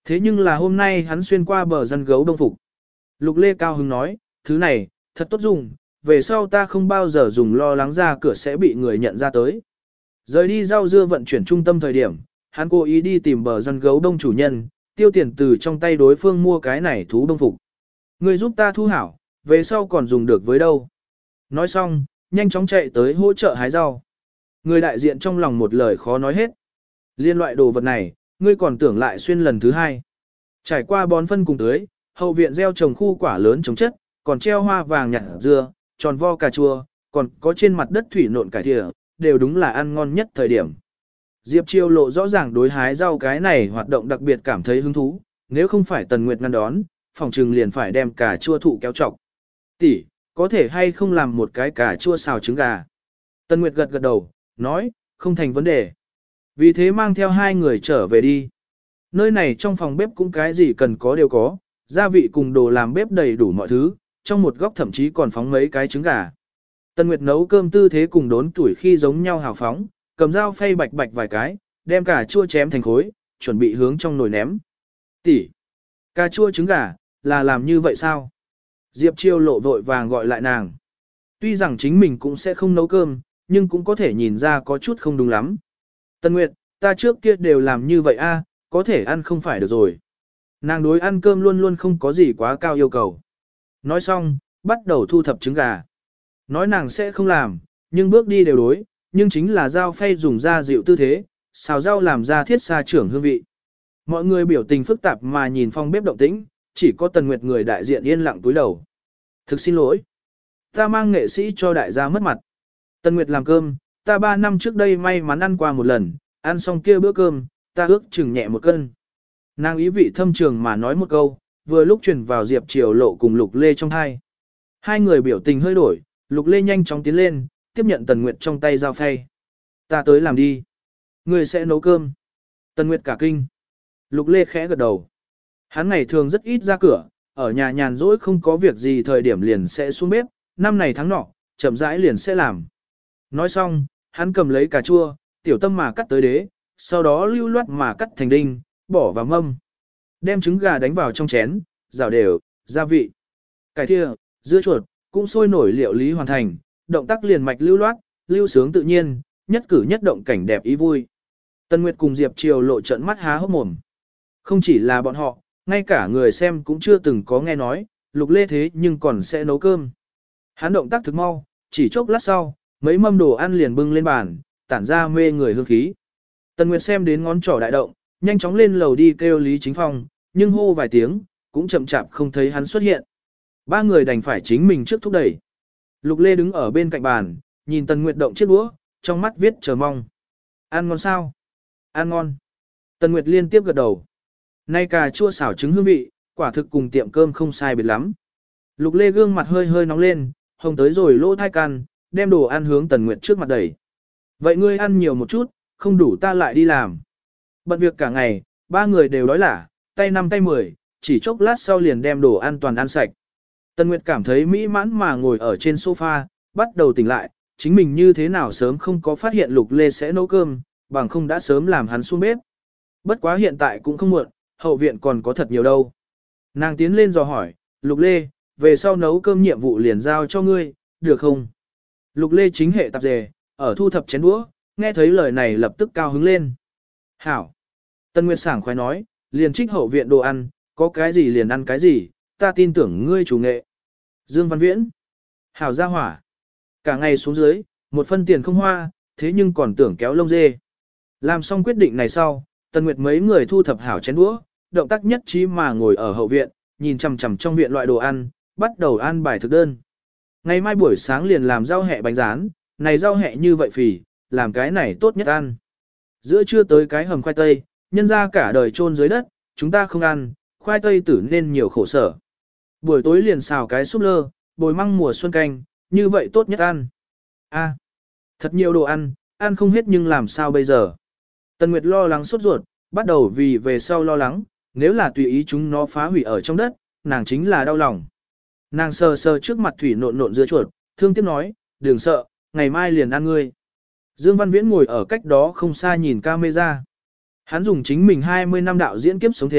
Thế nhưng là hôm nay hắn xuyên qua bờ dân gấu đông phục. Lục Lê cao hứng nói, thứ này, thật tốt dùng, về sau ta không bao giờ dùng lo lắng ra cửa sẽ bị người nhận ra tới. Rời đi rau dưa vận chuyển trung tâm thời điểm, hắn cố ý đi tìm bờ dân gấu đông chủ nhân, tiêu tiền từ trong tay đối phương mua cái này thú đông phục. Người giúp ta thu hảo, về sau còn dùng được với đâu. Nói xong, nhanh chóng chạy tới hỗ trợ hái rau. Người đại diện trong lòng một lời khó nói hết. Liên loại đồ vật này, ngươi còn tưởng lại xuyên lần thứ hai. Trải qua bón phân cùng tưới, hậu viện gieo trồng khu quả lớn trồng chất, còn treo hoa vàng nhạt dưa, tròn vo cà chua, còn có trên mặt đất thủy nộn cải thìa, đều đúng là ăn ngon nhất thời điểm. Diệp Chiêu Lộ rõ ràng đối hái rau cái này hoạt động đặc biệt cảm thấy hứng thú, nếu không phải Tần Nguyệt ngăn đón, phòng trừng liền phải đem cà chua thụ kéo trọc. Tỷ, có thể hay không làm một cái cà chua xào trứng gà? Tần Nguyệt gật gật đầu, nói, không thành vấn đề. Vì thế mang theo hai người trở về đi. Nơi này trong phòng bếp cũng cái gì cần có đều có, gia vị cùng đồ làm bếp đầy đủ mọi thứ, trong một góc thậm chí còn phóng mấy cái trứng gà. Tần Nguyệt nấu cơm tư thế cùng đốn tuổi khi giống nhau hào phóng, cầm dao phay bạch bạch vài cái, đem cà chua chém thành khối, chuẩn bị hướng trong nồi ném. Tỷ, cà chua trứng gà, là làm như vậy sao? Diệp Chiêu Lộ vội vàng gọi lại nàng. Tuy rằng chính mình cũng sẽ không nấu cơm, nhưng cũng có thể nhìn ra có chút không đúng lắm. Tần Nguyệt, ta trước kia đều làm như vậy a, có thể ăn không phải được rồi. Nàng đối ăn cơm luôn luôn không có gì quá cao yêu cầu. Nói xong, bắt đầu thu thập trứng gà. Nói nàng sẽ không làm, nhưng bước đi đều đối, nhưng chính là dao phay dùng da dịu tư thế, xào rau làm ra thiết xa trưởng hương vị. Mọi người biểu tình phức tạp mà nhìn phòng bếp động tĩnh, chỉ có Tần Nguyệt người đại diện yên lặng túi đầu. Thực xin lỗi. Ta mang nghệ sĩ cho đại gia mất mặt. Tần Nguyệt làm cơm, ta 3 năm trước đây may mắn ăn qua một lần, ăn xong kia bữa cơm, ta ước chừng nhẹ 1 cân. Nàng ý vị thâm trường mà nói một câu, vừa lúc truyền vào Diệp Chiêu Lộ cùng Lục Lê trong hai. Hai người biểu tình hơi đổi, Lục Lê nhanh chóng tiến lên, tiếp nhận Tần Nguyệt trong tay dao phay. Ta tới làm đi. Người sẽ nấu cơm. Tần Nguyệt cả kinh. Lục Lê khẽ gật đầu. Hắn ngày thường rất ít ra cửa, ở nhà nhàn rỗi không có việc gì thời điểm liền sẽ xuống bếp, năm này tháng nọ, chậm rãi liền sẽ làm. Nói xong, hắn cầm lấy cà chua, tiểu tâm mà cắt tới đế, sau đó lưu loát mà cắt thành đinh, bỏ vào mâm. Đem trứng gà đánh vào trong chén, rào đều, gia vị. Cải thìa, dưa chuột, cũng sôi nổi liệu lý hoàn thành, động tác liền mạch lưu loát, lưu sướng tự nhiên, nhất cử nhất động cảnh đẹp ý vui. Tần Nguyệt cùng Diệp Chiêu Lộ trợn mắt há hốc mồm. Không chỉ là bọn họ, ngay cả người xem cũng chưa từng có nghe nói, Lục Lê thế nhưng còn sẽ nấu cơm. Hắn động tác thực mau, chỉ chốc lát sau, mấy mâm đồ ăn liền bưng lên bàn, tản ra mê người hương khí. Tần Nguyệt xem đến ngón trỏ đại động, nhanh chóng lên lầu đi kêu Lý Chính Phong, nhưng hô vài tiếng, cũng chậm chạp không thấy hắn xuất hiện. 3 người đành phải chính mình trước thúc đẩy. Lục Lê đứng ở bên cạnh bàn, nhìn Tần Nguyệt động chiếc đũa, trong mắt viết chờ mong. Ăn ngon sao? Ăn ngon. Tần Nguyệt liên tiếp gật đầu. Nay cà chua xào trứng hương vị, quả thực cùng tiệm cơm không sai biệt lắm. Lục Lê gương mặt hơi hơi nóng lên, hồng tới rồi lỗ thai can, đem đồ ăn hướng Tần Nguyệt trước mặt đẩy. Vậy ngươi ăn nhiều một chút, không đủ ta lại đi làm. Bận việc cả ngày, 3 người đều đói lả, tay 5 tay 10, chỉ chốc lát sau liền đem đồ ăn toàn ăn sạch. Tần Nguyệt cảm thấy mỹ mãn mà ngồi ở trên sofa, bắt đầu tỉnh lại, chính mình như thế nào sớm không có phát hiện Lục Lê sẽ nấu cơm, bằng không đã sớm làm hắn xuống bếp. Bất quá hiện tại cũng không muộn, hậu viện còn có thật nhiều đâu. Nàng tiến lên dò hỏi, Lục Lê, về sau nấu cơm nhiệm vụ liền giao cho ngươi, được không? Lục Lê chính hệ tạp dề, ở thu thập chén đũa, nghe thấy lời này lập tức cao hứng lên. Hảo! Tần Nguyệt sảng khoái nói, liền trích hậu viện đồ ăn, có cái gì liền ăn cái gì, ta tin tưởng ngươi chủ nghệ. Dương Văn Viễn! Hảo gia hỏa! Cả ngày xuống dưới, một phân tiền không hoa, thế nhưng còn tưởng kéo lông dê. Làm xong quyết định này sau, Tần Nguyệt mấy người thu thập hảo chén đũa, động tác nhất trí mà ngồi ở hậu viện, nhìn chằm chằm trong viện loại đồ ăn, bắt đầu ăn bài thực đơn. Ngày mai buổi sáng liền làm rau hẹ bánh rán, này rau hẹ như vậy phì, làm cái này tốt nhất ăn. Giữa trưa tới cái hầm khoai tây, nhân ra cả đời chôn dưới đất, chúng ta không ăn, khoai tây tử nên nhiều khổ sở. Buổi tối liền xào cái súp lơ, bồi măng mùa xuân canh, như vậy tốt nhất ăn. A, thật nhiều đồ ăn, ăn không hết nhưng làm sao bây giờ? Tần Nguyệt lo lắng sốt ruột, bắt đầu vì về sau lo lắng, nếu là tùy ý chúng nó phá hủy ở trong đất, nàng chính là đau lòng. Nàng sờ sờ trước mặt thủy nộn nộn dưa chuột, thương tiếc nói, đừng sợ, ngày mai liền ăn ngươi. Dương Văn Viễn ngồi ở cách đó không xa nhìn camera. Hắn dùng chính mình 20 năm đạo diễn kiếp sống thề,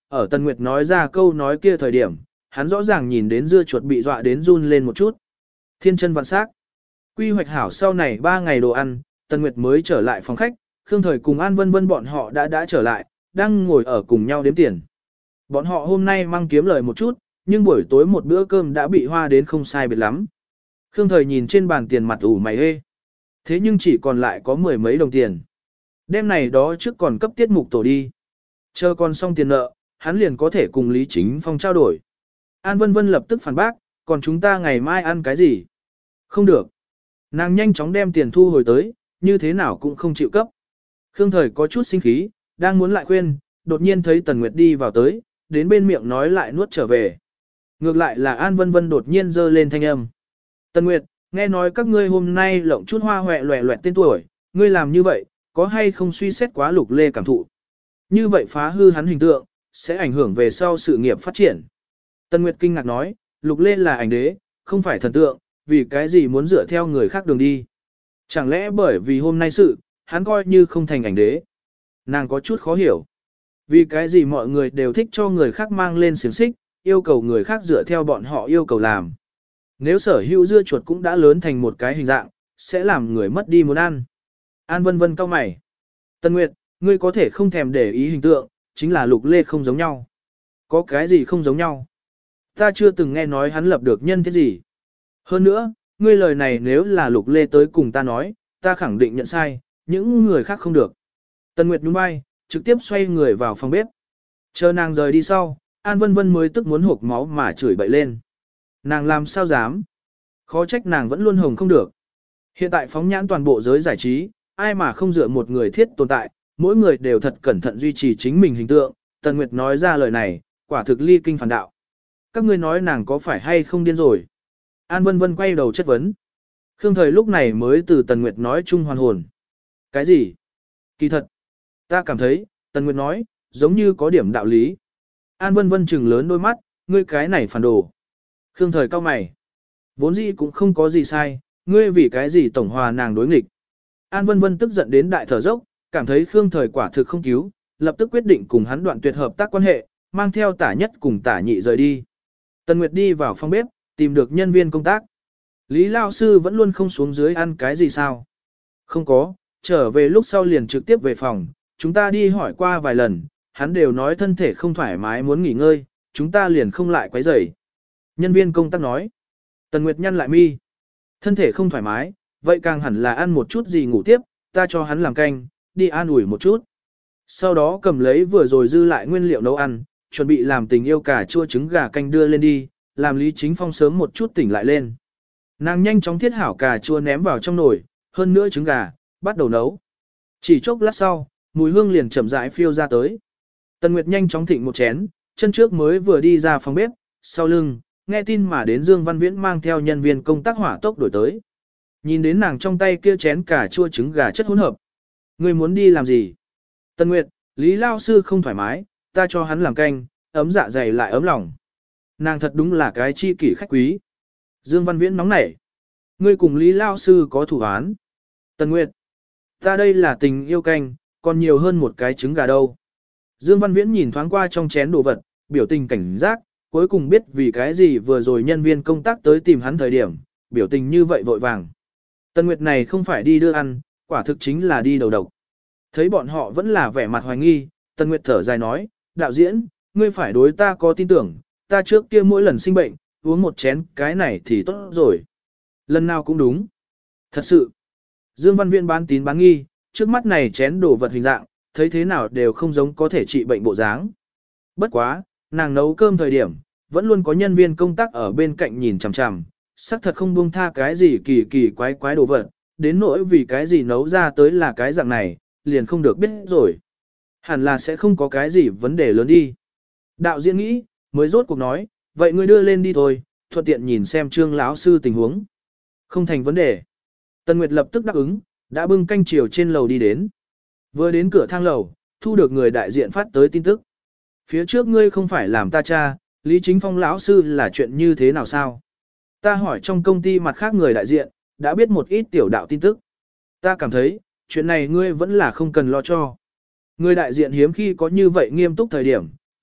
ở Tần Nguyệt nói ra câu nói kia thời điểm, hắn rõ ràng nhìn đến dưa chuột bị dọa đến run lên một chút. Thiên chân vạn sắc. Quy hoạch hảo sau này 3 ngày đồ ăn, Tần Nguyệt mới trở lại phòng khách, Khương Thời cùng An Vân Vân bọn họ đã trở lại, đang ngồi ở cùng nhau đếm tiền. Bọn họ hôm nay mang kiếm lời một chút, nhưng buổi tối một bữa cơm đã bị hoa đến không sai biệt lắm. Khương Thời nhìn trên bàn tiền mặt ủ mày hê. Thế nhưng chỉ còn lại có 10 mấy đồng tiền. Đêm này đó trước còn cấp tiết mục tổ đi. Chờ còn xong tiền nợ, hắn liền có thể cùng Lý Chính Phong trao đổi. An Vân Vân lập tức phản bác, còn chúng ta ngày mai ăn cái gì? Không được. Nàng nhanh chóng đem tiền thu hồi tới, như thế nào cũng không chịu cấp. Khương Thời có chút sinh khí, đang muốn lại khuyên, đột nhiên thấy Tần Nguyệt đi vào tới, đến bên miệng nói lại nuốt trở về. Ngược lại là An Vân Vân đột nhiên giơ lên thanh âm. Tần Nguyệt, nghe nói các ngươi hôm nay lộng chút hoa hoẹ loẹ loẹt tên tuổi, ngươi làm như vậy, có hay không suy xét quá Lục Lê cảm thụ? Như vậy phá hư hắn hình tượng, sẽ ảnh hưởng về sau sự nghiệp phát triển. Tần Nguyệt kinh ngạc nói, Lục Lê là ảnh đế, không phải thần tượng, vì cái gì muốn dựa theo người khác đường đi? Chẳng lẽ bởi vì hôm nay sự, hắn coi như không thành ảnh đế? Nàng có chút khó hiểu. Vì cái gì mọi người đều thích cho người khác mang lên xiềng xích, yêu cầu người khác dựa theo bọn họ yêu cầu làm. Nếu sở hữu dưa chuột cũng đã lớn thành một cái hình dạng, sẽ làm người mất đi muốn ăn. An Vân Vân cau mày. Tân Nguyệt, ngươi có thể không thèm để ý hình tượng, chính là Lục Lê không giống nhau. Có cái gì không giống nhau? Ta chưa từng nghe nói hắn lập được nhân thiết gì. Hơn nữa, ngươi lời này nếu là Lục Lê tới cùng ta nói, ta khẳng định nhận sai, những người khác không được. Tân Nguyệt nhún vai, trực tiếp xoay người vào phòng bếp. Chờ nàng rời đi sau, An Vân Vân mới tức muốn hộc máu mà chửi bậy lên. Nàng làm sao dám? Khó trách nàng vẫn luôn hồng không được. Hiện tại phóng nhãn toàn bộ giới giải trí, ai mà không dựa một người thiết tồn tại, mỗi người đều thật cẩn thận duy trì chính mình hình tượng. Tần Nguyệt nói ra lời này, quả thực ly kinh phản đạo. Các ngươi nói nàng có phải hay không điên rồi? An Vân Vân quay đầu chất vấn. Khương Thời lúc này mới từ Tần Nguyệt nói chung hoàn hồn. Cái gì? Kỳ thật. Ta cảm thấy, Tần Nguyệt nói, giống như có điểm đạo lý. An Vân Vân trừng lớn đôi mắt, ngươi cái này phản đồ. Khương Thời cau mày. Vốn dĩ cũng không có gì sai, ngươi vì cái gì tổng hòa nàng đối nghịch. An Vân Vân tức giận đến đại thở dốc, cảm thấy Khương Thời quả thực không cứu, lập tức quyết định cùng hắn đoạn tuyệt hợp tác quan hệ, mang theo Tả Nhất cùng Tả Nhị rời đi. Tần Nguyệt đi vào phòng bếp, tìm được nhân viên công tác. Lý Lao Sư vẫn luôn không xuống dưới ăn cái gì sao? Không có, trở về lúc sau liền trực tiếp về phòng, chúng ta đi hỏi qua vài lần, hắn đều nói thân thể không thoải mái muốn nghỉ ngơi, chúng ta liền không lại quấy rầy. Nhân viên công tác nói. Tần Nguyệt nhăn lại mi. Thân thể không thoải mái, vậy càng hẳn là ăn một chút gì ngủ tiếp, ta cho hắn làm canh, đi an ủi một chút. Sau đó cầm lấy vừa rồi dư lại nguyên liệu nấu ăn, chuẩn bị làm tình yêu cà chua trứng gà canh đưa lên đi, làm Lý Chính Phong sớm một chút tỉnh lại lên. Nàng nhanh chóng thiết hảo cà chua ném vào trong nồi, hơn nữa trứng gà, bắt đầu nấu. Chỉ chốc lát sau, mùi hương liền chậm rãi phiêu ra tới. Tần Nguyệt nhanh chóng thịnh một chén, chân trước mới vừa đi ra phòng bếp, sau lưng, nghe tin mà đến Dương Văn Viễn mang theo nhân viên công tác hỏa tốc đổi tới. Nhìn đến nàng trong tay kia chén cà chua trứng gà chất hỗn hợp. Người muốn đi làm gì? Tần Nguyệt, Lý Lao Sư không thoải mái, ta cho hắn làm canh, ấm dạ dày lại ấm lòng. Nàng thật đúng là cái chi kỷ khách quý. Dương Văn Viễn nóng nảy. Ngươi cùng Lý Lao Sư có thủ án. Tần Nguyệt, ta đây là tình yêu canh, còn nhiều hơn một cái trứng gà đâu. Dương Văn Viễn nhìn thoáng qua trong chén đồ vật, biểu tình cảnh giác, cuối cùng biết vì cái gì vừa rồi nhân viên công tác tới tìm hắn thời điểm, biểu tình như vậy vội vàng. Tần Nguyệt này không phải đi đưa ăn, quả thực chính là đi đầu độc. Thấy bọn họ vẫn là vẻ mặt hoài nghi, Tần Nguyệt thở dài nói, đạo diễn, ngươi phải đối ta có tin tưởng, ta trước kia mỗi lần sinh bệnh, uống một chén cái này thì tốt rồi. Lần nào cũng đúng. Thật sự, Dương Văn Viễn bán tín bán nghi, trước mắt này chén đồ vật hình dạng, thấy thế nào đều không giống có thể trị bệnh bộ dáng. Bất quá, nàng nấu cơm thời điểm, vẫn luôn có nhân viên công tác ở bên cạnh nhìn chằm chằm, xác thật không buông tha cái gì kỳ kỳ quái quái đồ vật, đến nỗi vì cái gì nấu ra tới là cái dạng này, liền không được biết rồi. Hẳn là sẽ không có cái gì vấn đề lớn đi. Đạo diễn nghĩ, mới rốt cuộc nói, vậy ngươi đưa lên đi thôi, thuận tiện nhìn xem Trương lão sư tình huống. Không thành vấn đề. Tần Nguyệt lập tức đáp ứng, đã bưng canh chiều trên lầu đi đến. Vừa đến cửa thang lầu, thu được người đại diện phát tới tin tức. Phía trước ngươi không phải làm ta cha, Lý Chính Phong lão sư là chuyện như thế nào sao? Ta hỏi trong công ty mặt khác người đại diện, đã biết một ít tiểu đạo tin tức. Ta cảm thấy, chuyện này ngươi vẫn là không cần lo cho. Người đại diện hiếm khi có như vậy nghiêm túc thời điểm,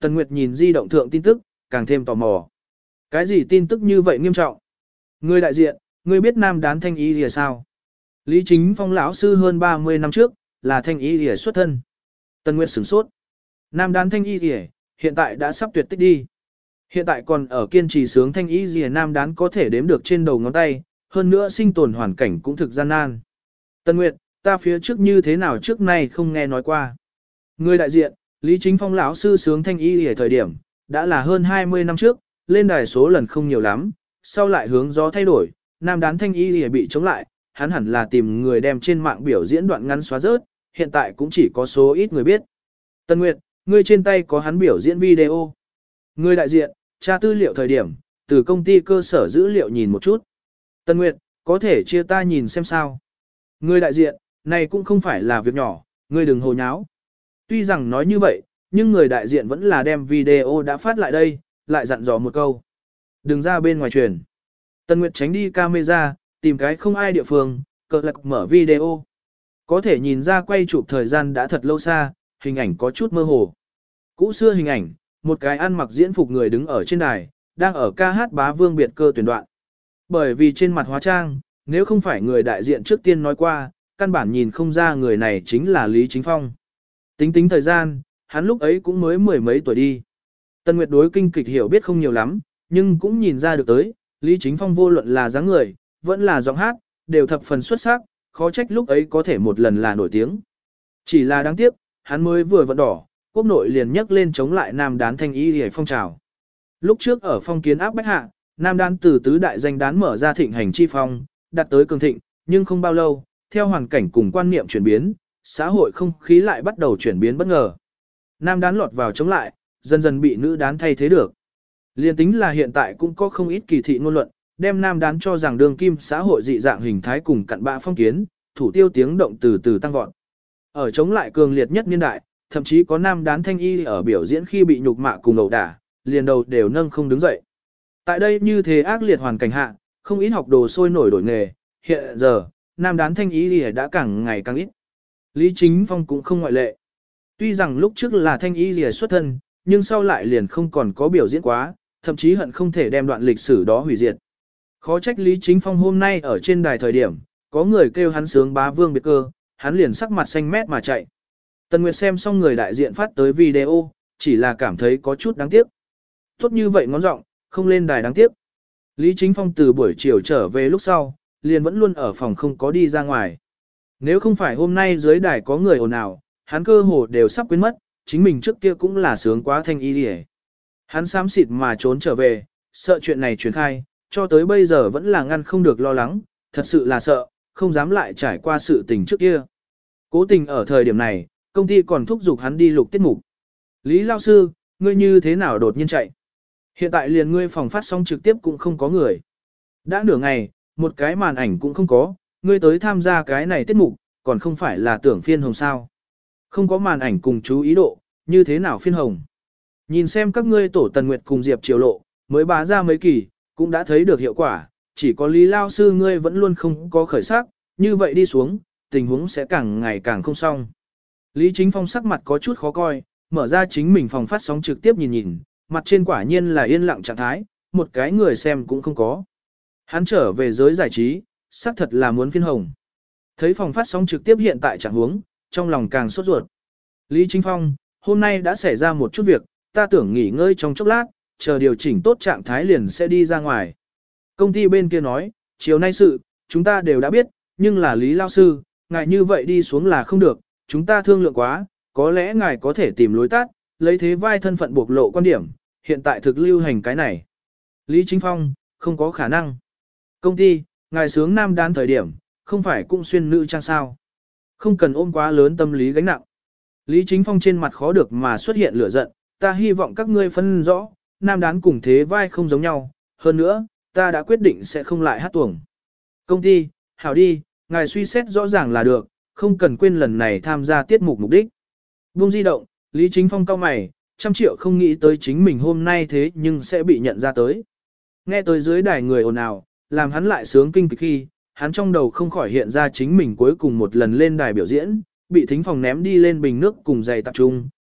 Tần Nguyệt nhìn di động thượng tin tức, càng thêm tò mò. Cái gì tin tức như vậy nghiêm trọng? Người đại diện, người biết nam đán thanh y lìa sao? Lý Chính Phong lão sư hơn 30 năm trước, là thanh y lìa xuất thân. Tần Nguyệt sửng sốt. Nam đán thanh y lìa, hiện tại đã sắp tuyệt tích đi. Hiện tại còn ở kiên trì sướng thanh y lìa nam đán có thể đếm được trên đầu ngón tay, hơn nữa sinh tồn hoàn cảnh cũng thực gian nan. Tần Nguyệt, ta phía trước như thế nào trước nay không nghe nói qua. Người đại diện, Lý Chính Phong lão sư sướng thanh y lìa thời điểm, đã là hơn 20 năm trước, lên đài số lần không nhiều lắm, sau lại hướng gió thay đổi, nam đán thanh y lìa bị chống lại, hắn hẳn là tìm người đem trên mạng biểu diễn đoạn ngắn xóa rớt, hiện tại cũng chỉ có số ít người biết. Tân Nguyệt, ngươi trên tay có hắn biểu diễn video. Người đại diện, tra tư liệu thời điểm, từ công ty cơ sở dữ liệu nhìn một chút. Tân Nguyệt, có thể chia ta nhìn xem sao. Người đại diện, này cũng không phải là việc nhỏ, ngươi đừng hồ nháo. Tuy rằng nói như vậy, nhưng người đại diện vẫn là đem video đã phát lại đây, lại dặn dò một câu. Đừng ra bên ngoài truyền. Tân Nguyệt tránh đi camera, tìm cái không ai địa phương, cờ lạc mở video. Có thể nhìn ra quay chụp thời gian đã thật lâu xa, hình ảnh có chút mơ hồ. Cũ xưa hình ảnh, một cái ăn mặc diễn phục người đứng ở trên đài, đang ở ca hát bá vương biệt cơ tuyển đoạn. Bởi vì trên mặt hóa trang, nếu không phải người đại diện trước tiên nói qua, căn bản nhìn không ra người này chính là Lý Chính Phong. Tính thời gian, hắn lúc ấy cũng mới mười mấy tuổi đi. Tân Nguyệt đối kinh kịch hiểu biết không nhiều lắm, nhưng cũng nhìn ra được tới, Lý Chính Phong vô luận là dáng người, vẫn là giọng hát, đều thập phần xuất sắc, khó trách lúc ấy có thể một lần là nổi tiếng. Chỉ là đáng tiếc, hắn mới vừa vận đỏ, quốc nội liền nhấc lên chống lại nam đán thanh y hề phong trào. Lúc trước ở phong kiến áp bách hạ, nam đán từ tứ đại danh đán mở ra thịnh hành chi phong, đạt tới cường thịnh, nhưng không bao lâu, theo hoàn cảnh cùng quan niệm chuyển biến, xã hội không khí lại bắt đầu chuyển biến bất ngờ. Nam đán lọt vào chống lại, dần dần bị nữ đán thay thế được. Liên tính là hiện tại cũng có không ít kỳ thị ngôn luận, đem nam đán cho rằng đường kim xã hội dị dạng hình thái cùng cặn bã phong kiến, thủ tiêu tiếng động từ từ tăng vọt. Ở chống lại cường liệt nhất niên đại, thậm chí có nam đán thanh y ở biểu diễn khi bị nhục mạ cùng ẩu đả, liền đầu đều nâng không đứng dậy. Tại đây như thế ác liệt hoàn cảnh hạ, không ít học đồ sôi nổi đổi nghề, hiện giờ, nam đán thanh y đã càng ngày càng ít. Lý Chính Phong cũng không ngoại lệ. Tuy rằng lúc trước là thanh y lìa xuất thân, nhưng sau lại liền không còn có biểu diễn quá, thậm chí hận không thể đem đoạn lịch sử đó hủy diệt. Khó trách Lý Chính Phong hôm nay ở trên đài thời điểm, có người kêu hắn sướng bá vương biệt cơ, hắn liền sắc mặt xanh mét mà chạy. Tần Nguyệt xem xong người đại diện phát tới video, chỉ là cảm thấy có chút đáng tiếc. Tốt như vậy ngón giọng, không lên đài đáng tiếc. Lý Chính Phong từ buổi chiều trở về lúc sau, liền vẫn luôn ở phòng không có đi ra ngoài. Nếu không phải hôm nay dưới đài có người ồn ào, hắn cơ hồ đều sắp quên mất, chính mình trước kia cũng là sướng quá thanh y đi. Hắn xám xịt mà trốn trở về, sợ chuyện này truyền khai, cho tới bây giờ vẫn là ngăn không được lo lắng, thật sự là sợ, không dám lại trải qua sự tình trước kia. Cố tình ở thời điểm này, công ty còn thúc giục hắn đi lục tiết mục. Lý lao sư, ngươi như thế nào đột nhiên chạy? Hiện tại liền ngươi phòng phát sóng trực tiếp cũng không có người. Đã nửa ngày, một cái màn ảnh cũng không có, ngươi tới tham gia cái này tiết mục, còn không phải là tưởng phiên hồng sao. Không có màn ảnh cùng chú ý độ, như thế nào phiên hồng. Nhìn xem các ngươi tổ Tần Nguyệt cùng Diệp Triều Lộ, mới bá ra mấy kỳ, cũng đã thấy được hiệu quả, chỉ có Lý lao sư ngươi vẫn luôn không có khởi sắc, như vậy đi xuống, tình huống sẽ càng ngày càng không xong. Lý Chính Phong sắc mặt có chút khó coi, mở ra chính mình phòng phát sóng trực tiếp nhìn nhìn, mặt trên quả nhiên là yên lặng trạng thái, một cái người xem cũng không có. Hắn trở về giới giải trí, xác thật là muốn phiên hồng. Thấy phòng phát sóng trực tiếp hiện tại trạng huống, trong lòng càng sốt ruột. Lý Chính Phong, hôm nay đã xảy ra một chút việc, ta tưởng nghỉ ngơi trong chốc lát, chờ điều chỉnh tốt trạng thái liền sẽ đi ra ngoài. Công ty bên kia nói, chiều nay sự, chúng ta đều đã biết, nhưng là Lý lao sư, ngài như vậy đi xuống là không được, chúng ta thương lượng quá, có lẽ ngài có thể tìm lối tắt, lấy thế vai thân phận bộc lộ quan điểm, hiện tại thực lưu hành cái này. Lý Chính Phong, không có khả năng. Công ty, ngài sướng nam đán thời điểm, không phải cũng xuyên nữ trang sao. Không cần ôm quá lớn tâm lý gánh nặng. Lý Chính Phong trên mặt khó được mà xuất hiện lửa giận, ta hy vọng các ngươi phân rõ, nam đán cùng thế vai không giống nhau, hơn nữa, ta đã quyết định sẽ không lại hát tuồng. Công ty, hảo đi, ngài suy xét rõ ràng là được, không cần quên lần này tham gia tiết mục mục đích. Buông di động, Lý Chính Phong cau mày, 100 triệu không nghĩ tới chính mình hôm nay thế nhưng sẽ bị nhận ra tới. Nghe tới dưới đài người ồn ào, làm hắn lại sướng kinh kịch khi, hắn trong đầu không khỏi hiện ra chính mình cuối cùng một lần lên đài biểu diễn, bị thính phòng ném đi lên bình nước cùng giày tập trung,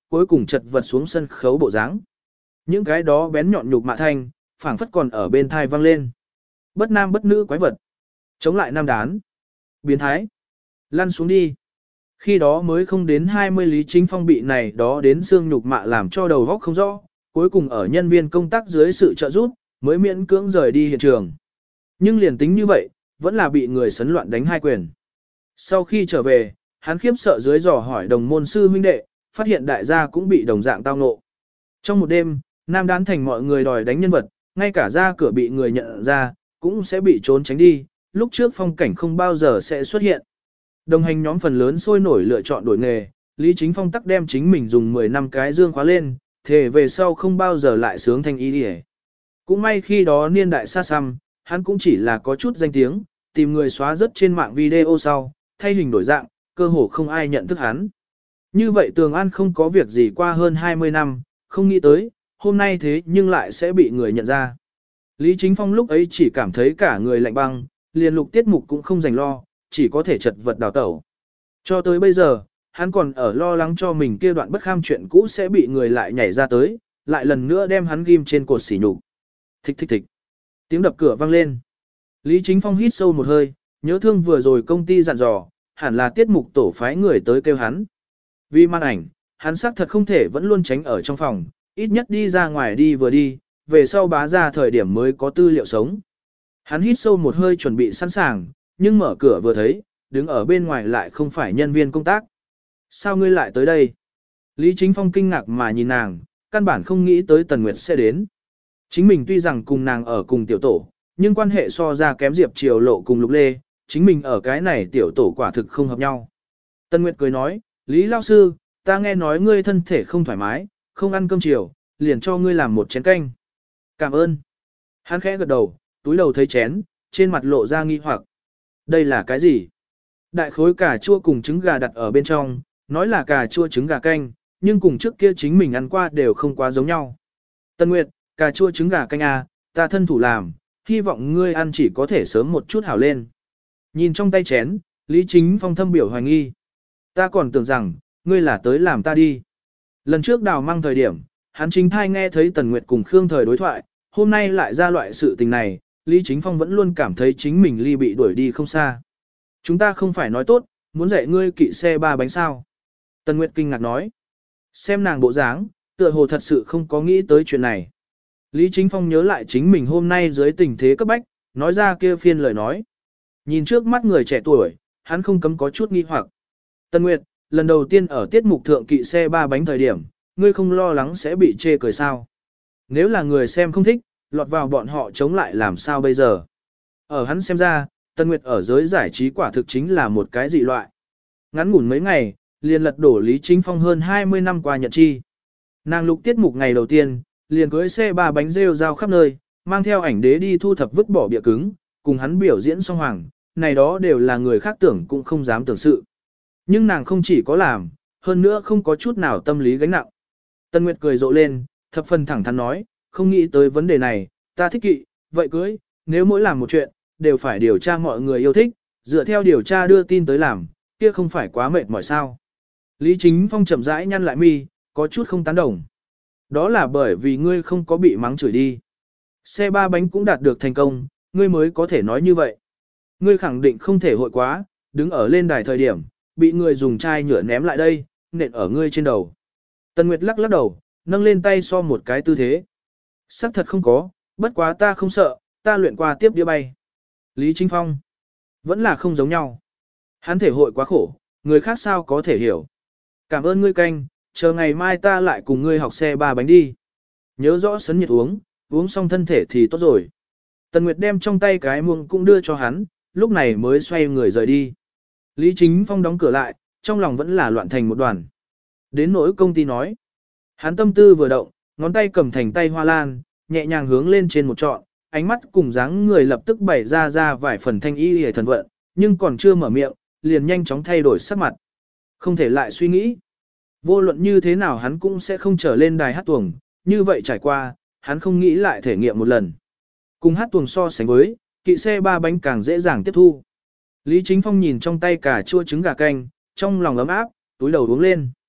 cuối cùng chật vật xuống sân khấu bộ dáng. Những cái đó bén nhọn nhục mạ thanh, phảng phất còn ở bên thai vang lên. Bất nam bất nữ quái vật. Chống lại nam đán. Biến thái. Lăn xuống đi. Khi đó mới không đến 20 Lý Chính Phong bị này đó đến xương nhục mạ làm cho đầu óc không rõ, cuối cùng ở nhân viên công tác dưới sự trợ giúp, mới miễn cưỡng rời đi hiện trường. Nhưng liền tính như vậy, vẫn là bị người sấn loạn đánh hai quyền. Sau khi trở về, hắn khiếp sợ dưới dò hỏi đồng môn sư huynh đệ, phát hiện đại gia cũng bị đồng dạng tao ngộ. Trong một đêm, nam đán thành mọi người đòi đánh nhân vật, ngay cả ra cửa bị người nhận ra, cũng sẽ bị trốn tránh đi, lúc trước phong cảnh không bao giờ sẽ xuất hiện. Đồng hành nhóm phần lớn sôi nổi lựa chọn đổi nghề, Lý Chính Phong tắc đem chính mình dùng 10 năm cái dương khóa lên, thề về sau không bao giờ lại sướng thanh ý đi. Cũng may khi đó niên đại xa xăm, hắn cũng chỉ là có chút danh tiếng, tìm người xóa rất trên mạng video sau, thay hình đổi dạng, cơ hồ không ai nhận thức hắn. Như vậy Tường An không có việc gì qua hơn 20 năm, không nghĩ tới, hôm nay thế nhưng lại sẽ bị người nhận ra. Lý Chính Phong lúc ấy chỉ cảm thấy cả người lạnh băng, liền lục tiết mục cũng không dành lo, chỉ có thể chật vật đào tẩu. Cho tới bây giờ, hắn còn ở lo lắng cho mình kia đoạn bất kham chuyện cũ sẽ bị người lại nhảy ra tới, lại lần nữa đem hắn ghim trên cột sỉ nhục. Thích thích thích. Tiếng đập cửa vang lên. Lý Chính Phong hít sâu một hơi, nhớ thương vừa rồi công ty dặn dò, hẳn là tiết mục tổ phái người tới kêu hắn. Vì màn ảnh, hắn xác thật không thể vẫn luôn tránh ở trong phòng, ít nhất đi ra ngoài đi vừa đi, về sau bá ra thời điểm mới có tư liệu sống. Hắn hít sâu một hơi chuẩn bị sẵn sàng, nhưng mở cửa vừa thấy, đứng ở bên ngoài lại không phải nhân viên công tác. Sao ngươi lại tới đây? Lý Chính Phong kinh ngạc mà nhìn nàng, căn bản không nghĩ tới Tần Nguyệt sẽ đến. Chính mình tuy rằng cùng nàng ở cùng tiểu tổ, nhưng quan hệ so ra kém Diệp Triều Lộ cùng Lục Lê, chính mình ở cái này tiểu tổ quả thực không hợp nhau. Tần Nguyệt cười nói, Lý Lao Sư, ta nghe nói ngươi thân thể không thoải mái, không ăn cơm chiều, liền cho ngươi làm một chén canh. Cảm ơn. Hắn khẽ gật đầu, túi đầu thấy chén, trên mặt lộ ra nghi hoặc. Đây là cái gì? Đại khối cà chua cùng trứng gà đặt ở bên trong, nói là cà chua trứng gà canh, nhưng cùng trước kia chính mình ăn qua đều không quá giống nhau. Tân Nguyệt, cà chua trứng gà canh à, ta thân thủ làm, hy vọng ngươi ăn chỉ có thể sớm một chút hảo lên. Nhìn trong tay chén, Lý Chính Phong thâm biểu hoài nghi. Ta còn tưởng rằng, ngươi là tới làm ta đi. Lần trước đào mang thời điểm, hắn chính thai nghe thấy Tần Nguyệt cùng Khương Thời đối thoại, hôm nay lại ra loại sự tình này, Lý Chính Phong vẫn luôn cảm thấy chính mình ly bị đuổi đi không xa. Chúng ta không phải nói tốt, muốn dạy ngươi kỵ xe ba bánh sao. Tần Nguyệt kinh ngạc nói. Xem nàng bộ dáng, tựa hồ thật sự không có nghĩ tới chuyện này. Lý Chính Phong nhớ lại chính mình hôm nay dưới tình thế cấp bách, nói ra kia phiên lời nói. Nhìn trước mắt người trẻ tuổi, hắn không cấm có chút nghi hoặc. Tần Nguyệt, lần đầu tiên ở tiết mục thượng kỵ xe ba bánh thời điểm, ngươi không lo lắng sẽ bị chê cười sao. Nếu là người xem không thích, lọt vào bọn họ chống lại làm sao bây giờ. Ở hắn xem ra, Tần Nguyệt ở giới giải trí quả thực chính là một cái dị loại. Ngắn ngủn mấy ngày, liền lật đổ Lý Chính Phong hơn 20 năm qua nhận chi. Nàng lục tiết mục ngày đầu tiên, liền cưới xe ba bánh rêu rao khắp nơi, mang theo ảnh đế đi thu thập vứt bỏ bịa cứng, cùng hắn biểu diễn song hoàng, này đó đều là người khác tưởng cũng không dám tưởng sự. Nhưng nàng không chỉ có làm, hơn nữa không có chút nào tâm lý gánh nặng. Tân Nguyệt cười rộ lên, thập phần thẳng thắn nói, không nghĩ tới vấn đề này, ta thích kỵ, vậy cưới, nếu mỗi làm một chuyện, đều phải điều tra mọi người yêu thích, dựa theo điều tra đưa tin tới làm, kia không phải quá mệt mỏi sao. Lý Chính Phong chậm rãi nhăn lại mi, có chút không tán đồng. Đó là bởi vì ngươi không có bị mắng chửi đi. Xe ba bánh cũng đạt được thành công, ngươi mới có thể nói như vậy. Ngươi khẳng định không thể hội quá, đứng ở lên đài thời điểm, bị người dùng chai nhựa ném lại đây, nện ở ngươi trên đầu. Tần Nguyệt lắc lắc đầu, nâng lên tay so một cái tư thế. Sắc thật không có, bất quá ta không sợ, ta luyện qua tiếp đĩa bay. Lý Chính Phong, vẫn là không giống nhau. Hắn thể hội quá khổ, người khác sao có thể hiểu. Cảm ơn ngươi canh, chờ ngày mai ta lại cùng ngươi học xe ba bánh đi. Nhớ rõ sấn nhiệt uống, uống xong thân thể thì tốt rồi. Tần Nguyệt đem trong tay cái muông cũng đưa cho hắn, lúc này mới xoay người rời đi. Lý Chính Phong đóng cửa lại, trong lòng vẫn là loạn thành một đoàn. Đến nỗi công ty nói. Hắn tâm tư vừa động, ngón tay cầm thành tay hoa lan, nhẹ nhàng hướng lên trên một trọn, ánh mắt cùng dáng người lập tức bày ra vài phần thanh y hề thần vận, nhưng còn chưa mở miệng, liền nhanh chóng thay đổi sắc mặt. Không thể lại suy nghĩ. Vô luận như thế nào hắn cũng sẽ không trở lên đài hát tuồng, như vậy trải qua, hắn không nghĩ lại thể nghiệm một lần. Cùng hát tuồng so sánh với, kỵ xe ba bánh càng dễ dàng tiếp thu. Lý Chính Phong nhìn trong tay cà chua trứng gà canh, trong lòng ấm áp, túi đầu uống lên.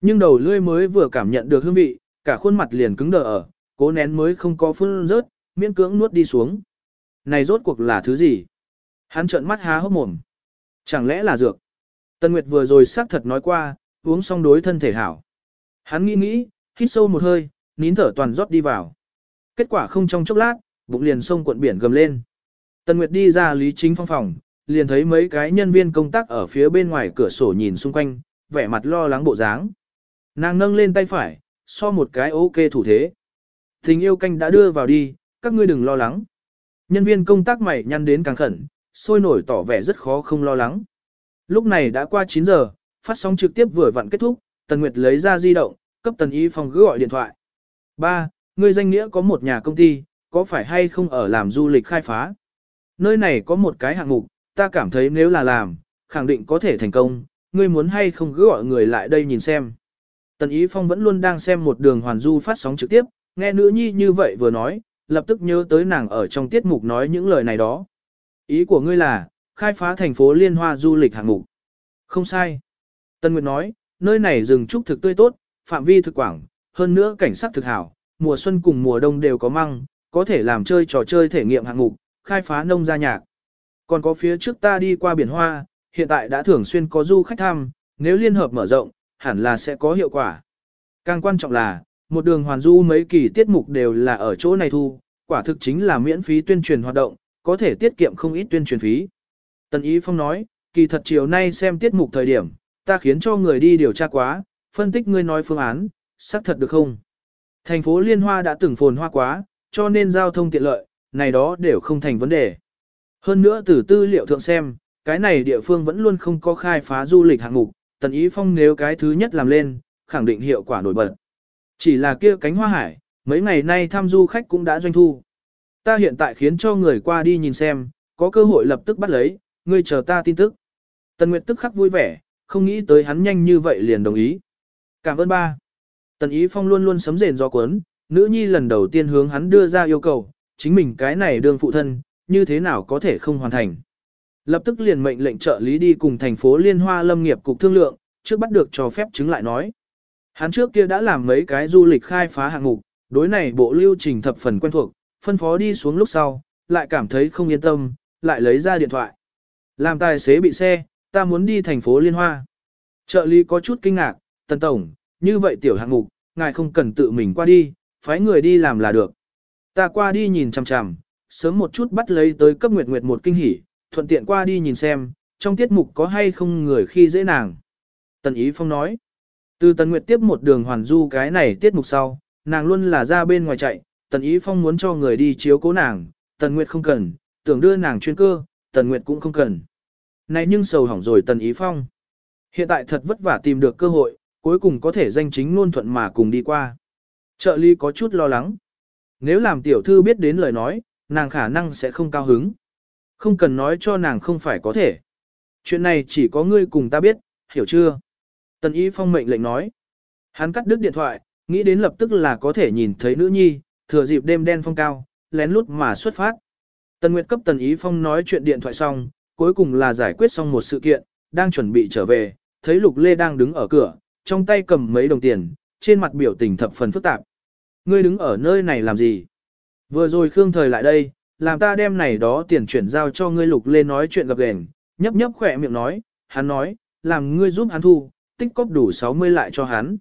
Nhưng đầu lưỡi mới vừa cảm nhận được hương vị, cả khuôn mặt liền cứng đờ ở, cố nén mới không có phun rớt, miễn cưỡng nuốt đi xuống. Này rốt cuộc là thứ gì? Hắn trợn mắt há hốc mồm. Chẳng lẽ là dược? Tân Nguyệt vừa rồi xác thật nói qua, uống xong đối thân thể hảo. Hắn nghĩ, hít sâu một hơi, nín thở toàn rót đi vào. Kết quả không trong chốc lát, bụng liền sông cuộn biển gầm lên. Tân Nguyệt đi ra Lý Chính Phong phòng, liền thấy mấy cái nhân viên công tác ở phía bên ngoài cửa sổ nhìn xung quanh, vẻ mặt lo lắng bộ dáng. Nàng nâng lên tay phải, so một cái ok thủ thế. Tình yêu canh đã đưa vào đi, các ngươi đừng lo lắng. Nhân viên công tác mày nhăn đến càng khẩn, sôi nổi tỏ vẻ rất khó không lo lắng. Lúc này đã qua 9 giờ, phát sóng trực tiếp vừa vặn kết thúc, Tần Nguyệt lấy ra di động, cấp Tần Y Phong gọi điện thoại. Ba, ngươi danh nghĩa có một nhà công ty, có phải hay không ở làm du lịch khai phá? Nơi này có một cái hạng mục, ta cảm thấy nếu là làm, khẳng định có thể thành công, ngươi muốn hay không cứ gọi người lại đây nhìn xem. Tần Ý Phong vẫn luôn đang xem một đường hoàn du phát sóng trực tiếp, nghe nữ nhi như vậy vừa nói, lập tức nhớ tới nàng ở trong tiết mục nói những lời này đó. Ý của ngươi là, khai phá thành phố Liên Hoa du lịch hạng mục. Không sai. Tân Nguyệt nói, nơi này rừng trúc thực tươi tốt, phạm vi thực quảng, hơn nữa cảnh sắc thực hảo, mùa xuân cùng mùa đông đều có măng, có thể làm chơi trò chơi thể nghiệm hạng mục, khai phá nông gia nhạc. Còn có phía trước ta đi qua biển Hoa, hiện tại đã thường xuyên có du khách thăm, nếu liên hợp mở rộng, hẳn là sẽ có hiệu quả. Càng quan trọng là, một đường hoàn du mấy kỳ tiết mục đều là ở chỗ này thu, quả thực chính là miễn phí tuyên truyền hoạt động, có thể tiết kiệm không ít tuyên truyền phí. Tần Ý Phong nói, kỳ thật chiều nay xem tiết mục thời điểm, ta khiến cho người đi điều tra quá, phân tích ngươi nói phương án, xác thật được không? Thành phố Liên Hoa đã từng phồn hoa quá, cho nên giao thông tiện lợi, này đó đều không thành vấn đề. Hơn nữa từ tư liệu thượng xem, cái này địa phương vẫn luôn không có khai phá du lịch hạng mục, Tần Ý Phong nếu cái thứ nhất làm lên, khẳng định hiệu quả nổi bật. Chỉ là kia cánh hoa hải, mấy ngày nay tham du khách cũng đã doanh thu. Ta hiện tại khiến cho người qua đi nhìn xem, có cơ hội lập tức bắt lấy, ngươi chờ ta tin tức. Tần Nguyệt tức khắc vui vẻ, không nghĩ tới hắn nhanh như vậy liền đồng ý. Cảm ơn ba. Tần Ý Phong luôn luôn sấm rền gió cuốn, nữ nhi lần đầu tiên hướng hắn đưa ra yêu cầu, chính mình cái này đương phụ thân, như thế nào có thể không hoàn thành. Lập tức liền mệnh lệnh trợ lý đi cùng thành phố Liên Hoa Lâm nghiệp cục thương lượng, trước bắt được cho phép chứng lại nói. Hắn trước kia đã làm mấy cái du lịch khai phá hạng mục, đối này bộ lưu trình thập phần quen thuộc, phân phó đi xuống lúc sau, lại cảm thấy không yên tâm, lại lấy ra điện thoại. Làm tài xế bị xe, ta muốn đi thành phố Liên Hoa. Trợ lý có chút kinh ngạc, Tần Tổng, như vậy tiểu hạng mục, ngài không cần tự mình qua đi, phái người đi làm là được. Ta qua đi nhìn chằm chằm, sớm một chút bắt lấy tới cấp Nguyệt Nguyệt một kinh hỉ, thuận tiện qua đi nhìn xem, trong tiết mục có hay không người khi dễ nàng. Tần Ý Phong nói, từ Tần Nguyệt tiếp một đường hoàn du cái này tiết mục sau, nàng luôn là ra bên ngoài chạy, Tần Ý Phong muốn cho người đi chiếu cố nàng, Tần Nguyệt không cần, tưởng đưa nàng chuyên cơ, Tần Nguyệt cũng không cần. Này nhưng sầu hỏng rồi Tần Ý Phong. Hiện tại thật vất vả tìm được cơ hội, cuối cùng có thể danh chính ngôn thuận mà cùng đi qua. Trợ lý có chút lo lắng. Nếu làm tiểu thư biết đến lời nói, nàng khả năng sẽ không cao hứng. Không cần nói cho nàng không phải có thể. Chuyện này chỉ có ngươi cùng ta biết, hiểu chưa? Tần Ý Phong mệnh lệnh nói. Hắn cắt đứt điện thoại, nghĩ đến lập tức là có thể nhìn thấy nữ nhi, thừa dịp đêm đen phong cao, lén lút mà xuất phát. Tần Nguyệt cấp Tần Ý Phong nói chuyện điện thoại xong, cuối cùng là giải quyết xong một sự kiện, đang chuẩn bị trở về, thấy Lục Lê đang đứng ở cửa, trong tay cầm mấy đồng tiền, trên mặt biểu tình thập phần phức tạp. Ngươi đứng ở nơi này làm gì? Vừa rồi Khương Thời lại đây, làm ta đem này đó tiền chuyển giao cho ngươi. Lục Lê nói chuyện gập ghềnh, nhấp nhấp khỏe miệng nói, hắn nói, làm ngươi giúp hắn thu, tích cóp đủ 60 lại cho hắn.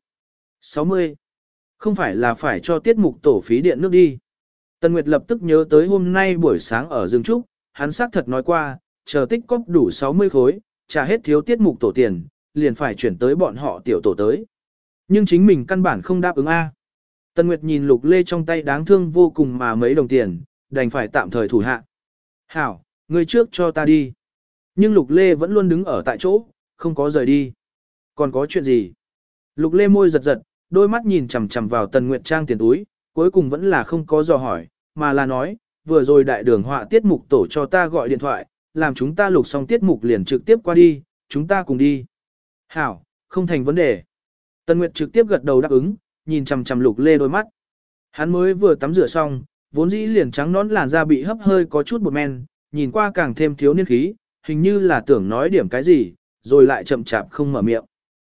60? Không phải là phải cho tiết mục tổ phí điện nước đi. Tần Nguyệt lập tức nhớ tới hôm nay buổi sáng ở rừng trúc, hắn xác thật nói qua, chờ tích cóp đủ 60 khối, trả hết thiếu tiết mục tổ tiền, liền phải chuyển tới bọn họ tiểu tổ tới. Nhưng chính mình căn bản không đáp ứng A. Tần Nguyệt nhìn Lục Lê trong tay đáng thương vô cùng mà mấy đồng tiền, đành phải tạm thời thủ hạ. Hảo, người trước cho ta đi. Nhưng Lục Lê vẫn luôn đứng ở tại chỗ, không có rời đi. Còn có chuyện gì? Lục Lê môi giật giật, đôi mắt nhìn chằm chằm vào Tần Nguyệt trang tiền túi, cuối cùng vẫn là không có dò hỏi, mà là nói, vừa rồi đại đường họa tiết mục tổ cho ta gọi điện thoại, làm chúng ta lục xong tiết mục liền trực tiếp qua đi, chúng ta cùng đi. Hảo, không thành vấn đề. Tần Nguyệt trực tiếp gật đầu đáp ứng, nhìn chằm chằm Lục Lê đôi mắt. Hắn mới vừa tắm rửa xong, vốn dĩ liền trắng nón làn da bị hấp hơi có chút bột men, nhìn qua càng thêm thiếu niên khí, hình như là tưởng nói điểm cái gì, rồi lại chậm chạp không mở miệng.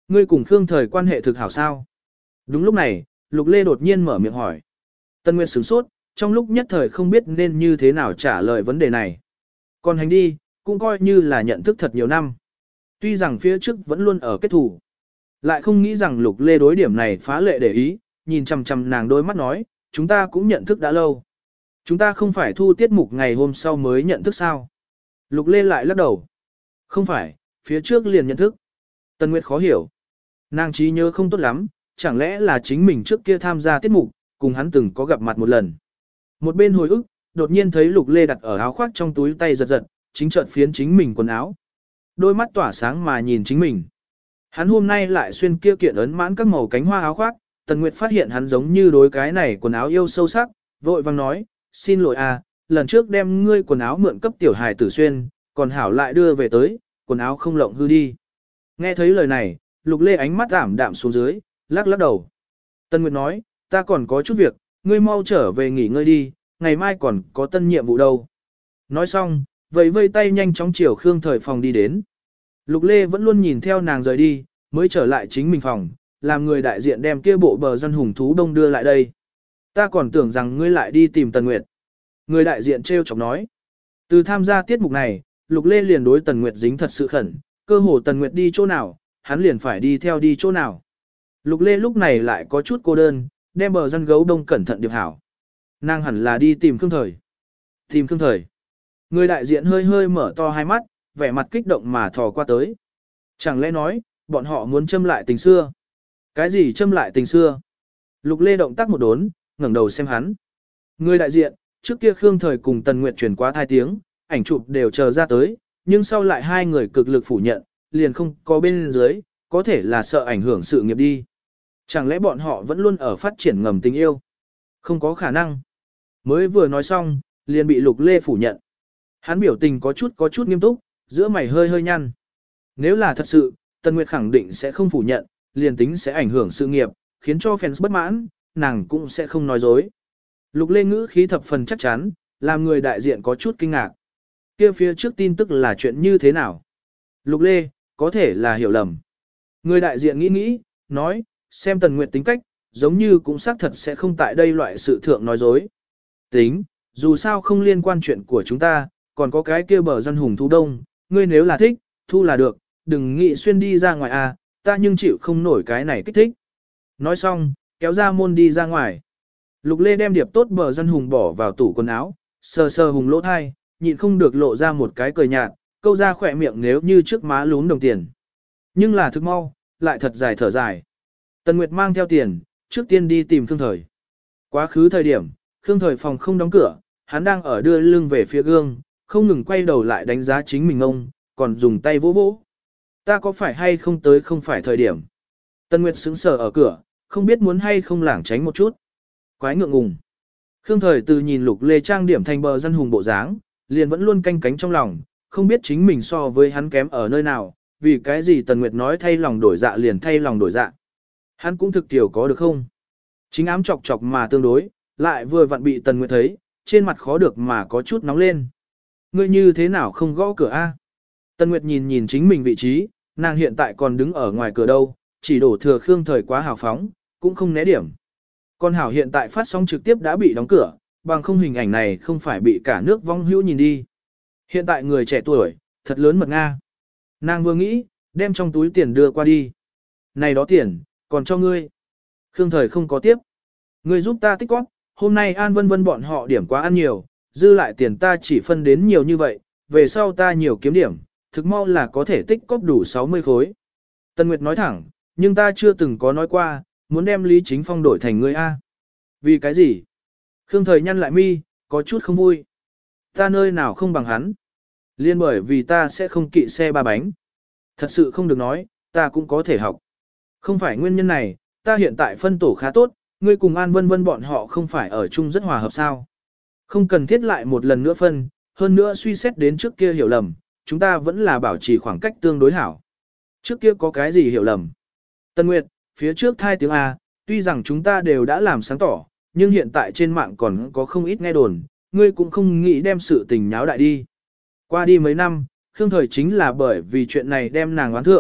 Ngươi cùng Khương Thời quan hệ thực hảo sao? Đúng lúc này, Lục Lê đột nhiên mở miệng hỏi. Tân Nguyệt sửng sốt, trong lúc nhất thời không biết nên như thế nào trả lời vấn đề này. Còn hành đi, cũng coi như là nhận thức thật nhiều năm. Tuy rằng phía trước vẫn luôn ở kết thủ. Lại không nghĩ rằng Lục Lê đối điểm này phá lệ để ý, nhìn chằm chằm nàng đôi mắt nói, chúng ta cũng nhận thức đã lâu. Chúng ta không phải thu tiết mục ngày hôm sau mới nhận thức sao? Lục Lê lại lắc đầu. Không phải, phía trước liền nhận thức. Tân Nguyệt khó hiểu. Nàng trí nhớ không tốt lắm, chẳng lẽ là chính mình trước kia tham gia tiết mục, cùng hắn từng có gặp mặt một lần. Một bên hồi ức, đột nhiên thấy Lục Lê đặt ở áo khoác trong túi tay giật giật, chính chợt phiến chính mình quần áo. Đôi mắt tỏa sáng mà nhìn chính mình. Hắn hôm nay lại xuyên kia kiện ấn mãn các màu cánh hoa áo khoác, Tần Nguyệt phát hiện hắn giống như đối cái này quần áo yêu sâu sắc, vội vang nói, xin lỗi à, lần trước đem ngươi quần áo mượn cấp tiểu hài tử xuyên, còn hảo lại đưa về tới, quần áo không lộng hư đi. Nghe thấy lời này, Lục Lê ánh mắt ảm đạm xuống dưới, lắc lắc đầu. Tần Nguyệt nói, ta còn có chút việc, ngươi mau trở về nghỉ ngơi đi, ngày mai còn có tân nhiệm vụ đâu. Nói xong, vẫy vây tay nhanh chóng chiều Khương Thời phòng đi đến. Lục Lê vẫn luôn nhìn theo nàng rời đi, mới trở lại chính mình phòng, làm người đại diện đem kia bộ bờ dân hùng thú đông đưa lại đây. Ta còn tưởng rằng ngươi lại đi tìm Tần Nguyệt. Người đại diện trêu chọc nói. Từ tham gia tiết mục này, Lục Lê liền đối Tần Nguyệt dính thật sự khẩn, cơ hồ Tần Nguyệt đi chỗ nào, hắn liền phải đi theo đi chỗ nào. Lục Lê lúc này lại có chút cô đơn, đem bờ dân gấu đông cẩn thận điệp hảo. Nàng hẳn là đi tìm Khương Thời. Tìm Khương Thời. Người đại diện hơi hơi mở to hai mắt, vẻ mặt kích động mà thò qua tới. Chẳng lẽ nói, bọn họ muốn châm lại tình xưa? Cái gì châm lại tình xưa? Lục Lê động tác một đốn, ngẩng đầu xem hắn. Người đại diện, trước kia Khương Thời cùng Tần Nguyệt truyền quá 2 tiếng, ảnh chụp đều chờ ra tới, nhưng sau lại hai người cực lực phủ nhận, liền không có bên dưới, có thể là sợ ảnh hưởng sự nghiệp đi. Chẳng lẽ bọn họ vẫn luôn ở phát triển ngầm tình yêu? Không có khả năng. Mới vừa nói xong, liền bị Lục Lê phủ nhận. Hắn biểu tình có chút nghiêm túc, giữa mày hơi hơi nhăn. Nếu là thật sự, Tần Nguyệt khẳng định sẽ không phủ nhận, liền tính sẽ ảnh hưởng sự nghiệp, khiến cho fans bất mãn, nàng cũng sẽ không nói dối. Lục Lê ngữ khí thập phần chắc chắn, làm người đại diện có chút kinh ngạc. Kia phía trước tin tức là chuyện như thế nào? Lục Lê, có thể là hiểu lầm. Người đại diện nghĩ, nói, xem Tần Nguyệt tính cách, giống như cũng xác thật sẽ không tại đây loại sự thượng nói dối. Tính, dù sao không liên quan chuyện của chúng ta, còn có cái kia bờ dân hùng thú đông, ngươi nếu là thích, thu là được, đừng nghĩ xuyên đi ra ngoài à, ta nhưng chịu không nổi cái này kích thích. Nói xong, kéo ra môn đi ra ngoài. Lục Lê đem điệp tốt bờ dân hùng bỏ vào tủ quần áo, sờ sờ hùng lỗ thai, nhịn không được lộ ra một cái cười nhạt, câu ra khỏe miệng nếu như trước má lún đồng tiền. Nhưng là thực mau, lại thật dài thở dài. Tần Nguyệt mang theo tiền, trước tiên đi tìm Khương Thời. Quá khứ thời điểm, Khương Thời phòng không đóng cửa, hắn đang ở đưa lưng về phía gương, không ngừng quay đầu lại đánh giá chính mình ông, còn dùng tay vỗ vỗ. Ta có phải hay không tới không phải thời điểm. Tần Nguyệt sững sờ ở cửa, không biết muốn hay không lảng tránh một chút. Quái ngượng ngùng. Khương Thời từ nhìn Lục Lê trang điểm thành bờ dân hùng bộ dáng, liền vẫn luôn canh cánh trong lòng, không biết chính mình so với hắn kém ở nơi nào, vì cái gì Tần Nguyệt nói thay lòng đổi dạ liền thay lòng đổi dạ. Hắn cũng thực tiểu có được không? Chính ám chọc chọc mà tương đối, lại vừa vặn bị Tần Nguyệt thấy, trên mặt khó được mà có chút nóng lên. Ngươi như thế nào không gõ cửa a? Tần Nguyệt nhìn chính mình vị trí, nàng hiện tại còn đứng ở ngoài cửa đâu, chỉ đổ thừa Khương Thời quá hào phóng, cũng không né điểm. Con hảo hiện tại phát sóng trực tiếp đã bị đóng cửa, bằng không hình ảnh này không phải bị cả nước vong hữu nhìn đi. Hiện tại người trẻ tuổi, thật lớn mật Nga. Nàng vừa nghĩ, đem trong túi tiền đưa qua đi. Này đó tiền, còn cho ngươi. Khương Thời không có tiếp. Ngươi giúp ta tích góp, hôm nay An Vân Vân bọn họ điểm quá ăn nhiều, dư lại tiền ta chỉ phân đến nhiều như vậy, về sau ta nhiều kiếm điểm, thực mau là có thể tích góp đủ 60 khối. Tân Nguyệt nói thẳng, nhưng ta chưa từng có nói qua, muốn đem Lý Chính Phong đổi thành ngươi A. Vì cái gì? Khương Thời nhăn lại mi, có chút không vui. Ta nơi nào không bằng hắn. Liên bởi vì ta sẽ không kỵ xe 3 bánh. Thật sự không được nói, ta cũng có thể học. Không phải nguyên nhân này, ta hiện tại phân tổ khá tốt, ngươi cùng An Vân Vân bọn họ không phải ở chung rất hòa hợp sao. Không cần thiết lại một lần nữa phân, hơn nữa suy xét đến trước kia hiểu lầm, chúng ta vẫn là bảo trì khoảng cách tương đối hảo. Trước kia có cái gì hiểu lầm? Tân Nguyệt, phía trước 2 tiếng A, tuy rằng chúng ta đều đã làm sáng tỏ, nhưng hiện tại trên mạng còn có không ít nghe đồn, ngươi cũng không nghĩ đem sự tình nháo đại đi. Qua đi mấy năm, Khương Thời chính là bởi vì chuyện này đem nàng oán thượng,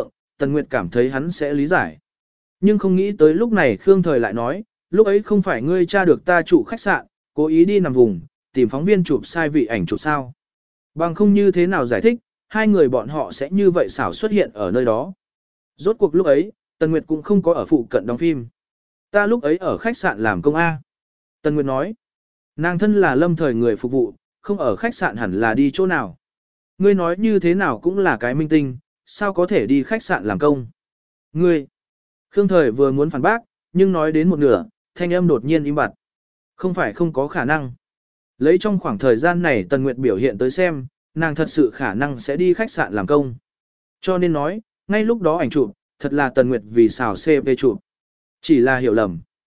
Tần Nguyệt cảm thấy hắn sẽ lý giải. Nhưng không nghĩ tới lúc này Khương Thời lại nói, lúc ấy không phải ngươi tra được ta chủ khách sạn, cố ý đi nằm vùng, tìm phóng viên chụp sai vị ảnh chụp sao. Bằng không như thế nào giải thích, hai người bọn họ sẽ như vậy xảo xuất hiện ở nơi đó. Rốt cuộc lúc ấy, Tần Nguyệt cũng không có ở phụ cận đóng phim. Ta lúc ấy ở khách sạn làm công A. Tần Nguyệt nói, nàng thân là Lâm Thời người phục vụ, không ở khách sạn hẳn là đi chỗ nào. Ngươi nói như thế nào cũng là cái minh tinh, sao có thể đi khách sạn làm công. Ngươi, Khương Thời vừa muốn phản bác, nhưng nói đến một nửa, thanh âm đột nhiên im bặt. Không phải không có khả năng. Lấy trong khoảng thời gian này Tần Nguyệt biểu hiện tới xem, nàng thật sự khả năng sẽ đi khách sạn làm công. Cho nên nói, ngay lúc đó ảnh chụp, thật là Tần Nguyệt vì xào CV chụp. Chỉ là hiểu lầm.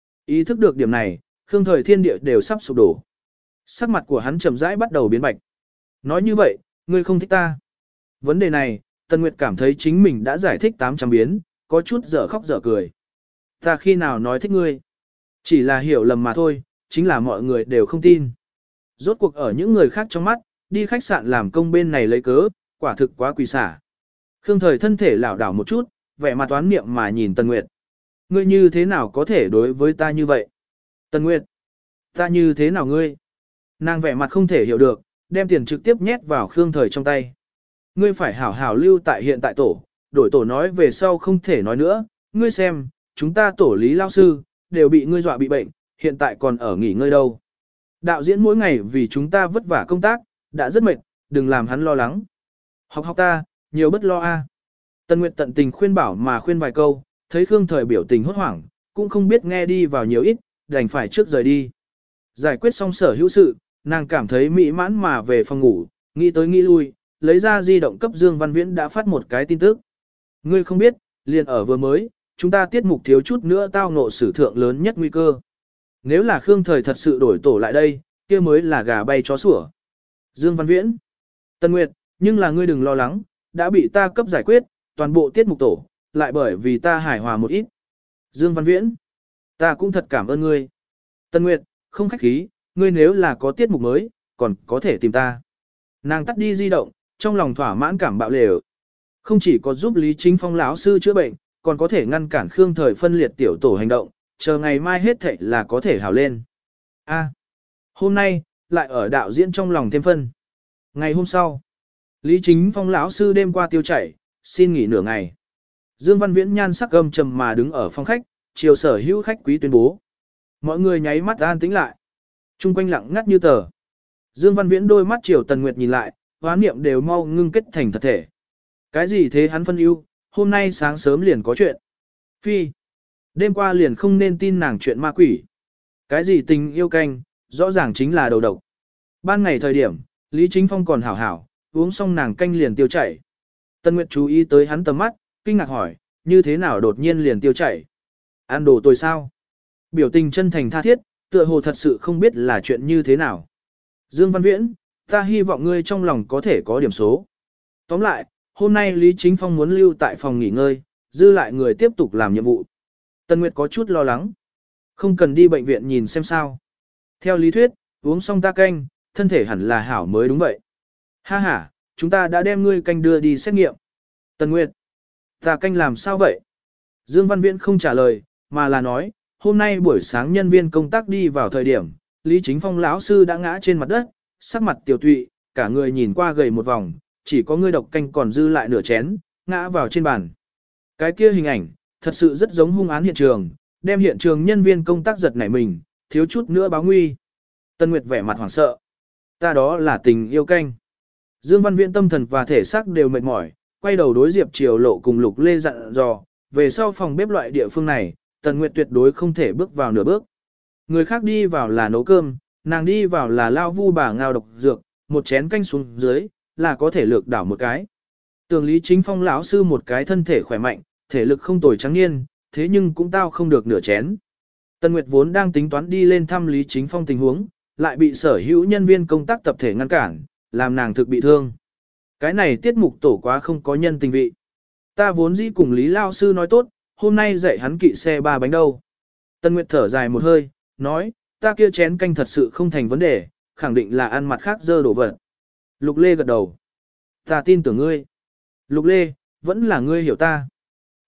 Ý thức được điểm này, Khương Thời thiên địa đều sắp sụp đổ. Sắc mặt của hắn chậm rãi bắt đầu biến bạch. Nói như vậy, ngươi không thích ta. Vấn đề này, Tần Nguyệt cảm thấy chính mình đã giải thích 800 biến, có chút dở khóc dở cười. Ta khi nào nói thích ngươi? Chỉ là hiểu lầm mà thôi, chính là mọi người đều không tin. Rốt cuộc ở những người khác trong mắt, đi khách sạn làm công bên này lấy cớ, quả thực quá quỷ xả. Khương Thời thân thể lảo đảo một chút, vẻ mặt toán niệm mà nhìn Tần Nguyệt. Ngươi như thế nào có thể đối với ta như vậy? Tần Nguyệt, ta như thế nào ngươi? Nàng vẻ mặt không thể hiểu được, đem tiền trực tiếp nhét vào Khương Thời trong tay. Ngươi phải hảo hảo lưu tại hiện tại tổ, đổi tổ nói về sau không thể nói nữa. Ngươi xem, chúng ta tổ lý lao sư, đều bị ngươi dọa bị bệnh, hiện tại còn ở nghỉ ngơi đâu. Đạo diễn mỗi ngày vì chúng ta vất vả công tác, đã rất mệt, đừng làm hắn lo lắng. Học học ta, nhiều bất lo a. Tần Nguyệt tận tình khuyên bảo mà khuyên vài câu, thấy Khương Thời biểu tình hốt hoảng, cũng không biết nghe đi vào nhiều ít, đành phải trước rời đi. Giải quyết xong sở hữu sự, nàng cảm thấy mỹ mãn mà về phòng ngủ, nghĩ tới nghĩ lui, lấy ra di động cấp Dương Văn Viễn đã phát một cái tin tức. Ngươi không biết, liền ở vừa mới, chúng ta tiết mục thiếu chút nữa tao ngộ sử thượng lớn nhất nguy cơ. Nếu là Khương Thời thật sự đổi tổ lại đây, kia mới là gà bay chó sủa. Dương Văn Viễn, Tần Nguyệt, nhưng là ngươi đừng lo lắng, đã bị ta cấp giải quyết, toàn bộ tiết mục tổ, lại bởi vì ta hài hòa một ít. Dương Văn Viễn, ta cũng thật cảm ơn ngươi. Tần Nguyệt, không khách khí, ngươi nếu là có tiết mục mới, còn có thể tìm ta. Nàng tắt đi di động, trong lòng thỏa mãn cảm bạo lều. Không chỉ có giúp Lý Chính Phong lão sư chữa bệnh, còn có thể ngăn cản Khương Thời phân liệt tiểu tổ hành động, chờ ngày mai hết thảy là có thể hào lên. Hôm nay, lại ở đạo diễn trong lòng thêm phân. Ngày hôm sau, Lý Chính Phong lão sư đêm qua tiêu chảy, xin nghỉ nửa ngày. Dương Văn Viễn nhan sắc gầm trầm mà đứng ở phòng khách, chiều sở hữu khách quý tuyên bố. Mọi người nháy mắt an tĩnh lại. Trung quanh lặng ngắt như tờ. Dương Văn Viễn đôi mắt chiều Tần Nguyệt nhìn lại, hóa niệm đều mau ngưng kết thành thật thể. Cái gì thế hắn phân ưu, hôm nay sáng sớm liền có chuyện. Phi. Đêm qua liền không nên tin nàng chuyện ma quỷ. Cái gì tình yêu canh, rõ ràng chính là đầu độc. Ban ngày thời điểm, Lý Chính Phong còn hảo hảo, uống xong nàng canh liền tiêu chảy. Tân Nguyệt chú ý tới hắn tầm mắt, kinh ngạc hỏi, như thế nào đột nhiên liền tiêu chảy? Ăn đồ tôi sao? Biểu tình chân thành tha thiết, tựa hồ thật sự không biết là chuyện như thế nào. Dương Văn Viễn, ta hy vọng ngươi trong lòng có thể có điểm số. Tóm lại, hôm nay Lý Chính Phong muốn lưu tại phòng nghỉ ngơi, dư lại người tiếp tục làm nhiệm vụ. Tân Nguyệt có chút lo lắng. Không cần đi bệnh viện nhìn xem sao. Theo lý thuyết, uống xong ta canh, thân thể hẳn là hảo mới đúng vậy. Ha ha, chúng ta đã đem ngươi canh đưa đi xét nghiệm. Tân Nguyệt, ta canh làm sao vậy? Dương Văn Viễn không trả lời, mà là nói, hôm nay buổi sáng nhân viên công tác đi vào thời điểm, Lý Chính Phong lão sư đã ngã trên mặt đất, sắc mặt tiểu tụy, cả người nhìn qua gầy một vòng, chỉ có ngươi độc canh còn dư lại nửa chén, ngã vào trên bàn. Cái kia hình ảnh, thật sự rất giống hung án hiện trường, đem hiện trường nhân viên công tác giật nảy mình, thiếu chút nữa báo nguy. Tân Nguyệt vẻ mặt hoảng sợ. Ta đó là tình yêu canh. Dương Văn Viễn tâm thần và thể xác đều mệt mỏi, quay đầu đối Diệp Triều Lộ cùng Lục Lê dặn dò, về sau phòng bếp loại địa phương này, Tần Nguyệt tuyệt đối không thể bước vào nửa bước. Người khác đi vào là nấu cơm, nàng đi vào là lao vu bà ngao độc dược, một chén canh xuống dưới, là có thể lược đảo một cái. Tường Lý Chính Phong lão sư một cái thân thể khỏe mạnh, thể lực không tồi trắng niên, thế nhưng cũng tao không được nửa chén. Tần Nguyệt vốn đang tính toán đi lên thăm Lý Chính Phong tình huống, lại bị sở hữu nhân viên công tác tập thể ngăn cản, làm nàng thực bị thương. Cái này tiết mục tổ quá không có nhân tình vị. Ta vốn dĩ cùng Lý Lao Sư nói tốt, hôm nay dạy hắn kỵ xe 3 bánh đâu. Tần Nguyệt thở dài một hơi, nói, ta kia chén canh thật sự không thành vấn đề, khẳng định là ăn mặt khác dơ đổ vật. Lục Lê gật đầu. Ta tin tưởng ngươi. Lục Lê, vẫn là ngươi hiểu ta.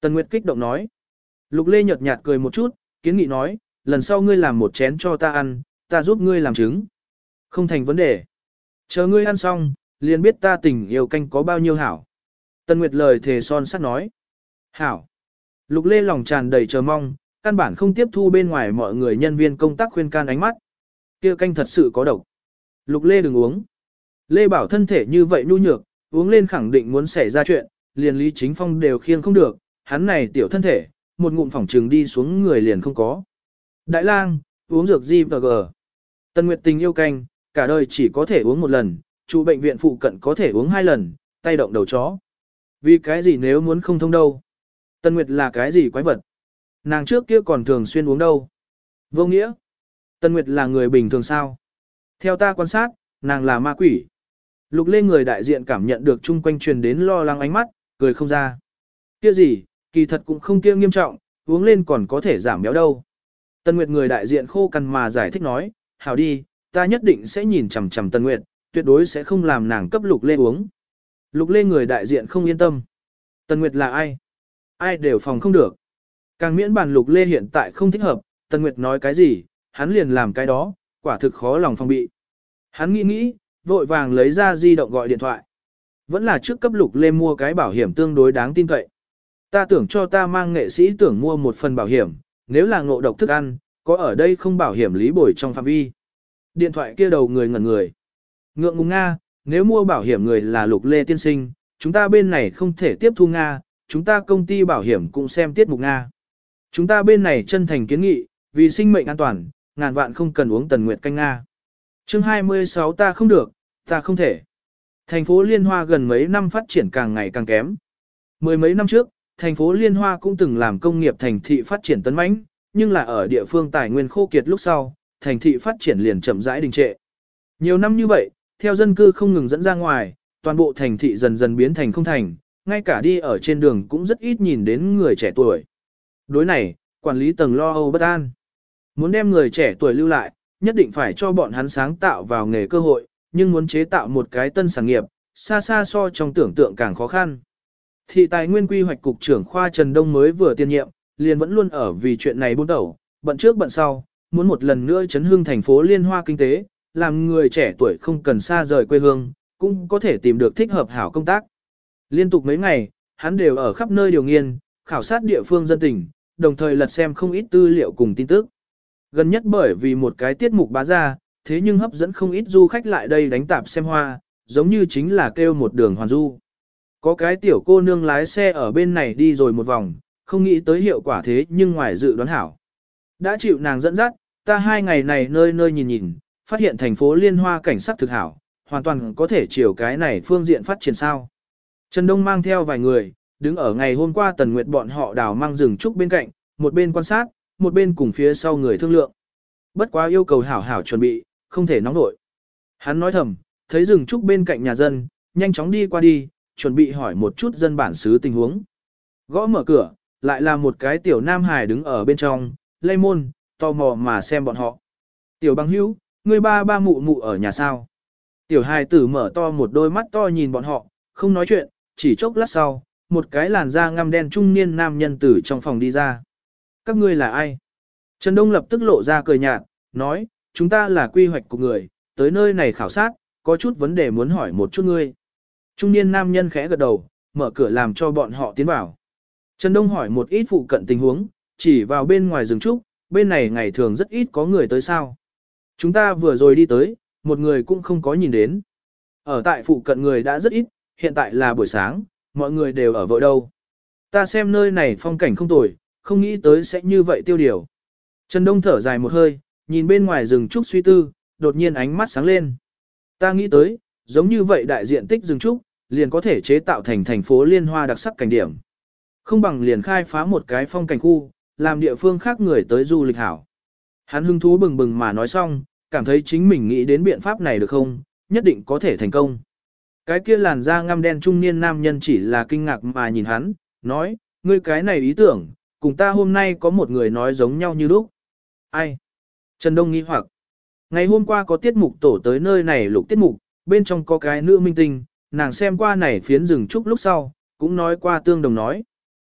Tần Nguyệt kích động nói. Lục Lê nhợt nhạt cười một chút, kiến nghị nói, lần sau ngươi làm một chén cho ta ăn, ta giúp ngươi làm trứng. Không thành vấn đề. Chờ ngươi ăn xong, liền biết ta tình yêu canh có bao nhiêu hảo. Tần Nguyệt lời thề son sắt nói. Hảo. Lục Lê lòng tràn đầy chờ mong, căn bản không tiếp thu bên ngoài mọi người nhân viên công tác khuyên can ánh mắt. Kia canh thật sự có độc. Lục Lê đừng uống. Lê bảo thân thể như vậy nhu nhược, uống lên khẳng định muốn xảy ra chuyện, liền Lý Chính Phong đều khiêng không được, hắn này tiểu thân thể, một ngụm phỏng trừng đi xuống người liền không có. Đại lang, uống dược gì và gờ. Tần Nguyệt tình yêu canh, cả đời chỉ có thể uống một lần, chủ bệnh viện phụ cận có thể uống 2 lần, tay động đầu chó. Vì cái gì nếu muốn không thông đâu? Tần Nguyệt là cái gì quái vật? Nàng trước kia còn thường xuyên uống đâu? Vô nghĩa. Tần Nguyệt là người bình thường sao? Theo ta quan sát, nàng là ma quỷ. Lục Lê người đại diện cảm nhận được chung quanh truyền đến lo lắng ánh mắt, cười không ra. Kia gì, kỳ thật cũng không kia nghiêm trọng, uống lên còn có thể giảm béo đâu. Tần Nguyệt người đại diện khô cằn mà giải thích nói, hảo đi, ta nhất định sẽ nhìn chằm chằm Tần Nguyệt, tuyệt đối sẽ không làm nàng cấp Lục Lê uống. Lục Lê người đại diện không yên tâm. Tần Nguyệt là ai? Ai đều phòng không được. Càng miễn bàn Lục Lê hiện tại không thích hợp, Tần Nguyệt nói cái gì, hắn liền làm cái đó, quả thực khó lòng phòng bị. Hắn nghĩ, vội vàng lấy ra di động gọi điện thoại. Vẫn là trước cấp Lục Lê mua cái bảo hiểm tương đối đáng tin cậy. Ta tưởng cho ta mang nghệ sĩ tưởng mua một phần bảo hiểm, nếu là ngộ độc thức ăn, có ở đây không bảo hiểm lý bồi trong phạm vi. Điện thoại kia đầu người ngẩn người. Ngượng ngùng Nga, nếu mua bảo hiểm người là Lục Lê tiên sinh, chúng ta bên này không thể tiếp thu Nga, chúng ta công ty bảo hiểm cũng xem tiết mục Nga. Chúng ta bên này chân thành kiến nghị, vì sinh mệnh an toàn, ngàn vạn không cần uống Tần Nguyệt canh Nga. Chương 26 ta không được, ta không thể. Thành phố Liên Hoa gần mấy năm phát triển càng ngày càng kém. Mười mấy năm trước, thành phố Liên Hoa cũng từng làm công nghiệp thành thị phát triển tấn mãnh, nhưng là ở địa phương tài nguyên khô kiệt lúc sau, thành thị phát triển liền chậm rãi đình trệ. Nhiều năm như vậy, theo dân cư không ngừng dẫn ra ngoài, toàn bộ thành thị dần dần biến thành không thành, ngay cả đi ở trên đường cũng rất ít nhìn đến người trẻ tuổi. Đối này, quản lý tầng lo âu bất an. Muốn đem người trẻ tuổi lưu lại, nhất định phải cho bọn hắn sáng tạo vào nghề cơ hội, nhưng muốn chế tạo một cái tân sản nghiệp, xa xa so trong tưởng tượng càng khó khăn. Thị tài nguyên quy hoạch cục trưởng khoa Trần Đông mới vừa tiên nhiệm, liền vẫn luôn ở vì chuyện này buôn đầu, bận trước bận sau, muốn một lần nữa chấn hưng thành phố Liên Hoa kinh tế, làm người trẻ tuổi không cần xa rời quê hương, cũng có thể tìm được thích hợp hảo công tác. Liên tục mấy ngày, hắn đều ở khắp nơi điều nghiên, khảo sát địa phương dân tình, đồng thời lật xem không ít tư liệu cùng tin tức. Gần nhất bởi vì một cái tiết mục bá ra, thế nhưng hấp dẫn không ít du khách lại đây đánh tạp xem hoa, giống như chính là kêu một đường hoàn du. Có cái tiểu cô nương lái xe ở bên này đi rồi một vòng, không nghĩ tới hiệu quả thế nhưng ngoài dự đoán hảo. Đã chịu nàng dẫn dắt, ta 2 ngày này nơi nơi nhìn nhìn, phát hiện thành phố Liên Hoa cảnh sắc thực hảo, hoàn toàn có thể chiều cái này phương diện phát triển sao. Trần Đông mang theo vài người, đứng ở ngày hôm qua Tần Nguyệt bọn họ đào mang rừng trúc bên cạnh, một bên quan sát, một bên cùng phía sau người thương lượng. Bất quá yêu cầu hảo hảo chuẩn bị, không thể nóng nổi. Hắn nói thầm, thấy rừng trúc bên cạnh nhà dân, nhanh chóng đi qua đi, chuẩn bị hỏi một chút dân bản xứ tình huống. Gõ mở cửa, lại là một cái tiểu nam hài đứng ở bên trong, lay môn, tò mò mà xem bọn họ. Tiểu bằng hữu, người ba mụ mụ ở nhà sao? Tiểu hài tử mở to một đôi mắt to nhìn bọn họ, không nói chuyện, chỉ chốc lát sau, một cái làn da ngăm đen trung niên nam nhân tử trong phòng đi ra. Các ngươi là ai? Trần Đông lập tức lộ ra cười nhạt, nói, chúng ta là quy hoạch của người, tới nơi này khảo sát, có chút vấn đề muốn hỏi một chút ngươi. Trung niên nam nhân khẽ gật đầu, mở cửa làm cho bọn họ tiến vào. Trần Đông hỏi một ít phụ cận tình huống, chỉ vào bên ngoài rừng trúc, bên này ngày thường rất ít có người tới sao. Chúng ta vừa rồi đi tới, một người cũng không có nhìn đến. Ở tại phụ cận người đã rất ít, hiện tại là buổi sáng, mọi người đều ở vội đâu. Ta xem nơi này phong cảnh không tồi, không nghĩ tới sẽ như vậy tiêu điều. Trần Đông thở dài một hơi, nhìn bên ngoài rừng trúc suy tư, đột nhiên ánh mắt sáng lên. Ta nghĩ tới, giống như vậy đại diện tích rừng trúc, liền có thể chế tạo thành thành phố Liên Hoa đặc sắc cảnh điểm. Không bằng liền khai phá một cái phong cảnh khu, làm địa phương khác người tới du lịch hảo. Hắn hứng thú bừng bừng mà nói xong, cảm thấy chính mình nghĩ đến biện pháp này được không, nhất định có thể thành công. Cái kia làn da ngăm đen trung niên nam nhân chỉ là kinh ngạc mà nhìn hắn, nói, ngươi cái này ý tưởng, cùng ta hôm nay có một người nói giống nhau như lúc. Ai? Trần Đông nghi hoặc. Ngày hôm qua có tiết mục tổ tới nơi này lục tiết mục, bên trong có cái nữ minh tinh, nàng xem qua này phiến rừng trúc lúc sau, cũng nói qua tương đồng nói.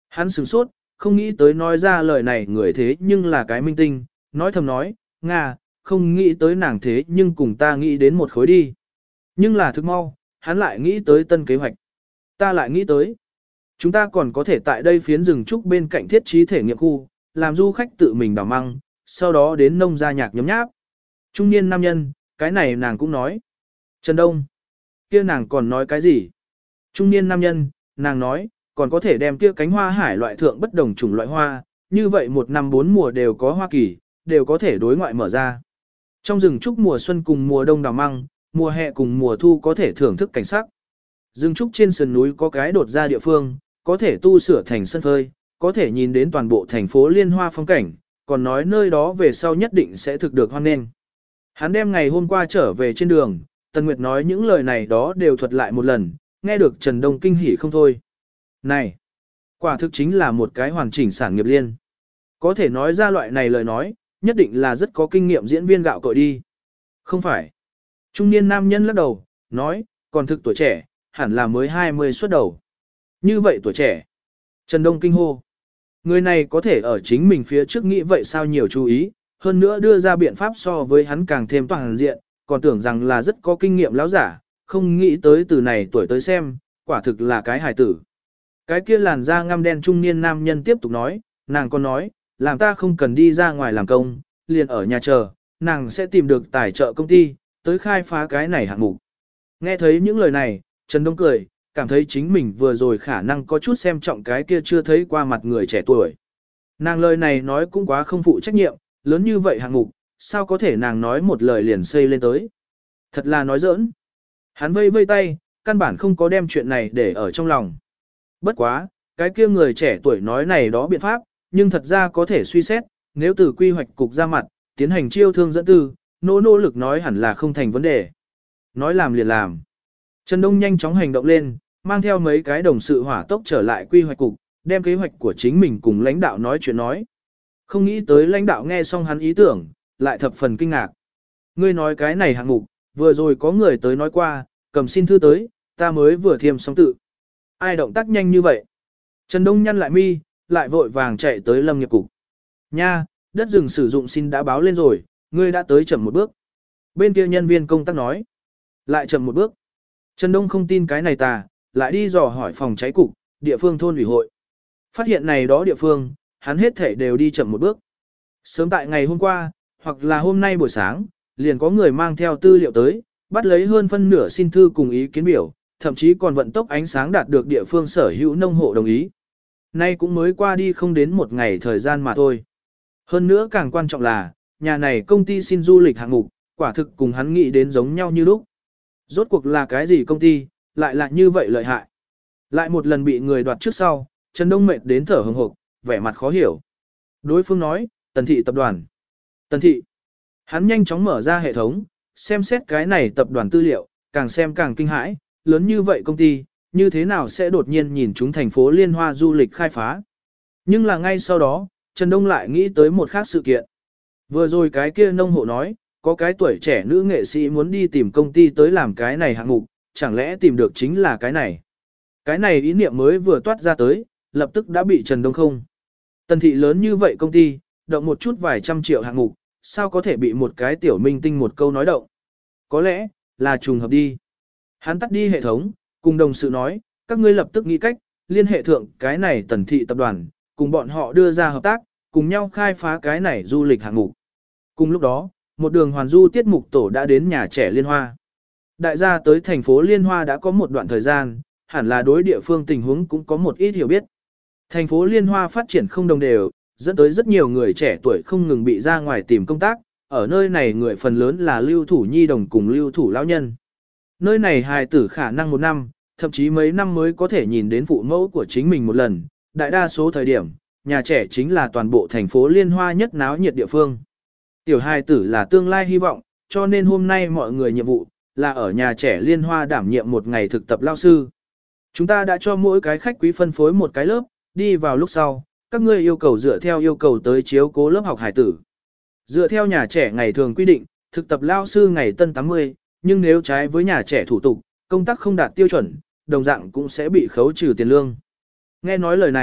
Hắn sửng sốt, không nghĩ tới nói ra lời này người thế nhưng là cái minh tinh, nói thầm nói, Nga, không nghĩ tới nàng thế nhưng cùng ta nghĩ đến một khối đi. Nhưng là thức mau, hắn lại nghĩ tới tân kế hoạch. Ta lại nghĩ tới, chúng ta còn có thể tại đây phiến rừng trúc bên cạnh thiết trí thể nghiệm khu, làm du khách tự mình đào măng, sau đó đến nông gia nhạc nhấm nháp. Trung niên nam nhân, cái này nàng cũng nói. Trần Đông, kia nàng còn nói cái gì? Trung niên nam nhân, nàng nói, còn có thể đem kia cánh hoa hải loại thượng bất đồng chủng loại hoa, như vậy một năm bốn mùa đều có hoa kỳ, đều có thể đối ngoại mở ra. Trong rừng trúc mùa xuân cùng mùa đông đào măng, mùa hè cùng mùa thu có thể thưởng thức cảnh sắc. Rừng trúc trên sườn núi có cái đột ra địa phương, có thể tu sửa thành sân phơi, có thể nhìn đến toàn bộ thành phố Liên Hoa phong cảnh, còn nói nơi đó về sau nhất định sẽ thực được hoan nghênh. Hắn đem ngày hôm qua trở về trên đường, Tần Nguyệt nói những lời này đó đều thuật lại một lần, nghe được Trần Đông kinh hỉ không thôi. Này, quả thực chính là một cái hoàn chỉnh sản nghiệp liên. Có thể nói ra loại này lời nói, nhất định là rất có kinh nghiệm diễn viên gạo cội đi. Không phải. Trung niên nam nhân lắc đầu, nói, còn thực tuổi trẻ, hẳn là mới 20 xuất đầu. Như vậy tuổi trẻ. Trần Đông kinh hô. Người này có thể ở chính mình phía trước nghĩ vậy sao nhiều chú ý, hơn nữa đưa ra biện pháp so với hắn càng thêm toàn diện, còn tưởng rằng là rất có kinh nghiệm lão giả, không nghĩ tới từ này tuổi tới xem, quả thực là cái hài tử. Cái kia làn da ngăm đen trung niên nam nhân tiếp tục nói, nàng còn nói, làm ta không cần đi ra ngoài làm công, liền ở nhà chờ, nàng sẽ tìm được tài trợ công ty, tới khai phá cái này hạng mục. Nghe thấy những lời này, Trần Đông cười, cảm thấy chính mình vừa rồi khả năng có chút xem trọng cái kia chưa thấy qua mặt người trẻ tuổi. Nàng lời này nói cũng quá không phụ trách nhiệm, lớn như vậy hạng mục, sao có thể nàng nói một lời liền xây lên tới. Thật là nói giỡn. Hắn vây vây tay, căn bản không có đem chuyện này để ở trong lòng. Bất quá, cái kia người trẻ tuổi nói này đó biện pháp, nhưng thật ra có thể suy xét, nếu từ quy hoạch cục ra mặt, tiến hành chiêu thương dẫn tư, nỗ lực nói hẳn là không thành vấn đề. Nói làm liền làm. Trần Đông nhanh chóng hành động lên, mang theo mấy cái đồng sự hỏa tốc trở lại quy hoạch cục, đem kế hoạch của chính mình cùng lãnh đạo nói chuyện nói. Không nghĩ tới lãnh đạo nghe xong hắn ý tưởng, lại thập phần kinh ngạc. Ngươi nói cái này hạng mục, vừa rồi có người tới nói qua, cầm xin thư tới, ta mới vừa thiêm xong tự. Ai động tác nhanh như vậy? Trần Đông nhăn lại mi, lại vội vàng chạy tới lâm nghiệp cục. Nha, đất rừng sử dụng xin đã báo lên rồi, ngươi đã tới chậm một bước. Bên kia nhân viên công tác nói. Lại chậm một bước. Trần Đông không tin cái này tà, lại đi dò hỏi phòng cháy cục, địa phương thôn ủy hội. Phát hiện này đó địa phương, hắn hết thể đều đi chậm một bước. Sớm tại ngày hôm qua, hoặc là hôm nay buổi sáng, liền có người mang theo tư liệu tới, bắt lấy hơn phân nửa xin thư cùng ý kiến biểu, thậm chí còn vận tốc ánh sáng đạt được địa phương sở hữu nông hộ đồng ý. Nay cũng mới qua đi không đến một ngày thời gian mà thôi. Hơn nữa càng quan trọng là, nhà này công ty xin du lịch hạng mục, quả thực cùng hắn nghĩ đến giống nhau như lúc. Rốt cuộc là cái gì công ty, lại là như vậy lợi hại. Lại một lần bị người đoạt trước sau, Trần Đông mệt đến thở hừng hực, vẻ mặt khó hiểu. Đối phương nói, Tần Thị tập đoàn. Tần Thị. Hắn nhanh chóng mở ra hệ thống, xem xét cái này tập đoàn tư liệu, càng xem càng kinh hãi, lớn như vậy công ty, như thế nào sẽ đột nhiên nhìn chúng thành phố Liên Hoa du lịch khai phá. Nhưng là ngay sau đó, Trần Đông lại nghĩ tới một khác sự kiện. Vừa rồi cái kia nông hộ nói, có cái tuổi trẻ nữ nghệ sĩ muốn đi tìm công ty tới làm cái này hạng mục, chẳng lẽ tìm được chính là cái này. Cái này ý niệm mới vừa toát ra tới, lập tức đã bị Trần Đông không. Tần Thị lớn như vậy công ty, động một chút vài trăm triệu hạng mục, sao có thể bị một cái tiểu minh tinh một câu nói động. Có lẽ, là trùng hợp đi. Hắn tắt đi hệ thống, cùng đồng sự nói, các ngươi lập tức nghĩ cách, liên hệ thượng cái này Tần Thị tập đoàn, cùng bọn họ đưa ra hợp tác, cùng nhau khai phá cái này du lịch hạng mục. Cùng lúc đó, một đường hoàn du tiết mục tổ đã đến nhà trẻ Liên Hoa. Đại gia tới thành phố Liên Hoa đã có một đoạn thời gian, hẳn là đối địa phương tình huống cũng có một ít hiểu biết. Thành phố Liên Hoa phát triển không đồng đều, dẫn tới rất nhiều người trẻ tuổi không ngừng bị ra ngoài tìm công tác, ở nơi này người phần lớn là lưu thủ nhi đồng cùng lưu thủ lão nhân. Nơi này hài tử khả năng một năm, thậm chí mấy năm mới có thể nhìn đến phụ mẫu của chính mình một lần, đại đa số thời điểm, nhà trẻ chính là toàn bộ thành phố Liên Hoa nhất náo nhiệt địa phương. Tiểu hài tử là tương lai hy vọng, cho nên hôm nay mọi người nhiệm vụ, là ở nhà trẻ Liên Hoa đảm nhiệm một ngày thực tập lao sư. Chúng ta đã cho mỗi cái khách quý phân phối một cái lớp, đi vào lúc sau, các ngươi yêu cầu dựa theo yêu cầu tới chiếu cố lớp học hài tử. Dựa theo nhà trẻ ngày thường quy định, thực tập lao sư ngày tân 80, nhưng nếu trái với nhà trẻ thủ tục, công tác không đạt tiêu chuẩn, đồng dạng cũng sẽ bị khấu trừ tiền lương. Nghe nói lời này,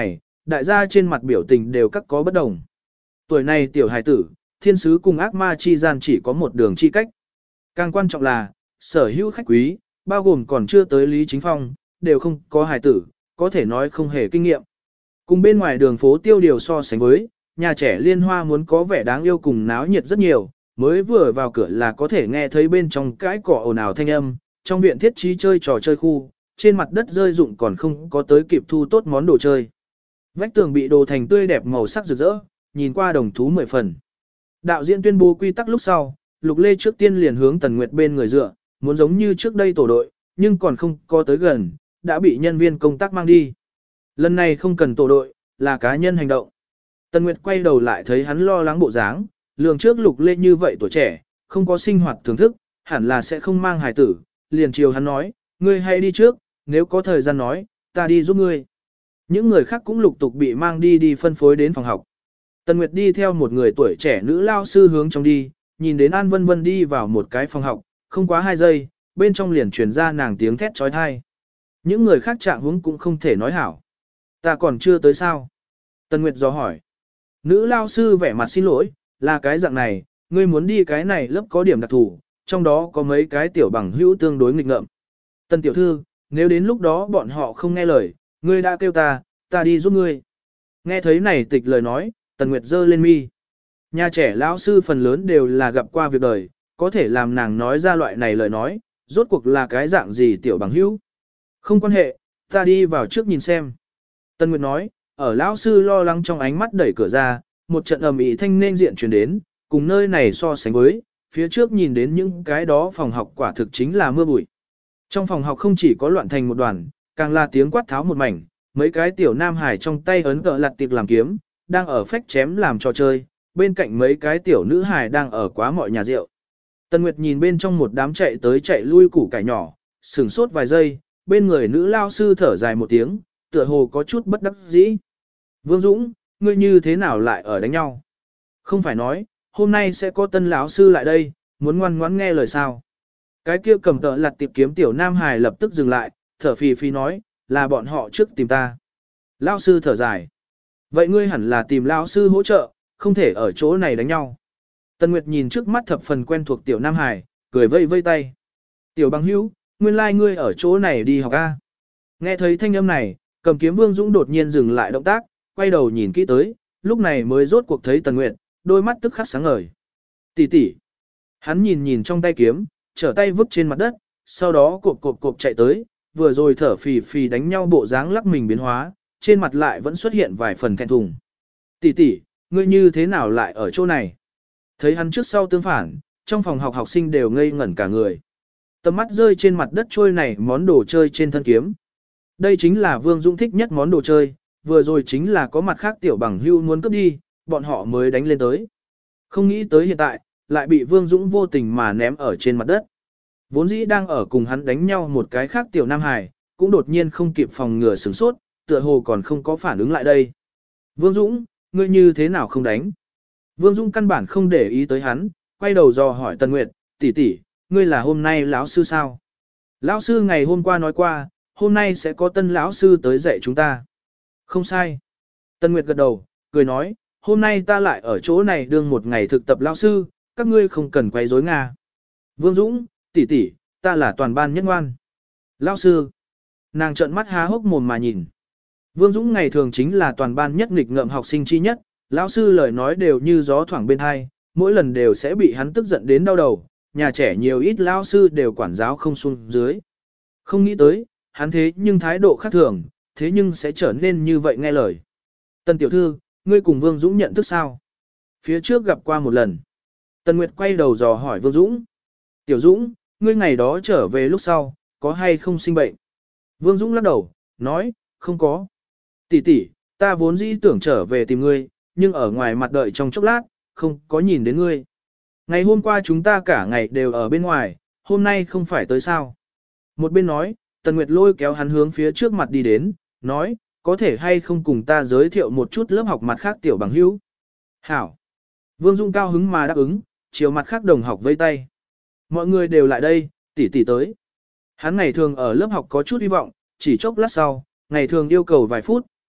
đại gia trên mặt biểu tình đều các có bất đồng. Tuổi này tiểu hài tử, thiên sứ cùng ác ma chi gian chỉ có một đường chi cách. Càng quan trọng là, sở hữu khách quý, bao gồm còn chưa tới Lý Chính Phong, đều không có hài tử, có thể nói không hề kinh nghiệm. Cùng bên ngoài đường phố tiêu điều so sánh với, nhà trẻ liên hoa muốn có vẻ đáng yêu cùng náo nhiệt rất nhiều, mới vừa vào cửa là có thể nghe thấy bên trong cái cỏ ồn ào thanh âm, trong viện thiết trí chơi trò chơi khu, trên mặt đất rơi rụng còn không có tới kịp thu tốt món đồ chơi. Vách tường bị đồ thành tươi đẹp màu sắc rực rỡ, nhìn qua đồng thú 10 phần. Đạo diễn tuyên bố quy tắc lúc sau, Lục Lê trước tiên liền hướng Tần Nguyệt bên người dựa, muốn giống như trước đây tổ đội, nhưng còn không có tới gần, đã bị nhân viên công tác mang đi. Lần này không cần tổ đội, là cá nhân hành động. Tần Nguyệt quay đầu lại thấy hắn lo lắng bộ dáng, lường trước Lục Lê như vậy tuổi trẻ, không có sinh hoạt thưởng thức, hẳn là sẽ không mang hài tử, liền chiều hắn nói, ngươi hãy đi trước, nếu có thời gian nói, ta đi giúp ngươi. Những người khác cũng lục tục bị mang đi phân phối đến phòng học. Tần Nguyệt đi theo một người tuổi trẻ nữ lao sư hướng trong đi, nhìn đến An Vân Vân đi vào một cái phòng học, không quá 2 giây, bên trong liền truyền ra nàng tiếng thét trói thai. Những người khác trạng huống cũng không thể nói hảo. Ta còn chưa tới sao? Tần Nguyệt dò hỏi. Nữ lao sư vẻ mặt xin lỗi, là cái dạng này, ngươi muốn đi cái này lớp có điểm đặc thù, trong đó có mấy cái tiểu bằng hữu tương đối nghịch ngợm. Tần tiểu thư, nếu đến lúc đó bọn họ không nghe lời, ngươi đã kêu ta đi giúp ngươi. Nghe thấy này tịch lời nói, Tần Nguyệt giơ lên mi. Nhà trẻ lão sư phần lớn đều là gặp qua việc đời, có thể làm nàng nói ra loại này lời nói, rốt cuộc là cái dạng gì tiểu bằng hữu. Không quan hệ, ta đi vào trước nhìn xem. Tần Nguyệt nói, ở lão sư lo lắng trong ánh mắt đẩy cửa ra, một trận ầm ĩ thanh nên diện truyền đến, cùng nơi này so sánh với, phía trước nhìn đến những cái đó phòng học quả thực chính là mưa bụi. Trong phòng học không chỉ có loạn thành một đoàn, càng là tiếng quát tháo một mảnh, mấy cái tiểu nam hải trong tay ấn cờ lặt tiệc làm kiếm, đang ở phách chém làm trò chơi, bên cạnh mấy cái tiểu nữ hải đang ở quá mọi nhà rượu. Tần Nguyệt nhìn bên trong một đám chạy tới chạy lui củ cải nhỏ, sửng sốt vài giây, bên người nữ lao sư thở dài một tiếng, tựa hồ có chút bất đắc dĩ. Vương Dũng, ngươi như thế nào lại ở đánh nhau? Không phải nói, hôm nay sẽ có tân lão sư lại đây, muốn ngoan ngoãn nghe lời sao? Cái kia cầm tợ lặt tiệp kiếm tiểu nam hài lập tức dừng lại, thở phì phì nói, là bọn họ trước tìm ta. Lão sư thở dài. Vậy ngươi hẳn là tìm lão sư hỗ trợ, không thể ở chỗ này đánh nhau. Tần Nguyệt nhìn trước mắt thập phần quen thuộc tiểu nam hài, cười vây vây tay. Tiểu bằng hữu, nguyên lai like ngươi ở chỗ này đi học A. Nghe thấy thanh âm này, cầm kiếm Vương Dũng đột nhiên dừng lại động tác, quay đầu nhìn kỹ tới, lúc này mới rốt cuộc thấy Tần Nguyệt, đôi mắt tức khắc sáng ngời. Tỷ tỷ. Hắn nhìn trong tay kiếm, trở tay vứt trên mặt đất, sau đó cộp chạy tới, vừa rồi thở phì phì đánh nhau bộ dáng lắc mình biến hóa, trên mặt lại vẫn xuất hiện vài phần thẹn thùng. Tỷ tỷ, ngươi như thế nào lại ở chỗ này? Thấy hắn trước sau tương phản, trong phòng học học sinh đều ngây ngẩn cả người. Tầm mắt rơi trên mặt đất trôi này món đồ chơi trên thân kiếm. Đây chính là Vương Dũng thích nhất món đồ chơi, vừa rồi chính là có mặt khác tiểu bằng hưu muốn cướp đi, bọn họ mới đánh lên tới. Không nghĩ tới hiện tại, lại bị Vương Dũng vô tình mà ném ở trên mặt đất. Vốn dĩ đang ở cùng hắn đánh nhau một cái khác tiểu nam hài, cũng đột nhiên không kịp phòng ngừa sửng sốt, tựa hồ còn không có phản ứng lại đây. Vương Dũng, ngươi như thế nào không đánh? Vương Dũng căn bản không để ý tới hắn, quay đầu dò hỏi Tần Nguyệt, tỷ tỷ, ngươi là hôm nay lão sư sao? Lão sư ngày hôm qua nói qua, hôm nay sẽ có tân lão sư tới dạy chúng ta. Không sai. Tần Nguyệt gật đầu, cười nói, hôm nay ta lại ở chỗ này đương một ngày thực tập lão sư, các ngươi không cần quấy rối Nga. Vương Dũng, tỷ tỷ, ta là toàn ban nhất ngoan. Lão sư. Nàng trợn mắt há hốc mồm mà nhìn. Vương Dũng ngày thường chính là toàn ban nhất nghịch ngợm học sinh chi nhất, lão sư lời nói đều như gió thoảng bên hai, mỗi lần đều sẽ bị hắn tức giận đến đau đầu, nhà trẻ nhiều ít lão sư đều quản giáo không xuống dưới. Không nghĩ tới, hắn thế nhưng thái độ khác thường, thế nhưng sẽ trở nên như vậy nghe lời. Tần tiểu thư, ngươi cùng Vương Dũng nhận thức sao? Phía trước gặp qua một lần. Tần Nguyệt quay đầu dò hỏi Vương Dũng. Tiểu Dũng, ngươi ngày đó trở về lúc sau, có hay không sinh bệnh? Vương Dũng lắc đầu, nói, không có. Tỷ tỷ, ta vốn dĩ tưởng trở về tìm ngươi, nhưng ở ngoài mặt đợi trong chốc lát, không có nhìn đến ngươi. Ngày hôm qua chúng ta cả ngày đều ở bên ngoài, hôm nay không phải tới sao. Một bên nói, Tần Nguyệt lôi kéo hắn hướng phía trước mặt đi đến, nói, có thể hay không cùng ta giới thiệu một chút lớp học mặt khác tiểu bằng hữu. Hảo. Vương Dung cao hứng mà đáp ứng, chiều mặt khác đồng học vây tay. Mọi người đều lại đây, tỷ tỷ tới. Hắn ngày thường ở lớp học có chút hy vọng, chỉ chốc lát sau, ngày thường yêu cầu vài phút,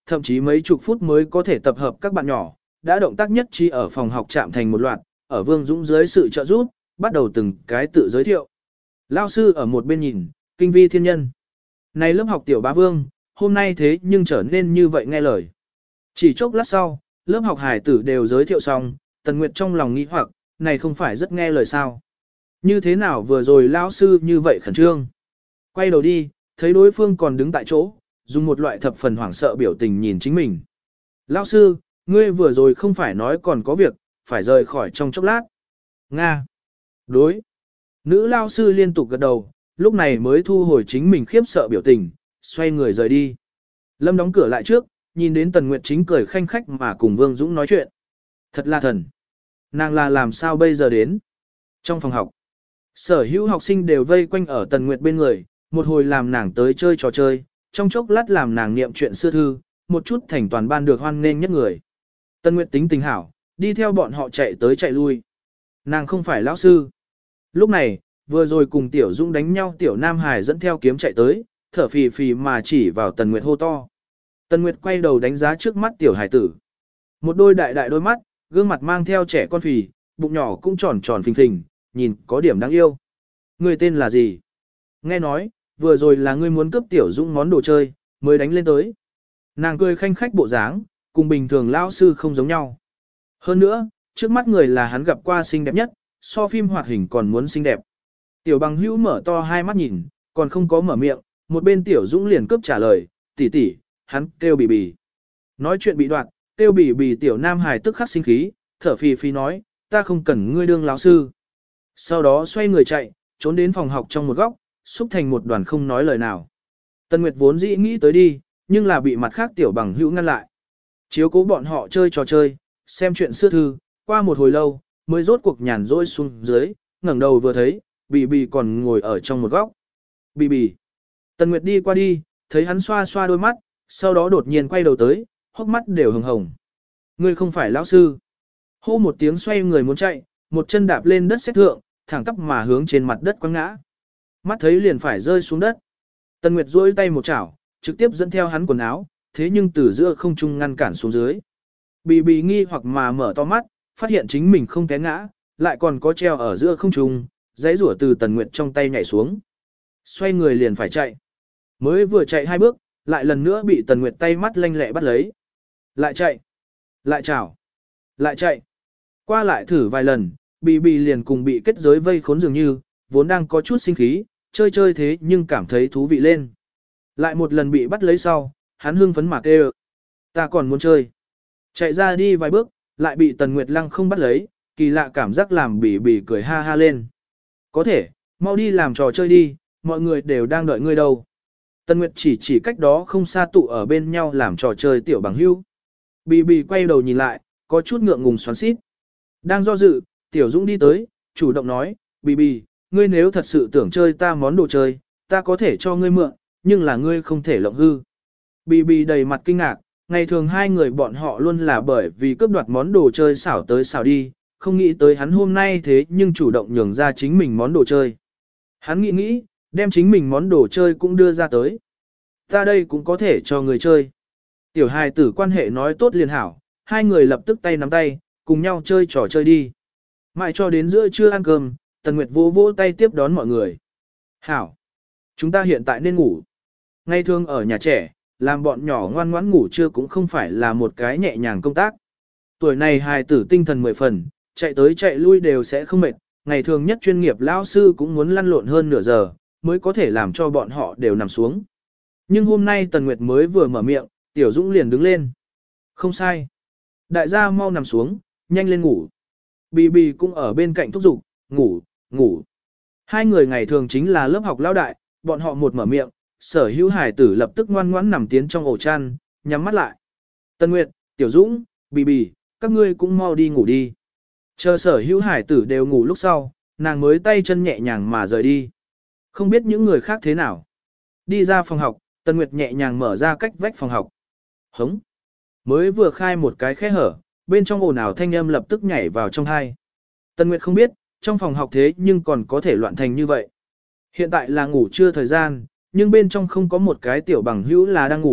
thậm chí mấy chục phút mới có thể tập hợp các bạn nhỏ, đã động tác nhất trí ở phòng học chạm thành một loạt, ở Vương Dũng dưới sự trợ giúp, bắt đầu từng cái tự giới thiệu. Lao sư ở một bên nhìn, kinh vi thiên nhân. Này lớp học tiểu bá Vương, hôm nay thế nhưng trở nên như vậy nghe lời. Chỉ chốc lát sau, lớp học hải tử đều giới thiệu xong, Tần Nguyệt trong lòng nghĩ hoặc, này không phải rất nghe lời sao. Như thế nào vừa rồi lão sư như vậy khẩn trương. Quay đầu đi, thấy đối phương còn đứng tại chỗ, dùng một loại thập phần hoảng sợ biểu tình nhìn chính mình. Lão sư, ngươi vừa rồi không phải nói còn có việc, phải rời khỏi trong chốc lát. Nga. Đối. Nữ lão sư liên tục gật đầu, lúc này mới thu hồi chính mình khiếp sợ biểu tình, xoay người rời đi. Lâm đóng cửa lại trước, nhìn đến Tần Nguyệt chính cười khanh khách mà cùng Vương Dũng nói chuyện. Thật là thần. Nàng là làm sao bây giờ đến? Trong phòng học, sở hữu học sinh đều vây quanh ở Tần Nguyệt bên người, một hồi làm nàng tới chơi trò chơi, trong chốc lát làm nàng niệm chuyện xưa thư, một chút thành toàn ban được hoan nghênh nhất người. Tần Nguyệt tính tình hảo, đi theo bọn họ chạy tới chạy lui. Nàng không phải lão sư. Lúc này, vừa rồi cùng Tiểu Dũng đánh nhau Tiểu Nam Hải dẫn theo kiếm chạy tới, thở phì phì mà chỉ vào Tần Nguyệt hô to. Tần Nguyệt quay đầu đánh giá trước mắt Tiểu Hải tử. Một đôi đại đại đôi mắt, gương mặt mang theo trẻ con phì, bụng nhỏ cũng tròn tròn phình phình, nhìn có điểm đáng yêu. Người tên là gì? Nghe nói, vừa rồi là ngươi muốn cướp Tiểu Dũng món đồ chơi, mới đánh lên tới. Nàng cười khanh khách bộ dáng, cùng bình thường lão sư không giống nhau. Hơn nữa, trước mắt người là hắn gặp qua xinh đẹp nhất, so phim hoạt hình còn muốn xinh đẹp. Tiểu Bằng Hữu mở to hai mắt nhìn, còn không có mở miệng, một bên Tiểu Dũng liền cướp trả lời, tỷ tỷ, hắn kêu bì bì. Nói chuyện bị đoạn, kêu bì bì Tiểu Nam Hải tức khắc sinh khí, thở phì phì nói, ta không cần ngươi đương lão sư. Sau đó xoay người chạy, trốn đến phòng học trong một góc, xúc thành một đoàn không nói lời nào. Tần Nguyệt vốn dĩ nghĩ tới đi, nhưng là bị mặt khác Tiểu Bằng Hữu ngăn lại. Chiếu cố bọn họ chơi trò chơi, xem chuyện xưa thư, qua một hồi lâu, mới rốt cuộc nhàn rỗi xuống dưới, ngẩng đầu vừa thấy, bì bì còn ngồi ở trong một góc. Bì bì. Tần Nguyệt đi qua đi, thấy hắn xoa xoa đôi mắt, sau đó đột nhiên quay đầu tới, hốc mắt đều hồng hồng. Ngươi không phải lão sư. Hô một tiếng xoay người muốn chạy, một chân đạp lên đất xét thượng, thẳng tắp mà hướng trên mặt đất quăng ngã. Mắt thấy liền phải rơi xuống đất. Tần Nguyệt duỗi tay một chảo, trực tiếp dẫn theo hắn quần áo, thế nhưng từ giữa không trung ngăn cản xuống dưới. Bì bì nghi hoặc mà mở to mắt, phát hiện chính mình không té ngã, lại còn có treo ở giữa không trung, giấy rủa từ Tần Nguyệt trong tay nhảy xuống. Xoay người liền phải chạy. Mới vừa chạy hai bước, lại lần nữa bị Tần Nguyệt tay mắt lanh lẹ bắt lấy. Lại chạy. Lại chảo. Lại chạy. Qua lại thử vài lần, bì bì liền cùng bị kết giới vây khốn dường như, vốn đang có chút sinh khí, chơi chơi thế nhưng cảm thấy thú vị lên. Lại một lần bị bắt lấy sau, hắn hưng phấn mà kêu. Ta còn muốn chơi. Chạy ra đi vài bước, lại bị Tần Nguyệt Lăng không bắt lấy, kỳ lạ cảm giác làm bì bì cười ha ha lên. Có thể, mau đi làm trò chơi đi, mọi người đều đang đợi ngươi đâu. Tần Nguyệt chỉ cách đó không xa tụ ở bên nhau làm trò chơi Tiểu Bằng Hữu. Bì bì quay đầu nhìn lại, có chút ngượng ngùng xoắn xít. Đang do dự, Tiểu Dũng đi tới, chủ động nói, bì bì, ngươi nếu thật sự tưởng chơi ta món đồ chơi, ta có thể cho ngươi mượn, nhưng là ngươi không thể lộng hư. Bì bì đầy mặt kinh ngạc, ngày thường hai người bọn họ luôn là bởi vì cướp đoạt món đồ chơi xảo tới xảo đi, không nghĩ tới hắn hôm nay thế nhưng chủ động nhường ra chính mình món đồ chơi. Hắn nghĩ, đem chính mình món đồ chơi cũng đưa ra tới. Ta đây cũng có thể cho người chơi. Tiểu hài tử quan hệ nói tốt liền hảo, hai người lập tức tay nắm tay, cùng nhau chơi trò chơi đi. Mãi cho đến giữa trưa ăn cơm, Tần Nguyệt vỗ vỗ tay tiếp đón mọi người. Hảo! Chúng ta hiện tại nên ngủ. Ngày thường ở nhà trẻ, làm bọn nhỏ ngoan ngoãn ngủ trưa cũng không phải là một cái nhẹ nhàng công tác. Tuổi này hài tử tinh thần 10 phần, chạy tới chạy lui đều sẽ không mệt, ngày thường nhất chuyên nghiệp lão sư cũng muốn lăn lộn hơn nửa giờ, mới có thể làm cho bọn họ đều nằm xuống. Nhưng hôm nay Tần Nguyệt mới vừa mở miệng, Tiểu Dũng liền đứng lên. Không sai. Đại gia mau nằm xuống, nhanh lên ngủ. Bì bì cũng ở bên cạnh thúc giục, ngủ, ngủ. Hai người ngày thường chính là lớp học lão đại, bọn họ một mở miệng, sở hữu hải tử lập tức ngoan ngoãn nằm tiến trong ổ chăn, nhắm mắt lại. Tần Nguyệt, Tiểu Dũng, bì bì, các ngươi cũng mau đi ngủ đi. Chờ sở hữu hải tử đều ngủ lúc sau, nàng mới tay chân nhẹ nhàng mà rời đi. Không biết những người khác thế nào. Đi ra phòng học, Tần Nguyệt nhẹ nhàng mở ra cách vách phòng học. Hống. Mới vừa khai một cái khe hở, bên trong ồn ào thanh âm lập tức nhảy vào trong tai. Tần Nguyệt không biết, trong phòng học thế nhưng còn có thể loạn thành như vậy. Hiện tại là ngủ trưa thời gian, nhưng bên trong không có một cái Tiểu Bằng Hữu là đang ngủ,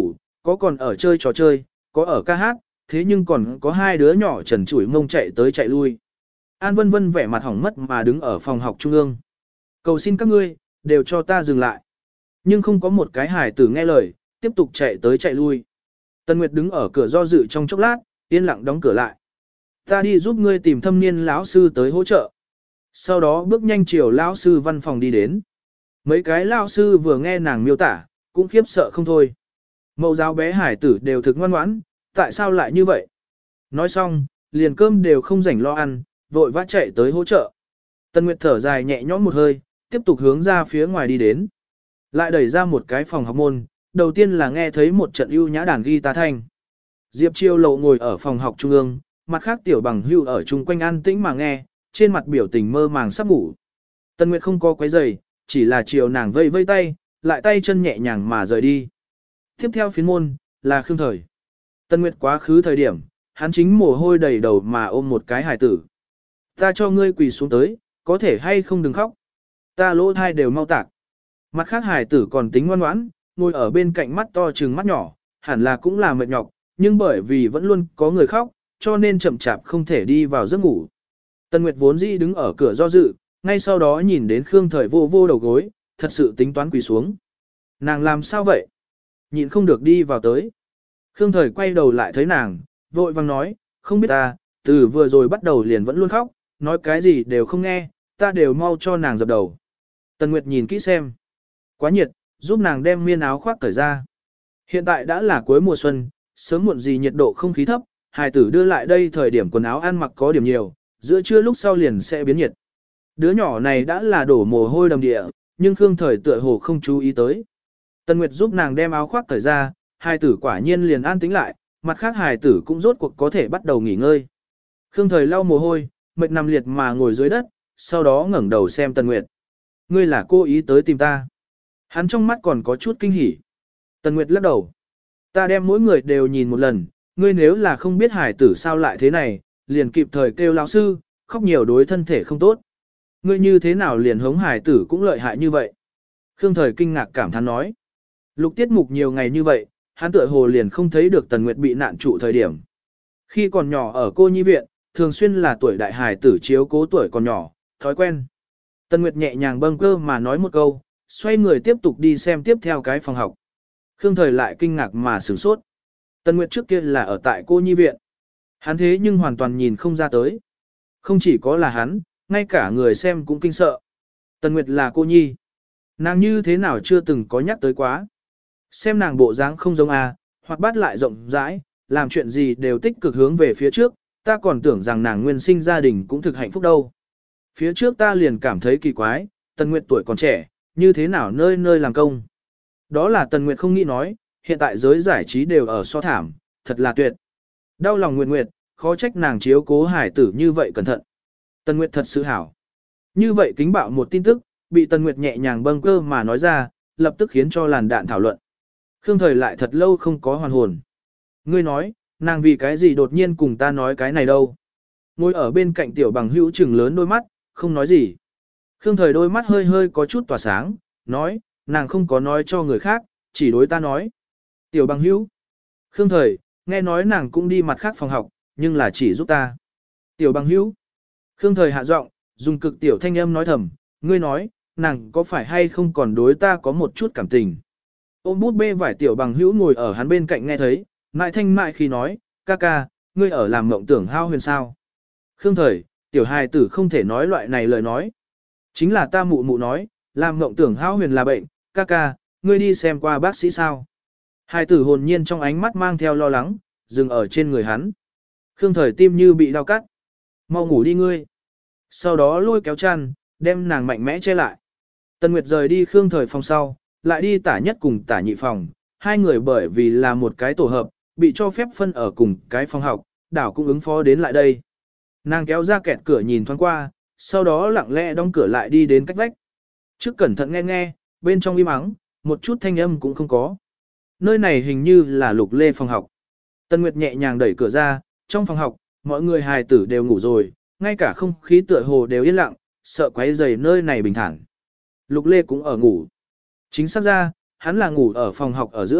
có còn ở chơi trò chơi, có ở ca hát, thế nhưng còn có hai đứa nhỏ trần trụi mông chạy tới chạy lui. An Vân Vân vẻ mặt hỏng mất mà đứng ở phòng học trung ương. Cầu xin các ngươi, đều cho ta dừng lại. Nhưng không có một cái hài tử nghe lời, tiếp tục chạy tới chạy lui. Tân Nguyệt đứng ở cửa do dự trong chốc lát, yên lặng đóng cửa lại. Ta đi giúp ngươi tìm thâm niên lão sư tới hỗ trợ. Sau đó bước nhanh chiều lão sư văn phòng đi đến. Mấy cái lão sư vừa nghe nàng miêu tả, cũng khiếp sợ không thôi. Mẫu giáo bé hải tử đều thực ngoan ngoãn, tại sao lại như vậy? Nói xong, liền cơm đều không rảnh lo ăn, vội vã chạy tới hỗ trợ. Tân Nguyệt thở dài nhẹ nhõm một hơi, tiếp tục hướng ra phía ngoài đi đến. Lại đẩy ra một cái phòng học môn, đầu tiên là nghe thấy một trận ưu nhã đàn guitar thanh. Diệp Chiêu Lộ ngồi ở phòng học trung ương, mặt khác tiểu bằng hưu ở chung quanh an tĩnh mà nghe, trên mặt biểu tình mơ màng sắp ngủ. Tân Nguyệt không có quấy rầy, chỉ là chiều nàng vây vây tay, lại tay chân nhẹ nhàng mà rời đi. Tiếp theo phiến môn, là Khương Thời. Tân Nguyệt quá khứ thời điểm, hắn chính mồ hôi đầy đầu mà ôm một cái hài tử. Ta cho ngươi quỳ xuống tới, có thể hay không đừng khóc. Ta lỗ thai đều mau tạc. Mặt khác hài tử còn tính ngoan ngoãn, ngồi ở bên cạnh mắt to trừng mắt nhỏ, hẳn là cũng là mệt nhọc, nhưng bởi vì vẫn luôn có người khóc, cho nên chậm chạp không thể đi vào giấc ngủ. Tân Nguyệt vốn dĩ đứng ở cửa do dự, ngay sau đó nhìn đến Khương Thời vô vô đầu gối, thật sự tính toán quỳ xuống. Nàng làm sao vậy? Nhịn không được đi vào tới. Khương Thời quay đầu lại thấy nàng, vội vang nói, không biết ta, từ vừa rồi bắt đầu liền vẫn luôn khóc, nói cái gì đều không nghe, ta đều mau cho nàng dập đầu. Tân Nguyệt nhìn kỹ xem. Quá nhiệt, giúp nàng đem miên áo khoác cởi ra. Hiện tại đã là cuối mùa xuân, sớm muộn gì nhiệt độ không khí thấp, hài tử đưa lại đây thời điểm quần áo ăn mặc có điểm nhiều, giữa trưa lúc sau liền sẽ biến nhiệt. Đứa nhỏ này đã là đổ mồ hôi đầm địa, nhưng Khương Thời tựa hồ không chú ý tới. Tân Nguyệt giúp nàng đem áo khoác cởi ra, hài tử quả nhiên liền an tĩnh lại, mặt khác hài tử cũng rốt cuộc có thể bắt đầu nghỉ ngơi. Khương Thời lau mồ hôi, mệt nằm liệt mà ngồi dưới đất, sau đó ngẩng đầu xem Tân Nguyệt. Ngươi là cô ý tới tìm ta. Hắn trong mắt còn có chút kinh hỉ. Tân Nguyệt lắc đầu. Ta đem mỗi người đều nhìn một lần, ngươi nếu là không biết hải tử sao lại thế này, liền kịp thời kêu lão sư, khóc nhiều đối thân thể không tốt. Ngươi như thế nào liền hống hải tử cũng lợi hại như vậy. Khương Thời kinh ngạc cảm thán nói. Lục tiết mục nhiều ngày như vậy, hắn tựa hồ liền không thấy được Tần Nguyệt bị nạn trụ thời điểm. Khi còn nhỏ ở cô nhi viện, thường xuyên là tuổi đại hải tử chiếu cố tuổi còn nhỏ, thói quen. Tần Nguyệt nhẹ nhàng bâng cơ mà nói một câu, xoay người tiếp tục đi xem tiếp theo cái phòng học. Khương Thời lại kinh ngạc mà sửng sốt. Tần Nguyệt trước kia là ở tại cô nhi viện. Hắn thế nhưng hoàn toàn nhìn không ra tới. Không chỉ có là hắn, ngay cả người xem cũng kinh sợ. Tần Nguyệt là cô nhi. Nàng như thế nào chưa từng có nhắc tới quá. Xem nàng bộ dáng không giống hoặc bắt lại rộng rãi, làm chuyện gì đều tích cực hướng về phía trước, ta còn tưởng rằng nàng nguyên sinh gia đình cũng thực hạnh phúc đâu. Phía trước ta liền cảm thấy kỳ quái, Tần Nguyệt tuổi còn trẻ, như thế nào nơi nơi làm công. Đó là Tần Nguyệt không nghĩ nói, hiện tại giới giải trí đều ở so thảm, thật là tuyệt. Đau lòng Nguyệt Nguyệt, khó trách nàng chiếu cố hải tử như vậy cẩn thận. Tần Nguyệt thật sự hảo. Như vậy kính bạo một tin tức, bị Tần Nguyệt nhẹ nhàng bâng cơ mà nói ra, lập tức khiến cho làn đạn thảo luận. Khương Thời lại thật lâu không có hoàn hồn. Ngươi nói, nàng vì cái gì đột nhiên cùng ta nói cái này đâu. Ngồi ở bên cạnh tiểu bằng hữu trừng lớn đôi mắt, không nói gì. Khương Thời đôi mắt hơi hơi có chút tỏa sáng, nói, nàng không có nói cho người khác, chỉ đối ta nói. Tiểu bằng hữu. Khương Thời, nghe nói nàng cũng đi mặt khác phòng học, nhưng là chỉ giúp ta. Tiểu bằng hữu. Khương Thời hạ giọng, dùng cực tiểu thanh âm nói thầm, ngươi nói, nàng có phải hay không còn đối ta có một chút cảm tình. Ôm bút bê vải tiểu bằng hữu ngồi ở hắn bên cạnh nghe thấy, mại thanh mại khi nói, ca ca, ngươi ở làm mộng tưởng hao huyền sao. Khương Thời, tiểu hài tử không thể nói loại này lời nói. Chính là ta mụ mụ nói, làm mộng tưởng hao huyền là bệnh, ca ca, ngươi đi xem qua bác sĩ sao. Hài tử hồn nhiên trong ánh mắt mang theo lo lắng, dừng ở trên người hắn. Khương Thời tim như bị đau cắt. Mau ngủ đi ngươi. Sau đó lôi kéo chăn, đem nàng mạnh mẽ che lại. Tần Nguyệt rời đi Khương Thời phòng sau, lại đi tả nhất cùng tả nhị phòng. Hai người bởi vì là một cái tổ hợp, bị cho phép phân ở cùng cái phòng học, đảo cũng ứng phó đến lại đây. Nàng kéo ra kẹt cửa nhìn thoáng qua, sau đó lặng lẽ đóng cửa lại đi đến cách vách. Trước cẩn thận nghe nghe, bên trong im ắng, một chút thanh âm cũng không có. Nơi này hình như là Lục Lê phòng học. Tân Nguyệt nhẹ nhàng đẩy cửa ra, trong phòng học, mọi người hài tử đều ngủ rồi, ngay cả không khí tựa hồ đều yên lặng, sợ quấy rầy nơi này bình thản. Lục Lê cũng ở ngủ. Chính xác ra, hắn là ngủ ở phòng học ở giữa,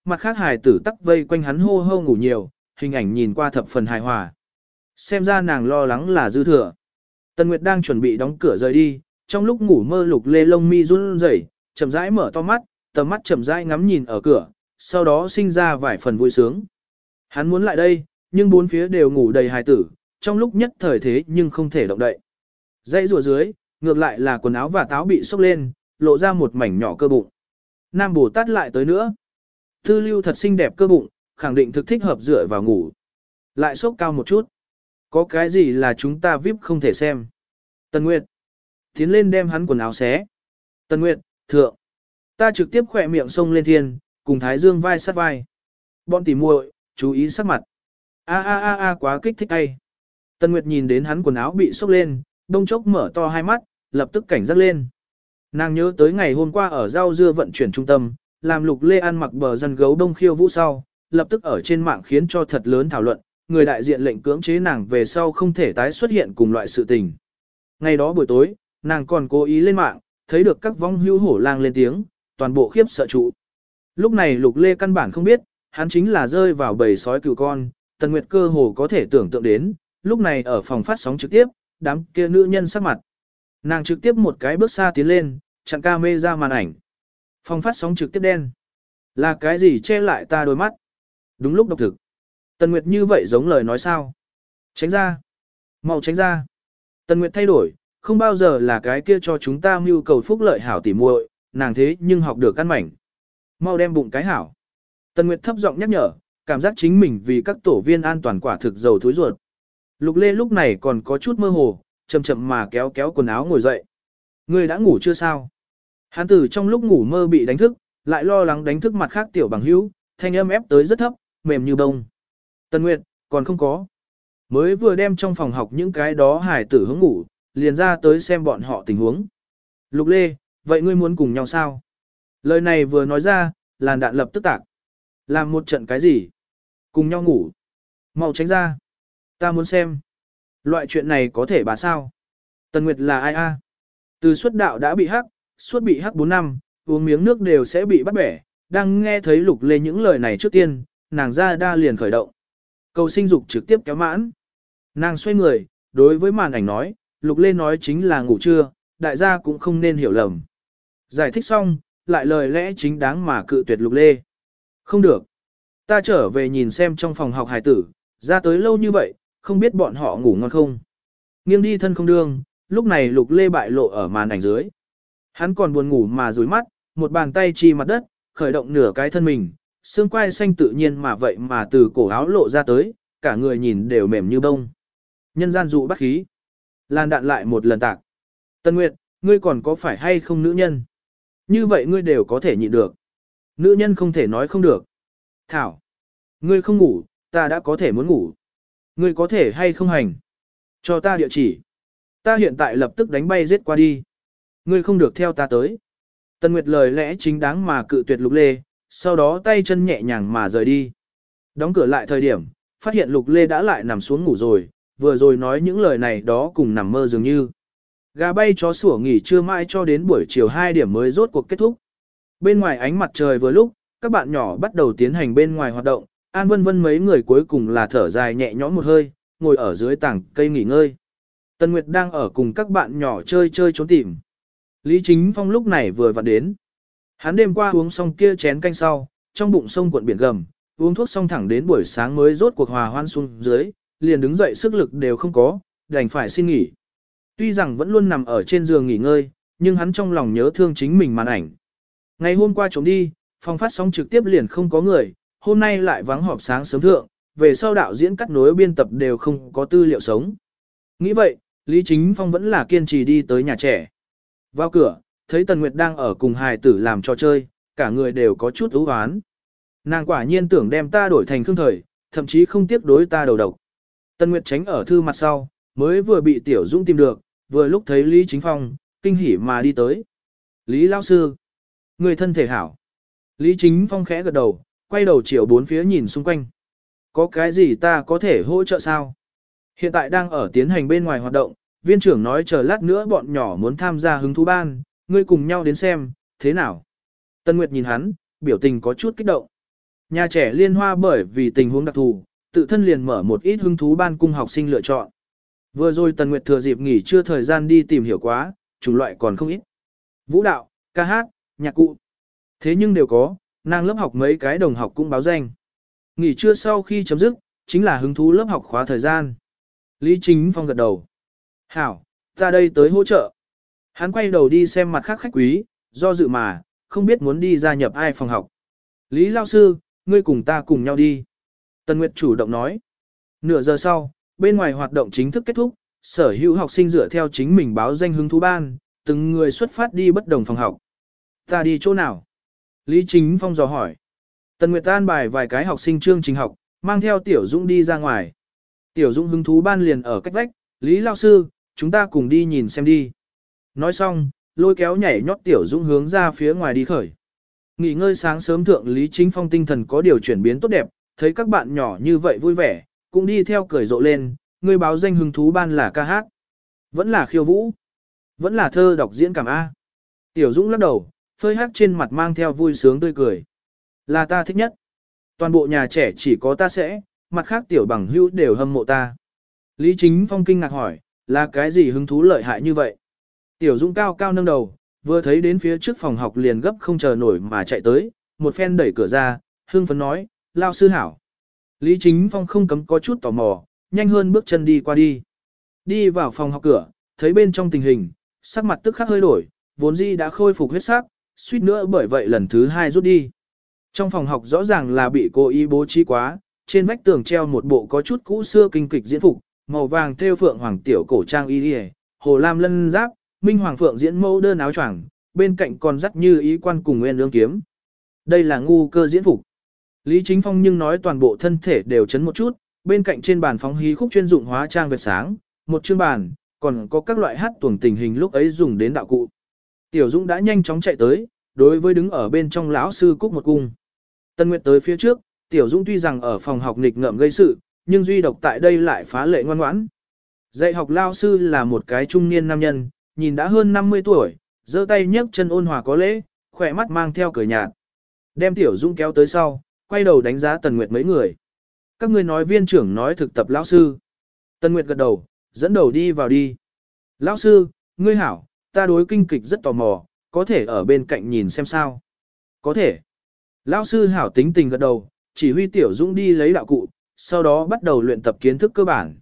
mặt khác hài tử tắc vây quanh hắn hô hô ngủ nhiều, hình ảnh nhìn qua thập phần hài hòa. Xem ra nàng lo lắng là dư thừa. Tần Nguyệt đang chuẩn bị đóng cửa rời đi, trong lúc ngủ mơ Lục Lê lông mi run rẩy, chậm rãi mở to mắt, tầm mắt chậm rãi ngắm nhìn ở cửa, sau đó sinh ra vài phần vui sướng. Hắn muốn lại đây, nhưng bốn phía đều ngủ đầy hài tử, trong lúc nhất thời thế nhưng không thể động đậy. Dãy rùa dưới, ngược lại là quần áo và táo bị xốc lên, lộ ra một mảnh nhỏ cơ bụng. Nam Bồ Tát lại tới nữa. Tư lưu thật xinh đẹp cơ bụng, khẳng định thực thích hợp dựa vào ngủ. Lại xốc cao một chút. Có cái gì là chúng ta VIP không thể xem. Tần Nguyệt. Tiến lên đem hắn quần áo xé. Tần Nguyệt, thượng. Ta trực tiếp khỏe miệng sông lên thiên, cùng Thái Dương vai sát vai. Bọn tỉ muội, chú ý sắc mặt. Quá kích thích ai. Tần Nguyệt nhìn đến hắn quần áo bị xốc lên, đông chốc mở to hai mắt, lập tức cảnh giác lên. Nàng nhớ tới ngày hôm qua ở rau dưa vận chuyển trung tâm, làm Lục Lê ăn mặc bờ dân gấu đông khiêu vũ sau, lập tức ở trên mạng khiến cho thật lớn thảo luận, người đại diện lệnh cưỡng chế nàng về sau không thể tái xuất hiện cùng loại sự tình. Ngày đó buổi tối, nàng còn cố ý lên mạng, thấy được các vong hưu hổ lang lên tiếng, toàn bộ khiếp sợ trụ. Lúc này Lục Lê căn bản không biết, hắn chính là rơi vào bầy sói cừu con, Tần Nguyệt cơ hồ có thể tưởng tượng đến, lúc này ở phòng phát sóng trực tiếp, đám kia nữ nhân sắc mặt. Nàng trực tiếp một cái bước xa tiến lên, chặn camera màn ảnh. Phòng phát sóng trực tiếp đen. Là cái gì che lại ta đôi mắt? Đúng lúc độc thực. Tần Nguyệt như vậy giống lời nói sao? Tránh ra. Mau tránh ra. Tần Nguyệt thay đổi, không bao giờ là cái kia cho chúng ta mưu cầu phúc lợi hảo tỉ muội, nàng thế nhưng học được căn mảnh. Mau đem bụng cái hảo. Tần Nguyệt thấp giọng nhắc nhở, cảm giác chính mình vì các tổ viên an toàn quả thực dầu thối ruột. Lục Lê lúc này còn có chút mơ hồ, chậm chậm mà kéo kéo quần áo ngồi dậy. Ngươi đã ngủ chưa sao? Hắn tử trong lúc ngủ mơ bị đánh thức, lại lo lắng đánh thức mặt khác tiểu bằng hữu, thanh âm ép tới rất thấp, mềm như bông. Tần Nguyệt, còn không có. Mới vừa đem trong phòng học những cái đó hải tử hướng ngủ, liền ra tới xem bọn họ tình huống. Lục Lê, vậy ngươi muốn cùng nhau sao? Lời này vừa nói ra, làn đạn lập tức tạc. Làm một trận cái gì? Cùng nhau ngủ. Mau tránh ra. Ta muốn xem. Loại chuyện này có thể bà sao? Tần Nguyệt là ai a? Từ xuất đạo đã bị hắc, suốt bị hắc 4 năm, uống miếng nước đều sẽ bị bắt bẻ. Đang nghe thấy Lục Lê những lời này trước tiên, nàng ra đa liền khởi động. Cầu sinh dục trực tiếp kéo mãn. Nàng xoay người, đối với màn ảnh nói, Lục Lê nói chính là ngủ trưa, đại gia cũng không nên hiểu lầm. Giải thích xong, lại lời lẽ chính đáng mà cự tuyệt Lục Lê. Không được. Ta trở về nhìn xem trong phòng học hài tử, ra tới lâu như vậy, không biết bọn họ ngủ ngon không. Nghiêng đi thân không đương, lúc này Lục Lê bại lộ ở màn ảnh dưới. Hắn còn buồn ngủ mà rủi mắt, một bàn tay chi mặt đất, khởi động nửa cái thân mình, xương quai xanh tự nhiên mà vậy mà từ cổ áo lộ ra tới, cả người nhìn đều mềm như bông. Nhân gian dụ bắt khí. Làn đạn lại một lần tạc. Tân Nguyệt, ngươi còn có phải hay không nữ nhân? Như vậy ngươi đều có thể nhịn được. Nữ nhân không thể nói không được. Thảo. Ngươi không ngủ, ta đã có thể muốn ngủ. Ngươi có thể hay không hành? Cho ta địa chỉ. Ta hiện tại lập tức đánh bay giết qua đi. Ngươi không được theo ta tới. Tân Nguyệt lời lẽ chính đáng mà cự tuyệt Lục Lê, sau đó tay chân nhẹ nhàng mà rời đi. Đóng cửa lại thời điểm, phát hiện Lục Lê đã lại nằm xuống ngủ rồi, vừa rồi nói những lời này đó cùng nằm mơ dường như. Gà bay chó sủa nghỉ trưa mãi cho đến buổi chiều 2 điểm mới rốt cuộc kết thúc. Bên ngoài ánh mặt trời vừa lúc, các bạn nhỏ bắt đầu tiến hành bên ngoài hoạt động, An Vân Vân mấy người cuối cùng là thở dài nhẹ nhõm một hơi, ngồi ở dưới tảng cây nghỉ ngơi. Tân Nguyệt đang ở cùng các bạn nhỏ chơi trốn tìm. Lý Chính Phong lúc này vừa vặn đến. Hắn đêm qua uống xong kia chén canh sau, trong bụng sông cuộn biển gầm, uống thuốc xong thẳng đến buổi sáng mới rốt cuộc hòa hoan xuống dưới, liền đứng dậy sức lực đều không có, đành phải xin nghỉ. Tuy rằng vẫn luôn nằm ở trên giường nghỉ ngơi, nhưng hắn trong lòng nhớ thương chính mình màn ảnh. Ngày hôm qua trốn đi, phòng phát sóng trực tiếp liền không có người, hôm nay lại vắng họp sáng sớm thượng, về sau đạo diễn cắt nối biên tập đều không có tư liệu sống. Nghĩ vậy, Lý Chính Phong vẫn là kiên trì đi tới nhà trẻ. Vào cửa, thấy Tần Nguyệt đang ở cùng hài tử làm trò chơi, cả người đều có chút ưu hoán. Nàng quả nhiên tưởng đem ta đổi thành Khương Thời, thậm chí không tiếc đối ta đầu độc. Tần Nguyệt tránh ở thư mặt sau, mới vừa bị Tiểu Dũng tìm được, vừa lúc thấy Lý Chính Phong, kinh hỉ mà đi tới. Lý Lão Sư, người thân thể hảo. Lý Chính Phong khẽ gật đầu, quay đầu chiều bốn phía nhìn xung quanh. Có cái gì ta có thể hỗ trợ sao? Hiện tại đang ở tiến hành bên ngoài hoạt động, viên trưởng nói chờ lát nữa bọn nhỏ muốn tham gia hứng thú ban, ngươi cùng nhau đến xem, thế nào? Tân Nguyệt nhìn hắn, biểu tình có chút kích động. Nhà trẻ liên hoa bởi vì tình huống đặc thù, tự thân liền mở một ít hứng thú ban cung học sinh lựa chọn. Vừa rồi Tần Nguyệt thừa dịp nghỉ trưa thời gian đi tìm hiểu quá, chủng loại còn không ít. Vũ đạo, ca hát, nhạc cụ. Thế nhưng đều có, nàng lớp học mấy cái đồng học cũng báo danh. Nghỉ trưa sau khi chấm dứt, chính là hứng thú lớp học khóa thời gian. Lý Chính Phong gật đầu. Hảo, ta đây tới hỗ trợ. Hắn quay đầu đi xem mặt khác khách quý, do dự mà, không biết muốn đi gia nhập ai phòng học. Lý lao sư, ngươi cùng ta cùng nhau đi. Tần Nguyệt chủ động nói. Nửa giờ sau, bên ngoài hoạt động chính thức kết thúc, sở hữu học sinh dựa theo chính mình báo danh hứng thú ban, từng người xuất phát đi bất đồng phòng học. Ta đi chỗ nào? Lý Chính Phong dò hỏi. Tần Nguyệt an bài vài cái học sinh chương trình học, mang theo Tiểu Dũng đi ra ngoài. Tiểu Dũng hứng thú ban liền ở cách vách, Lý lao sư, chúng ta cùng đi nhìn xem đi. Nói xong, lôi kéo nhảy nhót Tiểu Dũng hướng ra phía ngoài đi khởi. Nghỉ ngơi sáng sớm thượng Lý Chính Phong tinh thần có điều chuyển biến tốt đẹp, thấy các bạn nhỏ như vậy vui vẻ, cũng đi theo cười rộ lên, người báo danh hứng thú ban là ca hát. Vẫn là khiêu vũ. Vẫn là thơ đọc diễn cảm A. Tiểu Dũng lắc đầu, phơi hắc trên mặt mang theo vui sướng tươi cười. Là ta thích nhất. Toàn bộ nhà trẻ chỉ có ta sẽ, mặt khác tiểu bằng hữu đều hâm mộ ta. Lý Chính Phong kinh ngạc hỏi, là cái gì hứng thú lợi hại như vậy? Tiểu Dũng cao cao nâng đầu, vừa thấy đến phía trước phòng học liền gấp không chờ nổi mà chạy tới, một phen đẩy cửa ra, hương phấn nói, lao sư hảo. Lý Chính Phong không cấm có chút tò mò, nhanh hơn bước chân đi qua đi. Đi vào phòng học cửa, thấy bên trong tình hình, sắc mặt tức khắc hơi đổi, vốn dĩ đã khôi phục huyết sắc, suýt nữa bởi vậy lần thứ hai rút đi. Trong phòng học rõ ràng là bị cố ý bố trí quá, trên vách tường treo một bộ có chút cũ xưa kinh kịch diễn phục, màu vàng thêu phượng hoàng tiểu cổ trang y, hồ lam lân giáp, minh hoàng phượng diễn mẫu đơn áo choàng, bên cạnh còn dắt như ý quan cùng nguyên lương kiếm. Đây là ngu cơ diễn phục. Lý Chính Phong nhưng nói toàn bộ thân thể đều chấn một chút, bên cạnh trên bàn phóng hí khúc chuyên dụng hóa trang vệt sáng, một chương bàn, còn có các loại hát tuồng tình hình lúc ấy dùng đến đạo cụ. Tiểu Dũng đã nhanh chóng chạy tới, đối với đứng ở bên trong lão sư cúc một cung. Tân Nguyệt tới phía trước, Tiểu Dũng tuy rằng ở phòng học nghịch ngợm gây sự, nhưng duy độc tại đây lại phá lệ ngoan ngoãn. Dạy học lao sư là một cái trung niên nam nhân, nhìn đã hơn 50 tuổi, giơ tay nhấc chân ôn hòa có lễ, khỏe mắt mang theo cười nhạt. Đem Tiểu Dũng kéo tới sau, quay đầu đánh giá Tần Nguyệt mấy người. Các ngươi nói viên trưởng nói thực tập lão sư. Tần Nguyệt gật đầu, dẫn đầu đi vào đi. Lão sư, ngươi hảo, ta đối kinh kịch rất tò mò, có thể ở bên cạnh nhìn xem sao. Có thể. Lão sư hảo tính tình gật đầu, chỉ huy Tiểu Dũng đi lấy đạo cụ, sau đó bắt đầu luyện tập kiến thức cơ bản.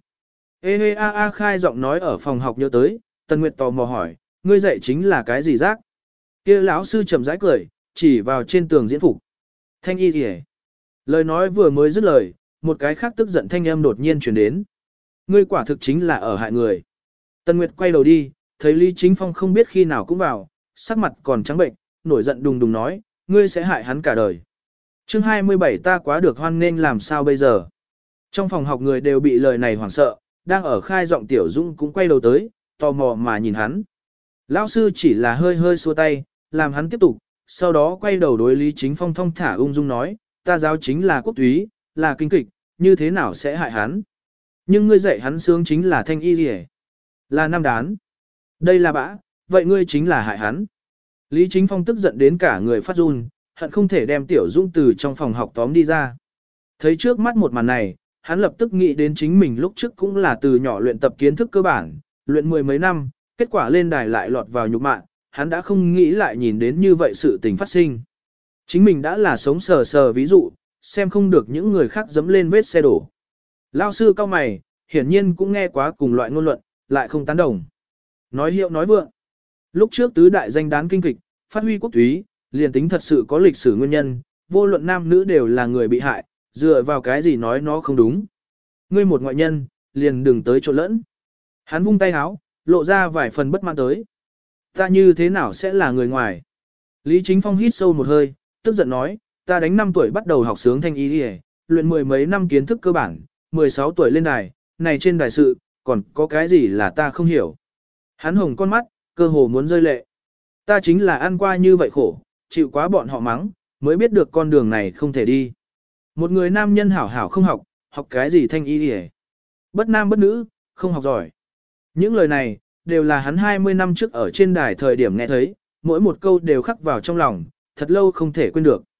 Ê a a khai giọng nói ở phòng học nhớ tới, Tần Nguyệt tò mò hỏi, ngươi dạy chính là cái gì rác? Kia lão sư chậm rãi cười, chỉ vào trên tường diễn phục. Thanh y kìa. Lời nói vừa mới dứt lời, một cái khác tức giận thanh âm đột nhiên truyền đến. Ngươi quả thực chính là ở hại người. Tần Nguyệt quay đầu đi, thấy Lý Chính Phong không biết khi nào cũng vào, sắc mặt còn trắng bệnh, nổi giận đùng đùng nói, ngươi sẽ hại hắn cả đời. Chương 27 ta quá được hoan nên làm sao bây giờ? Trong phòng học người đều bị lời này hoảng sợ, đang ở khai giọng Tiểu Dũng cũng quay đầu tới, tò mò mà nhìn hắn. Lão sư chỉ là hơi hơi xua tay, làm hắn tiếp tục, sau đó quay đầu đối Lý Chính Phong thong thả ung dung nói, ta giáo chính là quốc túy, là kinh kịch, như thế nào sẽ hại hắn? Nhưng ngươi dạy hắn sướng chính là thanh y rìa, là nam đán. Đây là bã, vậy ngươi chính là hại hắn. Lý Chính Phong tức giận đến cả người phát run, hận không thể đem Tiểu Dũng từ trong phòng học tóm đi ra. Thấy trước mắt một màn này, hắn lập tức nghĩ đến chính mình lúc trước cũng là từ nhỏ luyện tập kiến thức cơ bản, luyện mười mấy năm, kết quả lên đài lại lọt vào nhục mạ, hắn đã không nghĩ lại nhìn đến như vậy sự tình phát sinh. Chính mình đã là sống sờ sờ ví dụ, xem không được những người khác dẫm lên vết xe đổ. Lao sư cao mày, hiển nhiên cũng nghe quá cùng loại ngôn luận, lại không tán đồng. Nói hiệu nói vượng. Lúc trước tứ đại danh đán kinh kịch, phát huy quốc túy, liền tính thật sự có lịch sử nguyên nhân, vô luận nam nữ đều là người bị hại, dựa vào cái gì nói nó không đúng. Ngươi một ngoại nhân, liền đừng tới trộn lẫn. Hắn vung tay háo, lộ ra vài phần bất mãn tới. Ta như thế nào sẽ là người ngoài? Lý Chính Phong hít sâu một hơi, tức giận nói, ta đánh 5 tuổi bắt đầu học sướng thanh y đi, luyện mười mấy năm kiến thức cơ bản, 16 tuổi lên đài, này trên đài sự, còn có cái gì là ta không hiểu. Hắn hồng con mắt, cơ hồ muốn rơi lệ. Ta chính là ăn qua như vậy khổ, chịu quá bọn họ mắng, mới biết được con đường này không thể đi. Một người nam nhân hảo hảo không học, học cái gì thanh y đi, bất nam bất nữ, không học giỏi. Những lời này, đều là hắn 20 năm trước ở trên đài thời điểm nghe thấy, mỗi một câu đều khắc vào trong lòng, thật lâu không thể quên được.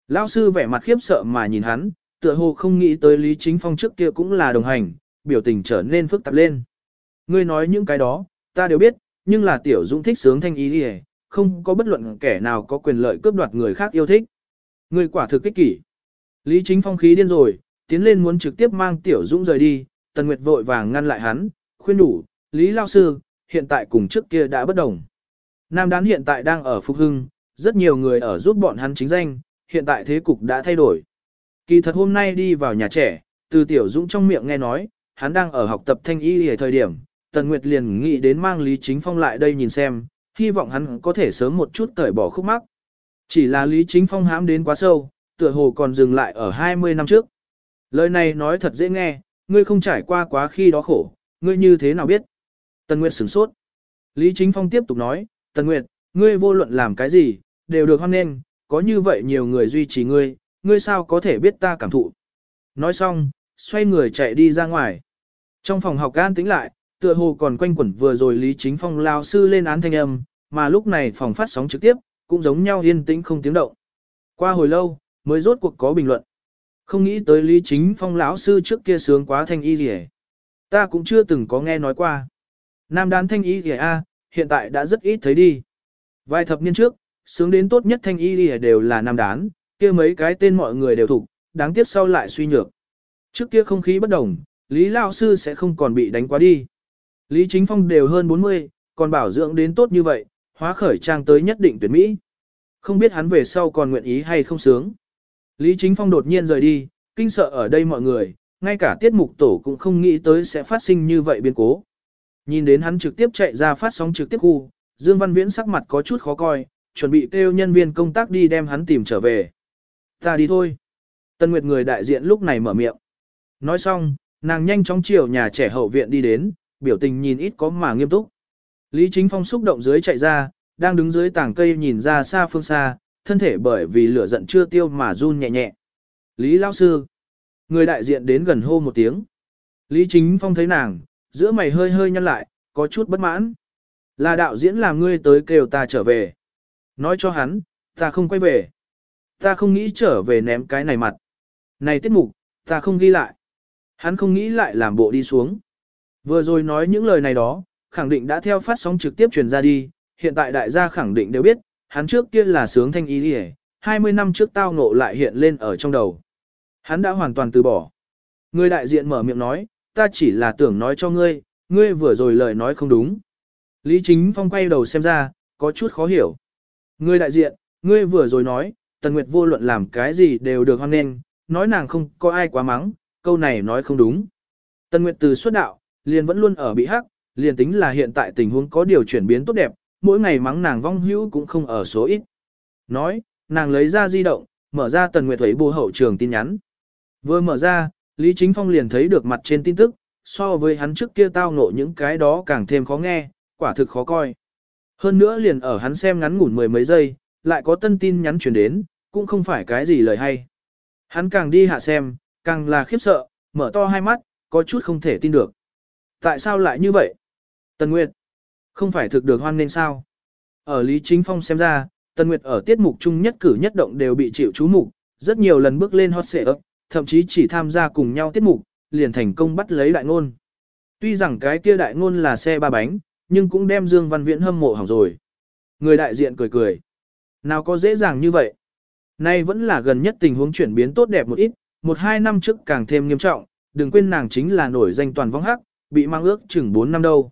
Lão sư vẻ mặt khiếp sợ mà nhìn hắn, tựa hồ không nghĩ tới Lý Chính Phong trước kia cũng là đồng hành, biểu tình trở nên phức tạp lên. Ngươi nói những cái đó, ta đều biết, nhưng là Tiểu Dũng thích sướng thanh ý đi, không có bất luận kẻ nào có quyền lợi cướp đoạt người khác yêu thích. Ngươi quả thực ích kỷ. Lý Chính Phong khí điên rồi, tiến lên muốn trực tiếp mang Tiểu Dũng rời đi, Tần Nguyệt vội vàng ngăn lại hắn, khuyên đủ, Lý Lao Sư, hiện tại cùng trước kia đã bất đồng. Nam Đán hiện tại đang ở Phục Hưng, rất nhiều người ở giúp bọn hắn chính danh, hiện tại thế cục đã thay đổi. Kỳ thật hôm nay đi vào nhà trẻ, từ Tiểu Dũng trong miệng nghe nói, hắn đang ở học tập thanh y ở thời điểm, Tần Nguyệt liền nghĩ đến mang Lý Chính Phong lại đây nhìn xem, hy vọng hắn có thể sớm một chút cởi bỏ khúc mắc. Chỉ là Lý Chính Phong hãm đến quá sâu, tựa hồ còn dừng lại ở 20 năm trước. Lời này nói thật dễ nghe, ngươi không trải qua quá khi đó khổ, ngươi như thế nào biết? Tần Nguyệt sửng sốt. Lý Chính Phong tiếp tục nói, Tần Nguyệt, ngươi vô luận làm cái gì, đều được hoan nghênh, có như vậy nhiều người duy trì ngươi, ngươi sao có thể biết ta cảm thụ. Nói xong, xoay người chạy đi ra ngoài. Trong phòng học an tĩnh lại, tựa hồ còn quanh quẩn vừa rồi Lý Chính Phong lao sư lên án thanh âm, mà lúc này phòng phát sóng trực tiếp, cũng giống nhau yên tĩnh không tiếng động. Qua hồi lâu, mới rốt cuộc có bình luận. Không nghĩ tới Lý Chính Phong lão sư trước kia sướng quá thanh y gì hết. Ta cũng chưa từng có nghe nói qua. Nam Đán thanh y gì hiện tại đã rất ít thấy đi. Vài thập niên trước, sướng đến tốt nhất thanh y gì đều là Nam Đán, kia mấy cái tên mọi người đều thuộc, đáng tiếc sau lại suy nhược. Trước kia không khí bất đồng, Lý lão sư sẽ không còn bị đánh quá đi. Lý Chính Phong đều hơn 40, còn bảo dưỡng đến tốt như vậy, hóa khởi trang tới nhất định tuyệt mỹ. Không biết hắn về sau còn nguyện ý hay không sướng. Lý Chính Phong đột nhiên rời đi, kinh sợ ở đây mọi người, ngay cả tiết mục tổ cũng không nghĩ tới sẽ phát sinh như vậy biến cố. Nhìn đến hắn trực tiếp chạy ra phát sóng trực tiếp khu, Dương Văn Viễn sắc mặt có chút khó coi, chuẩn bị kêu nhân viên công tác đi đem hắn tìm trở về. Ta đi thôi. Tân Nguyệt người đại diện lúc này mở miệng. Nói xong, nàng nhanh chóng chiều nhà trẻ hậu viện đi đến, biểu tình nhìn ít có mà nghiêm túc. Lý Chính Phong xúc động dưới chạy ra, đang đứng dưới tảng cây nhìn ra xa phương xa, thân thể bởi vì lửa giận chưa tiêu mà run nhẹ nhẹ. Lý lão sư. Người đại diện đến gần hô một tiếng. Lý Chính Phong thấy nàng, giữa mày hơi hơi nhăn lại, có chút bất mãn. Là đạo diễn làm ngươi tới kêu ta trở về. Nói cho hắn, ta không quay về. Ta không nghĩ trở về ném cái này mặt. Này tiết mục, ta không ghi lại. Hắn không nghĩ lại làm bộ đi xuống. Vừa rồi nói những lời này đó, khẳng định đã theo phát sóng trực tiếp truyền ra đi, hiện tại đại gia khẳng định đều biết, hắn trước kia là sướng thanh ý đi 20 năm trước tao ngộ lại hiện lên ở trong đầu. Hắn đã hoàn toàn từ bỏ. Người đại diện mở miệng nói, ta chỉ là tưởng nói cho ngươi, ngươi vừa rồi lời nói không đúng. Lý Chính Phong quay đầu xem ra, có chút khó hiểu. Người đại diện, ngươi vừa rồi nói, Tần Nguyệt vô luận làm cái gì đều được hoan nghênh, nói nàng không có ai quá mắng, câu này nói không đúng. Tần Nguyệt từ xuất đạo, liền vẫn luôn ở bị hắc, liền tính là hiện tại tình huống có điều chuyển biến tốt đẹp, mỗi ngày mắng nàng vong hữu cũng không ở số ít. Nói, nàng lấy ra di động, mở ra Tần Nguyệt thấy bù hậu trường tin nhắn. Vừa mở ra, Lý Chính Phong liền thấy được mặt trên tin tức, so với hắn trước kia tao ngộ những cái đó càng thêm khó nghe, quả thực khó coi. Hơn nữa liền ở hắn xem ngắn ngủn mười mấy giây, lại có tân tin nhắn chuyển đến, cũng không phải cái gì lời hay. Hắn càng đi hạ xem, càng là khiếp sợ, mở to hai mắt, có chút không thể tin được. Tại sao lại như vậy? Tần Nguyệt, không phải thực được hoan nên sao? Ở Lý Chính Phong xem ra, Tần Nguyệt ở tiết mục chung nhất cử nhất động đều bị chịu chú mục, rất nhiều lần bước lên hot seat, thậm chí chỉ tham gia cùng nhau tiết mục, liền thành công bắt lấy đại ngôn. Tuy rằng cái kia đại ngôn là xe ba bánh, nhưng cũng đem Dương Văn Viễn hâm mộ hỏng rồi. Người đại diện cười cười. Nào có dễ dàng như vậy? Nay vẫn là gần nhất tình huống chuyển biến tốt đẹp một ít, 1-2 năm trước càng thêm nghiêm trọng, đừng quên nàng chính là nổi danh toàn vong hắc, bị mang ước chừng 4 năm đâu.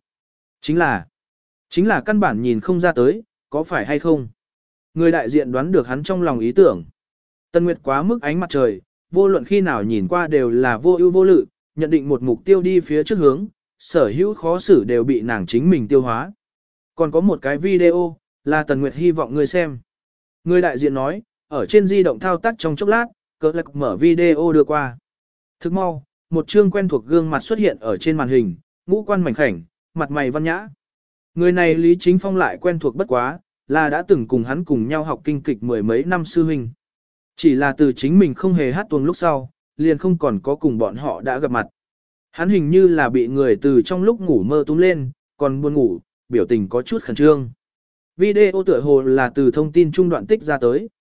Chính là căn bản nhìn không ra tới, có phải hay không? Người đại diện đoán được hắn trong lòng ý tưởng. Tần Nguyệt quá mức ánh mặt trời, vô luận khi nào nhìn qua đều là vô ưu vô lự, nhận định một mục tiêu đi phía trước hướng, sở hữu khó xử đều bị nàng chính mình tiêu hóa. Còn có một cái video, là Tần Nguyệt hy vọng người xem. Người đại diện nói, ở trên di động thao tác trong chốc lát, cỡ lạc mở video đưa qua. Thức mau, một chương quen thuộc gương mặt xuất hiện ở trên màn hình, ngũ quan mảnh khảnh, mặt mày văn nhã. Người này Lý Chính Phong lại quen thuộc bất quá, là đã từng cùng hắn cùng nhau học kinh kịch mười mấy năm sư huynh. Chỉ là từ chính mình không hề hát tuồng lúc sau, liền không còn có cùng bọn họ đã gặp mặt. Hắn hình như là bị người từ trong lúc ngủ mơ túm lên, còn buồn ngủ, biểu tình có chút khẩn trương. Video tựa hồ là từ thông tin trung đoạn tích ra tới.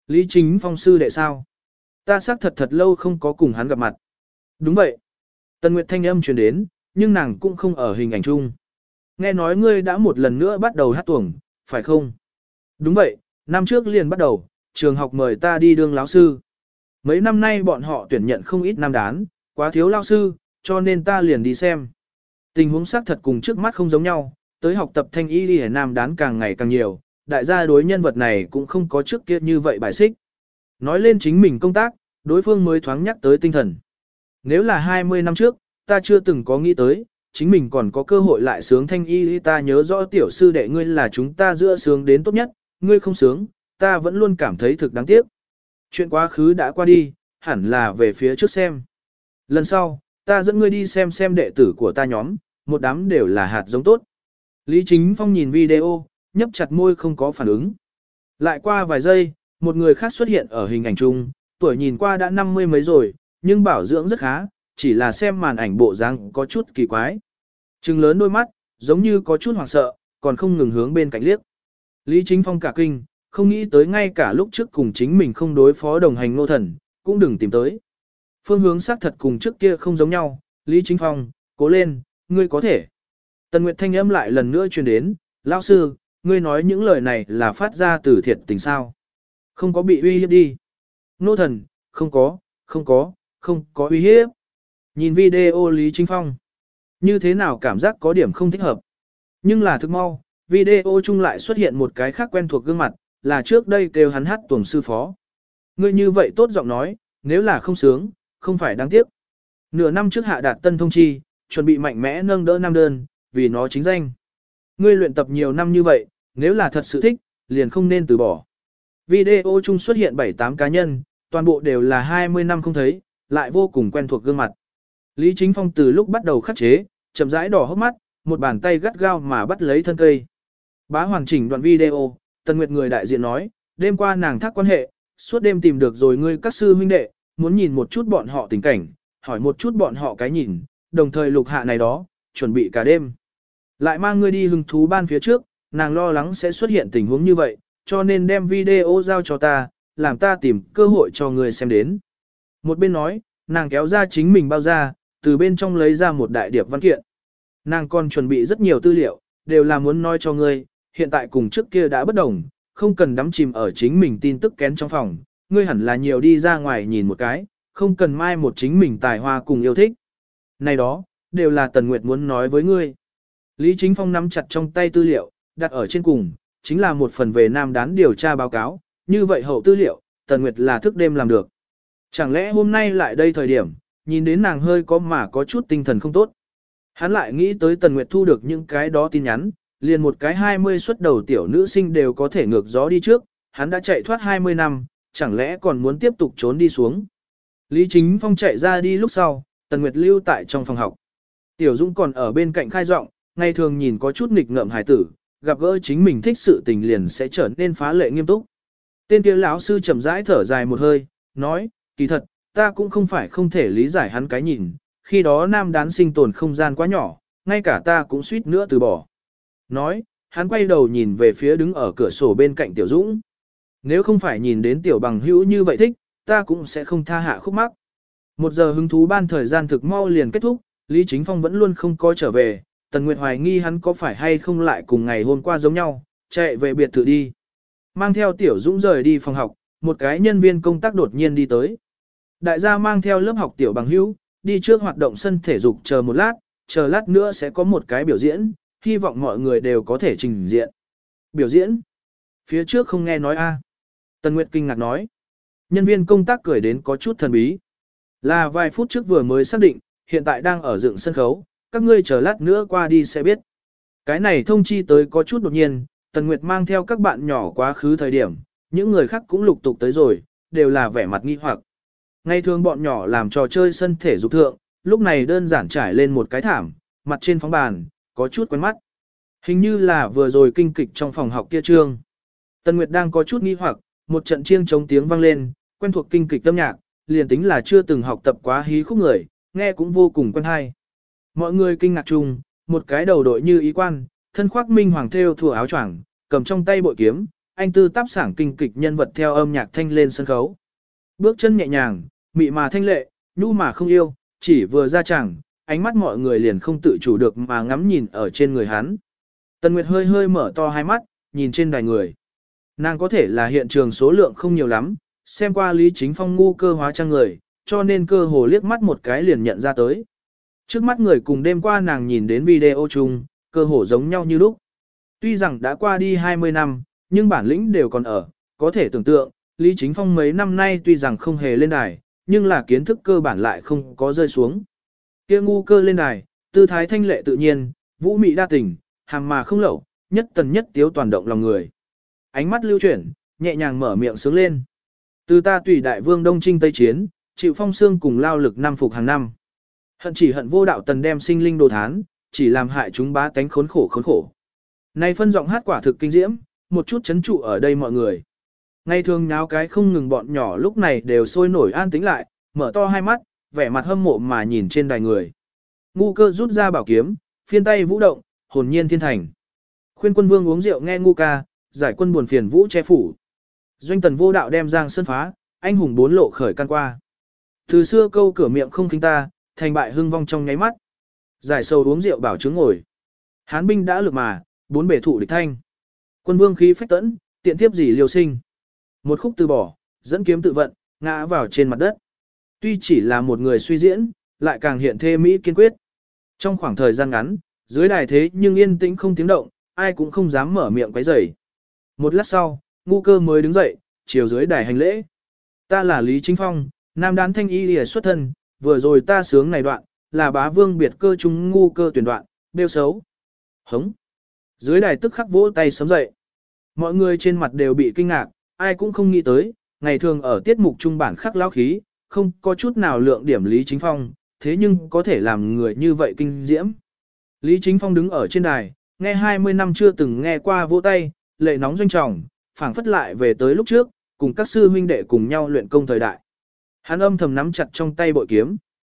Lý Chính Phong sư đệ sao? Ta xác thật lâu không có cùng hắn gặp mặt. Đúng vậy. Tần Nguyệt thanh âm truyền đến, nhưng nàng cũng không ở hình ảnh chung. Nghe nói ngươi đã một lần nữa bắt đầu hát tuồng, phải không? Đúng vậy, năm trước liền bắt đầu, trường học mời ta đi đương lão sư. Mấy năm nay bọn họ tuyển nhận không ít nam đán, quá thiếu lão sư, cho nên ta liền đi xem. Tình huống xác thật cùng trước mắt không giống nhau, tới học tập thanh y đi nam đán càng ngày càng nhiều, đại gia đối nhân vật này cũng không có trước kia như vậy bài xích. Nói lên chính mình công tác, đối phương mới thoáng nhắc tới tinh thần. Nếu là 20 năm trước, ta chưa từng có nghĩ tới, chính mình còn có cơ hội lại sướng thanh y, ta nhớ rõ tiểu sư đệ ngươi là chúng ta giữa sướng đến tốt nhất, ngươi không sướng, ta vẫn luôn cảm thấy thực đáng tiếc. Chuyện quá khứ đã qua đi, hẳn là về phía trước xem. Lần sau, ta dẫn ngươi đi xem đệ tử của ta nhóm, một đám đều là hạt giống tốt. Lý Chính Phong nhìn video, nhấp chặt môi không có phản ứng. Lại qua vài giây, một người khác xuất hiện ở hình ảnh chung, tuổi nhìn qua đã 50 mấy rồi, nhưng bảo dưỡng rất khá, chỉ là xem màn ảnh bộ dáng có chút kỳ quái. Trừng lớn đôi mắt, giống như có chút hoảng sợ, còn không ngừng hướng bên cạnh liếc. Lý Chính Phong cả kinh, không nghĩ tới ngay cả lúc trước cùng chính mình không đối phó đồng hành Ngô Thần, cũng đừng tìm tới. Phương hướng xác thật cùng trước kia không giống nhau, Lý Chính Phong, cố lên, ngươi có thể. Tần Nguyệt thanh âm lại lần nữa truyền đến, lão sư, ngươi nói những lời này là phát ra từ thiệt tình sao. Không có bị uy hiếp đi. Ngô Thần, không có uy hiếp. Nhìn video Lý Chính Phong, như thế nào cảm giác có điểm không thích hợp. Nhưng là thực mau, video chung lại xuất hiện một cái khác quen thuộc gương mặt, là trước đây kêu hắn hát tuồng sư phó. Ngươi như vậy tốt giọng nói, nếu là không sướng, không phải đáng tiếc. Nửa năm trước hạ đạt tân thông chi, chuẩn bị mạnh mẽ nâng đỡ nam đơn, vì nó chính danh. Ngươi luyện tập nhiều năm như vậy, nếu là thật sự thích, liền không nên từ bỏ. Video chung xuất hiện 7-8 cá nhân, toàn bộ đều là 20 năm không thấy, lại vô cùng quen thuộc gương mặt. Lý Chính Phong từ lúc bắt đầu khắc chế, chậm rãi đỏ hốc mắt, một bàn tay gắt gao mà bắt lấy thân cây. Bá hoàn chỉnh đoạn video, Tần Nguyệt người đại diện nói, đêm qua nàng thác quan hệ, suốt đêm tìm được rồi ngươi các sư huynh đệ, muốn nhìn một chút bọn họ tình cảnh, hỏi một chút bọn họ cái nhìn, đồng thời lục hạ này đó, chuẩn bị cả đêm. Lại mang ngươi đi hứng thú ban phía trước, nàng lo lắng sẽ xuất hiện tình huống như vậy, cho nên đem video giao cho ta, làm ta tìm cơ hội cho ngươi xem đến. Một bên nói, nàng kéo ra chính mình bao ra, từ bên trong lấy ra một đại điệp văn kiện. Nàng còn chuẩn bị rất nhiều tư liệu, đều là muốn nói cho ngươi, hiện tại cùng trước kia đã bất đồng, không cần đắm chìm ở chính mình tin tức kén trong phòng, ngươi hẳn là nhiều đi ra ngoài nhìn một cái, không cần mai một chính mình tài hoa cùng yêu thích. Này đó, đều là Tần Nguyệt muốn nói với ngươi. Lý Chính Phong nắm chặt trong tay tư liệu, đặt ở trên cùng, chính là một phần về nam đán điều tra báo cáo, như vậy hậu tư liệu, Tần Nguyệt là thức đêm làm được. Chẳng lẽ hôm nay lại đây thời điểm, nhìn đến nàng hơi có chút tinh thần không tốt. Hắn lại nghĩ tới Tần Nguyệt thu được những cái đó tin nhắn, liền một cái 20 xuất đầu tiểu nữ sinh đều có thể ngược gió đi trước, hắn đã chạy thoát 20 năm, chẳng lẽ còn muốn tiếp tục trốn đi xuống. Lý Chính Phong chạy ra đi lúc sau, Tần Nguyệt lưu tại trong phòng học. Tiểu Dũng còn ở bên cạnh khai giọng, ngày thường nhìn có chút nghịch ngợm hài tử, gặp gỡ chính mình thích sự tình liền sẽ trở nên phá lệ nghiêm túc. Tên kia lão sư chậm rãi thở dài một hơi, nói, kỳ thật, ta cũng không phải không thể lý giải hắn cái nhìn, khi đó nam đán sinh tồn không gian quá nhỏ, ngay cả ta cũng suýt nữa từ bỏ. Nói, hắn quay đầu nhìn về phía đứng ở cửa sổ bên cạnh Tiểu Dũng. Nếu không phải nhìn đến Tiểu bằng hữu như vậy thích, ta cũng sẽ không tha hạ khúc mắc. 1 giờ hứng thú ban thời gian thực mau liền kết thúc, Lý Chính Phong vẫn luôn không có trở về, Tần Nguyệt hoài nghi hắn có phải hay không lại cùng ngày hôm qua giống nhau, chạy về biệt thự đi. Mang theo Tiểu Dũng rời đi phòng học, một cái nhân viên công tác đột nhiên đi tới. Đại gia mang theo lớp học Tiểu bằng hữu, đi trước hoạt động sân thể dục chờ một lát, chờ lát nữa sẽ có một cái biểu diễn, hy vọng mọi người đều có thể trình diện. Biểu diễn? Phía trước không nghe nói a. Tần Nguyệt kinh ngạc nói. Nhân viên công tác cười đến có chút thần bí. Là vài phút trước vừa mới xác định, hiện tại đang ở dựng sân khấu, các ngươi chờ lát nữa qua đi sẽ biết. Cái này thông chi tới có chút đột nhiên, Tần Nguyệt mang theo các bạn nhỏ quá khứ thời điểm, những người khác cũng lục tục tới rồi, đều là vẻ mặt nghi hoặc. Ngày thường bọn nhỏ làm trò chơi sân thể dục thượng, lúc này đơn giản trải lên một cái thảm, mặt trên phóng bàn, có chút quen mắt. Hình như là vừa rồi kinh kịch trong phòng học kia trương. Tần Nguyệt đang có chút nghi hoặc, một trận chiêng chống tiếng vang lên, quen thuộc kinh kịch âm nhạc, liền tính là chưa từng học tập quá hí khúc người, nghe cũng vô cùng quen hay. Mọi người kinh ngạc chung, một cái đầu đội như ý quan, thân khoác minh hoàng thêu thùa áo choàng, cầm trong tay bội kiếm, anh tư táp sảng kinh kịch nhân vật theo âm nhạc thanh lên sân khấu. Bước chân nhẹ nhàng, mị mà thanh lệ, nhu mà không yêu, chỉ vừa ra chẳng, ánh mắt mọi người liền không tự chủ được mà ngắm nhìn ở trên người hắn. Tần Nguyệt hơi hơi mở to hai mắt, nhìn trên đài người. Nàng có thể là hiện trường số lượng không nhiều lắm, xem qua Lý Chính Phong ngu cơ hóa trang người, cho nên cơ hồ liếc mắt một cái liền nhận ra tới. Trước mắt người cùng đêm qua nàng nhìn đến video chung, cơ hồ giống nhau như lúc. Tuy rằng đã qua đi 20 năm, nhưng bản lĩnh đều còn ở, có thể tưởng tượng, Lý Chính Phong mấy năm nay tuy rằng không hề lên đài, nhưng là kiến thức cơ bản lại không có rơi xuống. Kia ngu cơ lên đài, tư thái thanh lệ tự nhiên, vũ mị đa tình, hàm mà không lậu, nhất tần nhất tiếu toàn động lòng người. Ánh mắt lưu chuyển, nhẹ nhàng mở miệng sướng lên. Từ ta tùy đại vương đông trinh tây chiến, chịu phong xương cùng lao lực năm phục hàng năm. Hận chỉ hận vô đạo tần đem sinh linh đồ thán, chỉ làm hại chúng bá tánh khốn khổ khốn khổ. Nay phân giọng hát quả thực kinh diễm, một chút chấn trụ ở đây mọi người. Ngày thường nháo cái không ngừng bọn nhỏ lúc này đều sôi nổi an tĩnh lại, mở to hai mắt, vẻ mặt hâm mộ mà nhìn trên đài người. Ngu cơ rút ra bảo kiếm, phiên tay vũ động, hồn nhiên thiên thành. Khuyên quân vương uống rượu nghe ngu ca, giải quân buồn phiền vũ che phủ. Doanh tần vô đạo đem giang sơn phá, anh hùng bốn lộ khởi can qua. Từ xưa câu cửa miệng không khinh ta, thành bại hưng vong trong nháy mắt. Giải sầu uống rượu bảo chứng ngồi. Hán binh đã lực mà, bốn bể thủ địch thanh. Quân vương khí phách tẫn, tiện tiếp gì liều sinh. Một khúc từ bỏ, dẫn kiếm tự vận, ngã vào trên mặt đất. Tuy chỉ là một người suy diễn, lại càng hiện thê mỹ kiên quyết. Trong khoảng thời gian ngắn, dưới đài thế nhưng yên tĩnh không tiếng động, ai cũng không dám mở miệng quấy rầy. Một lát sau, ngu cơ mới đứng dậy, chiều dưới đài hành lễ. Ta là Lý Chính Phong, nam đán thanh y lìa xuất thân, vừa rồi ta sướng này đoạn, là bá vương biệt cơ trung ngu cơ tuyển đoạn, bêu xấu. Hống. Dưới đài tức khắc vỗ tay sớm dậy. Mọi người trên mặt đều bị kinh ngạc, ai cũng không nghĩ tới, ngày thường ở tiết mục trung bản khắc lão khí, không có chút nào lượng điểm Lý Chính Phong, thế nhưng có thể làm người như vậy kinh diễm. Lý Chính Phong đứng ở trên đài, nghe 20 năm chưa từng nghe qua vỗ tay, lệ nóng doanh trọng, phảng phất lại về tới lúc trước, cùng các sư huynh đệ cùng nhau luyện công thời đại. Hắn âm thầm nắm chặt trong tay bội kiếm.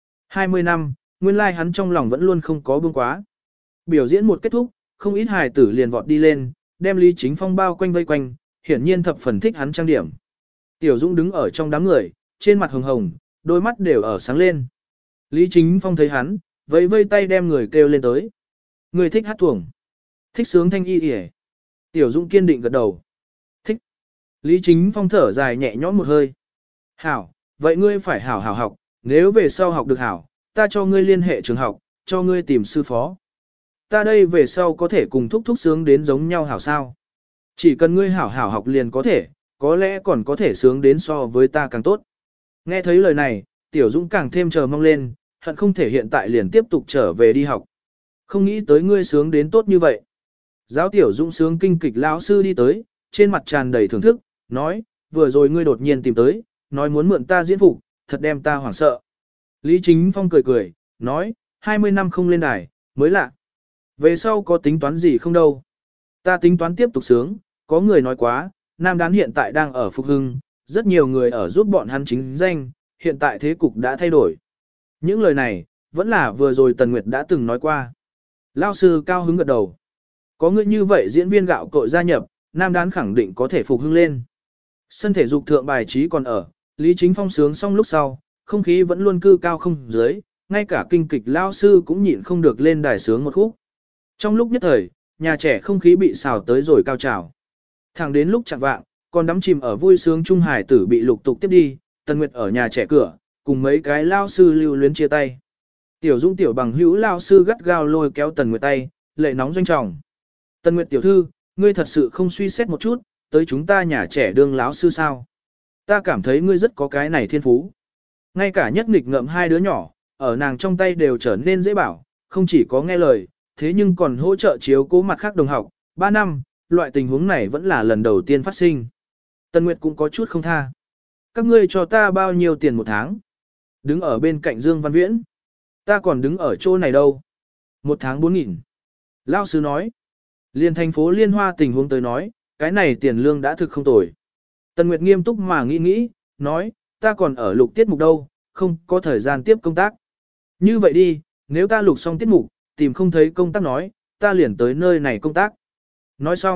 20 năm, nguyên lai hắn trong lòng vẫn luôn không có buông quá. Biểu diễn một kết thúc, không ít hài tử liền vọt đi lên, đem Lý Chính Phong bao quanh vây quanh, hiển nhiên thập phần thích hắn trang điểm. Tiểu Dũng đứng ở trong đám người, trên mặt hồng hồng, đôi mắt đều ở sáng lên. Lý Chính Phong thấy hắn, vẫy vây tay đem người kêu lên tới. Người thích hát tuồng, thích sướng thanh y yể. Tiểu Dũng kiên định gật đầu. Thích. Lý Chính Phong thở dài nhẹ nhõm một hơi. Hảo, vậy ngươi phải hảo hảo học, nếu về sau học được hảo, ta cho ngươi liên hệ trường học, cho ngươi tìm sư phó. Ta đây về sau có thể cùng thúc thúc sướng đến giống nhau hảo sao. Chỉ cần ngươi hảo hảo học liền có lẽ còn có thể sướng đến so với ta càng tốt. Nghe thấy lời này, Tiểu Dũng càng thêm chờ mong lên, hận không thể hiện tại liền tiếp tục trở về đi học. Không nghĩ tới ngươi sướng đến tốt như vậy. Giáo Tiểu Dũng sướng kinh kịch lão sư đi tới, trên mặt tràn đầy thưởng thức, nói, vừa rồi ngươi đột nhiên tìm tới, nói muốn mượn ta diễn phục, thật đem ta hoảng sợ. Lý Chính Phong cười cười, nói, 20 năm không lên đài, mới lạ. Về sau có tính toán gì không đâu. Ta tính toán tiếp tục sướng, có người nói quá, Nam Đán hiện tại đang ở phục hưng, rất nhiều người ở giúp bọn hắn chính danh, hiện tại thế cục đã thay đổi. Những lời này, vẫn là vừa rồi Tần Nguyệt đã từng nói qua. Lao sư cao hứng gật đầu. Có người như vậy diễn viên gạo cội gia nhập, Nam Đán khẳng định có thể phục hưng lên. Sân thể dục thượng bài trí còn ở, Lý Chính Phong sướng xong lúc sau, không khí vẫn luôn cư cao không dưới, ngay cả kinh kịch Lao sư cũng nhịn không được lên đài sướng một khúc. Trong lúc nhất thời, nhà trẻ không khí bị xào tới rồi cao trào. Thẳng đến lúc chạng vạng, còn đắm chìm ở vui sướng Trung Hải tử bị lục tục tiếp đi, Tần Nguyệt ở nhà trẻ cửa, cùng mấy cái lao sư lưu luyến chia tay. Tiểu Dũng tiểu bằng hữu lao sư gắt gao lôi kéo Tần Nguyệt tay, lệ nóng doanh trọng. Tần Nguyệt tiểu thư, ngươi thật sự không suy xét một chút, tới chúng ta nhà trẻ đương lão sư sao? Ta cảm thấy ngươi rất có cái này thiên phú. Ngay cả nhất nghịch ngợm hai đứa nhỏ, ở nàng trong tay đều trở nên dễ bảo, không chỉ có nghe lời, thế nhưng còn hỗ trợ chiếu cố mặt khác đồng học. 3 năm, loại tình huống này vẫn là lần đầu tiên phát sinh. Tần Nguyệt cũng có chút không tha. Các ngươi cho ta bao nhiêu tiền một tháng? Đứng ở bên cạnh Dương Văn Viễn. Ta còn đứng ở chỗ này đâu? Một tháng 4.000. Lao sư nói. Liên thành phố Liên Hoa tình huống tới nói, cái này tiền lương đã thực không tồi. Tần Nguyệt nghiêm túc mà nghĩ, nói, ta còn ở lục tiết mục đâu, không có thời gian tiếp công tác. Như vậy đi, nếu ta lục xong tiết mục, tìm không thấy công tác nói, ta liền tới nơi này công tác. Nói xong,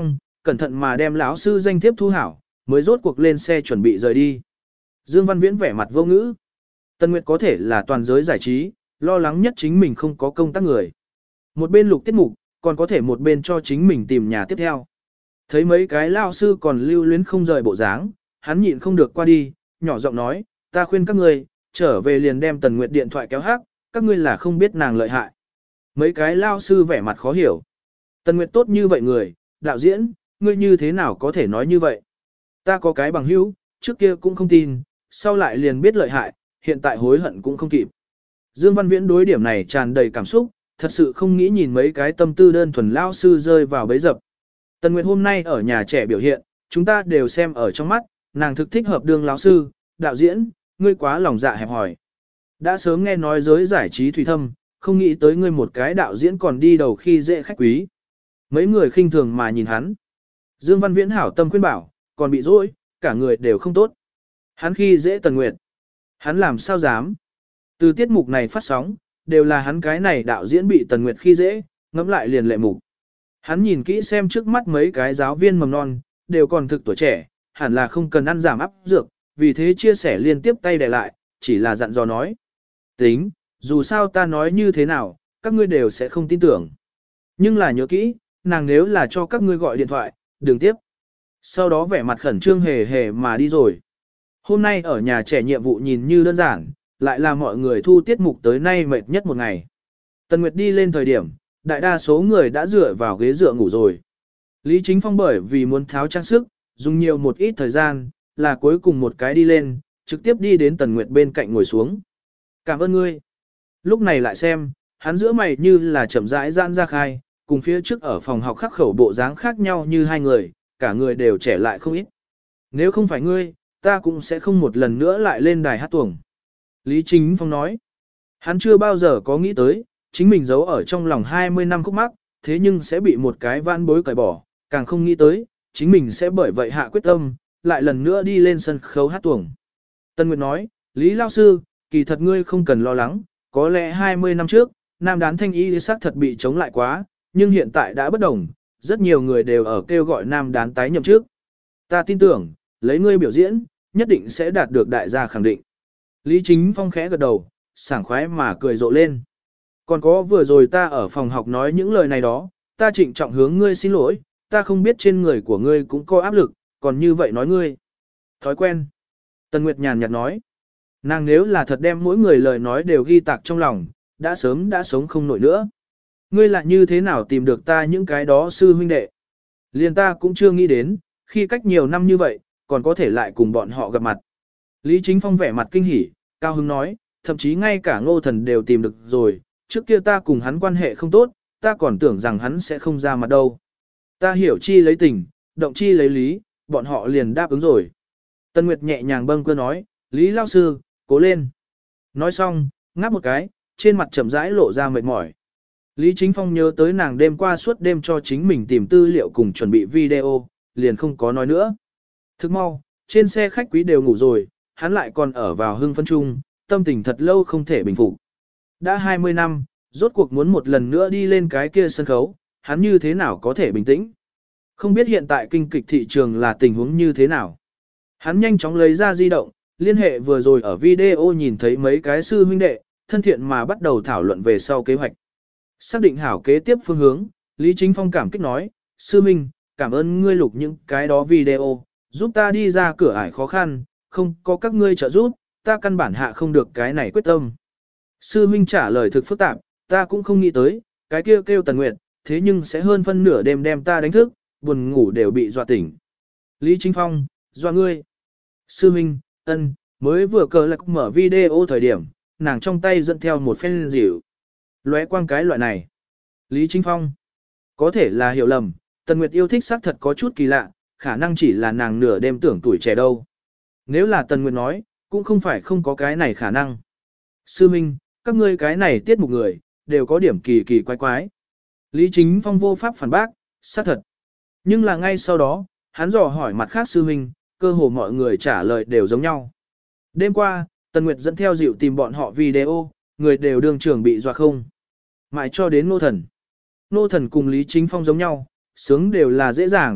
cẩn thận mà đem lão sư danh thiếp thu hảo, mới rốt cuộc lên xe chuẩn bị rời đi. Dương Văn Viễn vẻ mặt vô ngữ. Tần Nguyệt có thể là toàn giới giải trí, lo lắng nhất chính mình không có công tác người. Một bên lục tiết mục, còn có thể một bên cho chính mình tìm nhà tiếp theo. Thấy mấy cái lão sư còn lưu luyến không rời bộ dáng, hắn nhịn không được qua đi, nhỏ giọng nói, ta khuyên các ngươi, trở về liền đem Tần Nguyệt điện thoại kéo hát, các ngươi là không biết nàng lợi hại. Mấy cái lão sư vẻ mặt khó hiểu. Tần Nguyệt tốt như vậy người, đạo diễn, ngươi như thế nào có thể nói như vậy? Ta có cái bằng hữu, trước kia cũng không tin, sau lại liền biết lợi hại, hiện tại hối hận cũng không kịp. Dương Văn Viễn đối điểm này tràn đầy cảm xúc, thật sự không nghĩ nhìn mấy cái tâm tư đơn thuần lão sư rơi vào bẫy dập. Tần Nguyệt hôm nay ở nhà trẻ biểu hiện, chúng ta đều xem ở trong mắt, nàng thực thích hợp đương lão sư, đạo diễn, ngươi quá lòng dạ hẹp hòi. Đã sớm nghe nói giới giải trí thủy thâm, không nghĩ tới ngươi một cái đạo diễn còn đi đầu khi dễ khách quý. Mấy người khinh thường mà nhìn hắn. Dương Văn Viễn hảo tâm khuyên bảo, còn bị dỗi, cả người đều không tốt. Hắn khi dễ Tần Nguyệt. Hắn làm sao dám. Từ tiết mục này phát sóng, đều là hắn cái này đạo diễn bị Tần Nguyệt khi dễ, ngẫm lại liền lệ mục. Hắn nhìn kỹ xem trước mắt mấy cái giáo viên mầm non, đều còn thực tuổi trẻ, hẳn là không cần ăn giảm áp dược, vì thế chia sẻ liên tiếp tay đè lại, chỉ là dặn dò nói. Tính, dù sao ta nói như thế nào, các ngươi đều sẽ không tin tưởng. Nhưng là nhớ kỹ, nàng nếu là cho các ngươi gọi điện thoại, đừng tiếp. Sau đó vẻ mặt khẩn trương hề hề mà đi rồi. Hôm nay ở nhà trẻ nhiệm vụ nhìn như đơn giản, lại là mọi người thu tiết mục tới nay mệt nhất một ngày. Tần Nguyệt đi lên thời điểm, đại đa số người đã dựa vào ghế dựa ngủ rồi. Lý Chính Phong bởi vì muốn tháo trang sức, dùng nhiều một ít thời gian, là cuối cùng một cái đi lên, trực tiếp đi đến Tần Nguyệt bên cạnh ngồi xuống. Cảm ơn ngươi. Lúc này lại xem, hắn giữa mày như là chậm rãi giãn ra khai, cùng phía trước ở phòng học khắc khẩu bộ dáng khác nhau như hai người, cả người đều trẻ lại không ít. Nếu không phải ngươi, ta cũng sẽ không một lần nữa lại lên đài hát tuồng. Lý Chính Phong nói, hắn chưa bao giờ có nghĩ tới, chính mình giấu ở trong lòng 20 năm khúc mắc, thế nhưng sẽ bị một cái van bối cởi bỏ, càng không nghĩ tới, chính mình sẽ bởi vậy hạ quyết tâm, lại lần nữa đi lên sân khấu hát tuồng. Tân Nguyệt nói, Lý Lao Sư, kỳ thật ngươi không cần lo lắng, có lẽ 20 năm trước, nam đán thanh y xác thật bị chống lại quá, nhưng hiện tại đã bất đồng, rất nhiều người đều ở kêu gọi nam đán tái nhậm trước. Ta tin tưởng, lấy ngươi biểu diễn, nhất định sẽ đạt được đại gia khẳng định. Lý Chính Phong khẽ gật đầu, sảng khoái mà cười rộ lên. Còn có vừa rồi ta ở phòng học nói những lời này đó, ta trịnh trọng hướng ngươi xin lỗi, ta không biết trên người của ngươi cũng có áp lực, còn như vậy nói ngươi. Thói quen. Tần Nguyệt nhàn nhạt nói. Nàng nếu là thật đem mỗi người lời nói đều ghi tạc trong lòng, đã sớm đã sống không nổi nữa. Ngươi lại như thế nào tìm được ta những cái đó sư huynh đệ? Liền ta cũng chưa nghĩ đến, khi cách nhiều năm như vậy, còn có thể lại cùng bọn họ gặp mặt. Lý Chính Phong vẻ mặt kinh hỉ, cao hứng nói, thậm chí ngay cả Ngô Thần đều tìm được rồi, trước kia ta cùng hắn quan hệ không tốt, ta còn tưởng rằng hắn sẽ không ra mặt đâu. Ta hiểu chi lấy tình, động chi lấy lý, bọn họ liền đáp ứng rồi. Tân Nguyệt nhẹ nhàng bâng quơ nói, Lý Lao Sư, cố lên. Nói xong, ngáp một cái, trên mặt chậm rãi lộ ra mệt mỏi. Lý Chính Phong nhớ tới nàng đêm qua suốt đêm cho chính mình tìm tư liệu cùng chuẩn bị video, liền không có nói nữa. Thức mau, trên xe khách quý đều ngủ rồi, hắn lại còn ở vào hưng phấn chung, tâm tình thật lâu không thể bình phục. Đã 20 năm, rốt cuộc muốn một lần nữa đi lên cái kia sân khấu, hắn như thế nào có thể bình tĩnh. Không biết hiện tại kinh kịch thị trường là tình huống như thế nào. Hắn nhanh chóng lấy ra di động, liên hệ vừa rồi ở video nhìn thấy mấy cái sư huynh đệ, thân thiện mà bắt đầu thảo luận về sau kế hoạch. Xác định hảo kế tiếp phương hướng, Lý Chính Phong cảm kích nói, sư minh, cảm ơn ngươi lục những cái đó video, giúp ta đi ra cửa ải khó khăn, không có các ngươi trợ giúp, ta căn bản hạ không được cái này quyết tâm. Sư minh trả lời thực phức tạp, ta cũng không nghĩ tới, cái kia kêu Tần Nguyệt, thế nhưng sẽ hơn phân nửa đêm đem ta đánh thức, buồn ngủ đều bị dọa tỉnh. Lý Chính Phong, dọa ngươi. Sư minh, mới vừa cờ lạc mở video thời điểm, nàng trong tay dẫn theo một phen dịu. Lóe quang cái loại này. Lý Chính Phong. Có thể là hiểu lầm, Tần Nguyệt yêu thích xác thật có chút kỳ lạ, khả năng chỉ là nàng nửa đêm tưởng tuổi trẻ đâu. Nếu là Tần Nguyệt nói, cũng không phải không có cái này khả năng. Sư Minh, các ngươi cái này tiết mục người, đều có điểm kỳ kỳ quái quái. Lý Chính Phong vô pháp phản bác, xác thật. Nhưng là ngay sau đó, hắn dò hỏi mặt khác sư Minh, cơ hồ mọi người trả lời đều giống nhau. Đêm qua, Tần Nguyệt dẫn theo dịu tìm bọn họ video, người đều đường trưởng bị dọa không. Mãi cho đến Nô Thần. Nô Thần cùng Lý Chính Phong giống nhau, sướng đều là dễ dàng,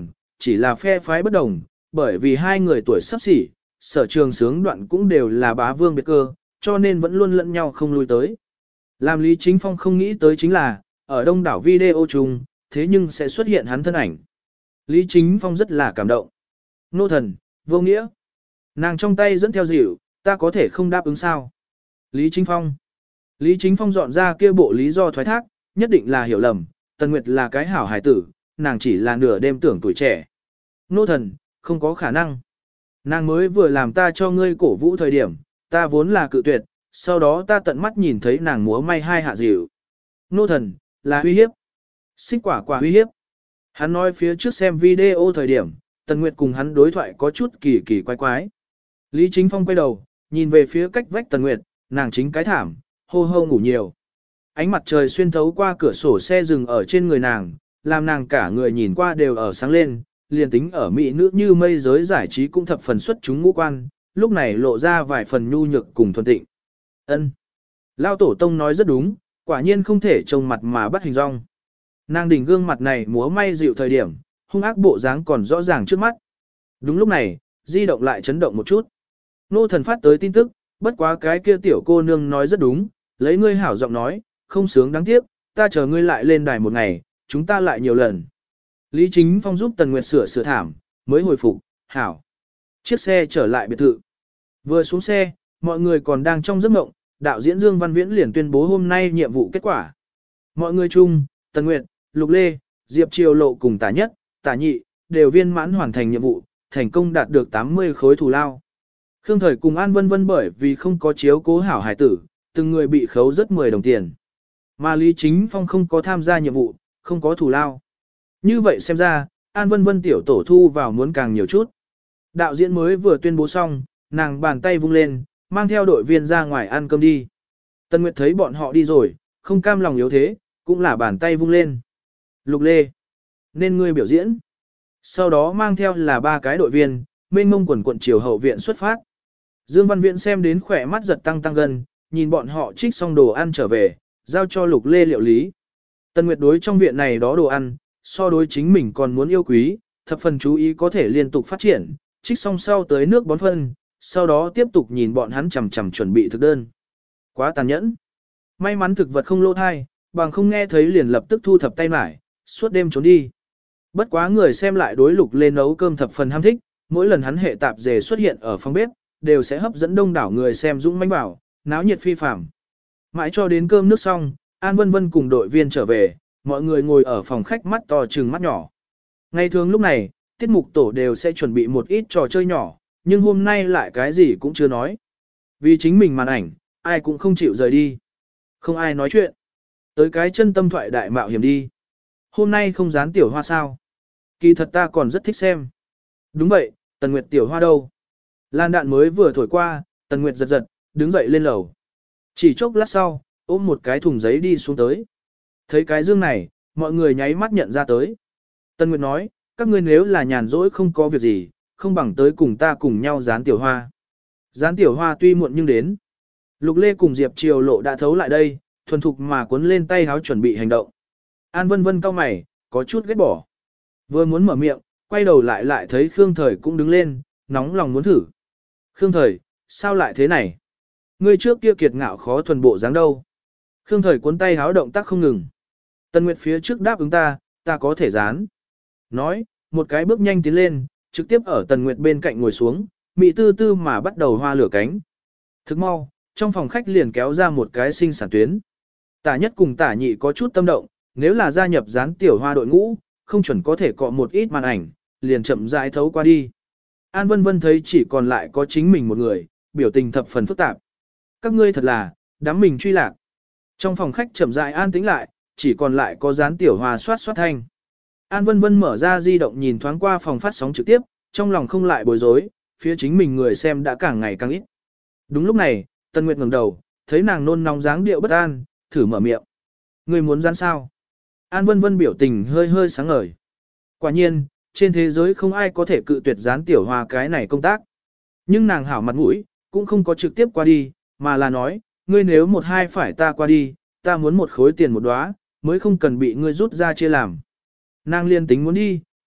chỉ là phe phái bất đồng, bởi vì hai người tuổi sắp xỉ, sở trường sướng đoạn cũng đều là bá vương biệt cơ, cho nên vẫn luôn lẫn nhau không lui tới. Làm Lý Chính Phong không nghĩ tới chính là, ở đông đảo video chung, thế nhưng sẽ xuất hiện hắn thân ảnh. Lý Chính Phong rất là cảm động. Nô thần, vô nghĩa. Nàng trong tay dẫn theo dịu, ta có thể không đáp ứng sao. Lý Chính Phong. Lý Chính Phong dọn ra kia bộ lý do thoái thác, nhất định là hiểu lầm, Tần Nguyệt là cái hảo hài tử, nàng chỉ là nửa đêm tưởng tuổi trẻ. Nô thần, không có khả năng. Nàng mới vừa làm ta cho ngươi cổ vũ thời điểm, ta vốn là cự tuyệt, sau đó ta tận mắt nhìn thấy nàng múa may hai hạ dịu. Nô thần, là uy hiếp. Xích quả quả uy hiếp. Hắn nói phía trước xem video thời điểm, Tần Nguyệt cùng hắn đối thoại có chút kỳ kỳ quái quái. Lý Chính Phong quay đầu, nhìn về phía cách vách Tần Nguyệt, nàng chính cái thảm, hô hô ngủ nhiều. Ánh mặt trời xuyên thấu qua cửa sổ xe dừng ở trên người nàng, làm nàng cả người nhìn qua đều ở sáng lên, liền tính ở mỹ nữ như mây giới giải trí cũng thập phần xuất chúng ngũ quan, lúc này lộ ra vài phần nhu nhược cùng thuần tịnh. Ân, Lao tổ tông nói rất đúng, quả nhiên không thể trông mặt mà bắt hình rong. Nàng đỉnh gương mặt này múa may dịu thời điểm, hung ác bộ dáng còn rõ ràng trước mắt. Đúng lúc này, di động lại chấn động một chút. Nô thần phát tới tin tức, bất quá cái kia tiểu cô nương nói rất đúng, lấy ngươi hảo giọng nói, không sướng đáng tiếc, ta chờ ngươi lại lên đài một ngày, chúng ta lại nhiều lần. Lý Chính Phong giúp Tần Nguyệt sửa thảm, mới hồi phục, hảo. Chiếc xe trở lại biệt thự. Vừa xuống xe, mọi người còn đang trong giấc mộng, đạo diễn Dương Văn Viễn liền tuyên bố hôm nay nhiệm vụ kết quả. Mọi người chung, Tần Nguyệt, Lục Lê, Diệp Triều Lộ cùng Tả Nhất, Tả Nhị, đều viên mãn hoàn thành nhiệm vụ, thành công đạt được 80 khối thù lao. Khương Thời cùng An Vân Vân bởi vì không có chiếu cố hảo hải tử, từng người bị khấu rất 10 đồng tiền. Mà Lý Chính Phong không có tham gia nhiệm vụ, không có thù lao. Như vậy xem ra, An Vân Vân tiểu tổ thu vào muốn càng nhiều chút. Đạo diễn mới vừa tuyên bố xong, nàng bàn tay vung lên, mang theo đội viên ra ngoài ăn cơm đi. Tân Nguyệt thấy bọn họ đi rồi, không cam lòng yếu thế, cũng là bàn tay vung lên. Lục Lê, nên ngươi biểu diễn. Sau đó mang theo là 3 cái đội viên, mênh mông quần quận chiều hậu viện xuất phát. Dương Văn Viễn xem đến khỏe mắt giật tăng gần, nhìn bọn họ trích xong đồ ăn trở về, giao cho Lục Lê liệu lý. Tân Nguyệt đối trong viện này đó đồ ăn, so đối chính mình còn muốn yêu quý, thập phần chú ý có thể liên tục phát triển, trích xong sau tới nước bón phân, sau đó tiếp tục nhìn bọn hắn chằm chằm chuẩn bị thực đơn. Quá tàn nhẫn. May mắn thực vật không lỗ thai, bằng không nghe thấy liền lập tức thu thập tay mải, suốt đêm trốn đi. Bất quá người xem lại đối Lục Lê nấu cơm thập phần ham thích, mỗi lần hắn hệ tạp dề xuất hiện ở phòng bếp, đều sẽ hấp dẫn đông đảo người xem dũng mãnh bảo, náo nhiệt phi phàm. Mãi cho đến cơm nước xong, An Vân Vân cùng đội viên trở về, mọi người ngồi ở phòng khách mắt to trừng mắt nhỏ. Ngày thường lúc này, tiết mục tổ đều sẽ chuẩn bị một ít trò chơi nhỏ, nhưng hôm nay lại cái gì cũng chưa nói. Vì chính mình màn ảnh, ai cũng không chịu rời đi. Không ai nói chuyện. Tới cái chân tâm thoại đại mạo hiểm đi. Hôm nay không dán tiểu hoa sao? Kỳ thật ta còn rất thích xem. Đúng vậy, Tần Nguyệt tiểu hoa đâu? Lan đạn mới vừa thổi qua, Tần Nguyệt giật giật, đứng dậy lên lầu. Chỉ chốc lát sau, ôm một cái thùng giấy đi xuống tới. Thấy cái dương này, mọi người nháy mắt nhận ra tới. Tần Nguyệt nói, các ngươi nếu là nhàn rỗi không có việc gì, không bằng tới cùng ta cùng nhau dán tiểu hoa. Dán tiểu hoa tuy muộn nhưng đến. Lục Lê cùng Diệp Triều Lộ đã thấu lại đây, thuần thục mà cuốn lên tay háo chuẩn bị hành động. An Vân Vân cau mày, có chút ghét bỏ. Vừa muốn mở miệng, quay đầu lại thấy Khương Thời cũng đứng lên, nóng lòng muốn thử. Khương Thời, sao lại thế này? Ngươi trước kia kiệt ngạo khó thuần bộ dáng đâu? Khương Thời cuốn tay háo động tác không ngừng. Tần Nguyệt phía trước đáp ứng ta có thể dán. Nói, một cái bước nhanh tiến lên, trực tiếp ở Tần Nguyệt bên cạnh ngồi xuống, mị tư tư mà bắt đầu hoa lửa cánh. Thức mau, trong phòng khách liền kéo ra một cái sinh sản tuyến. Tả Nhất cùng Tả Nhị có chút tâm động, nếu là gia nhập dán tiểu hoa đội ngũ, không chuẩn có thể cọ một ít màn ảnh, liền chậm rãi thấu qua đi. An Vân Vân thấy chỉ còn lại có chính mình một người, biểu tình thập phần phức tạp. Các ngươi thật là, đám mình truy lạc. Trong phòng khách chậm rãi an tĩnh lại, chỉ còn lại có dán tiểu hoa xoát xoát thanh. An Vân Vân mở ra di động nhìn thoáng qua phòng phát sóng trực tiếp, trong lòng không lại bối rối, phía chính mình người xem đã càng ngày càng ít. Đúng lúc này, Tần Nguyệt ngẩng đầu, thấy nàng nôn nóng dáng điệu bất an, thử mở miệng. Ngươi muốn dán sao? An Vân Vân biểu tình hơi hơi sáng ngời. Quả nhiên, trên thế giới không ai có thể cự tuyệt dán tiểu hoa cái này công tác. Nhưng nàng hảo mặt mũi, cũng không có trực tiếp qua đi, mà là nói, ngươi nếu một hai phải ta qua đi, ta muốn một khối tiền một đóa, mới không cần bị ngươi rút ra chia làm. Nàng liên tính muốn đi,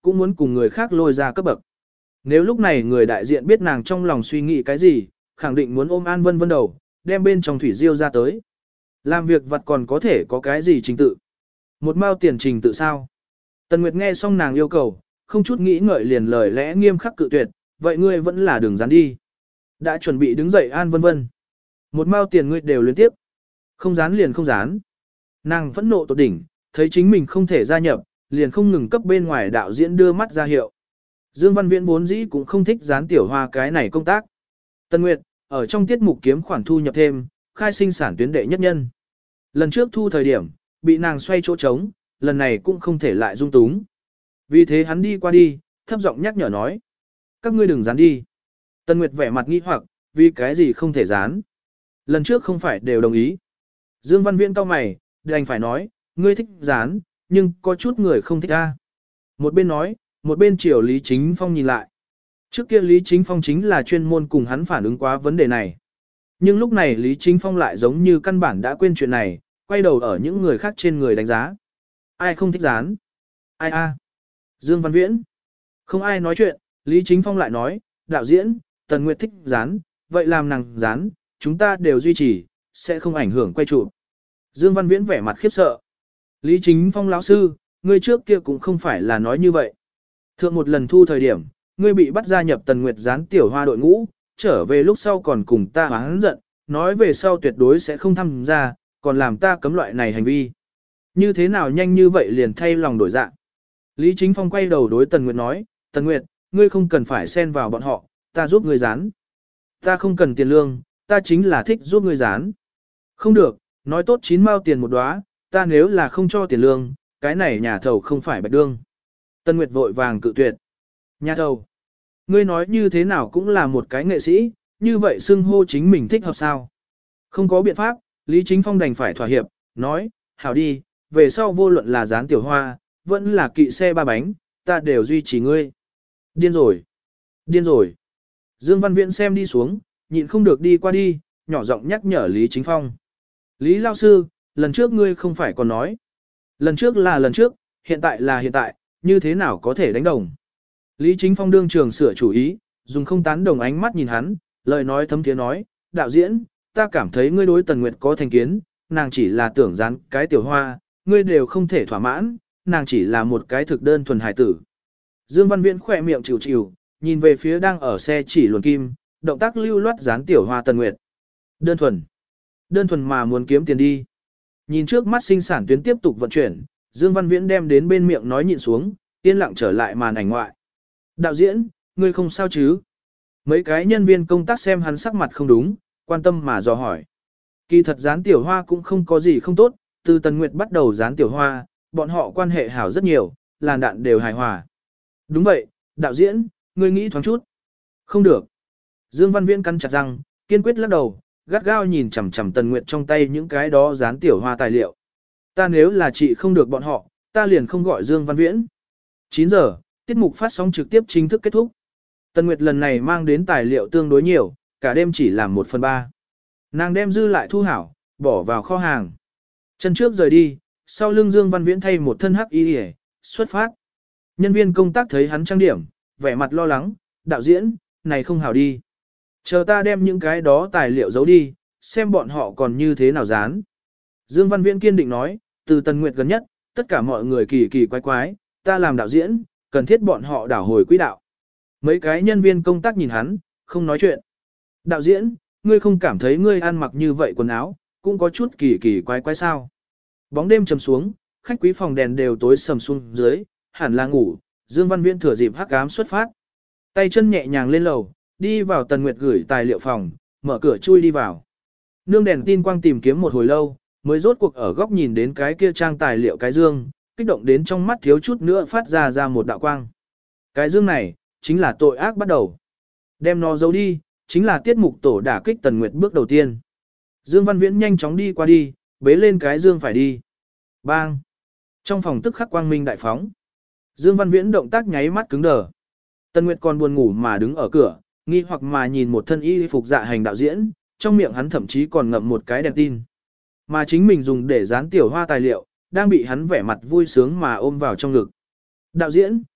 cũng muốn cùng người khác lôi ra cấp bậc. Nếu lúc này người đại diện biết nàng trong lòng suy nghĩ cái gì, khẳng định muốn ôm An Vân Vân đầu, đem bên trong thủy diêu ra tới. Làm việc vặt còn có thể có cái gì trình tự. Một mao tiền trình tự sao? Tần Nguyệt nghe xong nàng yêu cầu, không chút nghĩ ngợi liền lời lẽ nghiêm khắc cự tuyệt, vậy ngươi vẫn là đường dán đi. Đã chuẩn bị đứng dậy An Vân Vân. Một mao tiền ngươi đều liên tiếp. Không dán liền không dán. Nàng phẫn nộ tột đỉnh, thấy chính mình không thể gia nhập, liền không ngừng cấp bên ngoài đạo diễn đưa mắt ra hiệu. Dương Văn Viễn vốn dĩ cũng không thích dán tiểu hoa cái này công tác. Tân Nguyệt, ở trong tiết mục kiếm khoản thu nhập thêm, khai sinh sản tuyến đệ nhất nhân. Lần trước thu thời điểm, bị nàng xoay chỗ trống, lần này cũng không thể lại dung túng. Vì thế hắn đi qua đi, thấp giọng nhắc nhở nói. Các ngươi đừng dán đi. Tân Nguyệt vẻ mặt nghi hoặc, vì cái gì không thể dán. Lần trước không phải đều đồng ý. Dương Văn Viễn cau mày, đành phải nói, ngươi thích dán, nhưng có chút người không thích a. Một bên nói, một bên chiều Lý Chính Phong nhìn lại. Trước kia Lý Chính Phong chính là chuyên môn cùng hắn phản ứng quá vấn đề này. Nhưng lúc này Lý Chính Phong lại giống như căn bản đã quên chuyện này, quay đầu ở những người khác trên người đánh giá. Ai không thích dán? Ai a? Dương Văn Viễn. Không ai nói chuyện, Lý Chính Phong lại nói, đạo diễn, Tần Nguyệt thích dán, vậy làm nàng dán, chúng ta đều duy trì, sẽ không ảnh hưởng quay chụp. Dương Văn Viễn vẻ mặt khiếp sợ. Lý Chính Phong lão sư, ngươi trước kia cũng không phải là nói như vậy. Thượng một lần thu thời điểm, ngươi bị bắt gia nhập Tần Nguyệt dán tiểu hoa đội ngũ, trở về lúc sau còn cùng ta oán giận, nói về sau tuyệt đối sẽ không tham gia, còn làm ta cấm loại này hành vi. Như thế nào nhanh như vậy liền thay lòng đổi dạ. Lý Chính Phong quay đầu đối Tần Nguyệt nói, Tần Nguyệt, ngươi không cần phải xen vào bọn họ, ta giúp ngươi dán. Ta không cần tiền lương, ta chính là thích giúp ngươi dán. Không được, nói tốt 9 mao tiền một đóa, ta nếu là không cho tiền lương, cái này nhà thầu không phải bạch đương. Tần Nguyệt vội vàng cự tuyệt. Nhà thầu, ngươi nói như thế nào cũng là một cái nghệ sĩ, như vậy xưng hô chính mình thích hợp sao? Không có biện pháp, Lý Chính Phong đành phải thỏa hiệp, nói, hảo đi, về sau vô luận là dán tiểu hoa, vẫn là kỵ xe ba bánh, ta đều duy trì ngươi. Điên rồi, điên rồi. Dương Văn Viễn xem đi xuống, nhịn không được đi qua đi, nhỏ giọng nhắc nhở Lý Chính Phong. Lý Lao Sư, lần trước ngươi không phải còn nói. Lần trước là lần trước, hiện tại là hiện tại, như thế nào có thể đánh đồng. Lý Chính Phong đương trường sửa chủ ý, dùng không tán đồng ánh mắt nhìn hắn, lời nói thấm tiếng nói, đạo diễn, ta cảm thấy ngươi đối Tần Nguyệt có thành kiến, nàng chỉ là tưởng dán cái tiểu hoa, ngươi đều không thể thỏa mãn, nàng chỉ là một cái thực đơn thuần hài tử. Dương Văn Viễn khỏe miệng chịu chịu, nhìn về phía đang ở xe chỉ luồn kim, động tác lưu loát dán tiểu hoa Tần Nguyệt. Đơn thuần mà muốn kiếm tiền đi. Nhìn trước mắt sinh sản tuyến tiếp tục vận chuyển, Dương Văn Viễn đem đến bên miệng nói nhịn xuống, yên lặng trở lại màn ảnh ngoại. Đạo diễn, ngươi không sao chứ? Mấy cái nhân viên công tác xem hắn sắc mặt không đúng, quan tâm mà dò hỏi. Kỳ thật dán tiểu hoa cũng không có gì không tốt, từ Tần Nguyệt bắt đầu dán tiểu hoa, bọn họ quan hệ hảo rất nhiều, làn đạn đều hài hòa. Đúng vậy, đạo diễn, ngươi nghĩ thoáng chút. Không được. Dương Văn Viễn cắn chặt răng, kiên quyết lắc đầu, gắt gao nhìn chằm chằm Tần Nguyệt trong tay những cái đó dán tiểu hoa tài liệu. Ta nếu là chị không được bọn họ, ta liền không gọi Dương Văn Viễn. 9 giờ, tiết mục phát sóng trực tiếp chính thức kết thúc. Tần Nguyệt lần này mang đến tài liệu tương đối nhiều, cả đêm chỉ làm 1/3. Nàng đem dư lại thu hảo, bỏ vào kho hàng. Chân trước rời đi, sau lưng Dương Văn Viễn thay một thân hắc y hề, xuất phát. Nhân viên công tác thấy hắn trang điểm, vẻ mặt lo lắng, đạo diễn, này không hảo đi. Chờ ta đem những cái đó tài liệu giấu đi, xem bọn họ còn như thế nào dán. Dương Văn Viễn kiên định nói, từ Tần Nguyệt gần nhất, tất cả mọi người kỳ kỳ quái quái, ta làm đạo diễn, cần thiết bọn họ đảo hồi quỹ đạo. Mấy cái nhân viên công tác nhìn hắn, không nói chuyện. Đạo diễn, ngươi không cảm thấy ngươi ăn mặc như vậy quần áo, cũng có chút kỳ kỳ quái quái sao. Bóng đêm trầm xuống, khách quý phòng đèn đều tối sầm xuống dưới, hẳn là ngủ, Dương Văn Viễn thừa dịp hắc ám xuất phát. Tay chân nhẹ nhàng lên lầu, đi vào Tần Nguyệt gửi tài liệu phòng, mở cửa chui đi vào. Nương đèn tin quang tìm kiếm một hồi lâu, mới rốt cuộc ở góc nhìn đến cái kia trang tài liệu cái dương, kích động đến trong mắt thiếu chút nữa phát ra một đạo quang. Cái dương này, chính là tội ác bắt đầu. Đem nó giấu đi, chính là tiết mục tổ đả kích Tần Nguyệt bước đầu tiên. Dương Văn Viễn nhanh chóng đi qua đi, bế lên cái dương phải đi. Bang! Trong phòng tức khắc quang minh đại phóng. Dương Văn Viễn động tác nháy mắt cứng đờ. Tần Nguyệt còn buồn ngủ mà đứng ở cửa, nghi hoặc mà nhìn một thân y phục dạ hành đạo diễn, trong miệng hắn thậm chí còn ngậm một cái đèn tin. Mà chính mình dùng để dán tiểu hoa tài liệu, đang bị hắn vẻ mặt vui sướng mà ôm vào trong ngực. Đạo diễn,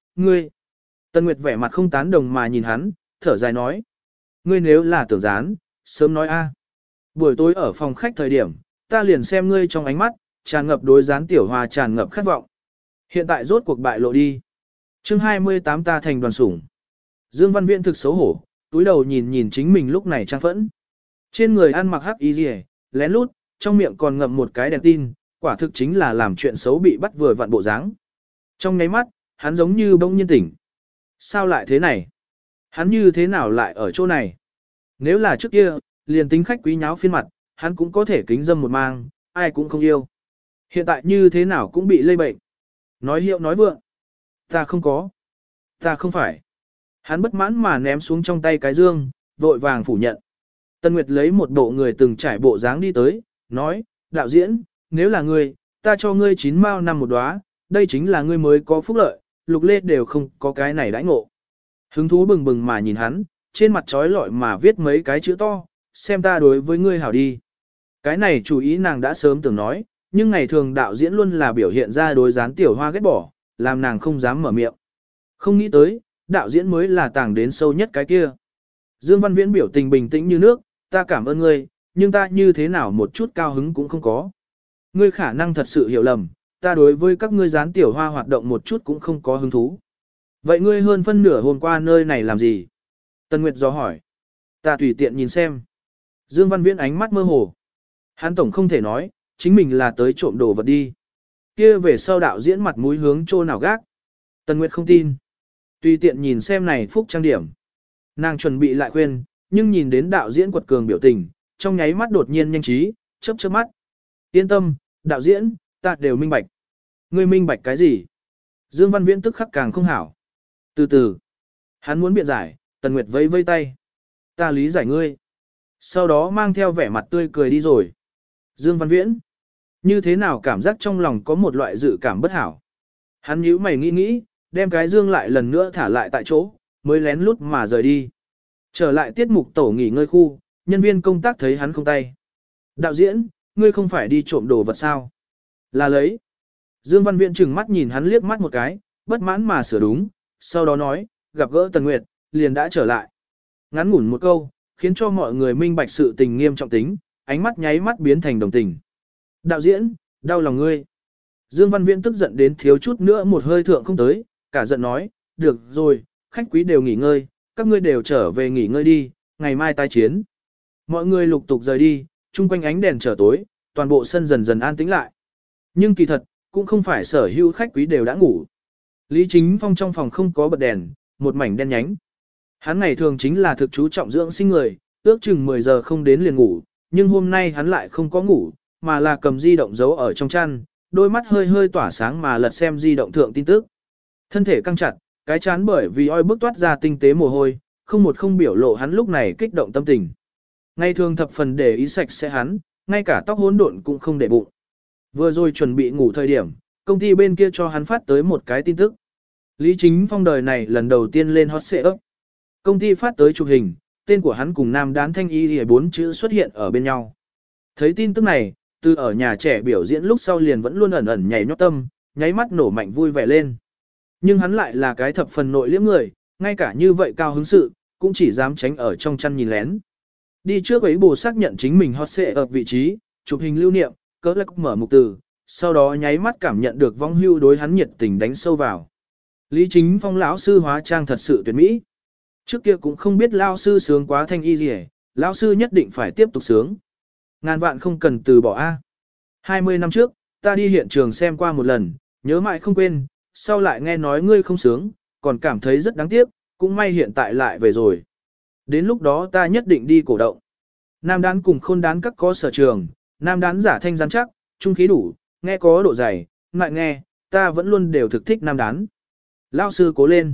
ngươi. Tân Nguyệt vẻ mặt không tán đồng mà nhìn hắn, thở dài nói. Ngươi nếu là tưởng dán, sớm nói a. Buổi tối ở phòng khách thời điểm, ta liền xem ngươi trong ánh mắt, tràn ngập đối dán tiểu hoa tràn ngập khát vọng. Hiện tại rốt cuộc bại lộ đi. Chương 28 ta thành đoàn sủng. Dương Văn Viễn thực xấu hổ, túi đầu nhìn nhìn chính mình lúc này trang phẫn. Trên người ăn mặc hắc y rìa, lén lút, trong miệng còn ngậm một cái đèn tin, quả thực chính là làm chuyện xấu bị bắt vừa vặn bộ dáng. Trong nháy mắt, hắn giống như bỗng nhiên tỉnh. Sao lại thế này? Hắn như thế nào lại ở chỗ này? Nếu là trước kia, liền tính khách quý nháo phiên mặt, hắn cũng có thể kính dâm một mang, ai cũng không yêu. Hiện tại như thế nào cũng bị lây bệnh. Nói hiệu nói vượng. Ta không có. Ta không phải. Hắn bất mãn mà ném xuống trong tay cái dương, vội vàng phủ nhận. Tân Nguyệt lấy một bộ người từng trải bộ dáng đi tới, nói, đạo diễn, nếu là ngươi, ta cho ngươi 9 mao năm một đóa, đây chính là ngươi mới có phúc lợi, Lục Lê đều không có cái này đãi ngộ. Hứng thú bừng bừng mà nhìn hắn, trên mặt trói lọi mà viết mấy cái chữ to, xem ta đối với ngươi hảo đi. Cái này chủ ý nàng đã sớm từng nói, nhưng ngày thường đạo diễn luôn là biểu hiện ra đối gián tiểu hoa ghét bỏ, làm nàng không dám mở miệng. Không nghĩ tới, đạo diễn mới là tàng đến sâu nhất cái kia. Dương Văn Viễn biểu tình bình tĩnh như nước, ta cảm ơn ngươi, nhưng ta như thế nào một chút cao hứng cũng không có. Ngươi khả năng thật sự hiểu lầm, ta đối với các ngươi gián tiểu hoa hoạt động một chút cũng không có hứng thú. Vậy ngươi hơn phân nửa hôm qua nơi này làm gì? Tân Nguyệt dò hỏi. Ta tùy tiện nhìn xem. Dương Văn Viễn ánh mắt mơ hồ. Hắn tổng không thể nói, chính mình là tới trộm đồ vật đi. Kia về sau đạo diễn mặt mũi hướng chỗ nào gác. Tân Nguyệt không tin. Tùy tiện nhìn xem này phúc trang điểm. Nàng chuẩn bị lại khuyên, nhưng nhìn đến đạo diễn quật cường biểu tình, trong nháy mắt đột nhiên nhanh trí, chớp chớp mắt. Yên tâm, đạo diễn, ta đều minh bạch. Ngươi minh bạch cái gì? Dương Văn Viễn tức khắc càng không hảo. Từ từ, hắn muốn biện giải, Tần Nguyệt vẫy vây tay. Ta lý giải ngươi. Sau đó mang theo vẻ mặt tươi cười đi rồi. Dương Văn Viễn, như thế nào cảm giác trong lòng có một loại dự cảm bất hảo. Hắn nhíu mày nghĩ nghĩ, đem cái dương lại lần nữa thả lại tại chỗ, mới lén lút mà rời đi. Trở lại tiết mục tổ nghỉ ngơi khu, nhân viên công tác thấy hắn không tay. Đạo diễn, ngươi không phải đi trộm đồ vật sao? Là lấy. Dương Văn Viễn trừng mắt nhìn hắn liếc mắt một cái, bất mãn mà sửa đúng, sau đó nói, gặp gỡ Tần Nguyệt, liền đã trở lại. Ngắn ngủn một câu, khiến cho mọi người minh bạch sự tình nghiêm trọng tính, ánh mắt nháy mắt biến thành đồng tình. Đạo diễn, đau lòng ngươi. Dương Văn Viễn tức giận đến thiếu chút nữa một hơi thượng không tới, cả giận nói, được rồi, khách quý đều nghỉ ngơi, các ngươi đều trở về nghỉ ngơi đi, ngày mai tái chiến. Mọi người lục tục rời đi, chung quanh ánh đèn trở tối, toàn bộ sân dần dần an tĩnh lại. Nhưng kỳ thật, cũng không phải sở hữu khách quý đều đã ngủ. Lý Chính Phong trong phòng không có bật đèn, một mảnh đen nhánh. Hắn ngày thường chính là thực chú trọng dưỡng sinh người, ước chừng 10 giờ không đến liền ngủ, nhưng hôm nay hắn lại không có ngủ, mà là cầm di động giấu ở trong chăn, đôi mắt hơi hơi tỏa sáng mà lật xem di động thượng tin tức. Thân thể căng chặt, cái chán bởi vì oi bức toát ra tinh tế mồ hôi, không biểu lộ hắn lúc này kích động tâm tình. Ngày thường thập phần để ý sạch sẽ hắn, ngay cả tóc hỗn độn cũng không để bụng. Vừa rồi chuẩn bị ngủ thời điểm, công ty bên kia cho hắn phát tới một cái tin tức. Lý Chính Phong đời này lần đầu tiên lên hot search. Công ty phát tới chụp hình, tên của hắn cùng nam đán thanh y 4 chữ xuất hiện ở bên nhau. Thấy tin tức này, từ ở nhà trẻ biểu diễn lúc sau liền vẫn luôn ẩn ẩn nhảy nhót tâm, nháy mắt nổ mạnh vui vẻ lên. Nhưng hắn lại là cái thập phần nội liễm người, ngay cả như vậy cao hứng sự, cũng chỉ dám tránh ở trong chăn nhìn lén. Đi trước ấy bù xác nhận chính mình hot search ở vị trí, chụp hình lưu niệm, cỡ lắc mở mục từ, sau đó nháy mắt cảm nhận được vong hưu đối hắn nhiệt tình đánh sâu vào. Lý Chính Phong lão sư hóa trang thật sự tuyệt mỹ. Trước kia cũng không biết lão sư sướng quá thanh y gì, lão sư nhất định phải tiếp tục sướng. Ngàn vạn không cần từ bỏ a. 20 năm trước, ta đi hiện trường xem qua một lần, nhớ mãi không quên, sau lại nghe nói ngươi không sướng, còn cảm thấy rất đáng tiếc, cũng may hiện tại lại về rồi. Đến lúc đó ta nhất định đi cổ động. Nam đán cùng khôn đán các có sở trường, nam đán giả thanh rắn chắc, trung khí đủ, nghe có độ dày, lại nghe, ta vẫn luôn đều thực thích nam đán. Lao sư cố lên.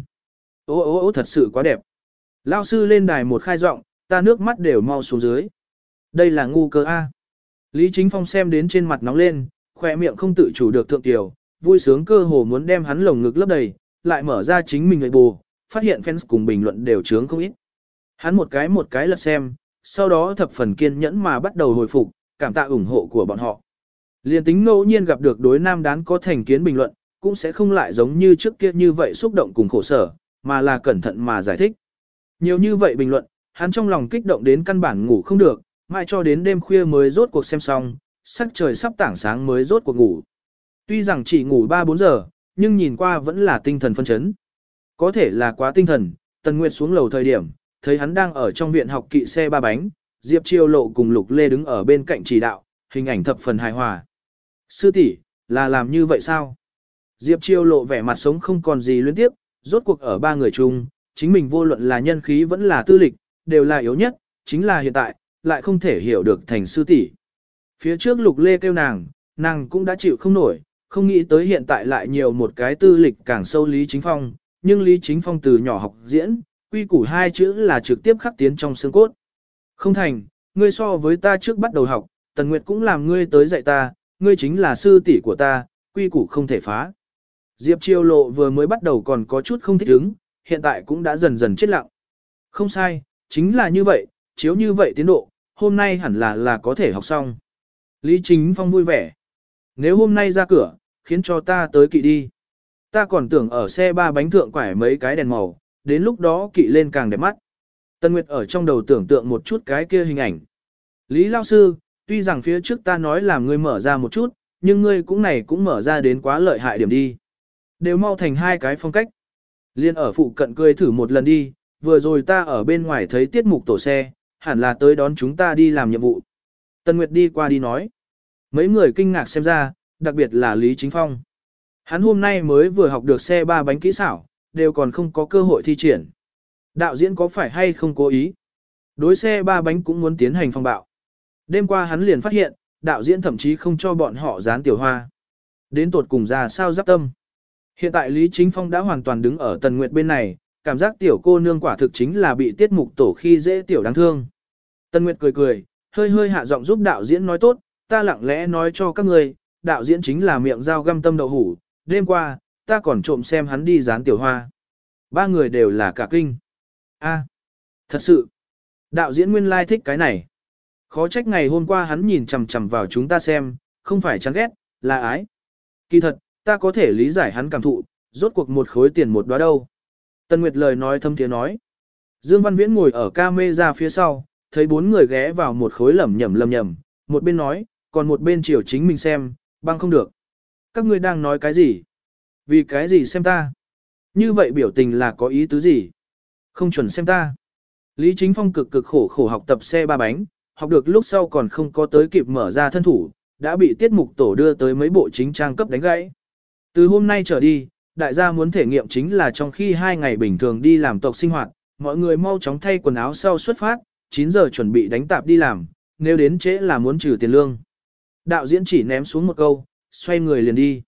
Ô thật sự quá đẹp. Lao sư lên đài một khai giọng, ta nước mắt đều mau xuống dưới. Đây là ngu cơ A. Lý Chính Phong xem đến trên mặt nóng lên, khỏe miệng không tự chủ được thượng tiểu, vui sướng cơ hồ muốn đem hắn lồng ngực lấp đầy, lại mở ra chính mình người bù, phát hiện fans cùng bình luận đều chướng không ít. Hắn một cái lật xem, sau đó thập phần kiên nhẫn mà bắt đầu hồi phục, cảm tạ ủng hộ của bọn họ. Liên tính ngẫu nhiên gặp được đối nam đán có thành kiến bình luận, cũng sẽ không lại giống như trước kia như vậy xúc động cùng khổ sở, mà là cẩn thận mà giải thích. Nhiều như vậy bình luận, hắn trong lòng kích động đến căn bản ngủ không được, mãi cho đến đêm khuya mới rốt cuộc xem xong, sắc trời sắp tảng sáng mới rốt cuộc ngủ. Tuy rằng chỉ ngủ 3-4 giờ, nhưng nhìn qua vẫn là tinh thần phân chấn. Có thể là quá tinh thần, Tần Nguyệt xuống lầu thời điểm, thấy hắn đang ở trong viện học kỵ xe ba bánh, Diệp Chiêu Lộ cùng Lục Lê đứng ở bên cạnh chỉ đạo, hình ảnh thập phần hài hòa. Sư tỷ, là làm như vậy sao? Diệp Chiêu Lộ vẻ mặt sống không còn gì luyến tiếp, rốt cuộc ở ba người chung, chính mình vô luận là nhân khí vẫn là tư lịch, đều là yếu nhất, chính là hiện tại, lại không thể hiểu được thành sư tỷ. Phía trước Lục Lê kêu nàng cũng đã chịu không nổi, không nghĩ tới hiện tại lại nhiều một cái tư lịch càng sâu Lý Chính Phong, nhưng Lý Chính Phong từ nhỏ học diễn, quy củ hai chữ là trực tiếp khắc tiến trong xương cốt. Không thành, ngươi so với ta trước bắt đầu học, Tần Nguyệt cũng làm ngươi tới dạy ta, ngươi chính là sư tỷ của ta, quy củ không thể phá. Diệp Chiêu Lộ vừa mới bắt đầu còn có chút không thích ứng, hiện tại cũng đã dần dần chết lặng. Không sai, chính là như vậy, chiếu như vậy tiến độ, hôm nay hẳn là có thể học xong. Lý Chính Phong vui vẻ. Nếu hôm nay ra cửa, khiến cho ta tới kỵ đi. Ta còn tưởng ở xe ba bánh thượng quải mấy cái đèn màu, đến lúc đó kỵ lên càng đẹp mắt. Tân Nguyệt ở trong đầu tưởng tượng một chút cái kia hình ảnh. Lý Lao Sư, tuy rằng phía trước ta nói là ngươi mở ra một chút, nhưng ngươi cũng mở ra đến quá lợi hại điểm đi. Đều mau thành hai cái phong cách. Liên ở phụ cận cười thử một lần đi, vừa rồi ta ở bên ngoài thấy tiết mục tổ xe, hẳn là tới đón chúng ta đi làm nhiệm vụ. Tân Nguyệt đi qua đi nói. Mấy người kinh ngạc xem ra, đặc biệt là Lý Chính Phong. Hắn hôm nay mới vừa học được xe ba bánh kỹ xảo, đều còn không có cơ hội thi triển. Đạo diễn có phải hay không cố ý? Đối xe ba bánh cũng muốn tiến hành phong bạo. Đêm qua hắn liền phát hiện, đạo diễn thậm chí không cho bọn họ dán tiểu hoa. Đến tột cùng ra sao giáp tâm. Hiện tại Lý Chính Phong đã hoàn toàn đứng ở Tần Nguyệt bên này, cảm giác tiểu cô nương quả thực chính là bị tiết mục tổ khi dễ tiểu đáng thương. Tần Nguyệt cười cười, hơi hạ giọng giúp đạo diễn nói tốt, ta lặng lẽ nói cho các người, đạo diễn chính là miệng dao găm tâm đậu hủ, đêm qua, ta còn trộm xem hắn đi dán tiểu hoa. Ba người đều là cả kinh. A, thật sự, đạo diễn nguyên lai thích cái này. Khó trách ngày hôm qua hắn nhìn chằm chằm vào chúng ta xem, không phải chán ghét, là ái. Kỳ thật, ta có thể lý giải hắn cảm thụ, rốt cuộc một khối tiền một đóa đâu. Tân Nguyệt lời nói thâm tiếng nói. Dương Văn Viễn ngồi ở camera phía sau, thấy bốn người ghé vào một khối lẩm nhẩm, một bên nói, còn một bên chiều chính mình xem, băng không được. Các ngươi đang nói cái gì? Vì cái gì xem ta? Như vậy biểu tình là có ý tứ gì? Không chuẩn xem ta. Lý Chính Phong cực khổ học tập xe ba bánh, học được lúc sau còn không có tới kịp mở ra thân thủ, đã bị tiết mục tổ đưa tới mấy bộ chính trang cấp đánh gãy. Từ hôm nay trở đi, đại gia muốn thể nghiệm chính là trong khi 2 ngày bình thường đi làm tộc sinh hoạt, mọi người mau chóng thay quần áo sau xuất phát, 9 giờ chuẩn bị đánh tạp đi làm, nếu đến trễ là muốn trừ tiền lương. Đạo diễn chỉ ném xuống một câu, xoay người liền đi.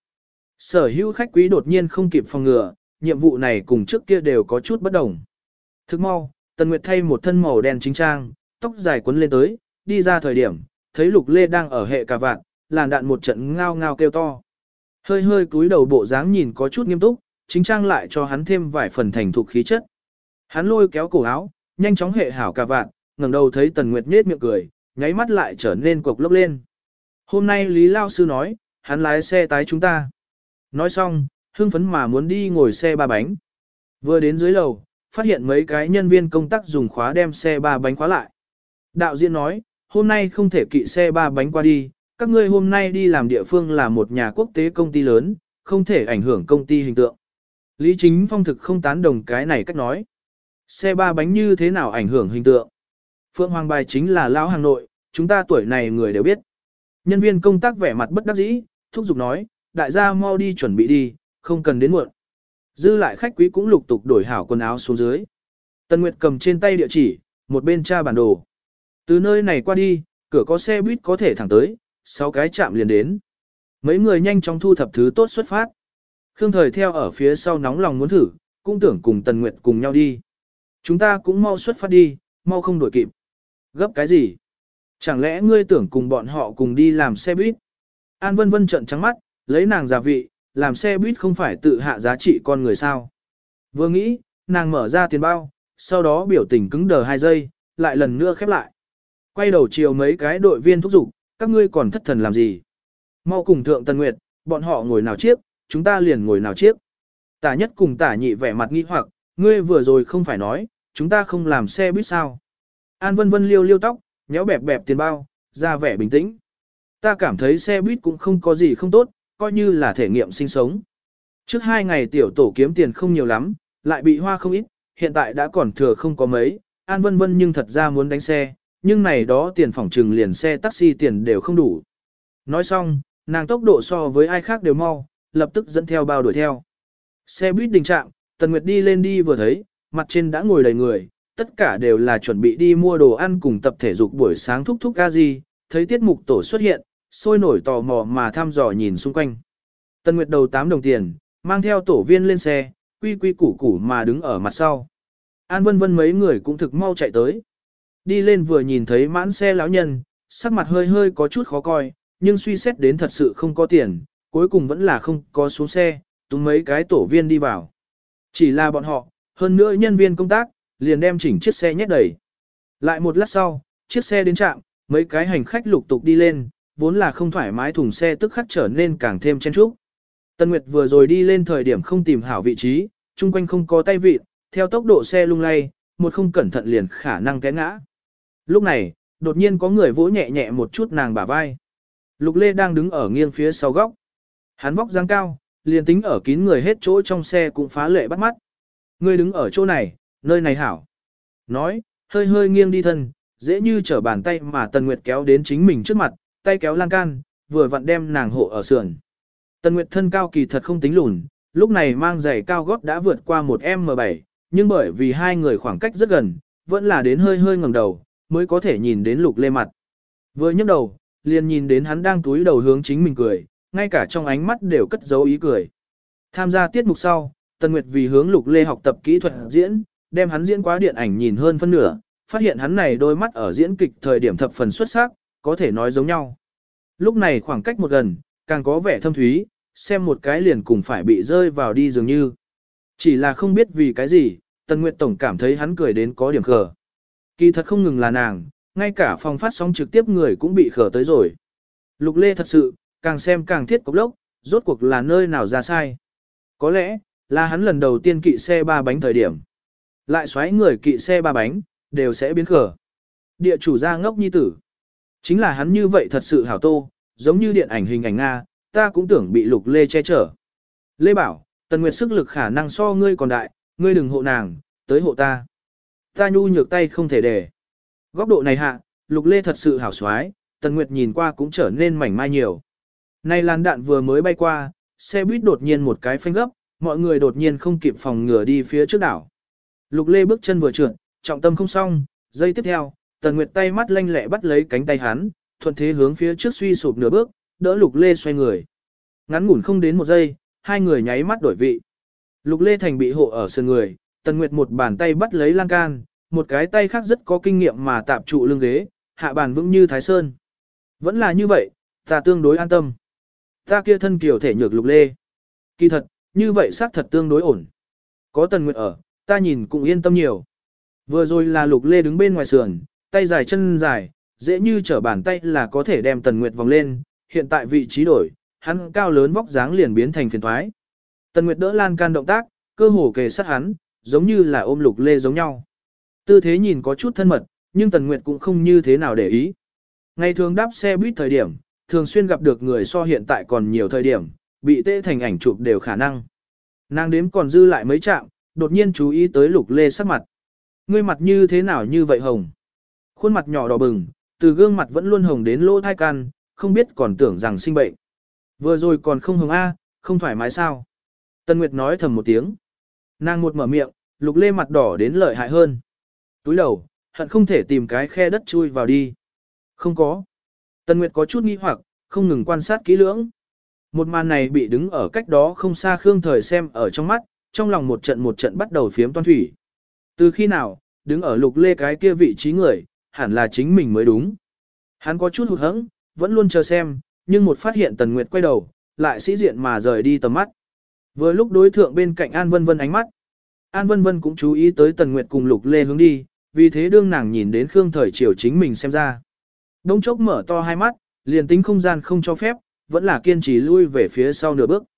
Sở hữu khách quý đột nhiên không kịp phòng ngừa, nhiệm vụ này cùng trước kia đều có chút bất đồng. Thức mau, Tần Nguyệt thay một thân màu đen chính trang, tóc dài quấn lên tới, đi ra thời điểm, thấy Lục Lê đang ở hệ cà vạt, làn đạn một trận ngao ngao kêu to. Hơi cúi đầu bộ dáng nhìn có chút nghiêm túc, chính trang lại cho hắn thêm vài phần thành thục khí chất. Hắn lôi kéo cổ áo, nhanh chóng hệ hảo cà vạt, ngẩng đầu thấy Tần Nguyệt nhếch miệng cười, nháy mắt lại trở nên cục lốc lên. Hôm nay Lý Lao Sư nói, hắn lái xe tái chúng ta. Nói xong, hưng phấn mà muốn đi ngồi xe ba bánh. Vừa đến dưới lầu, phát hiện mấy cái nhân viên công tác dùng khóa đem xe ba bánh khóa lại. Đạo diễn nói, hôm nay không thể kỵ xe ba bánh qua đi, các ngươi hôm nay đi làm địa phương là một nhà quốc tế công ty lớn, không thể ảnh hưởng công ty hình tượng. Lý Chính Phong thực không tán đồng cái này cách nói. Xe ba bánh như thế nào ảnh hưởng hình tượng? Phượng Hoàng Bài chính là lão Hà Nội, chúng ta tuổi này người đều biết. Nhân viên công tác vẻ mặt bất đắc dĩ, thúc giục nói, đại gia mau đi chuẩn bị đi, không cần đến muộn. Dư lại khách quý cũng lục tục đổi hảo quần áo xuống dưới. Tần Nguyệt cầm trên tay địa chỉ, một bên tra bản đồ. Từ nơi này qua đi, cửa có xe buýt có thể thẳng tới, 6 cái chạm liền đến. Mấy người nhanh chóng thu thập thứ tốt xuất phát. Khương Thời theo ở phía sau nóng lòng muốn thử, cũng tưởng cùng Tần Nguyệt cùng nhau đi. Chúng ta cũng mau xuất phát đi, mau không đuổi kịp. Gấp cái gì? Chẳng lẽ ngươi tưởng cùng bọn họ cùng đi làm xe buýt? An Vân Vân trợn trắng mắt, lấy nàng giả vị, làm xe buýt không phải tự hạ giá trị con người sao. Vừa nghĩ, nàng mở ra tiền bao, sau đó biểu tình cứng đờ 2 giây, lại lần nữa khép lại. Quay đầu chiều mấy cái đội viên thúc giục, các ngươi còn thất thần làm gì? Mau cùng thượng Tần Nguyệt, bọn họ ngồi nào chiếc, chúng ta liền ngồi nào chiếc. Tả nhất cùng tả nhị vẻ mặt nghi hoặc, ngươi vừa rồi không phải nói, chúng ta không làm xe buýt sao. An Vân Vân liêu liêu tóc, nhéo bẹp bẹp tiền bao, ra vẻ bình tĩnh. Ta cảm thấy xe buýt cũng không có gì không tốt, coi như là thể nghiệm sinh sống. Trước 2 ngày tiểu tổ kiếm tiền không nhiều lắm, lại bị hoa không ít, hiện tại đã còn thừa không có mấy. An Vân Vân nhưng thật ra muốn đánh xe, nhưng này đó tiền phỏng trừng liền xe taxi tiền đều không đủ. Nói xong, nàng tốc độ so với ai khác đều mau, lập tức dẫn theo bao đuổi theo. Xe buýt đình trạm, Tần Nguyệt đi lên đi vừa thấy, mặt trên đã ngồi đầy người, tất cả đều là chuẩn bị đi mua đồ ăn cùng tập thể dục buổi sáng thúc thúc ca gì, thấy tiết mục tổ xuất hiện, sôi nổi tò mò mà thăm dò nhìn xung quanh. Tần Nguyệt đầu 8 đồng tiền, mang theo tổ viên lên xe, quy quy củ củ mà đứng ở mặt sau. An Vân Vân mấy người cũng thực mau chạy tới. Đi lên vừa nhìn thấy mãn xe lão nhân, sắc mặt hơi hơi có chút khó coi, nhưng suy xét đến thật sự không có tiền, cuối cùng vẫn là không có xuống xe, túm mấy cái tổ viên đi vào. Chỉ là bọn họ, hơn nữa nhân viên công tác, liền đem chỉnh chiếc xe nhét đầy. Lại một lát sau, chiếc xe đến trạm, mấy cái hành khách lục tục đi lên, vốn là không thoải mái thùng xe tức khắc trở nên càng thêm chen chúc. Tân Nguyệt vừa rồi đi lên thời điểm không tìm hảo vị trí, chung quanh không có tay vịt, theo tốc độ xe lung lay, một không cẩn thận liền khả năng té ngã. Lúc này, đột nhiên có người vỗ nhẹ nhẹ một chút nàng bả vai. Lục Lê đang đứng ở nghiêng phía sau góc. Hắn vóc dáng cao, liền tính ở kín người hết chỗ trong xe cũng phá lệ bắt mắt. Ngươi đứng ở chỗ này, nơi này hảo. Nói, hơi hơi nghiêng đi thân, dễ như trở bàn tay mà Tần Nguyệt kéo đến chính mình trước mặt, tay kéo lan can, vừa vặn đem nàng hộ ở sườn. Tần Nguyệt thân cao kỳ thật không tính lùn, lúc này mang giày cao gót đã vượt qua một M7, nhưng bởi vì hai người khoảng cách rất gần, vẫn là đến hơi hơi ngẩng đầu, mới có thể nhìn đến Lục Lê mặt. Vừa nhấc đầu, liền nhìn đến hắn đang túi đầu hướng chính mình cười, ngay cả trong ánh mắt đều cất giấu ý cười. Tham gia tiết mục sau, Tần Nguyệt vì hướng Lục Lê học tập kỹ thuật diễn, đem hắn diễn quá điện ảnh nhìn hơn phân nửa, phát hiện hắn này đôi mắt ở diễn kịch thời điểm thập phần xuất sắc, có thể nói giống nhau. Lúc này khoảng cách một gần, càng có vẻ thâm thúy, xem một cái liền cùng phải bị rơi vào đi dường như. Chỉ là không biết vì cái gì, Tần Nguyệt tổng cảm thấy hắn cười đến có điểm khờ. Kỳ thật không ngừng là nàng, ngay cả phòng phát sóng trực tiếp người cũng bị khờ tới rồi. Lục Lê thật sự, càng xem càng thiết cốc lốc, rốt cuộc là nơi nào ra sai. Có lẽ, là hắn lần đầu tiên kỵ xe 3 bánh thời điểm. Lại xoáy người kỵ xe 3 bánh, đều sẽ biến khờ. Địa chủ gia ngốc nhi tử. Chính là hắn như vậy thật sự hảo tô, giống như điện ảnh hình ảnh Nga, ta cũng tưởng bị Lục Lê che chở. Lê bảo, Tần Nguyệt sức lực khả năng so ngươi còn đại, ngươi đừng hộ nàng, tới hộ ta. Ta nhu nhược tay không thể để. Góc độ này hạ, Lục Lê thật sự hảo xoái, Tần Nguyệt nhìn qua cũng trở nên mảnh mai nhiều. Nay làn đạn vừa mới bay qua, xe buýt đột nhiên một cái phanh gấp, mọi người đột nhiên không kịp phòng ngừa đi phía trước đảo. Lục Lê bước chân vừa trượt, trọng tâm không xong, giây tiếp theo, Tần Nguyệt tay mắt lanh lẹ bắt lấy cánh tay hắn, thuận thế hướng phía trước suy sụp nửa bước, đỡ Lục Lê xoay người. Ngắn ngủn không đến một giây, hai người nháy mắt đổi vị. Lục Lê Thành bị hộ ở sườn người, Tần Nguyệt một bàn tay bắt lấy lan can, một cái tay khác rất có kinh nghiệm mà tạm trụ lưng ghế, hạ bàn vững như Thái Sơn. Vẫn là như vậy, ta tương đối an tâm. Ta kia thân kiểu thể nhược Lục Lê. Kỳ thật, như vậy xác thật tương đối ổn. Có Tần Nguyệt ở, ta nhìn cũng yên tâm nhiều. Vừa rồi là Lục Lê đứng bên ngoài sườn, tay dài chân dài, dễ như trở bàn tay là có thể đem Tần Nguyệt vòng lên, hiện tại vị trí đổi, hắn cao lớn vóc dáng liền biến thành phiền thoái. Tần Nguyệt đỡ lan can động tác, cơ hồ kề sát hắn, giống như là ôm Lục Lê giống nhau. Tư thế nhìn có chút thân mật, nhưng Tần Nguyệt cũng không như thế nào để ý. Ngày thường đáp xe buýt thời điểm, thường xuyên gặp được người so hiện tại còn nhiều thời điểm, bị tê thành ảnh chụp đều khả năng. Nàng đếm còn dư lại mấy chạm, đột nhiên chú ý tới Lục Lê sắc mặt. Ngươi mặt như thế nào như vậy hồng? Khuôn mặt nhỏ đỏ bừng, từ gương mặt vẫn luôn hồng đến lỗ thai căn, không biết còn tưởng rằng sinh bệnh. Vừa rồi còn không hồng A, không thoải mái sao? Tần Nguyệt nói thầm một tiếng. Nàng một mở miệng, Lục Lê mặt đỏ đến lợi hại hơn. Túi đầu, hận không thể tìm cái khe đất chui vào đi. Không có. Tần Nguyệt có chút nghi hoặc, không ngừng quan sát kỹ lưỡng. Một màn này bị đứng ở cách đó không xa Khương Thời xem ở trong mắt, trong lòng một trận bắt đầu phiếm toan thủy. Từ khi nào, đứng ở Lục Lê cái kia vị trí người, hẳn là chính mình mới đúng. Hắn có chút hụt hẫng, vẫn luôn chờ xem, nhưng một phát hiện Tần Nguyệt quay đầu, lại sĩ diện mà rời đi tầm mắt. Vừa lúc đối thượng bên cạnh An Vân Vân ánh mắt, An Vân Vân cũng chú ý tới Tần Nguyệt cùng Lục Lê hướng đi, vì thế đương nàng nhìn đến Khương Thời chiều chính mình xem ra. Đông chốc mở to hai mắt, liền tính không gian không cho phép, vẫn là kiên trì lui về phía sau nửa bước.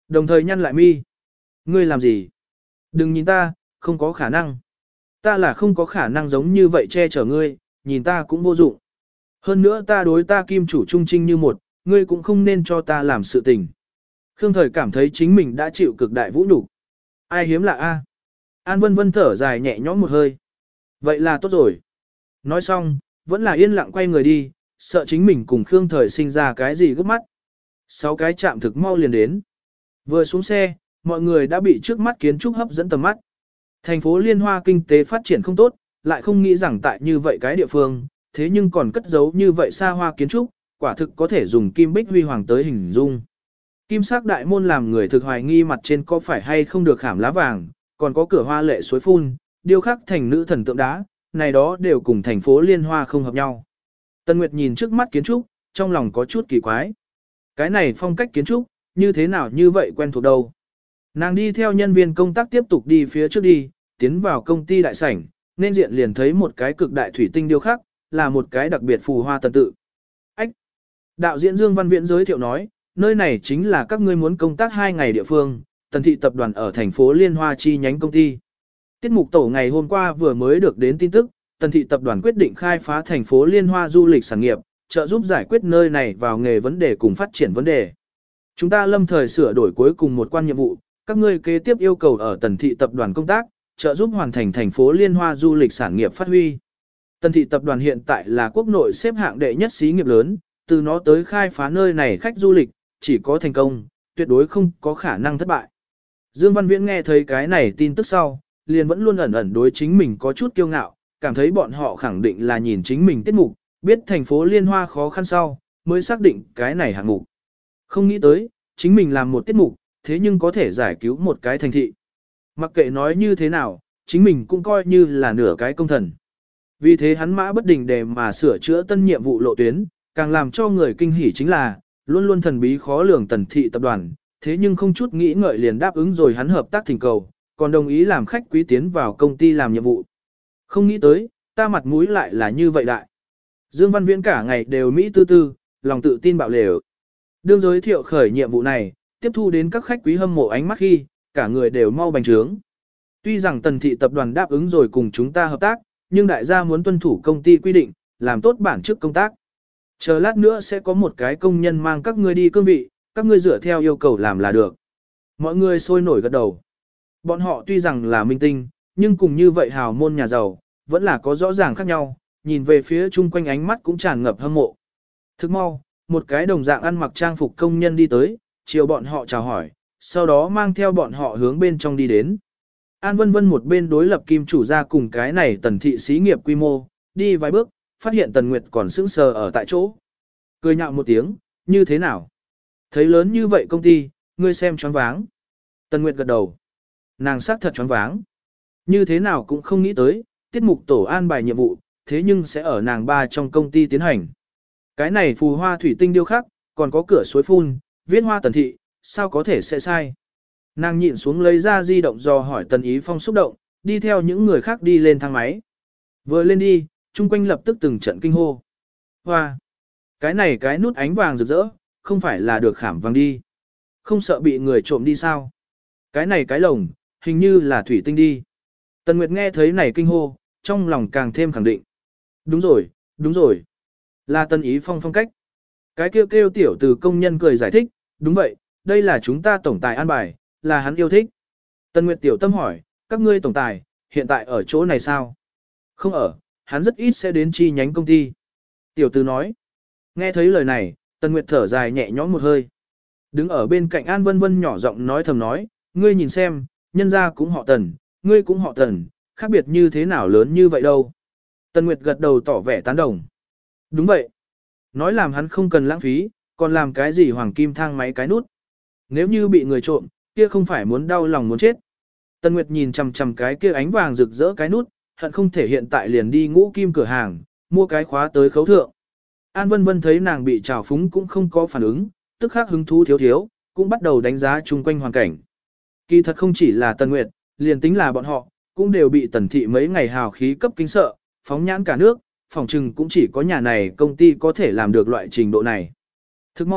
Đồng thời nhăn lại mi. Ngươi làm gì? Đừng nhìn ta, không có khả năng. Ta là không có khả năng giống như vậy che chở ngươi, nhìn ta cũng vô dụng. Hơn nữa ta đối ta kim chủ trung trinh như một, ngươi cũng không nên cho ta làm sự tình. Khương Thời cảm thấy chính mình đã chịu cực đại vũ nhục. Ai hiếm lạ a? An Vân Vân thở dài nhẹ nhõm một hơi. Vậy là tốt rồi. Nói xong, vẫn là yên lặng quay người đi, sợ chính mình cùng Khương Thời sinh ra cái gì gấp mắt. 6 cái chạm thực mau liền đến. Vừa xuống xe, mọi người đã bị trước mắt kiến trúc hấp dẫn tầm mắt. Thành phố Liên Hoa kinh tế phát triển không tốt, lại không nghĩ rằng tại như vậy cái địa phương, thế nhưng còn cất giấu như vậy xa hoa kiến trúc, quả thực có thể dùng kim bích huy hoàng tới hình dung. Kim sắc đại môn làm người thực hoài nghi mặt trên có phải hay không được khảm lá vàng, còn có cửa hoa lệ suối phun, điêu khắc thành nữ thần tượng đá, này đó đều cùng thành phố Liên Hoa không hợp nhau. Tân Nguyệt nhìn trước mắt kiến trúc, trong lòng có chút kỳ quái. Cái này phong cách kiến trúc, như thế nào như vậy quen thuộc đâu. Nàng đi theo nhân viên công tác tiếp tục đi phía trước đi, tiến vào công ty đại sảnh, nên diện liền thấy một cái cực đại thủy tinh điêu khắc, là một cái đặc biệt phù hoa tần tự. Ách! Đạo diễn Dương Văn Viễn giới thiệu nói, nơi này chính là các ngươi muốn công tác 2 ngày địa phương, Tần thị tập đoàn ở thành phố Liên Hoa chi nhánh công ty. Tiết mục tổ ngày hôm qua vừa mới được đến tin tức, Tần thị tập đoàn quyết định khai phá thành phố Liên Hoa du lịch sản nghiệp, trợ giúp giải quyết nơi này vào nghề vấn đề cùng phát triển vấn đề. Chúng ta lâm thời sửa đổi cuối cùng một quan nhiệm vụ, các ngươi kế tiếp yêu cầu ở Tần thị tập đoàn công tác, trợ giúp hoàn thành thành phố Liên Hoa du lịch sản nghiệp phát huy. Tần thị tập đoàn hiện tại là quốc nội xếp hạng đệ nhất xí nghiệp lớn, từ nó tới khai phá nơi này khách du lịch, chỉ có thành công, tuyệt đối không có khả năng thất bại. Dương Văn Viễn nghe thấy cái này tin tức sau, liền vẫn luôn ẩn ẩn đối chính mình có chút kiêu ngạo, cảm thấy bọn họ khẳng định là nhìn chính mình tiết mục, biết thành phố Liên Hoa khó khăn sau, mới xác định cái này hạng mục. Không nghĩ tới, chính mình làm một tiết mục, thế nhưng có thể giải cứu một cái thành thị. Mặc kệ nói như thế nào, chính mình cũng coi như là nửa cái công thần. Vì thế hắn mã bất định để mà sửa chữa tân nhiệm vụ lộ tuyến, càng làm cho người kinh hỉ chính là, luôn luôn thần bí khó lường Tần thị tập đoàn, thế nhưng không chút nghĩ ngợi liền đáp ứng rồi hắn hợp tác thỉnh cầu, còn đồng ý làm khách quý tiến vào công ty làm nhiệm vụ. Không nghĩ tới, ta mặt mũi lại là như vậy đại. Dương Văn Viễn cả ngày đều Mỹ tư tư, lòng tự tin bạo lều. Đương giới thiệu khởi nhiệm vụ này, tiếp thu đến các khách quý hâm mộ ánh mắt khi, cả người đều mau bành trướng. Tuy rằng Tần thị tập đoàn đáp ứng rồi cùng chúng ta hợp tác, nhưng đại gia muốn tuân thủ công ty quy định, làm tốt bản chức công tác. Chờ lát nữa sẽ có một cái công nhân mang các ngươi đi cương vị, các ngươi dựa theo yêu cầu làm là được. Mọi người sôi nổi gật đầu. Bọn họ tuy rằng là minh tinh, nhưng cùng như vậy hào môn nhà giàu, vẫn là có rõ ràng khác nhau, nhìn về phía chung quanh ánh mắt cũng tràn ngập hâm mộ. Thức mau, một cái đồng dạng ăn mặc trang phục công nhân đi tới, chiều bọn họ chào hỏi, sau đó mang theo bọn họ hướng bên trong đi đến. An Vân Vân một bên đối lập kim chủ ra cùng cái này Tần thị xí nghiệp quy mô, đi vài bước, phát hiện Tần Nguyệt còn sững sờ ở tại chỗ. Cười nhạo một tiếng, như thế nào? Thấy lớn như vậy công ty, ngươi xem choáng váng. Tần Nguyệt gật đầu. Nàng xác thật choáng váng. Như thế nào cũng không nghĩ tới, tiết mục tổ an bài nhiệm vụ, thế nhưng sẽ ở nàng ba trong công ty tiến hành. Cái này phù hoa thủy tinh điêu khắc, còn có cửa suối phun, viết hoa Tần thị, sao có thể sẽ sai? Nàng nhịn xuống lấy ra di động do hỏi Tần Ý Phong xúc động, đi theo những người khác đi lên thang máy. Vừa lên đi, chung quanh lập tức từng trận kinh hô. Hoa! Cái này cái nút ánh vàng rực rỡ, không phải là được khảm vàng đi. Không sợ bị người trộm đi sao? Cái này cái lồng, hình như là thủy tinh đi. Tần Nguyệt nghe thấy này kinh hô, trong lòng càng thêm khẳng định. Đúng rồi, đúng rồi. Là Tần Ý Phong phong cách. Cái kêu kêu tiểu từ công nhân cười giải thích, đúng vậy, đây là chúng ta tổng tài an bài, là hắn yêu thích. Tần Nguyệt tiểu tâm hỏi, các ngươi tổng tài, hiện tại ở chỗ này sao? Không ở, hắn rất ít sẽ đến chi nhánh công ty. Tiểu từ nói. Nghe thấy lời này, Tần Nguyệt thở dài nhẹ nhõm một hơi. Đứng ở bên cạnh An Vân Vân nhỏ giọng nói thầm nói, ngươi nhìn xem, nhân gia cũng họ Tần, ngươi cũng họ Tần, khác biệt như thế nào lớn như vậy đâu. Tần Nguyệt gật đầu tỏ vẻ tán đồng. Đúng vậy. Nói làm hắn không cần lãng phí, còn làm cái gì hoàng kim thang máy cái nút. Nếu như bị người trộm, kia không phải muốn đau lòng muốn chết. Tần Nguyệt nhìn chằm chằm cái kia ánh vàng rực rỡ cái nút, hận không thể hiện tại liền đi ngũ kim cửa hàng, mua cái khóa tới khấu thượng. An Vân Vân thấy nàng bị trào phúng cũng không có phản ứng, tức khắc hứng thú thiếu thiếu, cũng bắt đầu đánh giá chung quanh hoàn cảnh. Kỳ thật không chỉ là Tần Nguyệt, liền tính là bọn họ, cũng đều bị Tần thị mấy ngày hào khí cấp kinh sợ, phóng nhãn cả nước, phòng trừng cũng chỉ có nhà này công ty có thể làm được loại trình độ này. Thức mau,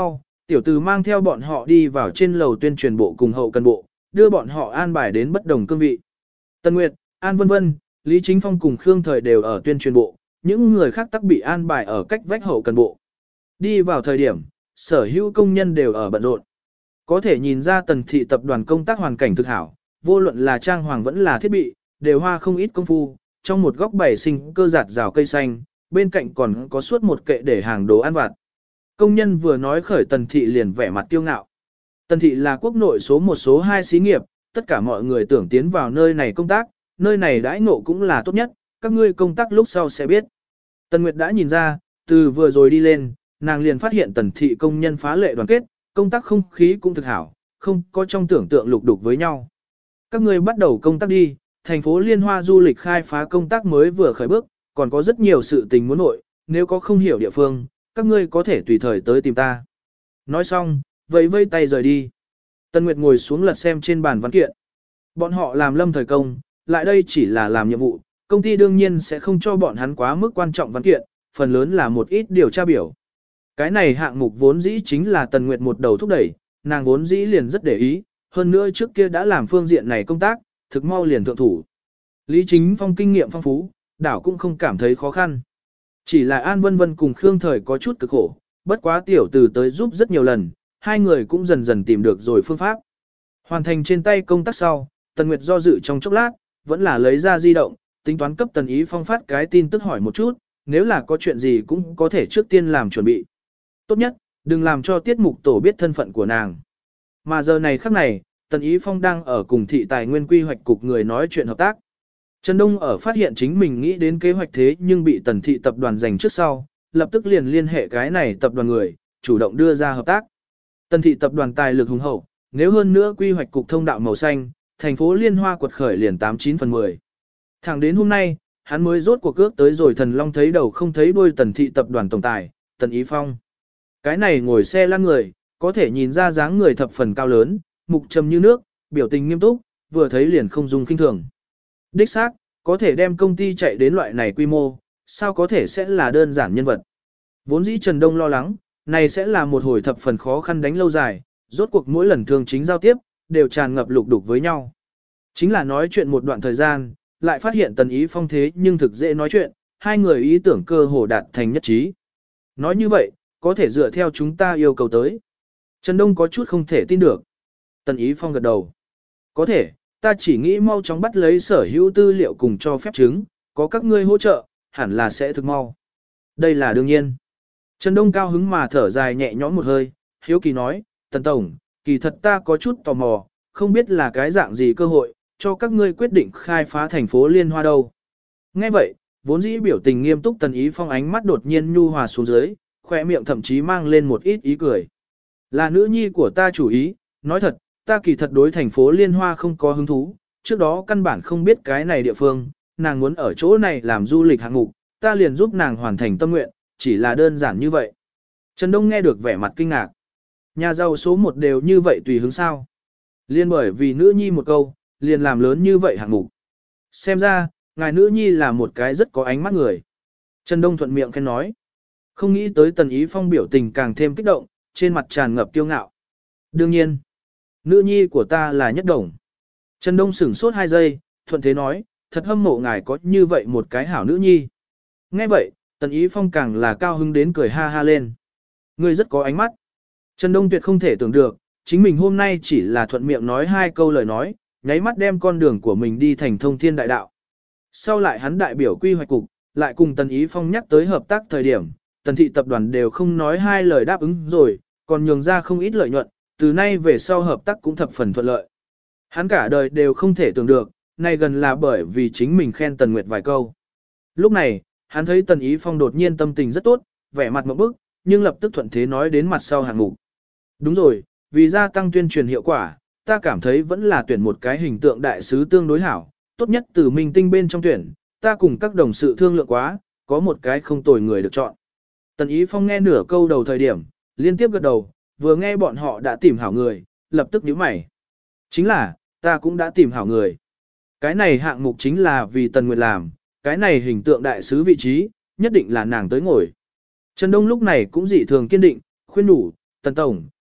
Tiểu tử mang theo bọn họ đi vào trên lầu tuyên truyền bộ cùng hậu cần bộ, đưa bọn họ an bài đến bất đồng cương vị. Tân Nguyệt, An Vân Vân, Lý Chính Phong cùng Khương Thời đều ở tuyên truyền bộ, những người khác tắc bị an bài ở cách vách hậu cần bộ. Đi vào thời điểm, sở hữu công nhân đều ở bận rộn. Có thể nhìn ra Tần thị tập đoàn công tác hoàn cảnh thực hảo, vô luận là trang hoàng vẫn là thiết bị, đều hoa không ít công phu, trong một góc bày sinh cơ giạt rào cây xanh, bên cạnh còn có suốt một kệ để hàng đồ ăn vặt. Công nhân vừa nói khởi Tần thị liền vẻ mặt kiêu ngạo. Tần thị là quốc nội số 1 số 2 xí nghiệp, tất cả mọi người tưởng tiến vào nơi này công tác, nơi này đãi ngộ cũng là tốt nhất, các ngươi công tác lúc sau sẽ biết. Tần Nguyệt đã nhìn ra, từ vừa rồi đi lên, nàng liền phát hiện Tần thị công nhân phá lệ đoàn kết, công tác không khí cũng thực hảo, không có trong tưởng tượng lục đục với nhau. Các ngươi bắt đầu công tác đi, thành phố Liên Hoa du lịch khai phá công tác mới vừa khởi bước, còn có rất nhiều sự tình muốn nội, nếu có không hiểu địa phương, các ngươi có thể tùy thời tới tìm ta. Nói xong, vẫy vây tay rời đi. Tần Nguyệt ngồi xuống lật xem trên bàn văn kiện. Bọn họ làm lâm thời công, lại đây chỉ là làm nhiệm vụ, công ty đương nhiên sẽ không cho bọn hắn quá mức quan trọng văn kiện, phần lớn là một ít điều tra biểu. Cái này hạng mục vốn dĩ chính là Tần Nguyệt một đầu thúc đẩy, nàng vốn dĩ liền rất để ý, hơn nữa trước kia đã làm phương diện này công tác, thực mau liền thượng thủ. Lý Chính Phong kinh nghiệm phong phú, đảo cũng không cảm thấy khó khăn. Chỉ là An Vân Vân cùng Khương Thời có chút cực khổ, bất quá tiểu tử tới giúp rất nhiều lần, hai người cũng dần dần tìm được rồi phương pháp. Hoàn thành trên tay công tác sau, Tần Nguyệt do dự trong chốc lát, vẫn là lấy ra di động, tính toán cấp Tần Ý Phong phát cái tin tức hỏi một chút, nếu là có chuyện gì cũng có thể trước tiên làm chuẩn bị. Tốt nhất, đừng làm cho tiết mục tổ biết thân phận của nàng. Mà giờ này khắc này, Tần Ý Phong đang ở cùng thị tài nguyên quy hoạch cục người nói chuyện hợp tác. Trần Đông ở phát hiện chính mình nghĩ đến kế hoạch thế nhưng bị Tần thị tập đoàn giành trước sau, lập tức liền liên hệ cái này tập đoàn người, chủ động đưa ra hợp tác. Tần thị tập đoàn tài lực hùng hậu, nếu hơn nữa quy hoạch cục thông đạo màu xanh, thành phố Liên Hoa quật khởi liền 89 phần 10. Thẳng đến hôm nay, hắn mới rốt cuộc cước tới rồi thần long thấy đầu không thấy đuôi Tần thị tập đoàn tổng tài, Tần Ý Phong. Cái này ngồi xe lăn người, có thể nhìn ra dáng người thập phần cao lớn, mục trầm như nước, biểu tình nghiêm túc, vừa thấy liền không dung kinh thường. Đích xác, có thể đem công ty chạy đến loại này quy mô, sao có thể sẽ là đơn giản nhân vật. Vốn dĩ Trần Đông lo lắng, này sẽ là một hồi thập phần khó khăn đánh lâu dài, rốt cuộc mỗi lần thường chính giao tiếp, đều tràn ngập lục đục với nhau. Chính là nói chuyện một đoạn thời gian, lại phát hiện Tần Ý Phong thế nhưng thực dễ nói chuyện, hai người ý tưởng cơ hồ đạt thành nhất trí. Nói như vậy, có thể dựa theo chúng ta yêu cầu tới. Trần Đông có chút không thể tin được. Tần Ý Phong gật đầu. Có thể, ta chỉ nghĩ mau chóng bắt lấy sở hữu tư liệu cùng cho phép chứng, có các ngươi hỗ trợ, hẳn là sẽ thực mau. Đây là đương nhiên. Trần Đông cao hứng mà thở dài nhẹ nhõm một hơi, hiếu kỳ nói, Tần Tổng, kỳ thật ta có chút tò mò, không biết là cái dạng gì cơ hội, cho các ngươi quyết định khai phá thành phố Liên Hoa đâu. Nghe vậy, vốn dĩ biểu tình nghiêm túc Tần Ý Phong ánh mắt đột nhiên nhu hòa xuống dưới, khoe miệng thậm chí mang lên một ít ý cười. Là nữ nhi của ta chủ ý, nói thật, ta kỳ thật đối thành phố Liên Hoa không có hứng thú, trước đó căn bản không biết cái này địa phương, nàng muốn ở chỗ này làm du lịch hạng mục, ta liền giúp nàng hoàn thành tâm nguyện, chỉ là đơn giản như vậy. Trần Đông nghe được vẻ mặt kinh ngạc. Nhà giàu số 1 đều như vậy tùy hứng sao. Liên bởi vì nữ nhi một câu, liền làm lớn như vậy hạng mục. Xem ra, ngài nữ nhi là một cái rất có ánh mắt người. Trần Đông thuận miệng khen nói. Không nghĩ tới Tần Ý Phong biểu tình càng thêm kích động, trên mặt tràn ngập kiêu ngạo. Đương nhiên, nữ nhi của ta là Nhất Đồng. Trần Đông sửng sốt 2 giây, thuận thế nói, thật hâm mộ ngài có như vậy một cái hảo nữ nhi. Nghe vậy, Tần Ý Phong càng là cao hứng đến cười ha ha lên. Ngươi rất có ánh mắt. Trần Đông tuyệt không thể tưởng được, chính mình hôm nay chỉ là thuận miệng nói 2 câu lời nói, nháy mắt đem con đường của mình đi thành thông thiên đại đạo. Sau lại hắn đại biểu quy hoạch cục, lại cùng Tần Ý Phong nhắc tới hợp tác thời điểm, Tần thị tập đoàn đều không nói 2 lời đáp ứng rồi, còn nhường ra không ít lợi nhuận, từ nay về sau hợp tác cũng thập phần thuận lợi. Hắn cả đời đều không thể tưởng được, này gần là bởi vì chính mình khen Tần Nguyệt vài câu. Lúc này, hắn thấy Tần Ý Phong đột nhiên tâm tình rất tốt, vẻ mặt ngộp bức, nhưng lập tức thuận thế nói đến mặt sau hạng mục. Đúng rồi, vì gia tăng tuyên truyền hiệu quả, ta cảm thấy vẫn là tuyển một cái hình tượng đại sứ tương đối hảo, tốt nhất từ minh tinh bên trong tuyển, ta cùng các đồng sự thương lượng quá, có một cái không tồi người được chọn. Tần Ý Phong nghe nửa câu đầu thời điểm, liên tiếp gật đầu, vừa nghe bọn họ đã tìm hảo người, lập tức nhíu mày. Chính là, ta cũng đã tìm hảo người. Cái này hạng mục chính là vì Tần Nguyệt làm, cái này hình tượng đại sứ vị trí, nhất định là nàng tới ngồi. Trần Đông lúc này cũng dị thường kiên định, khuyên đủ, Tần Tổng,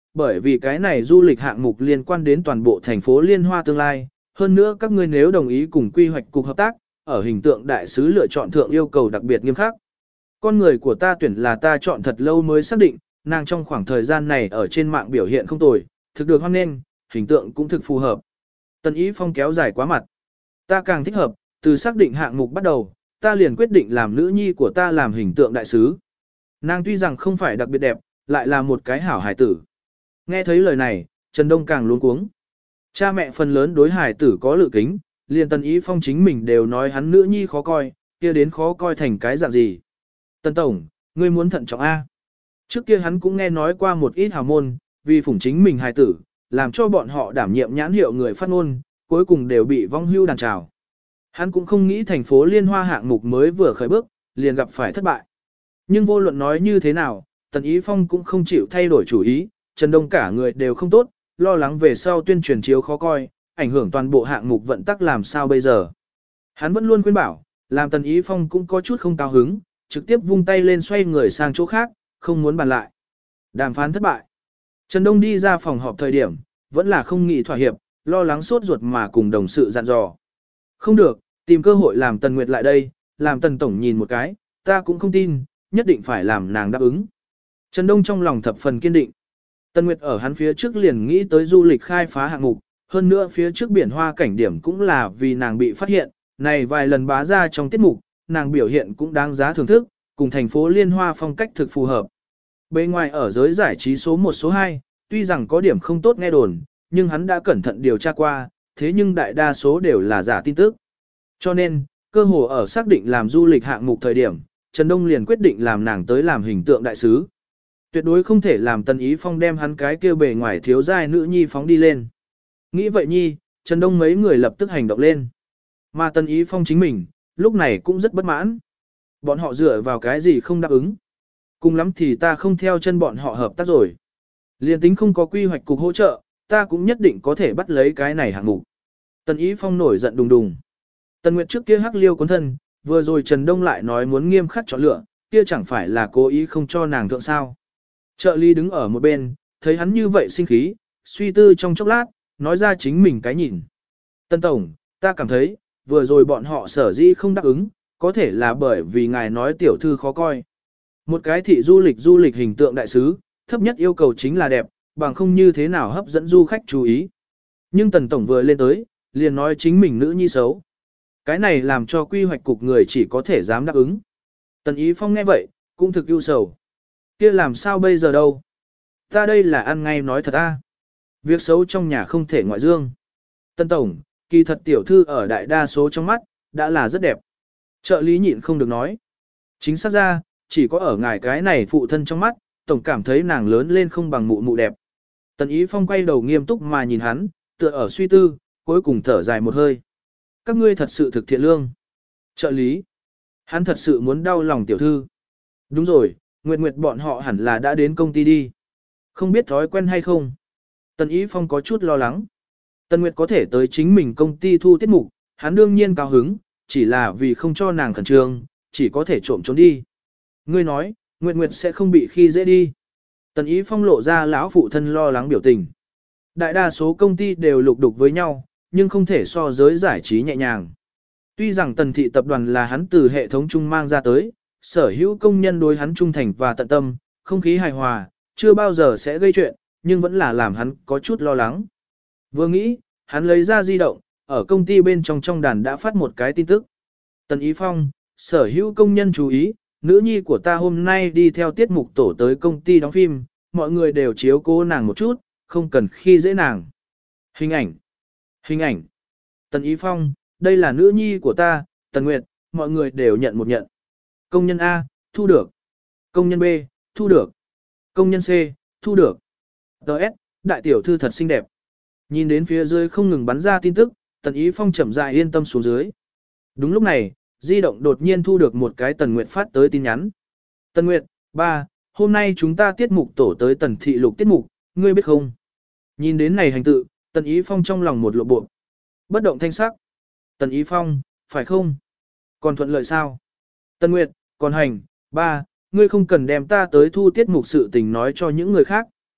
bởi vì cái này du lịch hạng mục liên quan đến toàn bộ thành phố Liên Hoa tương lai, hơn nữa các ngươi nếu đồng ý cùng quy hoạch cục hợp tác, ở hình tượng đại sứ lựa chọn thượng yêu cầu đặc biệt nghiêm khắc. Con người của ta tuyển là ta chọn thật lâu mới xác định, nàng trong khoảng thời gian này ở trên mạng biểu hiện không tồi, thực được hoan nghênh, hình tượng cũng thực phù hợp. Tần Ý Phong kéo dài quá mặt. Ta càng thích hợp, từ xác định hạng mục bắt đầu, ta liền quyết định làm nữ nhi của ta làm hình tượng đại sứ. Nàng tuy rằng không phải đặc biệt đẹp, lại là một cái hảo hải tử. Nghe thấy lời này, Trần Đông càng luống cuống. Cha mẹ phần lớn đối hải tử có lự kính, liền Tần Ý Phong chính mình đều nói hắn nữ nhi khó coi, kia đến khó coi thành cái dạng gì. Tần Tổng, ngươi muốn thận trọng A. Trước kia hắn cũng nghe nói qua một ít hào môn, vì phủng chính mình hài tử, làm cho bọn họ đảm nhiệm nhãn hiệu người phát ngôn, cuối cùng đều bị vong hưu đàn trào. Hắn cũng không nghĩ thành phố Liên Hoa hạng mục mới vừa khởi bước, liền gặp phải thất bại. Nhưng vô luận nói như thế nào, Tần Ý Phong cũng không chịu thay đổi chủ ý, Trần Đông cả người đều không tốt, lo lắng về sau tuyên truyền chiếu khó coi, ảnh hưởng toàn bộ hạng mục vận tắc làm sao bây giờ. Hắn vẫn luôn khuyên bảo, làm Tần Ý Phong cũng có chút không cao hứng, trực tiếp vung tay lên xoay người sang chỗ khác, không muốn bàn lại. Đàm phán thất bại. Trần Đông đi ra phòng họp thời điểm, vẫn là không nghĩ thỏa hiệp, lo lắng sốt ruột mà cùng đồng sự dặn dò. Không được, tìm cơ hội làm Tần Nguyệt lại đây, làm Tần Tổng nhìn một cái, ta cũng không tin, nhất định phải làm nàng đáp ứng. Trần Đông trong lòng thập phần kiên định. Tần Nguyệt ở hắn phía trước liền nghĩ tới du lịch khai phá hạng mục, hơn nữa phía trước biển hoa cảnh điểm cũng là vì nàng bị phát hiện, này vài lần bá ra trong tiết mục, nàng biểu hiện cũng đáng giá thưởng thức, cùng thành phố Liên Hoa phong cách thực phù hợp. Bên ngoài ở giới giải trí số 1 số 2, tuy rằng có điểm không tốt nghe đồn, nhưng hắn đã cẩn thận điều tra qua, thế nhưng đại đa số đều là giả tin tức. Cho nên, cơ hồ ở xác định làm du lịch hạng mục thời điểm, Trần Đông liền quyết định làm nàng tới làm hình tượng đại sứ. Tuyệt đối không thể làm Tần Ý Phong đem hắn cái kia bề ngoài thiếu giai nữ nhi phóng đi lên. Nghĩ vậy nhi, Trần Đông mấy người lập tức hành động lên. Mà Tần Ý Phong chính mình, lúc này cũng rất bất mãn. Bọn họ dựa vào cái gì không đáp ứng. Cùng lắm thì ta không theo chân bọn họ hợp tác rồi. Liên tính không có quy hoạch cục hỗ trợ, ta cũng nhất định có thể bắt lấy cái này hạng mục. Tần Ý Phong nổi giận đùng đùng. Tần Nguyệt trước kia hắc liêu cuốn thân, vừa rồi Trần Đông lại nói muốn nghiêm khắc chọn lựa, kia chẳng phải là cố ý không cho nàng thượng sao. Trợ lý đứng ở một bên, thấy hắn như vậy sinh khí, suy tư trong chốc lát, nói ra chính mình cái nhìn. Tân Tổng, ta cảm thấy, vừa rồi bọn họ sở dĩ không đáp ứng, có thể là bởi vì ngài nói tiểu thư khó coi. Một cái thị du lịch hình tượng đại sứ, thấp nhất yêu cầu chính là đẹp, bằng không như thế nào hấp dẫn du khách chú ý. Nhưng Tần Tổng vừa lên tới, liền nói chính mình nữ nhi xấu. Cái này làm cho quy hoạch cục người chỉ có thể dám đáp ứng. Tần Ý Phong nghe vậy, cũng thực ưu sầu. Kia làm sao bây giờ đâu? Ta đây là ăn ngay nói thật a. Việc xấu trong nhà không thể ngoại dương. Tân Tổng, kỳ thật tiểu thư ở đại đa số trong mắt, đã là rất đẹp. Trợ lý nhịn không được nói. Chính xác ra, chỉ có ở ngài cái này phụ thân trong mắt, Tổng cảm thấy nàng lớn lên không bằng mụ mụ đẹp. Tần Ý Phong quay đầu nghiêm túc mà nhìn hắn, tựa ở suy tư, cuối cùng thở dài một hơi. Các ngươi thật sự thực thiện lương. Trợ lý. Hắn thật sự muốn đau lòng tiểu thư. Đúng rồi, Nguyệt Nguyệt bọn họ hẳn là đã đến công ty đi. Không biết thói quen hay không. Tần Ý Phong có chút lo lắng. Tần Nguyệt có thể tới chính mình công ty thu tiết mục, hắn đương nhiên cao hứng, chỉ là vì không cho nàng khẩn trương, chỉ có thể trộm trốn đi. Ngươi nói, Nguyệt Nguyệt sẽ không bị khi dễ đi. Tần Ý Phong lộ ra lão phụ thân lo lắng biểu tình. Đại đa số công ty đều lục đục với nhau, nhưng không thể so giới giải trí nhẹ nhàng. Tuy rằng Tần thị tập đoàn là hắn từ hệ thống chung mang ra tới, sở hữu công nhân đối hắn trung thành và tận tâm, không khí hài hòa, chưa bao giờ sẽ gây chuyện, nhưng vẫn là làm hắn có chút lo lắng. Vừa nghĩ, hắn lấy ra di động, ở công ty bên trong đàn đã phát một cái tin tức. Tần Ý Phong, sở hữu công nhân chú ý, nữ nhi của ta hôm nay đi theo tiết mục tổ tới công ty đóng phim, mọi người đều chiếu cố nàng một chút, không cần khi dễ nàng. Hình ảnh. Hình ảnh. Tần Ý Phong, đây là nữ nhi của ta, Tần Nguyệt, mọi người đều nhận một nhận. Công nhân A, thu được. Công nhân B, thu được. Công nhân C, thu được. Đợt, đại tiểu thư thật xinh đẹp. Nhìn đến phía dưới không ngừng bắn ra tin tức, Tần Ý Phong chậm rãi yên tâm xuống dưới. Đúng lúc này, di động đột nhiên thu được một cái Tần Nguyệt phát tới tin nhắn. Tần Nguyệt, ba, hôm nay chúng ta tiết mục tổ tới Tần thị lục tiết mục, ngươi biết không? Nhìn đến này hành tự, Tần Ý Phong trong lòng một lộ bộ. Bất động thanh sắc. Tần Ý Phong, phải không? Còn thuận lợi sao? Tần Nguyệt, còn hành, ba, ngươi không cần đem ta tới thu tiết mục sự tình nói cho những người khác,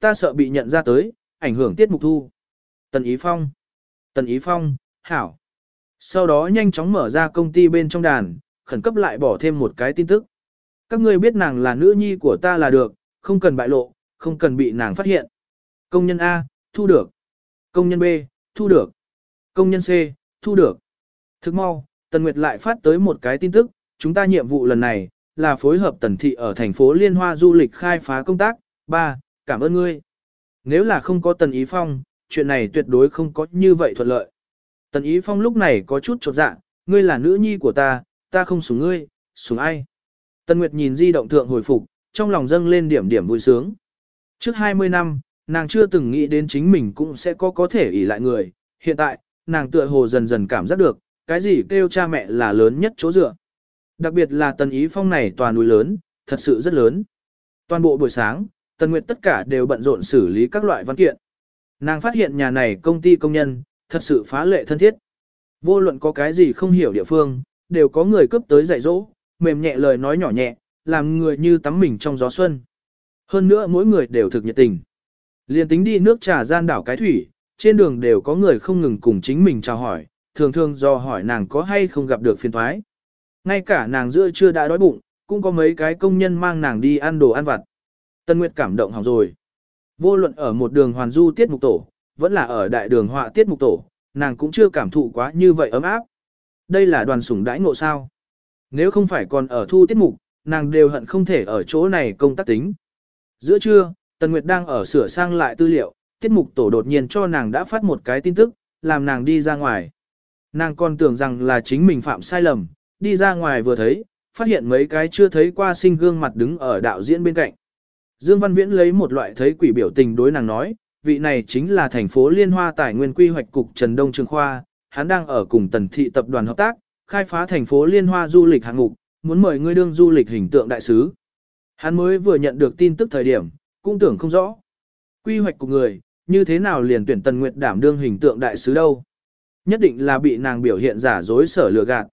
ta sợ bị nhận ra tới, ảnh hưởng tiết mục thu. Tần Ý Phong. Tần Ý Phong, hảo. Sau đó nhanh chóng mở ra công ty bên trong đàn, khẩn cấp lại bỏ thêm một cái tin tức. Các ngươi biết nàng là nữ nhi của ta là được, không cần bại lộ, không cần bị nàng phát hiện. Công nhân A, thu được. Công nhân B, thu được. Công nhân C, thu được. Thức mau, Tần Nguyệt lại phát tới một cái tin tức, chúng ta nhiệm vụ lần này, là phối hợp Tần Thị ở thành phố Liên Hoa du lịch khai phá công tác. 3. Cảm ơn ngươi. Nếu là không có Tần Ý Phong, chuyện này tuyệt đối không có như vậy thuận lợi. Tần Ý Phong lúc này có chút chột dạ, ngươi là nữ nhi của ta không sủng ngươi, sủng ai. Tần Nguyệt nhìn di động thượng hồi phục, trong lòng dâng lên điểm điểm vui sướng. Trước 20 năm, nàng chưa từng nghĩ đến chính mình cũng sẽ có thể ỷ lại người. Hiện tại, nàng tựa hồ dần dần cảm giác được, cái gì kêu cha mẹ là lớn nhất chỗ dựa. Đặc biệt là Tần Ý Phong này tòa núi lớn, thật sự rất lớn. Toàn bộ buổi sáng, Tần Nguyệt tất cả đều bận rộn xử lý các loại văn kiện. Nàng phát hiện nhà này công ty công nhân, thật sự phá lệ thân thiết. Vô luận có cái gì không hiểu địa phương, đều có người cướp tới dạy dỗ, mềm nhẹ lời nói nhỏ nhẹ, làm người như tắm mình trong gió xuân. Hơn nữa mỗi người đều thực nhiệt tình. Liên tính đi nước trà gian đảo cái thủy, trên đường đều có người không ngừng cùng chính mình chào hỏi, thường thường do hỏi nàng có hay không gặp được phiền thoái. Ngay cả nàng giữa trưa đã đói bụng, cũng có mấy cái công nhân mang nàng đi ăn đồ ăn vặt. Tân Nguyệt cảm động hỏng rồi. Vô luận ở một đường hoàn du tiết mục tổ, vẫn là ở đại đường họa tiết mục tổ, nàng cũng chưa cảm thụ quá như vậy ấm áp. Đây là đoàn sủng đãi ngộ sao. Nếu không phải còn ở thu tiết mục, nàng đều hận không thể ở chỗ này công tác tính. Giữa trưa, Tần Nguyệt đang ở sửa sang lại tư liệu, tiết mục tổ đột nhiên cho nàng đã phát một cái tin tức, làm nàng đi ra ngoài. Nàng còn tưởng rằng là chính mình phạm sai lầm, đi ra ngoài vừa thấy, phát hiện mấy cái chưa thấy qua sinh gương mặt đứng ở đạo diễn bên cạnh. Dương Văn Viễn lấy một loại thấy quỷ biểu tình đối nàng nói, vị này chính là thành phố Liên Hoa Tài nguyên quy hoạch cục Trần Đông Trường Khoa, hắn đang ở cùng Tần Thị tập đoàn hợp tác, khai phá thành phố Liên Hoa du lịch hạng mục, muốn mời ngươi đương du lịch hình tượng đại sứ. Hắn mới vừa nhận được tin tức thời điểm, cũng tưởng không rõ. Quy hoạch của người, như thế nào liền tuyển Tần Nguyệt đảm đương hình tượng đại sứ đâu? Nhất định là bị nàng biểu hiện giả dối sở lừa gạt.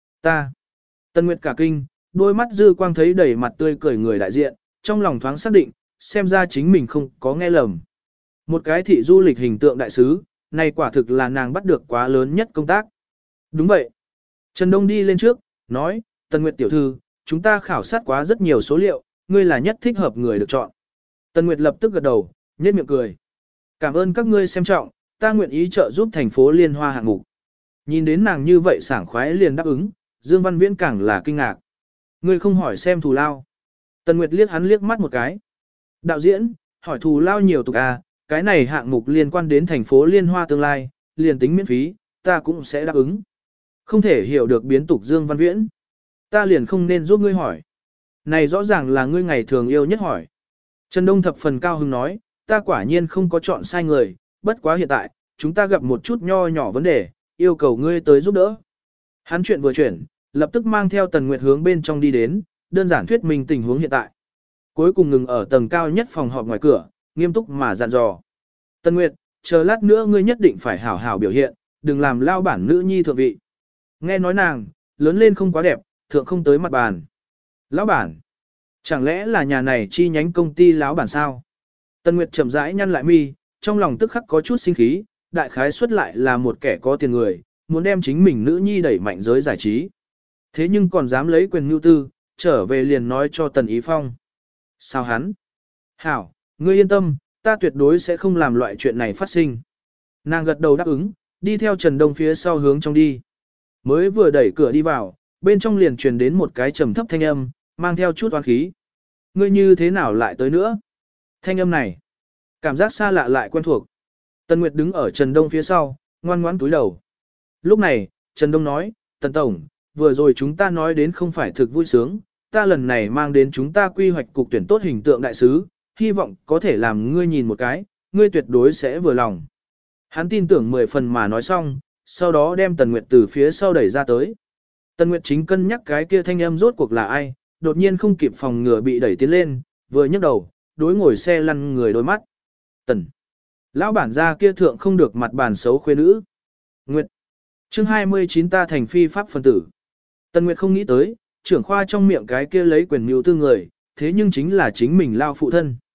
Tần Nguyệt cả kinh, đôi mắt dư quang thấy đầy mặt tươi cười người đại diện, trong lòng thoáng xác định, xem ra chính mình không có nghe lầm. Một cái thị du lịch hình tượng đại sứ, này quả thực là nàng bắt được quá lớn nhất công tác. Đúng vậy. Trần Đông đi lên trước, nói, Tần Nguyệt tiểu thư, chúng ta khảo sát quá rất nhiều số liệu, ngươi là nhất thích hợp người được chọn. Tần Nguyệt lập tức gật đầu, nhếch miệng cười. Cảm ơn các ngươi xem trọng, ta nguyện ý trợ giúp thành phố Liên Hoa hạng mục. Nhìn đến nàng như vậy sảng khoái liền đáp ứng, Dương Văn Viễn càng là kinh ngạc. Ngươi không hỏi xem thù lao. Tần Nguyệt liếc hắn liếc mắt một cái. Đạo diễn, hỏi thù lao nhiều tục à, cái này hạng mục liên quan đến thành phố Liên Hoa tương lai, liền tính miễn phí, ta cũng sẽ đáp ứng. Không thể hiểu được biến tục Dương Văn Viễn. Ta liền không nên giúp ngươi hỏi. Này rõ ràng là ngươi ngày thường yêu nhất hỏi. Trần Đông thập phần cao hứng nói, ta quả nhiên không có chọn sai người, bất quá hiện tại, chúng ta gặp một chút nho nhỏ vấn đề, yêu cầu ngươi tới giúp đỡ. Hắn chuyện vừa chuyển, lập tức mang theo Tần Nguyệt hướng bên trong đi đến, đơn giản thuyết minh tình huống hiện tại. Cuối cùng ngừng ở tầng cao nhất phòng họp ngoài cửa, nghiêm túc mà dặn dò. Tần Nguyệt, chờ lát nữa ngươi nhất định phải hảo hảo biểu hiện, đừng làm lao bản nữ nhi thượng vị. Nghe nói nàng, lớn lên không quá đẹp, thượng không tới mặt bàn. Lão bản, chẳng lẽ là nhà này chi nhánh công ty lão bản sao? Tần Nguyệt chậm rãi nhăn lại mi, trong lòng tức khắc có chút sinh khí, đại khái xuất lại là một kẻ có tiền người, muốn đem chính mình nữ nhi đẩy mạnh giới giải trí. Thế nhưng còn dám lấy quyền nhu tư, trở về liền nói cho Tần Ý Phong. Sao hắn? Hảo, ngươi yên tâm, ta tuyệt đối sẽ không làm loại chuyện này phát sinh. Nàng gật đầu đáp ứng, đi theo Trần Đông phía sau hướng trong đi. Mới vừa đẩy cửa đi vào, bên trong liền truyền đến một cái trầm thấp thanh âm, mang theo chút oán khí. Ngươi như thế nào lại tới nữa? Thanh âm này, cảm giác xa lạ lại quen thuộc. Tần Nguyệt đứng ở Trần Đông phía sau, ngoan ngoãn túi đầu. Lúc này, Trần Đông nói, Tần Tổng, vừa rồi chúng ta nói đến không phải thực vui sướng, ta lần này mang đến chúng ta quy hoạch cục tuyển tốt hình tượng đại sứ, hy vọng có thể làm ngươi nhìn một cái, ngươi tuyệt đối sẽ vừa lòng. Hắn tin tưởng 10 phần mà nói xong, sau đó đem Tần Nguyệt từ phía sau đẩy ra tới. Tần Nguyệt chính cân nhắc cái kia thanh âm rốt cuộc là ai, đột nhiên không kịp phòng ngừa bị đẩy tiến lên, vừa nhấc đầu, đối ngồi xe lăn người đôi mắt. Tần. Lão bản gia kia thượng không được mặt bàn xấu khuê nữ. Nguyệt. Chương 29 ta thành phi pháp phân tử. Tần Nguyệt không nghĩ tới, trưởng khoa trong miệng cái kia lấy quyền mưu tư người, thế nhưng chính là chính mình lao phụ thân.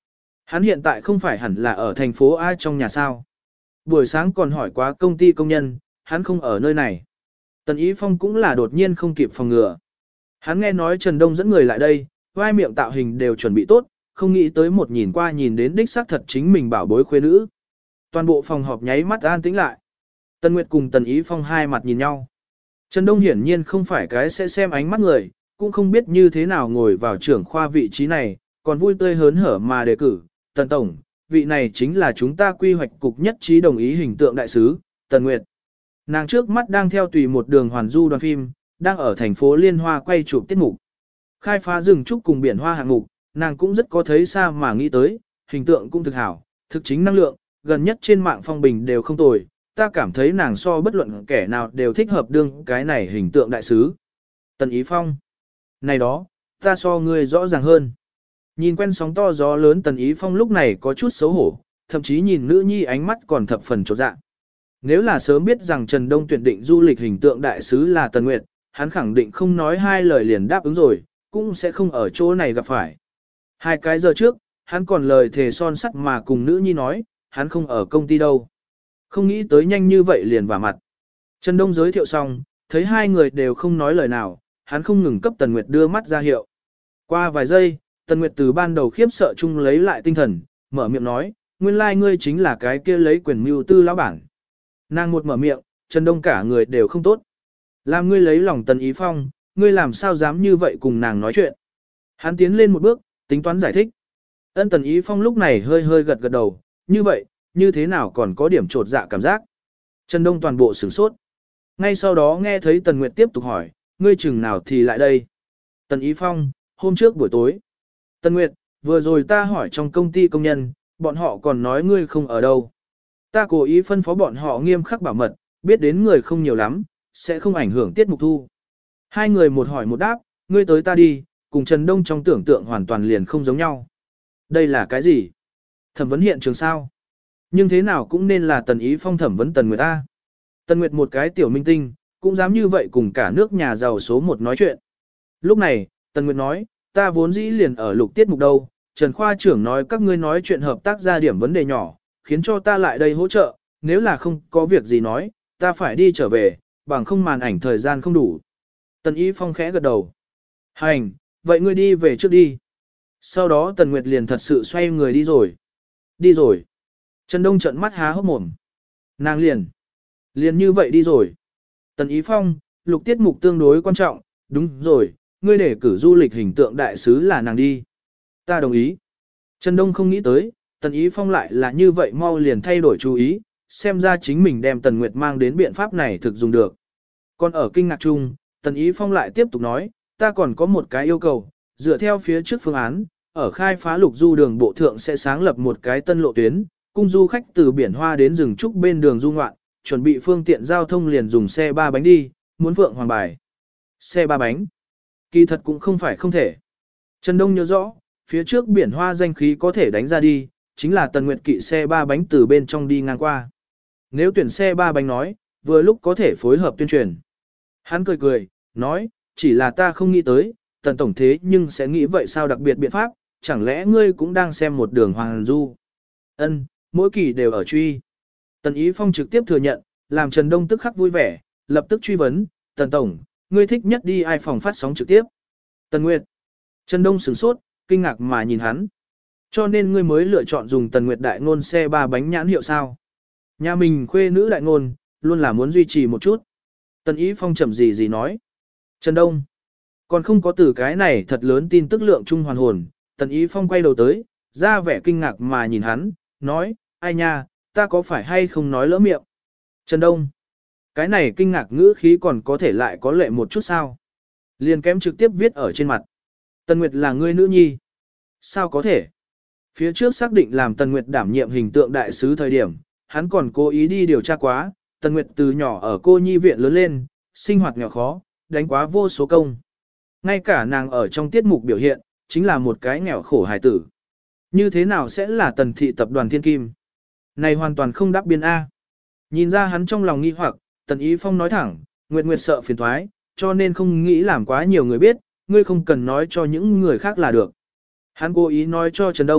Hắn hiện tại không phải hẳn là ở thành phố A trong nhà sao. Buổi sáng còn hỏi quá công ty công nhân, hắn không ở nơi này. Tần Ý Phong cũng là đột nhiên không kịp phòng ngừa. Hắn nghe nói Trần Đông dẫn người lại đây, vai miệng tạo hình đều chuẩn bị tốt, không nghĩ tới một nhìn qua nhìn đến đích xác thật chính mình bảo bối khuê nữ. Toàn bộ phòng họp nháy mắt an tĩnh lại. Tần Nguyệt cùng Tần Ý Phong hai mặt nhìn nhau. Trần Đông hiển nhiên không phải cái sẽ xem ánh mắt người, cũng không biết như thế nào ngồi vào trưởng khoa vị trí này, còn vui tươi hớn hở mà đề cử, Tần Tổng, vị này chính là chúng ta quy hoạch cục nhất trí đồng ý hình tượng đại sứ, Tần Nguyệt. Nàng trước mắt đang theo tùy một đường hoàn du đoàn phim, đang ở thành phố Liên Hoa quay chụp tiết mục. Khai phá rừng trúc cùng biển hoa hạng mục, nàng cũng rất có thấy xa mà nghĩ tới, hình tượng cũng thực hảo, thực chính năng lượng, gần nhất trên mạng phong bình đều không tồi, ta cảm thấy nàng so bất luận kẻ nào đều thích hợp đương cái này hình tượng đại sứ. Tần Ý Phong. Này đó, ta so ngươi rõ ràng hơn. Nhìn quen sóng to gió lớn Tần Ý Phong lúc này có chút xấu hổ, thậm chí nhìn nữ nhi ánh mắt còn thập phần chột dạ. Nếu là sớm biết rằng Trần Đông tuyển định du lịch hình tượng đại sứ là Tần Nguyệt, hắn khẳng định không nói hai lời liền đáp ứng rồi, cũng sẽ không ở chỗ này gặp phải. 2 cái giờ trước, hắn còn lời thề son sắt mà cùng nữ nhi nói, hắn không ở công ty đâu. Không nghĩ tới nhanh như vậy liền vả mặt. Trần Đông giới thiệu xong, thấy hai người đều không nói lời nào, hắn không ngừng cấp Tần Nguyệt đưa mắt ra hiệu. Qua vài giây, Tần Nguyệt từ ban đầu khiếp sợ chung lấy lại tinh thần, mở miệng nói, nguyên lai ngươi chính là cái kia lấy quyền mưu tư lão bản. Nàng một mở miệng, Trần Đông cả người đều không tốt. Làm ngươi lấy lòng Tần Ý Phong, ngươi làm sao dám như vậy cùng nàng nói chuyện. Hắn tiến lên một bước, tính toán giải thích. Ân Tần Ý Phong lúc này hơi hơi gật gật đầu, như vậy, như thế nào còn có điểm trột dạ cảm giác. Trần Đông toàn bộ sửng sốt. Ngay sau đó nghe thấy Tần Nguyệt tiếp tục hỏi, ngươi chừng nào thì lại đây. Tần Ý Phong, hôm trước buổi tối. Tần Nguyệt, vừa rồi ta hỏi trong công ty công nhân, bọn họ còn nói ngươi không ở đâu. Ta cố ý phân phó bọn họ nghiêm khắc bảo mật, biết đến người không nhiều lắm, sẽ không ảnh hưởng tiết mục thu. Hai người một hỏi một đáp, ngươi tới ta đi, cùng Trần Đông trong tưởng tượng hoàn toàn liền không giống nhau. Đây là cái gì? Thẩm vấn hiện trường sao? Nhưng thế nào cũng nên là Tần Ý Phong thẩm vấn Tần Nguyệt ta. Tần Nguyệt một cái tiểu minh tinh, cũng dám như vậy cùng cả nước nhà giàu số 1 nói chuyện. Lúc này, Tần Nguyệt nói, ta vốn dĩ liền ở lục tiết mục đâu, Trần Khoa trưởng nói các ngươi nói chuyện hợp tác ra điểm vấn đề nhỏ, khiến cho ta lại đây hỗ trợ, nếu là không có việc gì nói, ta phải đi trở về, bằng không màn ảnh thời gian không đủ. Tần Ý Phong khẽ gật đầu. Hành, vậy ngươi đi về trước đi. Sau đó Tần Nguyệt liền thật sự xoay người đi rồi. Đi rồi. Trần Đông trợn mắt há hốc mồm. Nàng liền như vậy đi rồi. Tần Ý Phong, lục tiết mục tương đối quan trọng, đúng rồi, ngươi để cử du lịch hình tượng đại sứ là nàng đi. Ta đồng ý. Trần Đông không nghĩ tới, Tần Ý Phong lại là như vậy mau liền thay đổi chú ý, xem ra chính mình đem Tần Nguyệt mang đến biện pháp này thực dùng được. Còn ở kinh ngạc chung, Tần Ý Phong lại tiếp tục nói, ta còn có một cái yêu cầu, dựa theo phía trước phương án, ở khai phá lục du đường bộ thượng sẽ sáng lập một cái tân lộ tuyến, cung du khách từ biển hoa đến rừng trúc bên đường du ngoạn, chuẩn bị phương tiện giao thông liền dùng xe 3 bánh đi, muốn Phượng Hoàng bài. Xe 3 bánh. Kỳ thật cũng không phải không thể. Trần Đông nhớ rõ, phía trước biển hoa danh khí có thể đánh ra đi, chính là Tần Nguyệt kỵ xe 3 bánh từ bên trong đi ngang qua. Nếu tuyển xe 3 bánh nói, vừa lúc có thể phối hợp tuyên truyền. Hắn cười cười, nói, chỉ là ta không nghĩ tới, Tần Tổng thế nhưng sẽ nghĩ vậy sao đặc biệt biện pháp, chẳng lẽ ngươi cũng đang xem một đường hoàng du. Ân, mỗi kỳ đều ở truy. Tần Ý Phong trực tiếp thừa nhận, làm Trần Đông tức khắc vui vẻ, lập tức truy vấn, Tần Tổng, ngươi thích nhất đi ai phòng phát sóng trực tiếp. Tần Nguyệt. Trần Đông sửng sốt, kinh ngạc mà nhìn hắn. Cho nên ngươi mới lựa chọn dùng Tần Nguyệt đại ngôn xe 3 bánh nhãn hiệu sao. Nhà mình khuê nữ đại ngôn, luôn là muốn duy trì một chút. Tần Ý Phong chậm gì nói. Trần Đông. Còn không có từ cái này thật lớn tin tức lượng trung hoàn hồn. Tần Ý Phong quay đầu tới, ra vẻ kinh ngạc mà nhìn hắn, nói, ai nha, ta có phải hay không nói lỡ miệng. Trần Đông. Cái này kinh ngạc ngữ khí còn có thể lại có lệ một chút sao. Liền kém trực tiếp viết ở trên mặt. Tần Nguyệt là ngươi nữ nhi. Sao có thể? Phía trước xác định làm Tần Nguyệt đảm nhiệm hình tượng đại sứ thời điểm, hắn còn cố ý đi điều tra quá, Tần Nguyệt từ nhỏ ở cô nhi viện lớn lên, sinh hoạt nghèo khó, đánh quá vô số công. Ngay cả nàng ở trong tiết mục biểu hiện, chính là một cái nghèo khổ hài tử. Như thế nào sẽ là Tần thị tập đoàn Thiên Kim? Này hoàn toàn không đáp biên A. Nhìn ra hắn trong lòng nghi hoặc, Tần Ý Phong nói thẳng, Nguyệt Nguyệt sợ phiền thoái, cho nên không nghĩ làm quá nhiều người biết, ngươi không cần nói cho những người khác là được. Hắn cố ý nói cho Trần Đông,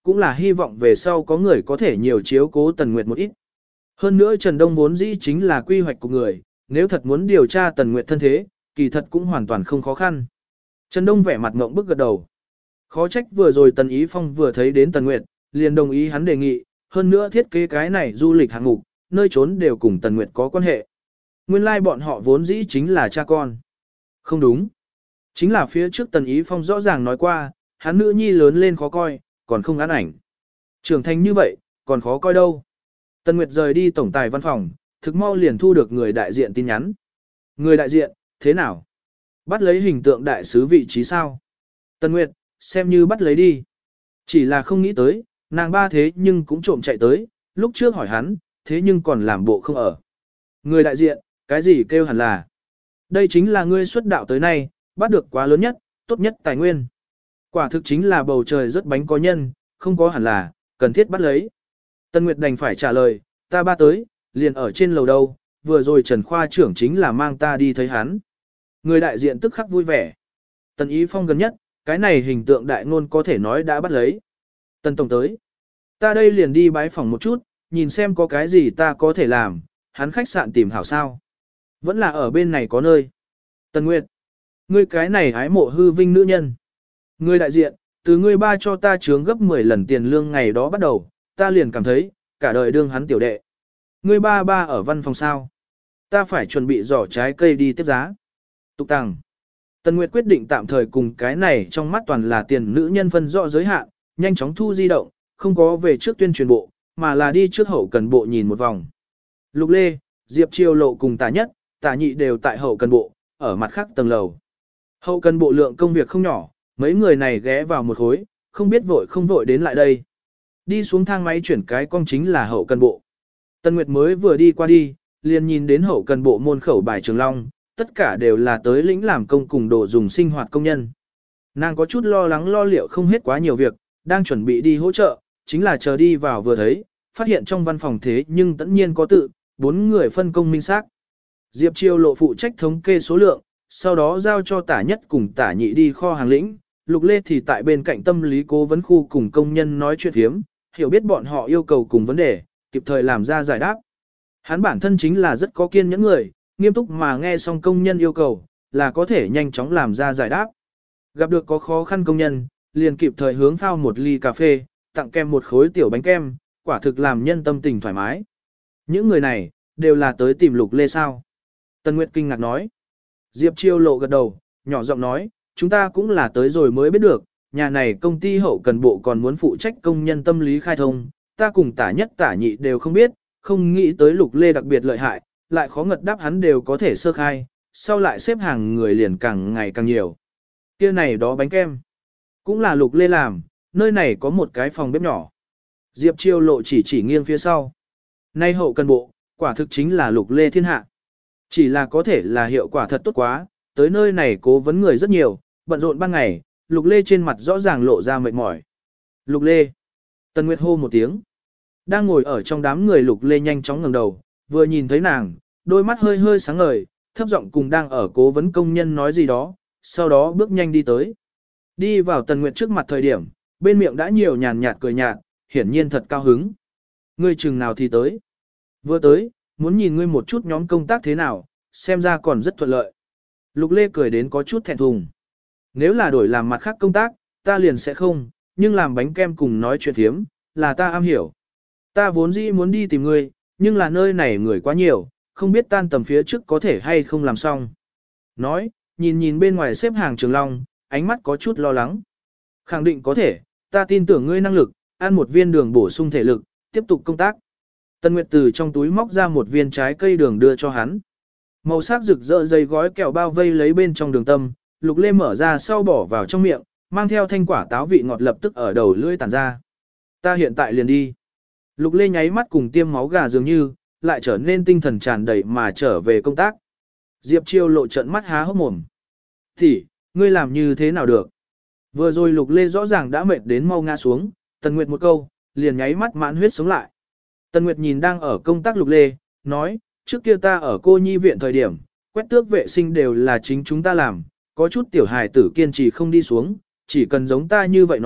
cũng là hy vọng về sau có người có thể nhiều chiếu cố Tần Nguyệt một ít. Hơn nữa Trần Đông vốn dĩ chính là quy hoạch của người, nếu thật muốn điều tra Tần Nguyệt thân thế, kỳ thật cũng hoàn toàn không khó khăn. Trần Đông vẻ mặt ngộng bức gật đầu. Khó trách vừa rồi Tần Ý Phong vừa thấy đến Tần Nguyệt, liền đồng ý hắn đề nghị, hơn nữa thiết kế cái này du lịch hạng mục, nơi trốn đều cùng Tần Nguyệt có quan hệ. Nguyên lai bọn họ vốn dĩ chính là cha con. Không đúng. Chính là phía trước Tần Ý Phong rõ ràng nói qua, hắn nữ nhi lớn lên khó coi, còn không án ảnh. Trưởng thành như vậy, còn khó coi đâu. Tần Nguyệt rời đi tổng tài văn phòng, thực mau liền thu được người đại diện tin nhắn. Người đại diện, thế nào? Bắt lấy hình tượng đại sứ vị trí sao? Tần Nguyệt, xem như bắt lấy đi. Chỉ là không nghĩ tới, nàng ba thế nhưng cũng trộm chạy tới, lúc trước hỏi hắn, thế nhưng còn làm bộ không ở. Người đại diện, cái gì kêu hẳn là? Đây chính là ngươi xuất đạo tới nay, bắt được quá lớn nhất, tốt nhất tài nguyên. Quả thực chính là bầu trời rất bánh có nhân, không có hẳn là, cần thiết bắt lấy. Tân Nguyệt đành phải trả lời, ta ba tới, liền ở trên lầu đâu, vừa rồi Trần Khoa trưởng chính là mang ta đi thấy hắn. Người đại diện tức khắc vui vẻ. Tần Ý Phong gần nhất, cái này hình tượng đại ngôn có thể nói đã bắt lấy. Tần Tổng tới. Ta đây liền đi bái phòng một chút, nhìn xem có cái gì ta có thể làm, hắn khách sạn tìm hảo sao. Vẫn là ở bên này có nơi. Tần Nguyệt. Ngươi cái này hái mộ hư vinh nữ nhân. Ngươi đại diện, từ ngươi ba cho ta chướng gấp 10 lần tiền lương ngày đó bắt đầu, ta liền cảm thấy, cả đời đương hắn tiểu đệ. Ngươi ba ở văn phòng sao? Ta phải chuẩn bị giỏ trái cây đi tiếp giá. Tục tàng. Tần Nguyệt quyết định tạm thời cùng cái này trong mắt toàn là tiền nữ nhân phân rõ giới hạn, nhanh chóng thu di động, không có về trước tuyên truyền bộ, mà là đi trước hậu cần bộ nhìn một vòng. Lục Lê, Diệp Chiêu Lộ cùng Tả Nhất, Tả Nhị đều tại hậu cần bộ, ở mặt khác tầng lầu. Hậu cần bộ lượng công việc không nhỏ, mấy người này ghé vào một khối, không biết vội không vội đến lại đây. Đi xuống thang máy chuyển cái cong chính là hậu cần bộ. Tân Nguyệt mới vừa đi qua đi, liền nhìn đến hậu cần bộ môn khẩu bài Trường Long, tất cả đều là tới lĩnh làm công cùng đồ dùng sinh hoạt công nhân. Nàng có chút lo lắng lo liệu không hết quá nhiều việc, đang chuẩn bị đi hỗ trợ, chính là chờ đi vào vừa thấy, phát hiện trong văn phòng thế nhưng tất nhiên có tự, 4 người phân công minh xác. Diệp Chiêu Lộ phụ trách thống kê số lượng, sau đó giao cho Tả Nhất cùng Tả Nhị đi kho hàng lĩnh, Lục Lê thì tại bên cạnh tâm lý cố vấn khu cùng công nhân nói chuyện thiếm, hiểu biết bọn họ yêu cầu cùng vấn đề, kịp thời làm ra giải đáp. Hắn bản thân chính là rất có kiên nhẫn người, nghiêm túc mà nghe xong công nhân yêu cầu, là có thể nhanh chóng làm ra giải đáp. Gặp được có khó khăn công nhân, liền kịp thời hướng phao một ly cà phê, tặng kem một khối tiểu bánh kem, quả thực làm nhân tâm tình thoải mái. Những người này, đều là tới tìm Lục Lê sao? Tân Nguyệt kinh ngạc nói. Diệp Chiêu Lộ gật đầu, nhỏ giọng nói, chúng ta cũng là tới rồi mới biết được, nhà này công ty hậu cần bộ còn muốn phụ trách công nhân tâm lý khai thông, ta cùng Tả Nhất Tả Nhị đều không biết, không nghĩ tới Lục Lê đặc biệt lợi hại, lại khó ngật đáp hắn đều có thể sơ khai, sau lại xếp hàng người liền càng ngày càng nhiều. Kia này đó bánh kem, cũng là Lục Lê làm, nơi này có một cái phòng bếp nhỏ. Diệp Chiêu Lộ chỉ nghiêng phía sau. Nay hậu cần bộ, quả thực chính là Lục Lê thiên hạ. Chỉ là có thể là hiệu quả thật tốt quá, tới nơi này cố vấn người rất nhiều, bận rộn ban ngày, Lục Lê trên mặt rõ ràng lộ ra mệt mỏi. Lục Lê. Tần Nguyệt hô một tiếng. Đang ngồi ở trong đám người Lục Lê nhanh chóng ngẩng đầu, vừa nhìn thấy nàng, đôi mắt hơi hơi sáng ngời, thấp giọng cùng đang ở cố vấn công nhân nói gì đó, sau đó bước nhanh đi tới. Đi vào Tần Nguyệt trước mặt thời điểm, bên miệng đã nhiều nhàn nhạt cười nhạt, hiển nhiên thật cao hứng. Ngươi chừng nào thì tới? Vừa tới, muốn nhìn ngươi một chút nhóm công tác thế nào, xem ra còn rất thuận lợi. Lục Lê cười đến có chút thẹn thùng. Nếu là đổi làm mặt khác công tác, ta liền sẽ không, nhưng làm bánh kem cùng nói chuyện thiếm, là ta am hiểu. Ta vốn dĩ muốn đi tìm ngươi, nhưng là nơi này người quá nhiều, không biết tan tầm phía trước có thể hay không làm xong. Nói, nhìn bên ngoài xếp hàng Trường Long, ánh mắt có chút lo lắng. Khẳng định có thể, ta tin tưởng ngươi năng lực, ăn một viên đường bổ sung thể lực, tiếp tục công tác. Tân Nguyệt từ trong túi móc ra một viên trái cây đường đưa cho hắn. Màu sắc rực rỡ dây gói kẹo bao vây lấy bên trong đường tâm, Lục Lê mở ra sau bỏ vào trong miệng, mang theo thanh quả táo vị ngọt lập tức ở đầu lưỡi tản ra. Ta hiện tại liền đi. Lục Lê nháy mắt cùng tiêm máu gà dường như, lại trở nên tinh thần tràn đầy mà trở về công tác. Diệp Chiêu Lộ trợn mắt há hốc mồm. Thì, ngươi làm như thế nào được? Vừa rồi Lục Lê rõ ràng đã mệt đến mau ngã xuống, Tần Nguyệt một câu, liền nháy mắt mãn huyết sống lại. Tần Nguyệt nhìn đang ở công tác Lục Lê, nói, trước kia ta ở cô nhi viện thời điểm, quét tước vệ sinh đều là chính chúng ta làm, có chút tiểu hài tử kiên trì không đi xuống, chỉ cần giống ta như vậy nói,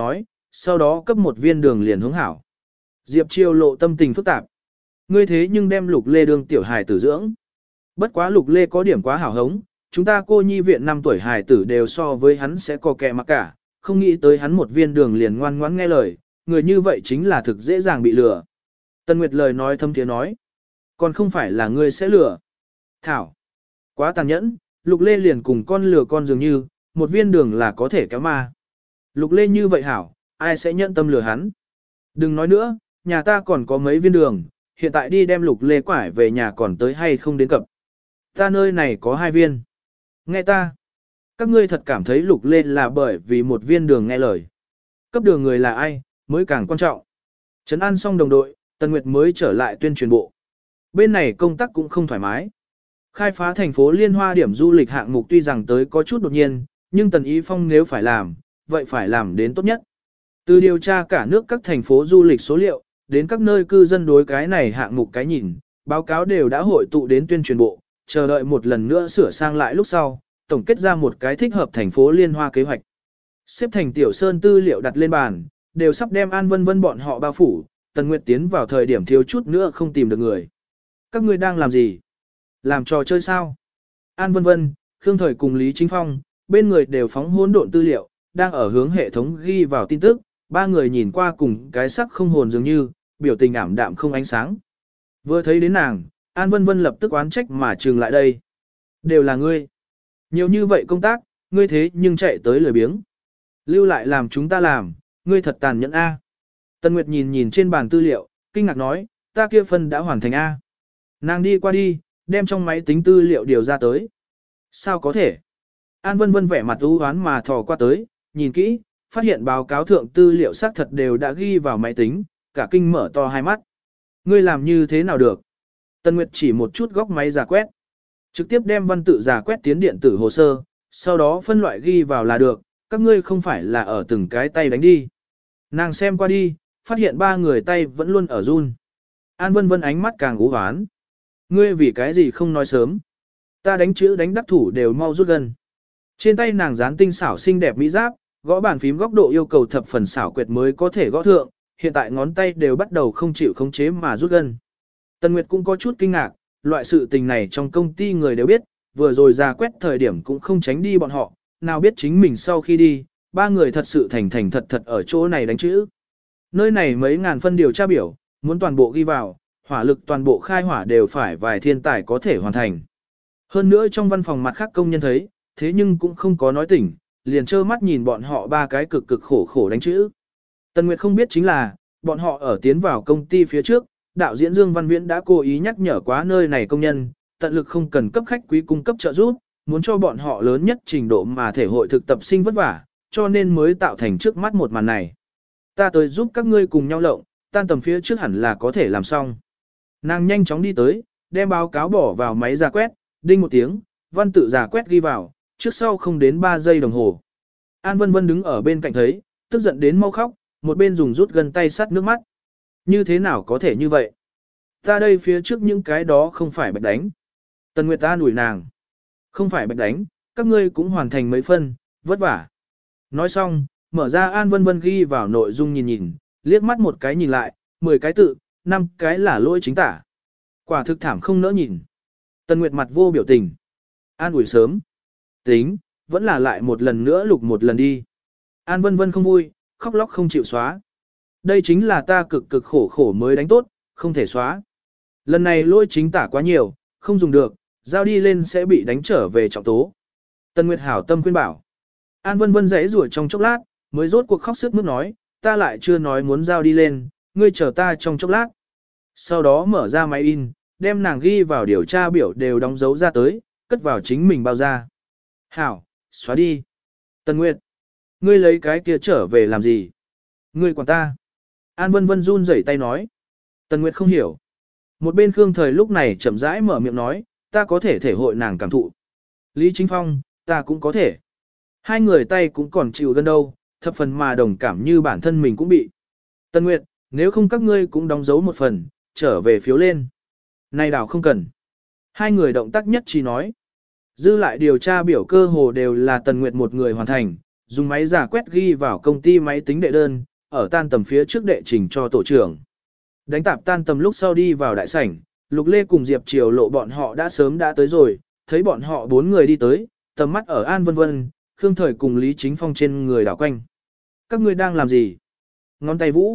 sau đó cấp một viên đường liền hướng hảo. Diệp Chiêu lộ tâm tình phức tạp. Ngươi thế nhưng đem Lục Lê đương tiểu hài tử dưỡng. Bất quá Lục Lê có điểm quá hảo hống, chúng ta cô nhi viện 5 tuổi hài tử đều so với hắn sẽ có kẻ mặc cả, không nghĩ tới hắn một viên đường liền ngoan ngoãn nghe lời, người như vậy chính là thực dễ dàng bị lừa. Tân Nguyệt lời nói thâm thiế nói, còn không phải là ngươi sẽ lừa. Thảo, quá tàn nhẫn, Lục Lê liền cùng con lừa con dường như, một viên đường là có thể kéo ma. Lục Lê như vậy hảo, ai sẽ nhận tâm lừa hắn. Đừng nói nữa, nhà ta còn có mấy viên đường, hiện tại đi đem Lục Lê quải về nhà còn tới hay không đến cập. Ta nơi này có 2 viên. Nghe ta. Các ngươi thật cảm thấy Lục Lê là bởi vì một viên đường nghe lời. Cấp đường người là ai, mới càng quan trọng. Trấn an xong đồng đội, Tần Nguyệt mới trở lại tuyên truyền bộ. Bên này công tác cũng không thoải mái. Khai phá thành phố liên hoa điểm du lịch hạng mục tuy rằng tới có chút đột nhiên, nhưng Tần Ý Phong nếu phải làm, vậy phải làm đến tốt nhất. Từ điều tra cả nước các thành phố du lịch số liệu, đến các nơi cư dân đối cái này hạng mục cái nhìn, báo cáo đều đã hội tụ đến tuyên truyền bộ, chờ đợi một lần nữa sửa sang lại lúc sau, tổng kết ra một cái thích hợp thành phố liên hoa kế hoạch. Xếp thành tiểu sơn tư liệu đặt lên bàn, đều sắp đem An Vân Vân bọn họ bao phủ, Tần Nguyệt tiến vào thời điểm thiếu chút nữa không tìm được người. Các ngươi đang làm gì? Làm trò chơi sao? An Vân Vân, Khương Thời cùng Lý Chính Phong, bên người đều phóng hỗn độn tư liệu, đang ở hướng hệ thống ghi vào tin tức, 3 người nhìn qua cùng cái sắc không hồn dường như, biểu tình ảm đạm không ánh sáng. Vừa thấy đến nàng, An Vân Vân lập tức oán trách mà trừng lại đây. Đều là ngươi. Nhiều như vậy công tác, ngươi thế nhưng chạy tới lười biếng. Lưu lại làm chúng ta làm, ngươi thật tàn nhẫn A. Tần Nguyệt nhìn nhìn trên bàn tư liệu, kinh ngạc nói, ta kia phân đã hoàn thành A. Nàng đi qua đi, đem trong máy tính tư liệu điều ra tới. Sao có thể? An Vân Vân vẻ mặt u hoán mà thò qua tới, nhìn kỹ, phát hiện báo cáo thượng tư liệu xác thật đều đã ghi vào máy tính, cả kinh mở to hai mắt. Ngươi làm như thế nào được? Tần Nguyệt chỉ một chút góc máy giả quét. Trực tiếp đem văn tự giả quét tiến điện tử hồ sơ, sau đó phân loại ghi vào là được, các ngươi không phải là ở từng cái tay đánh đi. Nàng xem qua đi, phát hiện 3 người tay vẫn luôn ở run. An Vân Vân ánh mắt càng ú hoán. Ngươi vì cái gì không nói sớm? Ta đánh chữ đánh đắc thủ đều mau rút gần. Trên tay nàng dán tinh xảo xinh đẹp mỹ giáp, gõ bàn phím góc độ yêu cầu thập phần xảo quyệt mới có thể gõ thượng, hiện tại ngón tay đều bắt đầu không chịu khống chế mà rút gần. Tần Nguyệt cũng có chút kinh ngạc, loại sự tình này trong công ty người đều biết, vừa rồi ra quét thời điểm cũng không tránh đi bọn họ, nào biết chính mình sau khi đi, 3 người thật sự thành thật thật ở chỗ này đánh chữ. Nơi này mấy ngàn phân điều tra biểu, muốn toàn bộ ghi vào, hỏa lực toàn bộ khai hỏa đều phải vài thiên tài có thể hoàn thành. Hơn nữa trong văn phòng mặt khác công nhân thấy, thế nhưng cũng không có nói tỉnh, liền trơ mắt nhìn bọn họ 3 cái cực khổ đánh chữ. Tần Nguyệt không biết chính là, bọn họ ở tiến vào công ty phía trước, đạo diễn Dương Văn Viễn đã cố ý nhắc nhở quá nơi này công nhân, tận lực không cần cấp khách quý cung cấp trợ giúp, muốn cho bọn họ lớn nhất trình độ mà thể hội thực tập sinh vất vả, cho nên mới tạo thành trước mắt một màn này. Ta tới giúp các ngươi cùng nhau lộng, tan tầm phía trước hẳn là có thể làm xong. Nàng nhanh chóng đi tới, đem báo cáo bỏ vào máy giả quét, đinh một tiếng, văn tự giả quét ghi vào, trước sau không đến 3 giây đồng hồ. An Vân Vân đứng ở bên cạnh thấy, tức giận đến mau khóc, một bên dùng rút gần tay sắt nước mắt. Như thế nào có thể như vậy? Ta đây phía trước những cái đó không phải bạch đánh. Tần Nguyệt ta đuổi nàng. Không phải bạch đánh, các ngươi cũng hoàn thành mấy phân, vất vả. Nói xong, mở ra An Vân Vân ghi vào nội dung nhìn nhìn, liếc mắt một cái nhìn lại, 10 cái tự, 5 cái là lỗi chính tả. Quả thực thảm không nỡ nhìn. Tần Nguyệt mặt vô biểu tình. An ủi sớm. Tính, vẫn là lại một lần nữa lục một lần đi. An Vân Vân không vui, khóc lóc không chịu xóa. Đây chính là ta cực khổ mới đánh tốt, không thể xóa. Lần này lỗi chính tả quá nhiều, không dùng được, giao đi lên sẽ bị đánh trở về trọng tố. Tần Nguyệt hảo tâm khuyên bảo. An Vân Vân rẽ rủa trong chốc lát, mới rốt cuộc khóc sướt mướt nói, ta lại chưa nói muốn giao đi lên, ngươi chờ ta trong chốc lát. Sau đó mở ra máy in, đem nàng ghi vào điều tra biểu đều đóng dấu ra tới, cất vào chính mình bao ra. Hảo, xóa đi. Tần Nguyệt, ngươi lấy cái kia trở về làm gì? Ngươi quản ta. An Vân Vân run rẩy tay nói. Tần Nguyệt không hiểu. Một bên Khương Thời lúc này chậm rãi mở miệng nói, ta có thể thể hội nàng cảm thụ. Lý Chính Phong, ta cũng có thể. 2 người tay cũng còn chịu gần đâu, thập phần mà đồng cảm như bản thân mình cũng bị. Tần Nguyệt, nếu không các ngươi cũng đóng dấu một phần, trở về phiếu lên. Này đảo không cần. 2 người động tác nhất trí nói. Dư lại điều tra biểu cơ hồ đều là Tần Nguyệt một người hoàn thành, dùng máy giả quét ghi vào công ty máy tính đệ đơn, ở tan tầm phía trước đệ trình cho tổ trưởng. Đánh tạp tan tầm lúc sau đi vào đại sảnh, Lục Lê cùng Diệp Triều Lộ bọn họ đã sớm đã tới rồi, thấy bọn họ 4 người đi tới, tầm mắt ở An Vân Vân, Khương Thời cùng Lý Chính Phong trên người đảo quanh. Các ngươi đang làm gì? Ngón tay vũ.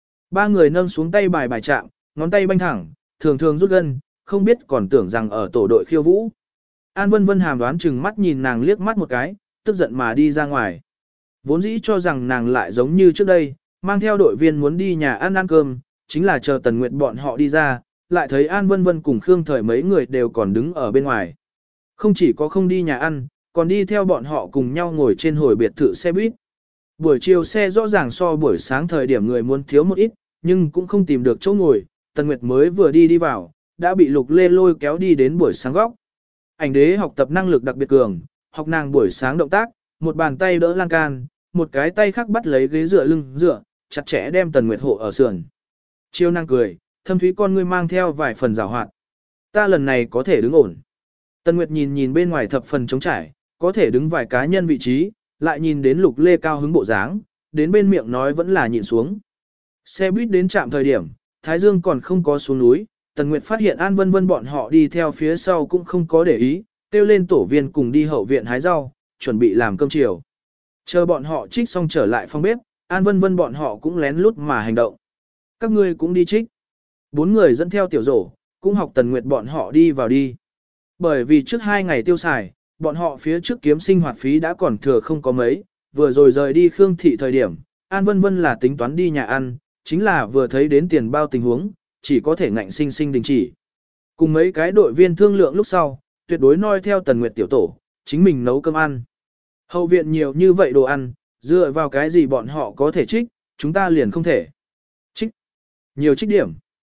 3 người nâng xuống tay bài bài chạm, ngón tay banh thẳng, thường thường rút gân, không biết còn tưởng rằng ở tổ đội khiêu vũ. An Vân Vân hàm đoán chừng mắt nhìn nàng liếc mắt một cái, tức giận mà đi ra ngoài. Vốn dĩ cho rằng nàng lại giống như trước đây, mang theo đội viên muốn đi nhà ăn cơm, chính là chờ Tần Nguyệt bọn họ đi ra, lại thấy An Vân Vân cùng Khương Thời mấy người đều còn đứng ở bên ngoài. Không chỉ có không đi nhà ăn, còn đi theo bọn họ cùng nhau ngồi trên hồi biệt thự xe buýt. Buổi chiều xe rõ ràng so buổi sáng thời điểm người muốn thiếu một ít, nhưng cũng không tìm được chỗ ngồi, Tần Nguyệt mới vừa đi vào, đã bị Lục Lê lôi kéo đi đến buổi sáng góc. Ảnh đế học tập năng lực đặc biệt cường, học nàng buổi sáng động tác, một bàn tay đỡ lan can, một cái tay khác bắt lấy ghế dựa lưng dựa, chặt chẽ đem Tần Nguyệt hộ ở sườn. Chiêu nàng cười, thâm thúy con ngươi mang theo vài phần rào hoạt. Ta lần này có thể đứng ổn. Tần Nguyệt nhìn nhìn bên ngoài thập phần trống trải, có thể đứng vài cá nhân vị trí, lại nhìn đến Lục Lê cao hứng bộ dáng, đến bên miệng nói vẫn là nhìn xuống. Xe buýt đến trạm thời điểm, Thái Dương còn không có xuống núi, Tần Nguyệt phát hiện An Vân Vân bọn họ đi theo phía sau cũng không có để ý, kêu lên tổ viên cùng đi hậu viện hái rau, chuẩn bị làm cơm chiều. Chờ bọn họ trích xong trở lại phòng bếp, An Vân Vân bọn họ cũng lén lút mà hành động. Các ngươi cũng đi trích. 4 người dẫn theo tiểu rổ, cũng học Tần Nguyệt bọn họ đi vào đi. Bởi vì trước 2 ngày tiêu xài, bọn họ phía trước kiếm sinh hoạt phí đã còn thừa không có mấy, vừa rồi rời đi Khương Thị thời điểm, An Vân Vân là tính toán đi nhà ăn, chính là vừa thấy đến tiền bao tình huống, chỉ có thể ngạnh sinh sinh đình chỉ. Cùng mấy cái đội viên thương lượng lúc sau, tuyệt đối noi theo Tần Nguyệt tiểu tổ, chính mình nấu cơm ăn. Hậu viện nhiều như vậy đồ ăn, dựa vào cái gì bọn họ có thể trích, chúng ta liền không thể. Trích. Nhiều trích điểm.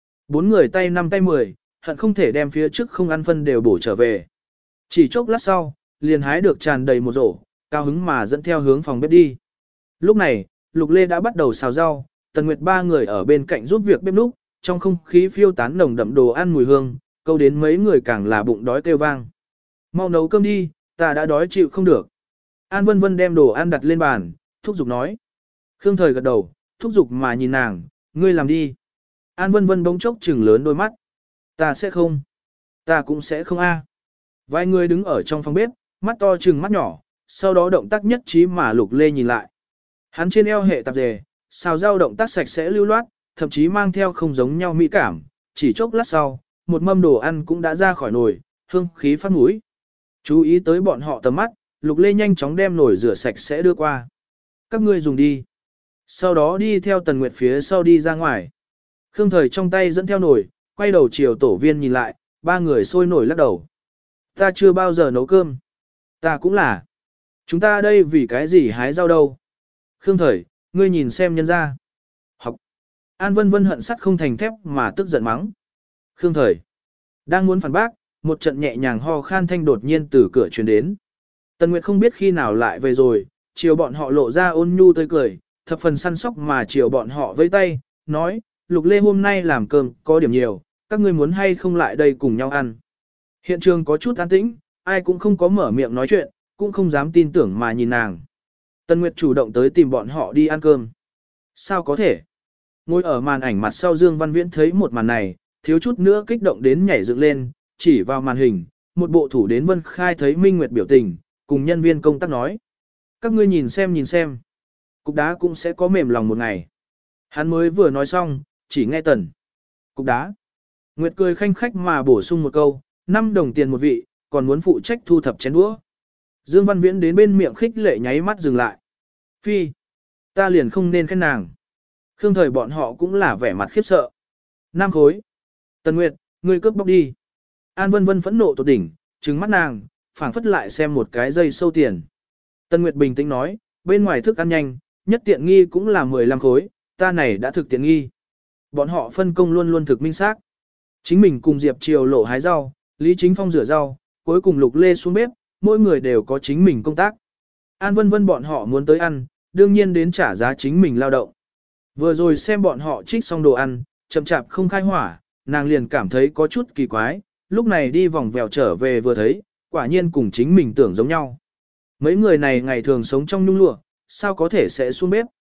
4 người tay 5 tay 10, hận không thể đem phía trước không ăn phân đều bổ trở về. Chỉ chốc lát sau, liền hái được tràn đầy một rổ, cao hứng mà dẫn theo hướng phòng bếp đi. Lúc này, Lục Lê đã bắt đầu xào rau, Tần Nguyệt 3 người ở bên cạnh giúp việc bếp núc, trong không khí phiêu tán nồng đậm đồ ăn mùi hương, câu đến mấy người càng là bụng đói kêu vang. Mau nấu cơm đi, ta đã đói chịu không được. An Vân Vân đem đồ ăn đặt lên bàn, thúc giục nói. Khương Thời gật đầu, thúc giục mà nhìn nàng, ngươi làm đi. An Vân Vân bỗng chốc trừng lớn đôi mắt. Ta sẽ không. Ta cũng sẽ không a. Vài người đứng ở trong phòng bếp, mắt to trừng mắt nhỏ, sau đó động tác nhất trí mà Lục Lê nhìn lại. Hắn trên eo hệ tạp dề, xào rau động tác sạch sẽ lưu loát, thậm chí mang theo không giống nhau mỹ cảm, chỉ chốc lát sau, một mâm đồ ăn cũng đã ra khỏi nồi, hương khí phát mũi. Chú ý tới bọn họ tầm mắt, Lục Lê nhanh chóng đem nồi rửa sạch sẽ đưa qua. Các ngươi dùng đi. Sau đó đi theo Tần Nguyệt phía sau đi ra ngoài. Khương Thời trong tay dẫn theo nồi, quay đầu chiều tổ viên nhìn lại, 3 người sôi nổi lắc đầu. Ta chưa bao giờ nấu cơm. Ta cũng là. Chúng ta đây vì cái gì hái rau đâu. Khương Thời, ngươi nhìn xem nhân ra. Học. An Vân Vân hận sắt không thành thép mà tức giận mắng. Khương Thời. Đang muốn phản bác, một trận nhẹ nhàng ho khan thanh đột nhiên từ cửa truyền đến. Tần Nguyệt không biết khi nào lại về rồi, chiều bọn họ lộ ra ôn nhu tươi cười, thập phần săn sóc mà chiều bọn họ vẫy tay, nói, Lục Lê hôm nay làm cơm có điểm nhiều, các ngươi muốn hay không lại đây cùng nhau ăn. Hiện trường có chút an tĩnh, ai cũng không có mở miệng nói chuyện, cũng không dám tin tưởng mà nhìn nàng. Tần Nguyệt chủ động tới tìm bọn họ đi ăn cơm. Sao có thể? Ngồi ở màn ảnh mặt sau Dương Văn Viễn thấy một màn này, thiếu chút nữa kích động đến nhảy dựng lên, chỉ vào màn hình, một bộ thủ đến Vân Khai thấy Minh Nguyệt biểu tình, cùng nhân viên công tác nói. Các ngươi nhìn xem. Cục đá cũng sẽ có mềm lòng một ngày. Hắn mới vừa nói xong, chỉ nghe Tần. Cục đá. Nguyệt cười khanh khách mà bổ sung một câu, 5 đồng tiền một vị, còn muốn phụ trách thu thập chén đũa. Dương Văn Viễn đến bên miệng khích lệ nháy mắt dừng lại. Phi. Ta liền không nên khen nàng. Khương Thời bọn họ cũng là vẻ mặt khiếp sợ. 5 khối. Tần Nguyệt, ngươi cướp bóc đi. An Vân Vân phẫn nộ tột đỉnh, trừng mắt nàng, phảng phất lại xem một cái dây sâu tiền. Tần Nguyệt bình tĩnh nói, bên ngoài thức ăn nhanh, nhất tiện nghi cũng là 15 khối, ta này đã thực tiện nghi. Bọn họ phân công luôn luôn thực minh xác. Chính mình cùng Diệp Triều Lộ hái rau, Lý Chính Phong rửa rau, cuối cùng Lục Lê xuống bếp, mỗi người đều có chính mình công tác. An Vân Vân bọn họ muốn tới ăn, đương nhiên đến trả giá chính mình lao động. Vừa rồi xem bọn họ trích xong đồ ăn, chậm chạp không khai hỏa, nàng liền cảm thấy có chút kỳ quái, lúc này đi vòng vèo trở về vừa thấy, quả nhiên cùng chính mình tưởng giống nhau. Mấy người này ngày thường sống trong nhung lụa, sao có thể sẽ xuống bếp.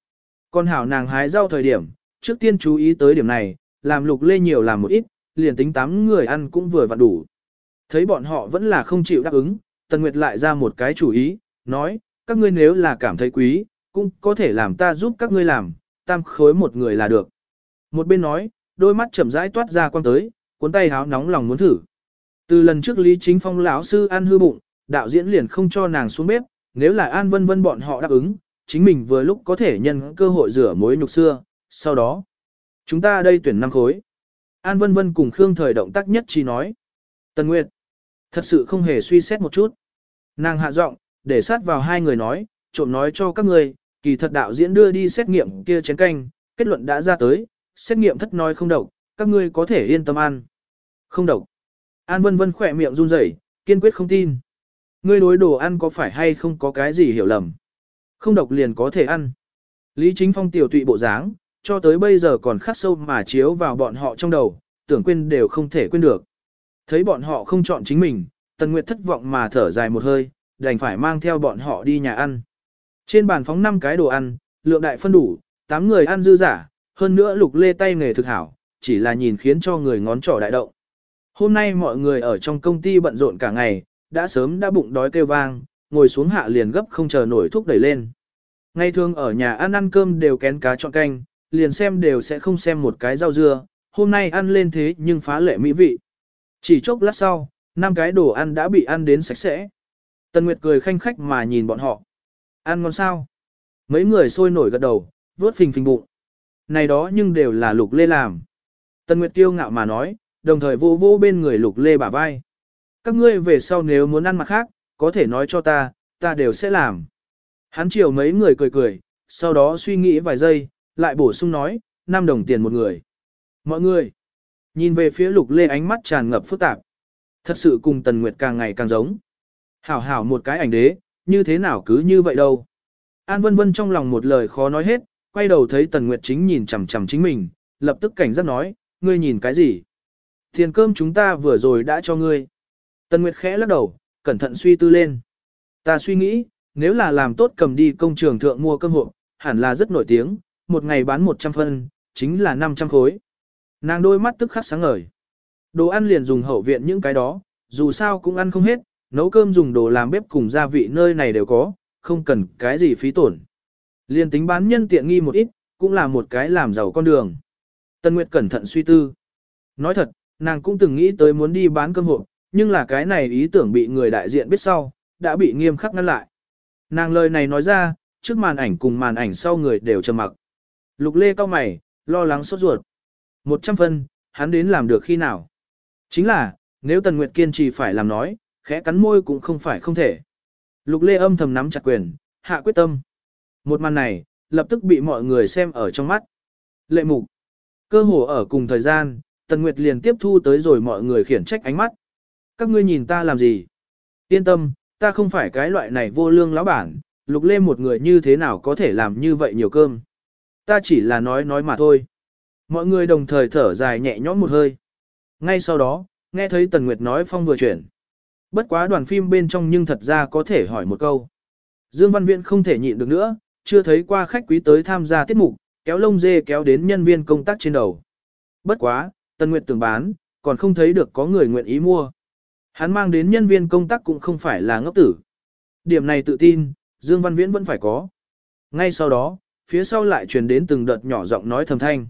Còn hảo nàng hái rau thời điểm, trước tiên chú ý tới điểm này, làm Lục Lê nhiều làm một ít, liền tính 8 người ăn cũng vừa vặn đủ. Thấy bọn họ vẫn là không chịu đáp ứng, Tần Nguyệt lại ra một cái chủ ý, nói, các ngươi nếu là cảm thấy quý, cũng có thể làm ta giúp các ngươi làm, tam khối một người là được. Một bên nói, đôi mắt chậm rãi toát ra quang tới, cuốn tay háo nóng lòng muốn thử. Từ lần trước Lý Chính Phong lão sư ăn hư bụng, đạo diễn liền không cho nàng xuống bếp, nếu là An Vân Vân bọn họ đáp ứng, chính mình vừa lúc có thể nhân cơ hội rửa mối nhục xưa, sau đó, chúng ta đây tuyển 5 khối. An Vân Vân cùng Khương Thời động tác nhất trí nói. Tần Nguyệt, thật sự không hề suy xét một chút. Nàng hạ giọng, để sát vào hai người nói, trộm nói cho các người, kỳ thật đạo diễn đưa đi xét nghiệm kia chén canh, kết luận đã ra tới, xét nghiệm thất nói không độc, các ngươi có thể yên tâm ăn. Không độc. An Vân Vân khỏe miệng run rẩy, kiên quyết không tin. Ngươi đối đồ ăn có phải hay không có cái gì hiểu lầm. Không độc liền có thể ăn. Lý Chính Phong tiểu tụy bộ dáng, cho tới bây giờ còn khắc sâu mà chiếu vào bọn họ trong đầu, tưởng quên đều không thể quên được. Thấy bọn họ không chọn chính mình, Tần Nguyệt thất vọng mà thở dài một hơi, đành phải mang theo bọn họ đi nhà ăn. Trên bàn phóng 5 cái đồ ăn, lượng đại phân đủ, 8 người ăn dư giả, hơn nữa Lục Lê tay nghề thực hảo, chỉ là nhìn khiến cho người ngón trỏ đại động. Hôm nay mọi người ở trong công ty bận rộn cả ngày, đã sớm đã bụng đói kêu vang, ngồi xuống hạ liền gấp không chờ nổi thúc đẩy lên. Ngày thường ở nhà ăn cơm đều kén cá chọn canh, liền xem đều sẽ không xem một cái rau dưa, hôm nay ăn lên thế nhưng phá lệ mỹ vị. Chỉ chốc lát sau, 5 cái đồ ăn đã bị ăn đến sạch sẽ. Tần Nguyệt cười khanh khách mà nhìn bọn họ. Ăn ngon sao? Mấy người sôi nổi gật đầu, vuốt phình phình bụng. Này đó nhưng đều là Lục Lê làm. Tần Nguyệt kiêu ngạo mà nói, đồng thời vô vô bên người Lục Lê bả vai. Các ngươi về sau nếu muốn ăn mặt khác, có thể nói cho ta đều sẽ làm. Hắn chiều mấy người cười cười, sau đó suy nghĩ vài giây, lại bổ sung nói, 5 đồng tiền một người. Mọi người, nhìn về phía Lục Lê ánh mắt tràn ngập phức tạp. Thật sự cùng Tần Nguyệt càng ngày càng giống. Hảo hảo một cái ảnh đế, như thế nào cứ như vậy đâu. An Vân Vân trong lòng một lời khó nói hết, quay đầu thấy Tần Nguyệt chính nhìn chằm chằm chính mình, lập tức cảnh giác nói, ngươi nhìn cái gì? Tiền cơm chúng ta vừa rồi đã cho ngươi. Tần Nguyệt khẽ lắc đầu, cẩn thận suy tư lên. Ta suy nghĩ, nếu là làm tốt cầm đi công trường thượng mua cơm hộp, hẳn là rất nổi tiếng, một ngày bán 100 phân, chính là 500 khối. Nàng đôi mắt tức khắc sáng ngời. Đồ ăn liền dùng hậu viện những cái đó, dù sao cũng ăn không hết, nấu cơm dùng đồ làm bếp cùng gia vị nơi này đều có, không cần cái gì phí tổn. Liền tính bán nhân tiện nghi một ít, cũng là một cái làm giàu con đường. Tần Nguyệt cẩn thận suy tư. Nói thật, nàng cũng từng nghĩ tới muốn đi bán cơm hộp, nhưng là cái này ý tưởng bị người đại diện biết sau, đã bị nghiêm khắc ngăn lại. Nàng lời này nói ra, trước màn ảnh cùng màn ảnh sau người đều trầm mặc. Lục Lê cau mày, lo lắng sốt ruột. 100 phân, hắn đến làm được khi nào? Chính là, nếu Tần Nguyệt kiên trì phải làm nói, khẽ cắn môi cũng không phải không thể. Lục Lê âm thầm nắm chặt quyền, hạ quyết tâm. Một màn này, lập tức bị mọi người xem ở trong mắt. Lệ mục. Cơ hồ ở cùng thời gian, Tần Nguyệt liền tiếp thu tới rồi mọi người khiển trách ánh mắt. Các ngươi nhìn ta làm gì? Yên tâm, ta không phải cái loại này vô lương lão bản, Lục Lê một người như thế nào có thể làm như vậy nhiều cơm. Ta chỉ là nói mà thôi. Mọi người đồng thời thở dài nhẹ nhõm một hơi. Ngay sau đó, nghe thấy Tần Nguyệt nói phong vừa chuyển. Bất quá đoàn phim bên trong nhưng thật ra có thể hỏi một câu. Dương Văn Viễn không thể nhịn được nữa, chưa thấy qua khách quý tới tham gia tiết mục, kéo lông dê kéo đến nhân viên công tác trên đầu. Bất quá, Tần Nguyệt tưởng bán, còn không thấy được có người nguyện ý mua. Hắn mang đến nhân viên công tác cũng không phải là ngốc tử. Điểm này tự tin, Dương Văn Viễn vẫn phải có. Ngay sau đó, phía sau lại truyền đến từng đợt nhỏ giọng nói thầm thanh.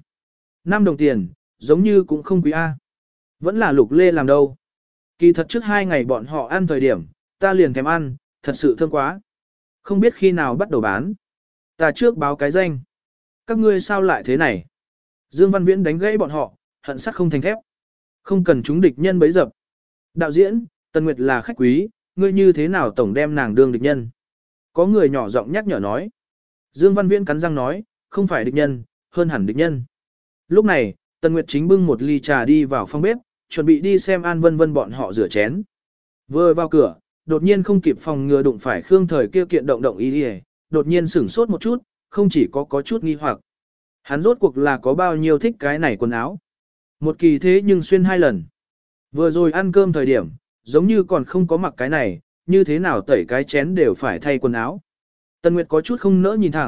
5 đồng tiền, giống như cũng không quý A. Vẫn là Lục Lê làm đâu. Kỳ thật trước 2 ngày bọn họ ăn thời điểm, ta liền thèm ăn, thật sự thơm quá. Không biết khi nào bắt đầu bán. Ta trước báo cái danh. Các ngươi sao lại thế này? Dương Văn Viễn đánh gãy bọn họ, hận sắt không thành thép. Không cần chúng địch nhân bấy dập. Đạo diễn, Tần Nguyệt là khách quý, ngươi như thế nào tổng đem nàng đương địch nhân? Có người nhỏ giọng nhắc nhở nói. Dương Văn Viễn cắn răng nói, không phải địch nhân, hơn hẳn địch nhân. Lúc này, Tần Nguyệt chính bưng một ly trà đi vào phòng bếp, chuẩn bị đi xem An Vân Vân bọn họ rửa chén. Vừa vào cửa, đột nhiên không kịp phòng ngừa đụng phải Khương Thời kia kiện động ý đi, đột nhiên sửng sốt một chút, không chỉ có chút nghi hoặc. Hắn rốt cuộc là có bao nhiêu thích cái này quần áo. Một kỳ thế nhưng xuyên 2 lần. Vừa rồi ăn cơm thời điểm, giống như còn không có mặc cái này, như thế nào tẩy cái chén đều phải thay quần áo. Tần Nguyệt có chút không nỡ nhìn thẳng,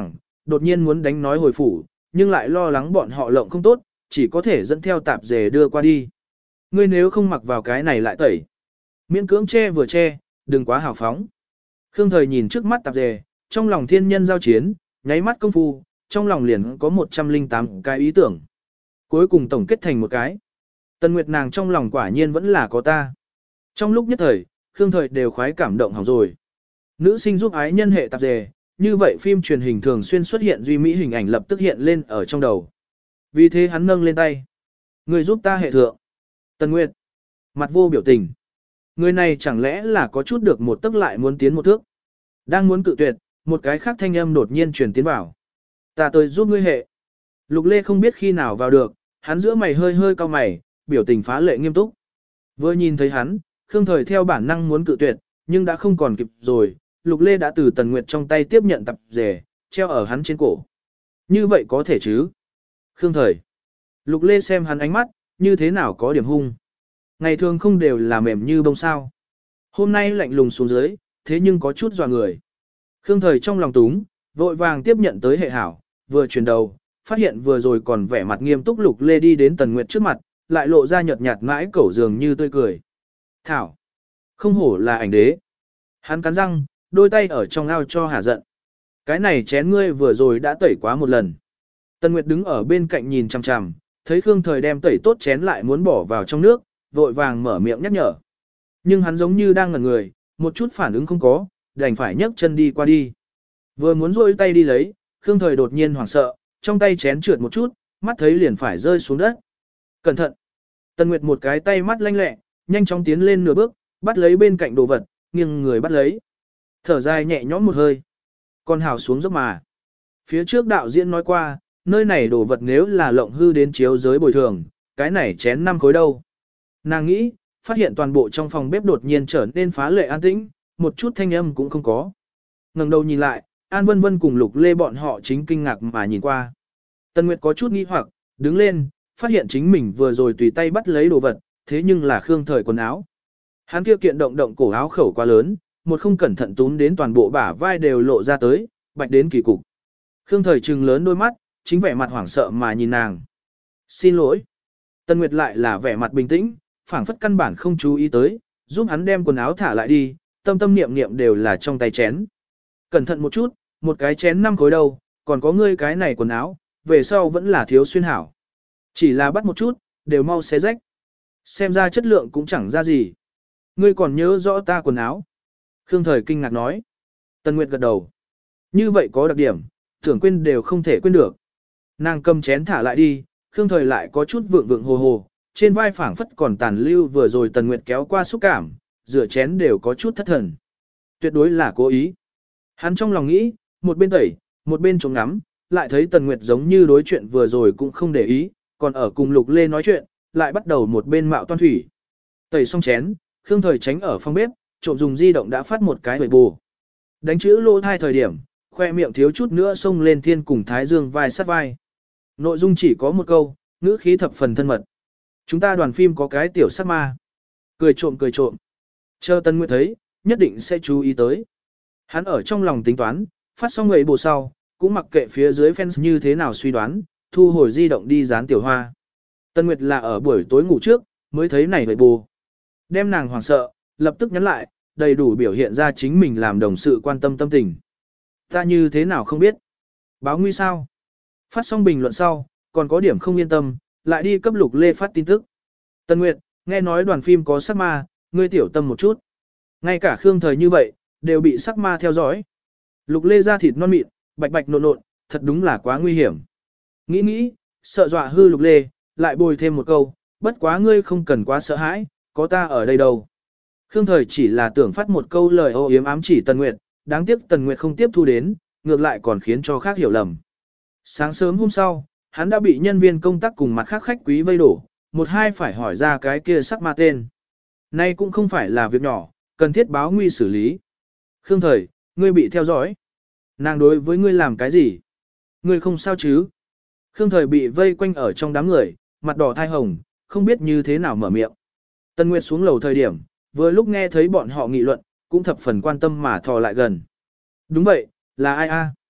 đột nhiên muốn đánh nói hồi phủ, nhưng lại lo lắng bọn họ lộng không tốt, chỉ có thể dẫn theo tạp dề đưa qua đi. Ngươi nếu không mặc vào cái này lại tẩy. Miễn cưỡng che vừa che, đừng quá hào phóng. Khương Thời nhìn trước mắt tạp dề, trong lòng thiên nhân giao chiến, nháy mắt công phu, trong lòng liền có 108 cái ý tưởng. Cuối cùng tổng kết thành một cái. Tần Nguyệt nàng trong lòng quả nhiên vẫn là có ta. Trong lúc nhất thời, Khương Thời đều khoái cảm động hỏng rồi. Nữ sinh giúp ái nhân hệ tạp dề, như vậy phim truyền hình thường xuyên xuất hiện duy mỹ hình ảnh lập tức hiện lên ở trong đầu. Vì thế hắn nâng lên tay. Người giúp ta hệ thượng. Tần Nguyệt. Mặt vô biểu tình. Người này chẳng lẽ là có chút được một tức lại muốn tiến một thước. Đang muốn cự tuyệt, một cái khác thanh âm đột nhiên truyền tiến vào. Ta tới giúp ngươi hệ. Lục Lê không biết khi nào vào được, hắn giữa mày hơi hơi cau mày, biểu tình phá lệ nghiêm túc. Vừa nhìn thấy hắn, Khương Thời theo bản năng muốn cự tuyệt, nhưng đã không còn kịp rồi, Lục Lê đã từ Tần Nguyệt trong tay tiếp nhận tập rể, treo ở hắn trên cổ. Như vậy có thể chứ? Khương Thời. Lục Lê xem hắn ánh mắt, như thế nào có điểm hung. Ngày thường không đều là mềm như bông sao. Hôm nay lạnh lùng xuống dưới, thế nhưng có chút dọa người. Khương Thời trong lòng túng, vội vàng tiếp nhận tới hệ hảo, vừa chuyển đầu, phát hiện vừa rồi còn vẻ mặt nghiêm túc Lục Lê đi đến Tần Nguyệt trước mặt, lại lộ ra nhợt nhạt mãi cẩu dường như tươi cười. Thảo. Không hổ là ảnh đế. Hắn cắn răng, đôi tay ở trong ao cho hả giận. Cái này chén ngươi vừa rồi đã tẩy quá một lần. Tần Nguyệt đứng ở bên cạnh nhìn chằm chằm, thấy Khương Thời đem tẩy tốt chén lại muốn bỏ vào trong nước, vội vàng mở miệng nhắc nhở. Nhưng hắn giống như đang ngẩn người, một chút phản ứng không có, đành phải nhấc chân đi qua đi. Vừa muốn rôi tay đi lấy, Khương Thời đột nhiên hoảng sợ, trong tay chén trượt một chút, mắt thấy liền phải rơi xuống đất. Cẩn thận! Tần Nguyệt một cái tay mắt lanh lẹ, nhanh chóng tiến lên nửa bước, bắt lấy bên cạnh đồ vật, nghiêng người bắt lấy. Thở dài nhẹ nhõm một hơi. Con hào xuống dốc mà. Phía trước đạo diễn nói qua, nơi này đồ vật nếu là lộng hư đến chiếu giới bồi thường, cái này chén 5 khối đâu. Nàng nghĩ, phát hiện toàn bộ trong phòng bếp đột nhiên trở nên phá lệ an tĩnh, một chút thanh âm cũng không có. Ngẩng đầu nhìn lại, An Vân Vân cùng Lục Lê bọn họ chính kinh ngạc mà nhìn qua. Tần Nguyệt có chút nghi hoặc, đứng lên, phát hiện chính mình vừa rồi tùy tay bắt lấy đồ vật, thế nhưng là Khương Thời quần áo. Hắn kia kiện động động cổ áo khẩu quá lớn, một không cẩn thận túm đến toàn bộ bả vai đều lộ ra tới, bạch đến kỳ cục. Khương Thời trừng lớn đôi mắt, chính vẻ mặt hoảng sợ mà nhìn nàng. Xin lỗi. Tần Nguyệt lại là vẻ mặt bình tĩnh, phảng phất căn bản không chú ý tới, giúp hắn đem quần áo thả lại đi, tâm tâm niệm niệm đều là trong tay chén. Cẩn thận một chút, một cái chén 5 khối đâu, còn có ngươi cái này quần áo, về sau vẫn là thiếu xuyên hảo. Chỉ là bắt một chút, đều mau xé rách. Xem ra chất lượng cũng chẳng ra gì. Ngươi còn nhớ rõ ta quần áo. Khương Thời kinh ngạc nói. Tần Nguyệt gật đầu. Như vậy có đặc điểm, tưởng quên đều không thể quên được. Nàng cầm chén thả lại đi, Khương Thời lại có chút vượng vượng hồ hồ, trên vai phảng phất còn tàn lưu vừa rồi Tần Nguyệt kéo qua xúc cảm, rửa chén đều có chút thất thần. Tuyệt đối là cố ý. Hắn trong lòng nghĩ, một bên tẩy, một bên chống ngắm, lại thấy Tần Nguyệt giống như đối chuyện vừa rồi cũng không để ý, còn ở cùng Lục Lê nói chuyện, lại bắt đầu một bên mạo toan thủy. Tẩy xong chén, Khương Thời tránh ở phòng bếp, trộm dùng di động đã phát một cái hồi bù. Đánh chữ lô thai thời điểm, khoe miệng thiếu chút nữa xông lên thiên cùng Thái Dương vai sát vai. Nội dung chỉ có một câu, ngữ khí thập phần thân mật. Chúng ta đoàn phim có cái tiểu sắc ma. Cười trộm cười trộm. Chờ Tân Nguyệt thấy, nhất định sẽ chú ý tới. Hắn ở trong lòng tính toán, phát xong người bù sau, cũng mặc kệ phía dưới fans như thế nào suy đoán, thu hồi di động đi dán tiểu hoa. Tân Nguyệt là ở buổi tối ngủ trước, mới thấy này vậy bù. Đem nàng hoảng sợ, lập tức nhắn lại, đầy đủ biểu hiện ra chính mình làm đồng sự quan tâm tâm tình. Ta như thế nào không biết. Báo nguy sao? Phát xong bình luận sau, còn có điểm không yên tâm, lại đi cấp Lục Lê phát tin tức. Tân Nguyệt, nghe nói đoàn phim có sắc ma, ngươi tiểu tâm một chút. Ngay cả Khương Thời như vậy, đều bị sắc ma theo dõi. Lục Lê da thịt non mịn, bạch bạch nộn nộn, thật đúng là quá nguy hiểm. Nghĩ, sợ dọa hư Lục Lê, lại bồi thêm một câu, bất quá ngươi không cần quá sợ hãi, có ta ở đây đâu. Khương Thời chỉ là tưởng phát một câu lời ô yếm ám chỉ Tần Nguyệt, đáng tiếc Tần Nguyệt không tiếp thu đến, ngược lại còn khiến cho khác hiểu lầm. Sáng sớm hôm sau, hắn đã bị nhân viên công tác cùng mặt khác khách quý vây đổ, một hai phải hỏi ra cái kia sắc ma tên. Nay cũng không phải là việc nhỏ, cần thiết báo nguy xử lý. Khương Thời, ngươi bị theo dõi. Nàng đối với ngươi làm cái gì? Ngươi không sao chứ? Khương Thời bị vây quanh ở trong đám người, mặt đỏ thai hồng, không biết như thế nào mở miệng. Tân Nguyệt xuống lầu thời điểm, vừa lúc nghe thấy bọn họ nghị luận, cũng thập phần quan tâm mà thò lại gần. Đúng vậy, là ai a?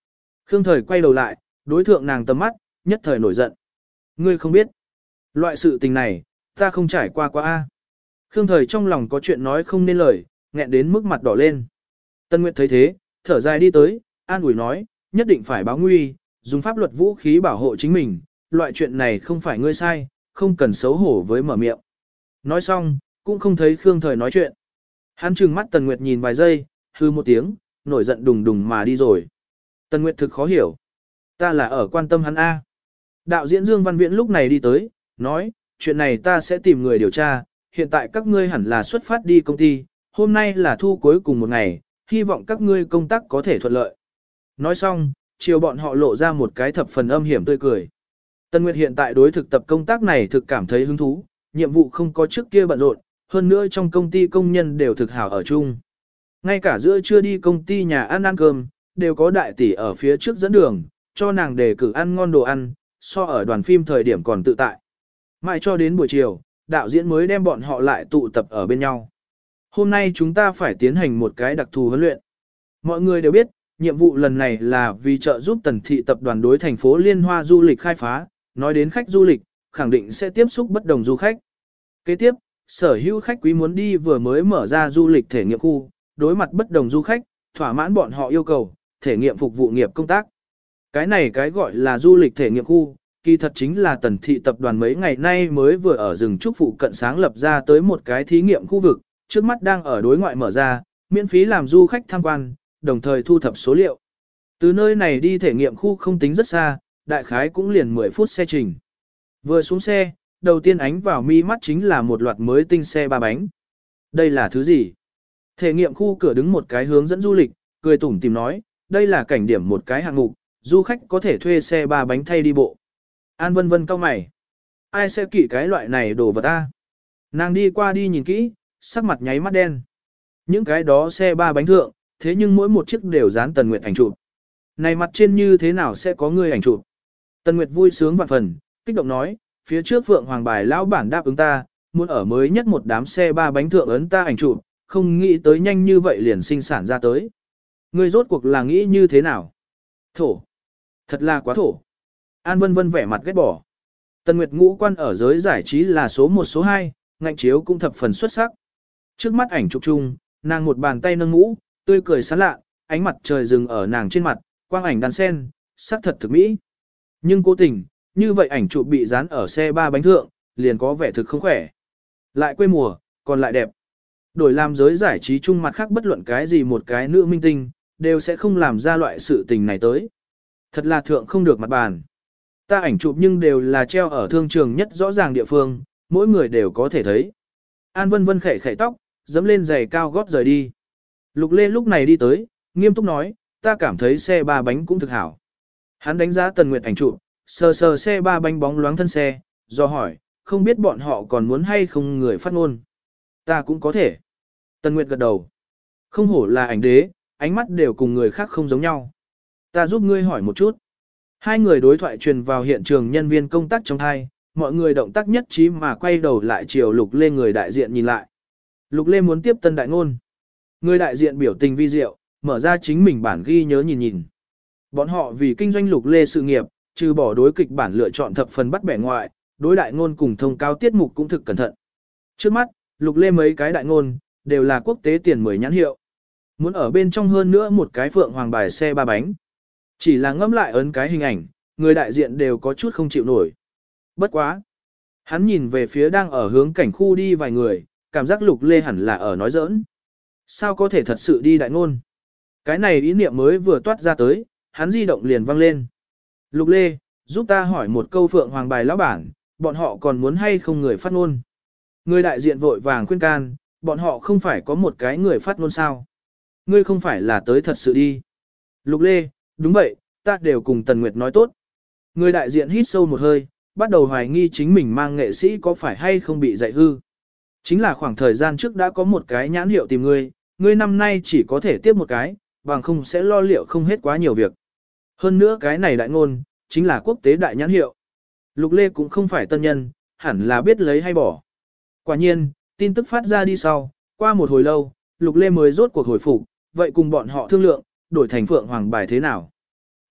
Khương Thời quay đầu lại, đối thượng nàng tầm mắt, nhất thời nổi giận. Ngươi không biết. Loại sự tình này, ta không trải qua quá a. Khương Thời trong lòng có chuyện nói không nên lời, nghẹn đến mức mặt đỏ lên. Tân Nguyệt thấy thế, thở dài đi tới, an ủi nói, nhất định phải báo nguy, dùng pháp luật vũ khí bảo hộ chính mình, loại chuyện này không phải ngươi sai, không cần xấu hổ với mở miệng. Nói xong, cũng không thấy Khương Thời nói chuyện. Hắn trừng mắt Tần Nguyệt nhìn vài giây, hư một tiếng, nổi giận đùng đùng mà đi rồi. Tần Nguyệt thực khó hiểu. Ta là ở quan tâm hắn A. Đạo diễn Dương Văn Viễn lúc này đi tới, nói, chuyện này ta sẽ tìm người điều tra, hiện tại các ngươi hẳn là xuất phát đi công ty, hôm nay là thu cuối cùng một ngày, hy vọng các ngươi công tác có thể thuận lợi. Nói xong, chiều bọn họ lộ ra một cái thập phần âm hiểm tươi cười. Tân Nguyệt hiện tại đối thực tập công tác này thực cảm thấy hứng thú, nhiệm vụ không có trước kia bận rộn, hơn nữa trong công ty công nhân đều thực hảo ở chung. Ngay cả giữa trưa đi công ty nhà ăn cơm, đều có đại tỷ ở phía trước dẫn đường, cho nàng đề cử ăn ngon đồ ăn, so ở đoàn phim thời điểm còn tự tại. Mãi cho đến buổi chiều, đạo diễn mới đem bọn họ lại tụ tập ở bên nhau. Hôm nay chúng ta phải tiến hành một cái đặc thù huấn luyện. Mọi người đều biết, nhiệm vụ lần này là vì trợ giúp Tần Thị tập đoàn đối thành phố Liên Hoa du lịch khai phá, nói đến khách du lịch, khẳng định sẽ tiếp xúc bất đồng du khách. Kế tiếp, sở hữu khách quý muốn đi vừa mới mở ra du lịch thể nghiệm khu, đối mặt bất đồng du khách, thỏa mãn bọn họ yêu cầu, thể nghiệm phục vụ nghiệp công tác. Cái này cái gọi là du lịch thể nghiệm khu, kỳ thật chính là Tần Thị tập đoàn mấy ngày nay mới vừa ở rừng trúc phụ cận sáng lập ra tới một cái thí nghiệm khu vực, trước mắt đang ở đối ngoại mở ra, miễn phí làm du khách tham quan, đồng thời thu thập số liệu. Từ nơi này đi thể nghiệm khu không tính rất xa, đại khái cũng liền 10 phút xe trình. Vừa xuống xe, đầu tiên ánh vào mi mắt chính là một loạt mới tinh xe ba bánh. Đây là thứ gì? Thể nghiệm khu cửa đứng một cái hướng dẫn du lịch, cười tủm tìm nói, đây là cảnh điểm một cái hạng mục, du khách có thể thuê xe ba bánh thay đi bộ. An Vân Vân cau mày. Ai sẽ kỵ cái loại này đồ vật ta? Nàng đi qua đi nhìn kỹ, sắc mặt nháy mắt đen. Những cái đó xe ba bánh thượng, thế nhưng mỗi một chiếc đều dán Tần Nguyệt ảnh chụp. Này mặt trên như thế nào sẽ có người ảnh chụp? Tần Nguyệt vui sướng vạn phần, kích động nói, phía trước Phượng Hoàng Bài lão bản đáp ứng ta, muốn ở mới nhất một đám xe ba bánh thượng ấn ta ảnh chụp, không nghĩ tới nhanh như vậy liền sinh sản ra tới. Ngươi rốt cuộc là nghĩ như thế nào? Thổ. Thật là quá thổ. An Vân Vân vẻ mặt ghét bỏ. Tần Nguyệt ngũ quan ở giới giải trí là số 1 số 2, ngạnh chiếu cũng thập phần xuất sắc. Trước mắt ảnh chụp chung, nàng một bàn tay nâng mũ, tươi cười sán lạ, ánh mặt trời rừng ở nàng trên mặt, quang ảnh đan sen, sắc thật thực mỹ. Nhưng cố tình, như vậy ảnh chụp bị dán ở xe ba bánh thượng, liền có vẻ thực không khỏe. Lại quê mùa, còn lại đẹp. Đổi làm giới giải trí chung mặt khác bất luận cái gì một cái nữ minh tinh, đều sẽ không làm ra loại sự tình này tới. Thật là thượng không được mặt bàn. Ta ảnh chụp nhưng đều là treo ở thương trường nhất rõ ràng địa phương, mỗi người đều có thể thấy. An Vân Vân khẽ khẽ tóc, dẫm lên giày cao gót rời đi. Lục Lê lúc này đi tới, nghiêm túc nói, ta cảm thấy xe ba bánh cũng thực hảo. Hắn đánh giá Tần Nguyệt ảnh chụp, sờ sờ xe ba bánh bóng loáng thân xe, do hỏi, không biết bọn họ còn muốn hay không người phát ngôn. Ta cũng có thể. Tần Nguyệt gật đầu. Không hổ là ảnh đế, ánh mắt đều cùng người khác không giống nhau. Ta giúp ngươi hỏi một chút. Hai người đối thoại truyền vào hiện trường nhân viên công tác trong hai, mọi người động tác nhất trí mà quay đầu lại chiều Lục Lê người đại diện nhìn lại. Lục Lê muốn tiếp tân đại ngôn. Người đại diện biểu tình vi diệu, mở ra chính mình bản ghi nhớ nhìn nhìn. Bọn họ vì kinh doanh Lục Lê sự nghiệp, trừ bỏ đối kịch bản lựa chọn thập phần bắt bẻ ngoại, đối đại ngôn cùng thông cáo tiết mục cũng thực cẩn thận. Trước mắt, Lục Lê mấy cái đại ngôn, đều là quốc tế tiền 10 nhãn hiệu. Muốn ở bên trong hơn nữa một cái Phượng Hoàng Bài xe ba bánh. Chỉ là ngẫm lại ấn cái hình ảnh, người đại diện đều có chút không chịu nổi. Bất quá. Hắn nhìn về phía đang ở hướng cảnh khu đi vài người, cảm giác Lục Lê hẳn là ở nói giỡn. Sao có thể thật sự đi đại ngôn? Cái này ý niệm mới vừa toát ra tới, hắn di động liền vang lên. Lục Lê, giúp ta hỏi một câu Phượng Hoàng Bài lão bản, bọn họ còn muốn hay không người phát ngôn? Người đại diện vội vàng khuyên can, bọn họ không phải có một cái người phát ngôn sao? Ngươi không phải là tới thật sự đi. Lục Lê, đúng vậy, ta đều cùng Tần Nguyệt nói tốt. Người đại diện hít sâu một hơi, bắt đầu hoài nghi chính mình mang nghệ sĩ có phải hay không bị dạy hư. Chính là khoảng thời gian trước đã có một cái nhãn hiệu tìm ngươi, ngươi năm nay chỉ có thể tiếp một cái, bằng không sẽ lo liệu không hết quá nhiều việc. Hơn nữa cái này đại ngôn, chính là quốc tế đại nhãn hiệu. Lục Lê cũng không phải tân nhân, hẳn là biết lấy hay bỏ. Quả nhiên, tin tức phát ra đi sau, qua một hồi lâu, Lục Lê mới rốt cuộc hồi phục, vậy cùng bọn họ thương lượng, đổi thành Phượng Hoàng Bài thế nào?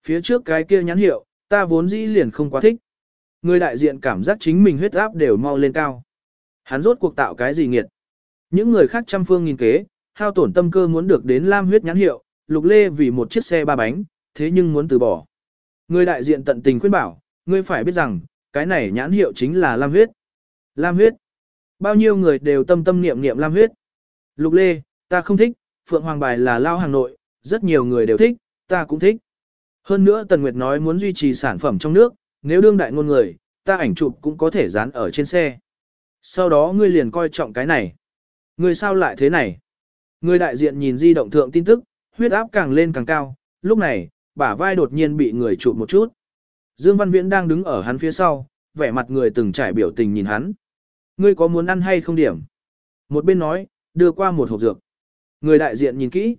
Phía trước cái kia nhãn hiệu, ta vốn dĩ liền không quá thích. Người đại diện cảm giác chính mình huyết áp đều mau lên cao. Hắn rốt cuộc tạo cái gì nghiệt. Những người khác trăm phương nghìn kế, hao tổn tâm cơ muốn được đến lam huyết nhãn hiệu, Lục Lê vì một chiếc xe ba bánh, thế nhưng muốn từ bỏ. Người đại diện tận tình khuyên bảo, ngươi phải biết rằng, cái này nhãn hiệu chính là lam huyết. Lam huyết. Bao nhiêu người đều tâm tâm niệm niệm lam huyết. Lục Lê, ta không thích, Phượng Hoàng bài là lao hàng nội, rất nhiều người đều thích, ta cũng thích. Hơn nữa Tần Nguyệt nói muốn duy trì sản phẩm trong nước, nếu đương đại ngôn người, ta ảnh chụp cũng có thể dán ở trên xe. Sau đó ngươi liền coi trọng cái này. Ngươi sao lại thế này? Người đại diện nhìn di động thượng tin tức, huyết áp càng lên càng cao, lúc này, bả vai đột nhiên bị người chụp một chút. Dương Văn Viễn đang đứng ở hắn phía sau, vẻ mặt người từng trải biểu tình nhìn hắn. Ngươi có muốn ăn hay không điểm? Một bên nói, đưa qua một hộp dược. Người đại diện nhìn kỹ.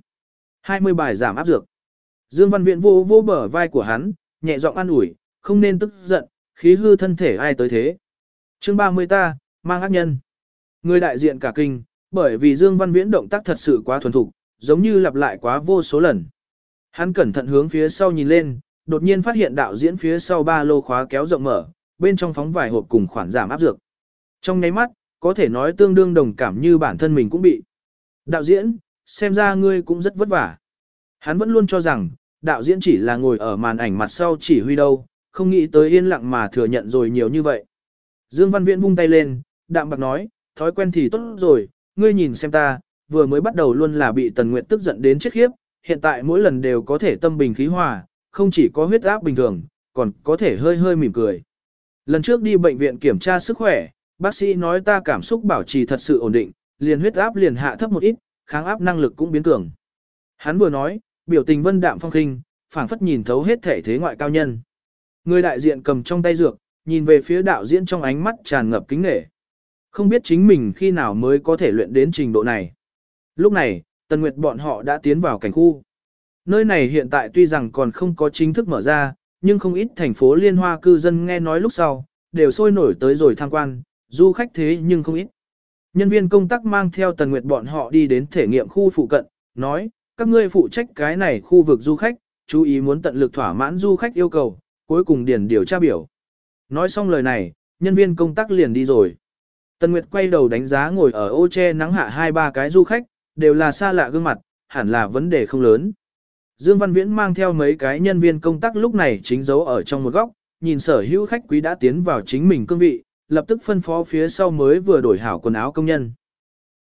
20 bài giảm áp dược. Dương Văn Viễn vô vô bờ vai của hắn, nhẹ giọng an ủi, không nên tức giận, khí hư thân thể ai tới thế. Chương 30 ta, mang ác nhân. Người đại diện cả kinh, bởi vì Dương Văn Viễn động tác thật sự quá thuần thục, giống như lặp lại quá vô số lần. Hắn cẩn thận hướng phía sau nhìn lên, đột nhiên phát hiện đạo diễn phía sau ba lô khóa kéo rộng mở, bên trong phóng vài hộp cùng khoản giảm áp dược. Trong nháy mắt, có thể nói tương đương đồng cảm như bản thân mình cũng bị. Đạo diễn, xem ra ngươi cũng rất vất vả. Hắn vẫn luôn cho rằng, đạo diễn chỉ là ngồi ở màn ảnh mặt sau chỉ huy đâu, không nghĩ tới yên lặng mà thừa nhận rồi nhiều như vậy. Dương Văn Viễn vung tay lên, đạm bạc nói, thói quen thì tốt rồi, ngươi nhìn xem ta, vừa mới bắt đầu luôn là bị Tần Nguyệt tức giận đến chết khiếp, hiện tại mỗi lần đều có thể tâm bình khí hòa, không chỉ có huyết áp bình thường, còn có thể hơi hơi mỉm cười. Lần trước đi bệnh viện kiểm tra sức khỏe, bác sĩ nói ta cảm xúc bảo trì thật sự ổn định, liền huyết áp liền hạ thấp một ít, kháng áp năng lực cũng biến cường. Hắn vừa nói, biểu tình vân đạm phong khinh, phảng phất nhìn thấu hết thể thế ngoại cao nhân. Người đại diện cầm trong tay dược, nhìn về phía đạo diễn trong ánh mắt tràn ngập kính nể. Không biết chính mình khi nào mới có thể luyện đến trình độ này. Lúc này, Tần Nguyệt bọn họ đã tiến vào cảnh khu. Nơi này hiện tại tuy rằng còn không có chính thức mở ra, nhưng không ít thành phố liên hoa cư dân nghe nói lúc sau, đều sôi nổi tới rồi tham quan, du khách thế nhưng không ít. Nhân viên công tác mang theo Tần Nguyệt bọn họ đi đến thể nghiệm khu phụ cận, nói, các ngươi phụ trách cái này khu vực du khách, chú ý muốn tận lực thỏa mãn du khách yêu cầu, cuối cùng điền điều tra biểu. Nói xong lời này, nhân viên công tác liền đi rồi. Tần Nguyệt quay đầu đánh giá ngồi ở ô che nắng hạ hai ba cái du khách, đều là xa lạ gương mặt, hẳn là vấn đề không lớn. Dương Văn Viễn mang theo mấy cái nhân viên công tác lúc này chính giấu ở trong một góc, nhìn sở hữu khách quý đã tiến vào chính mình cương vị, lập tức phân phó phía sau mới vừa đổi hảo quần áo công nhân.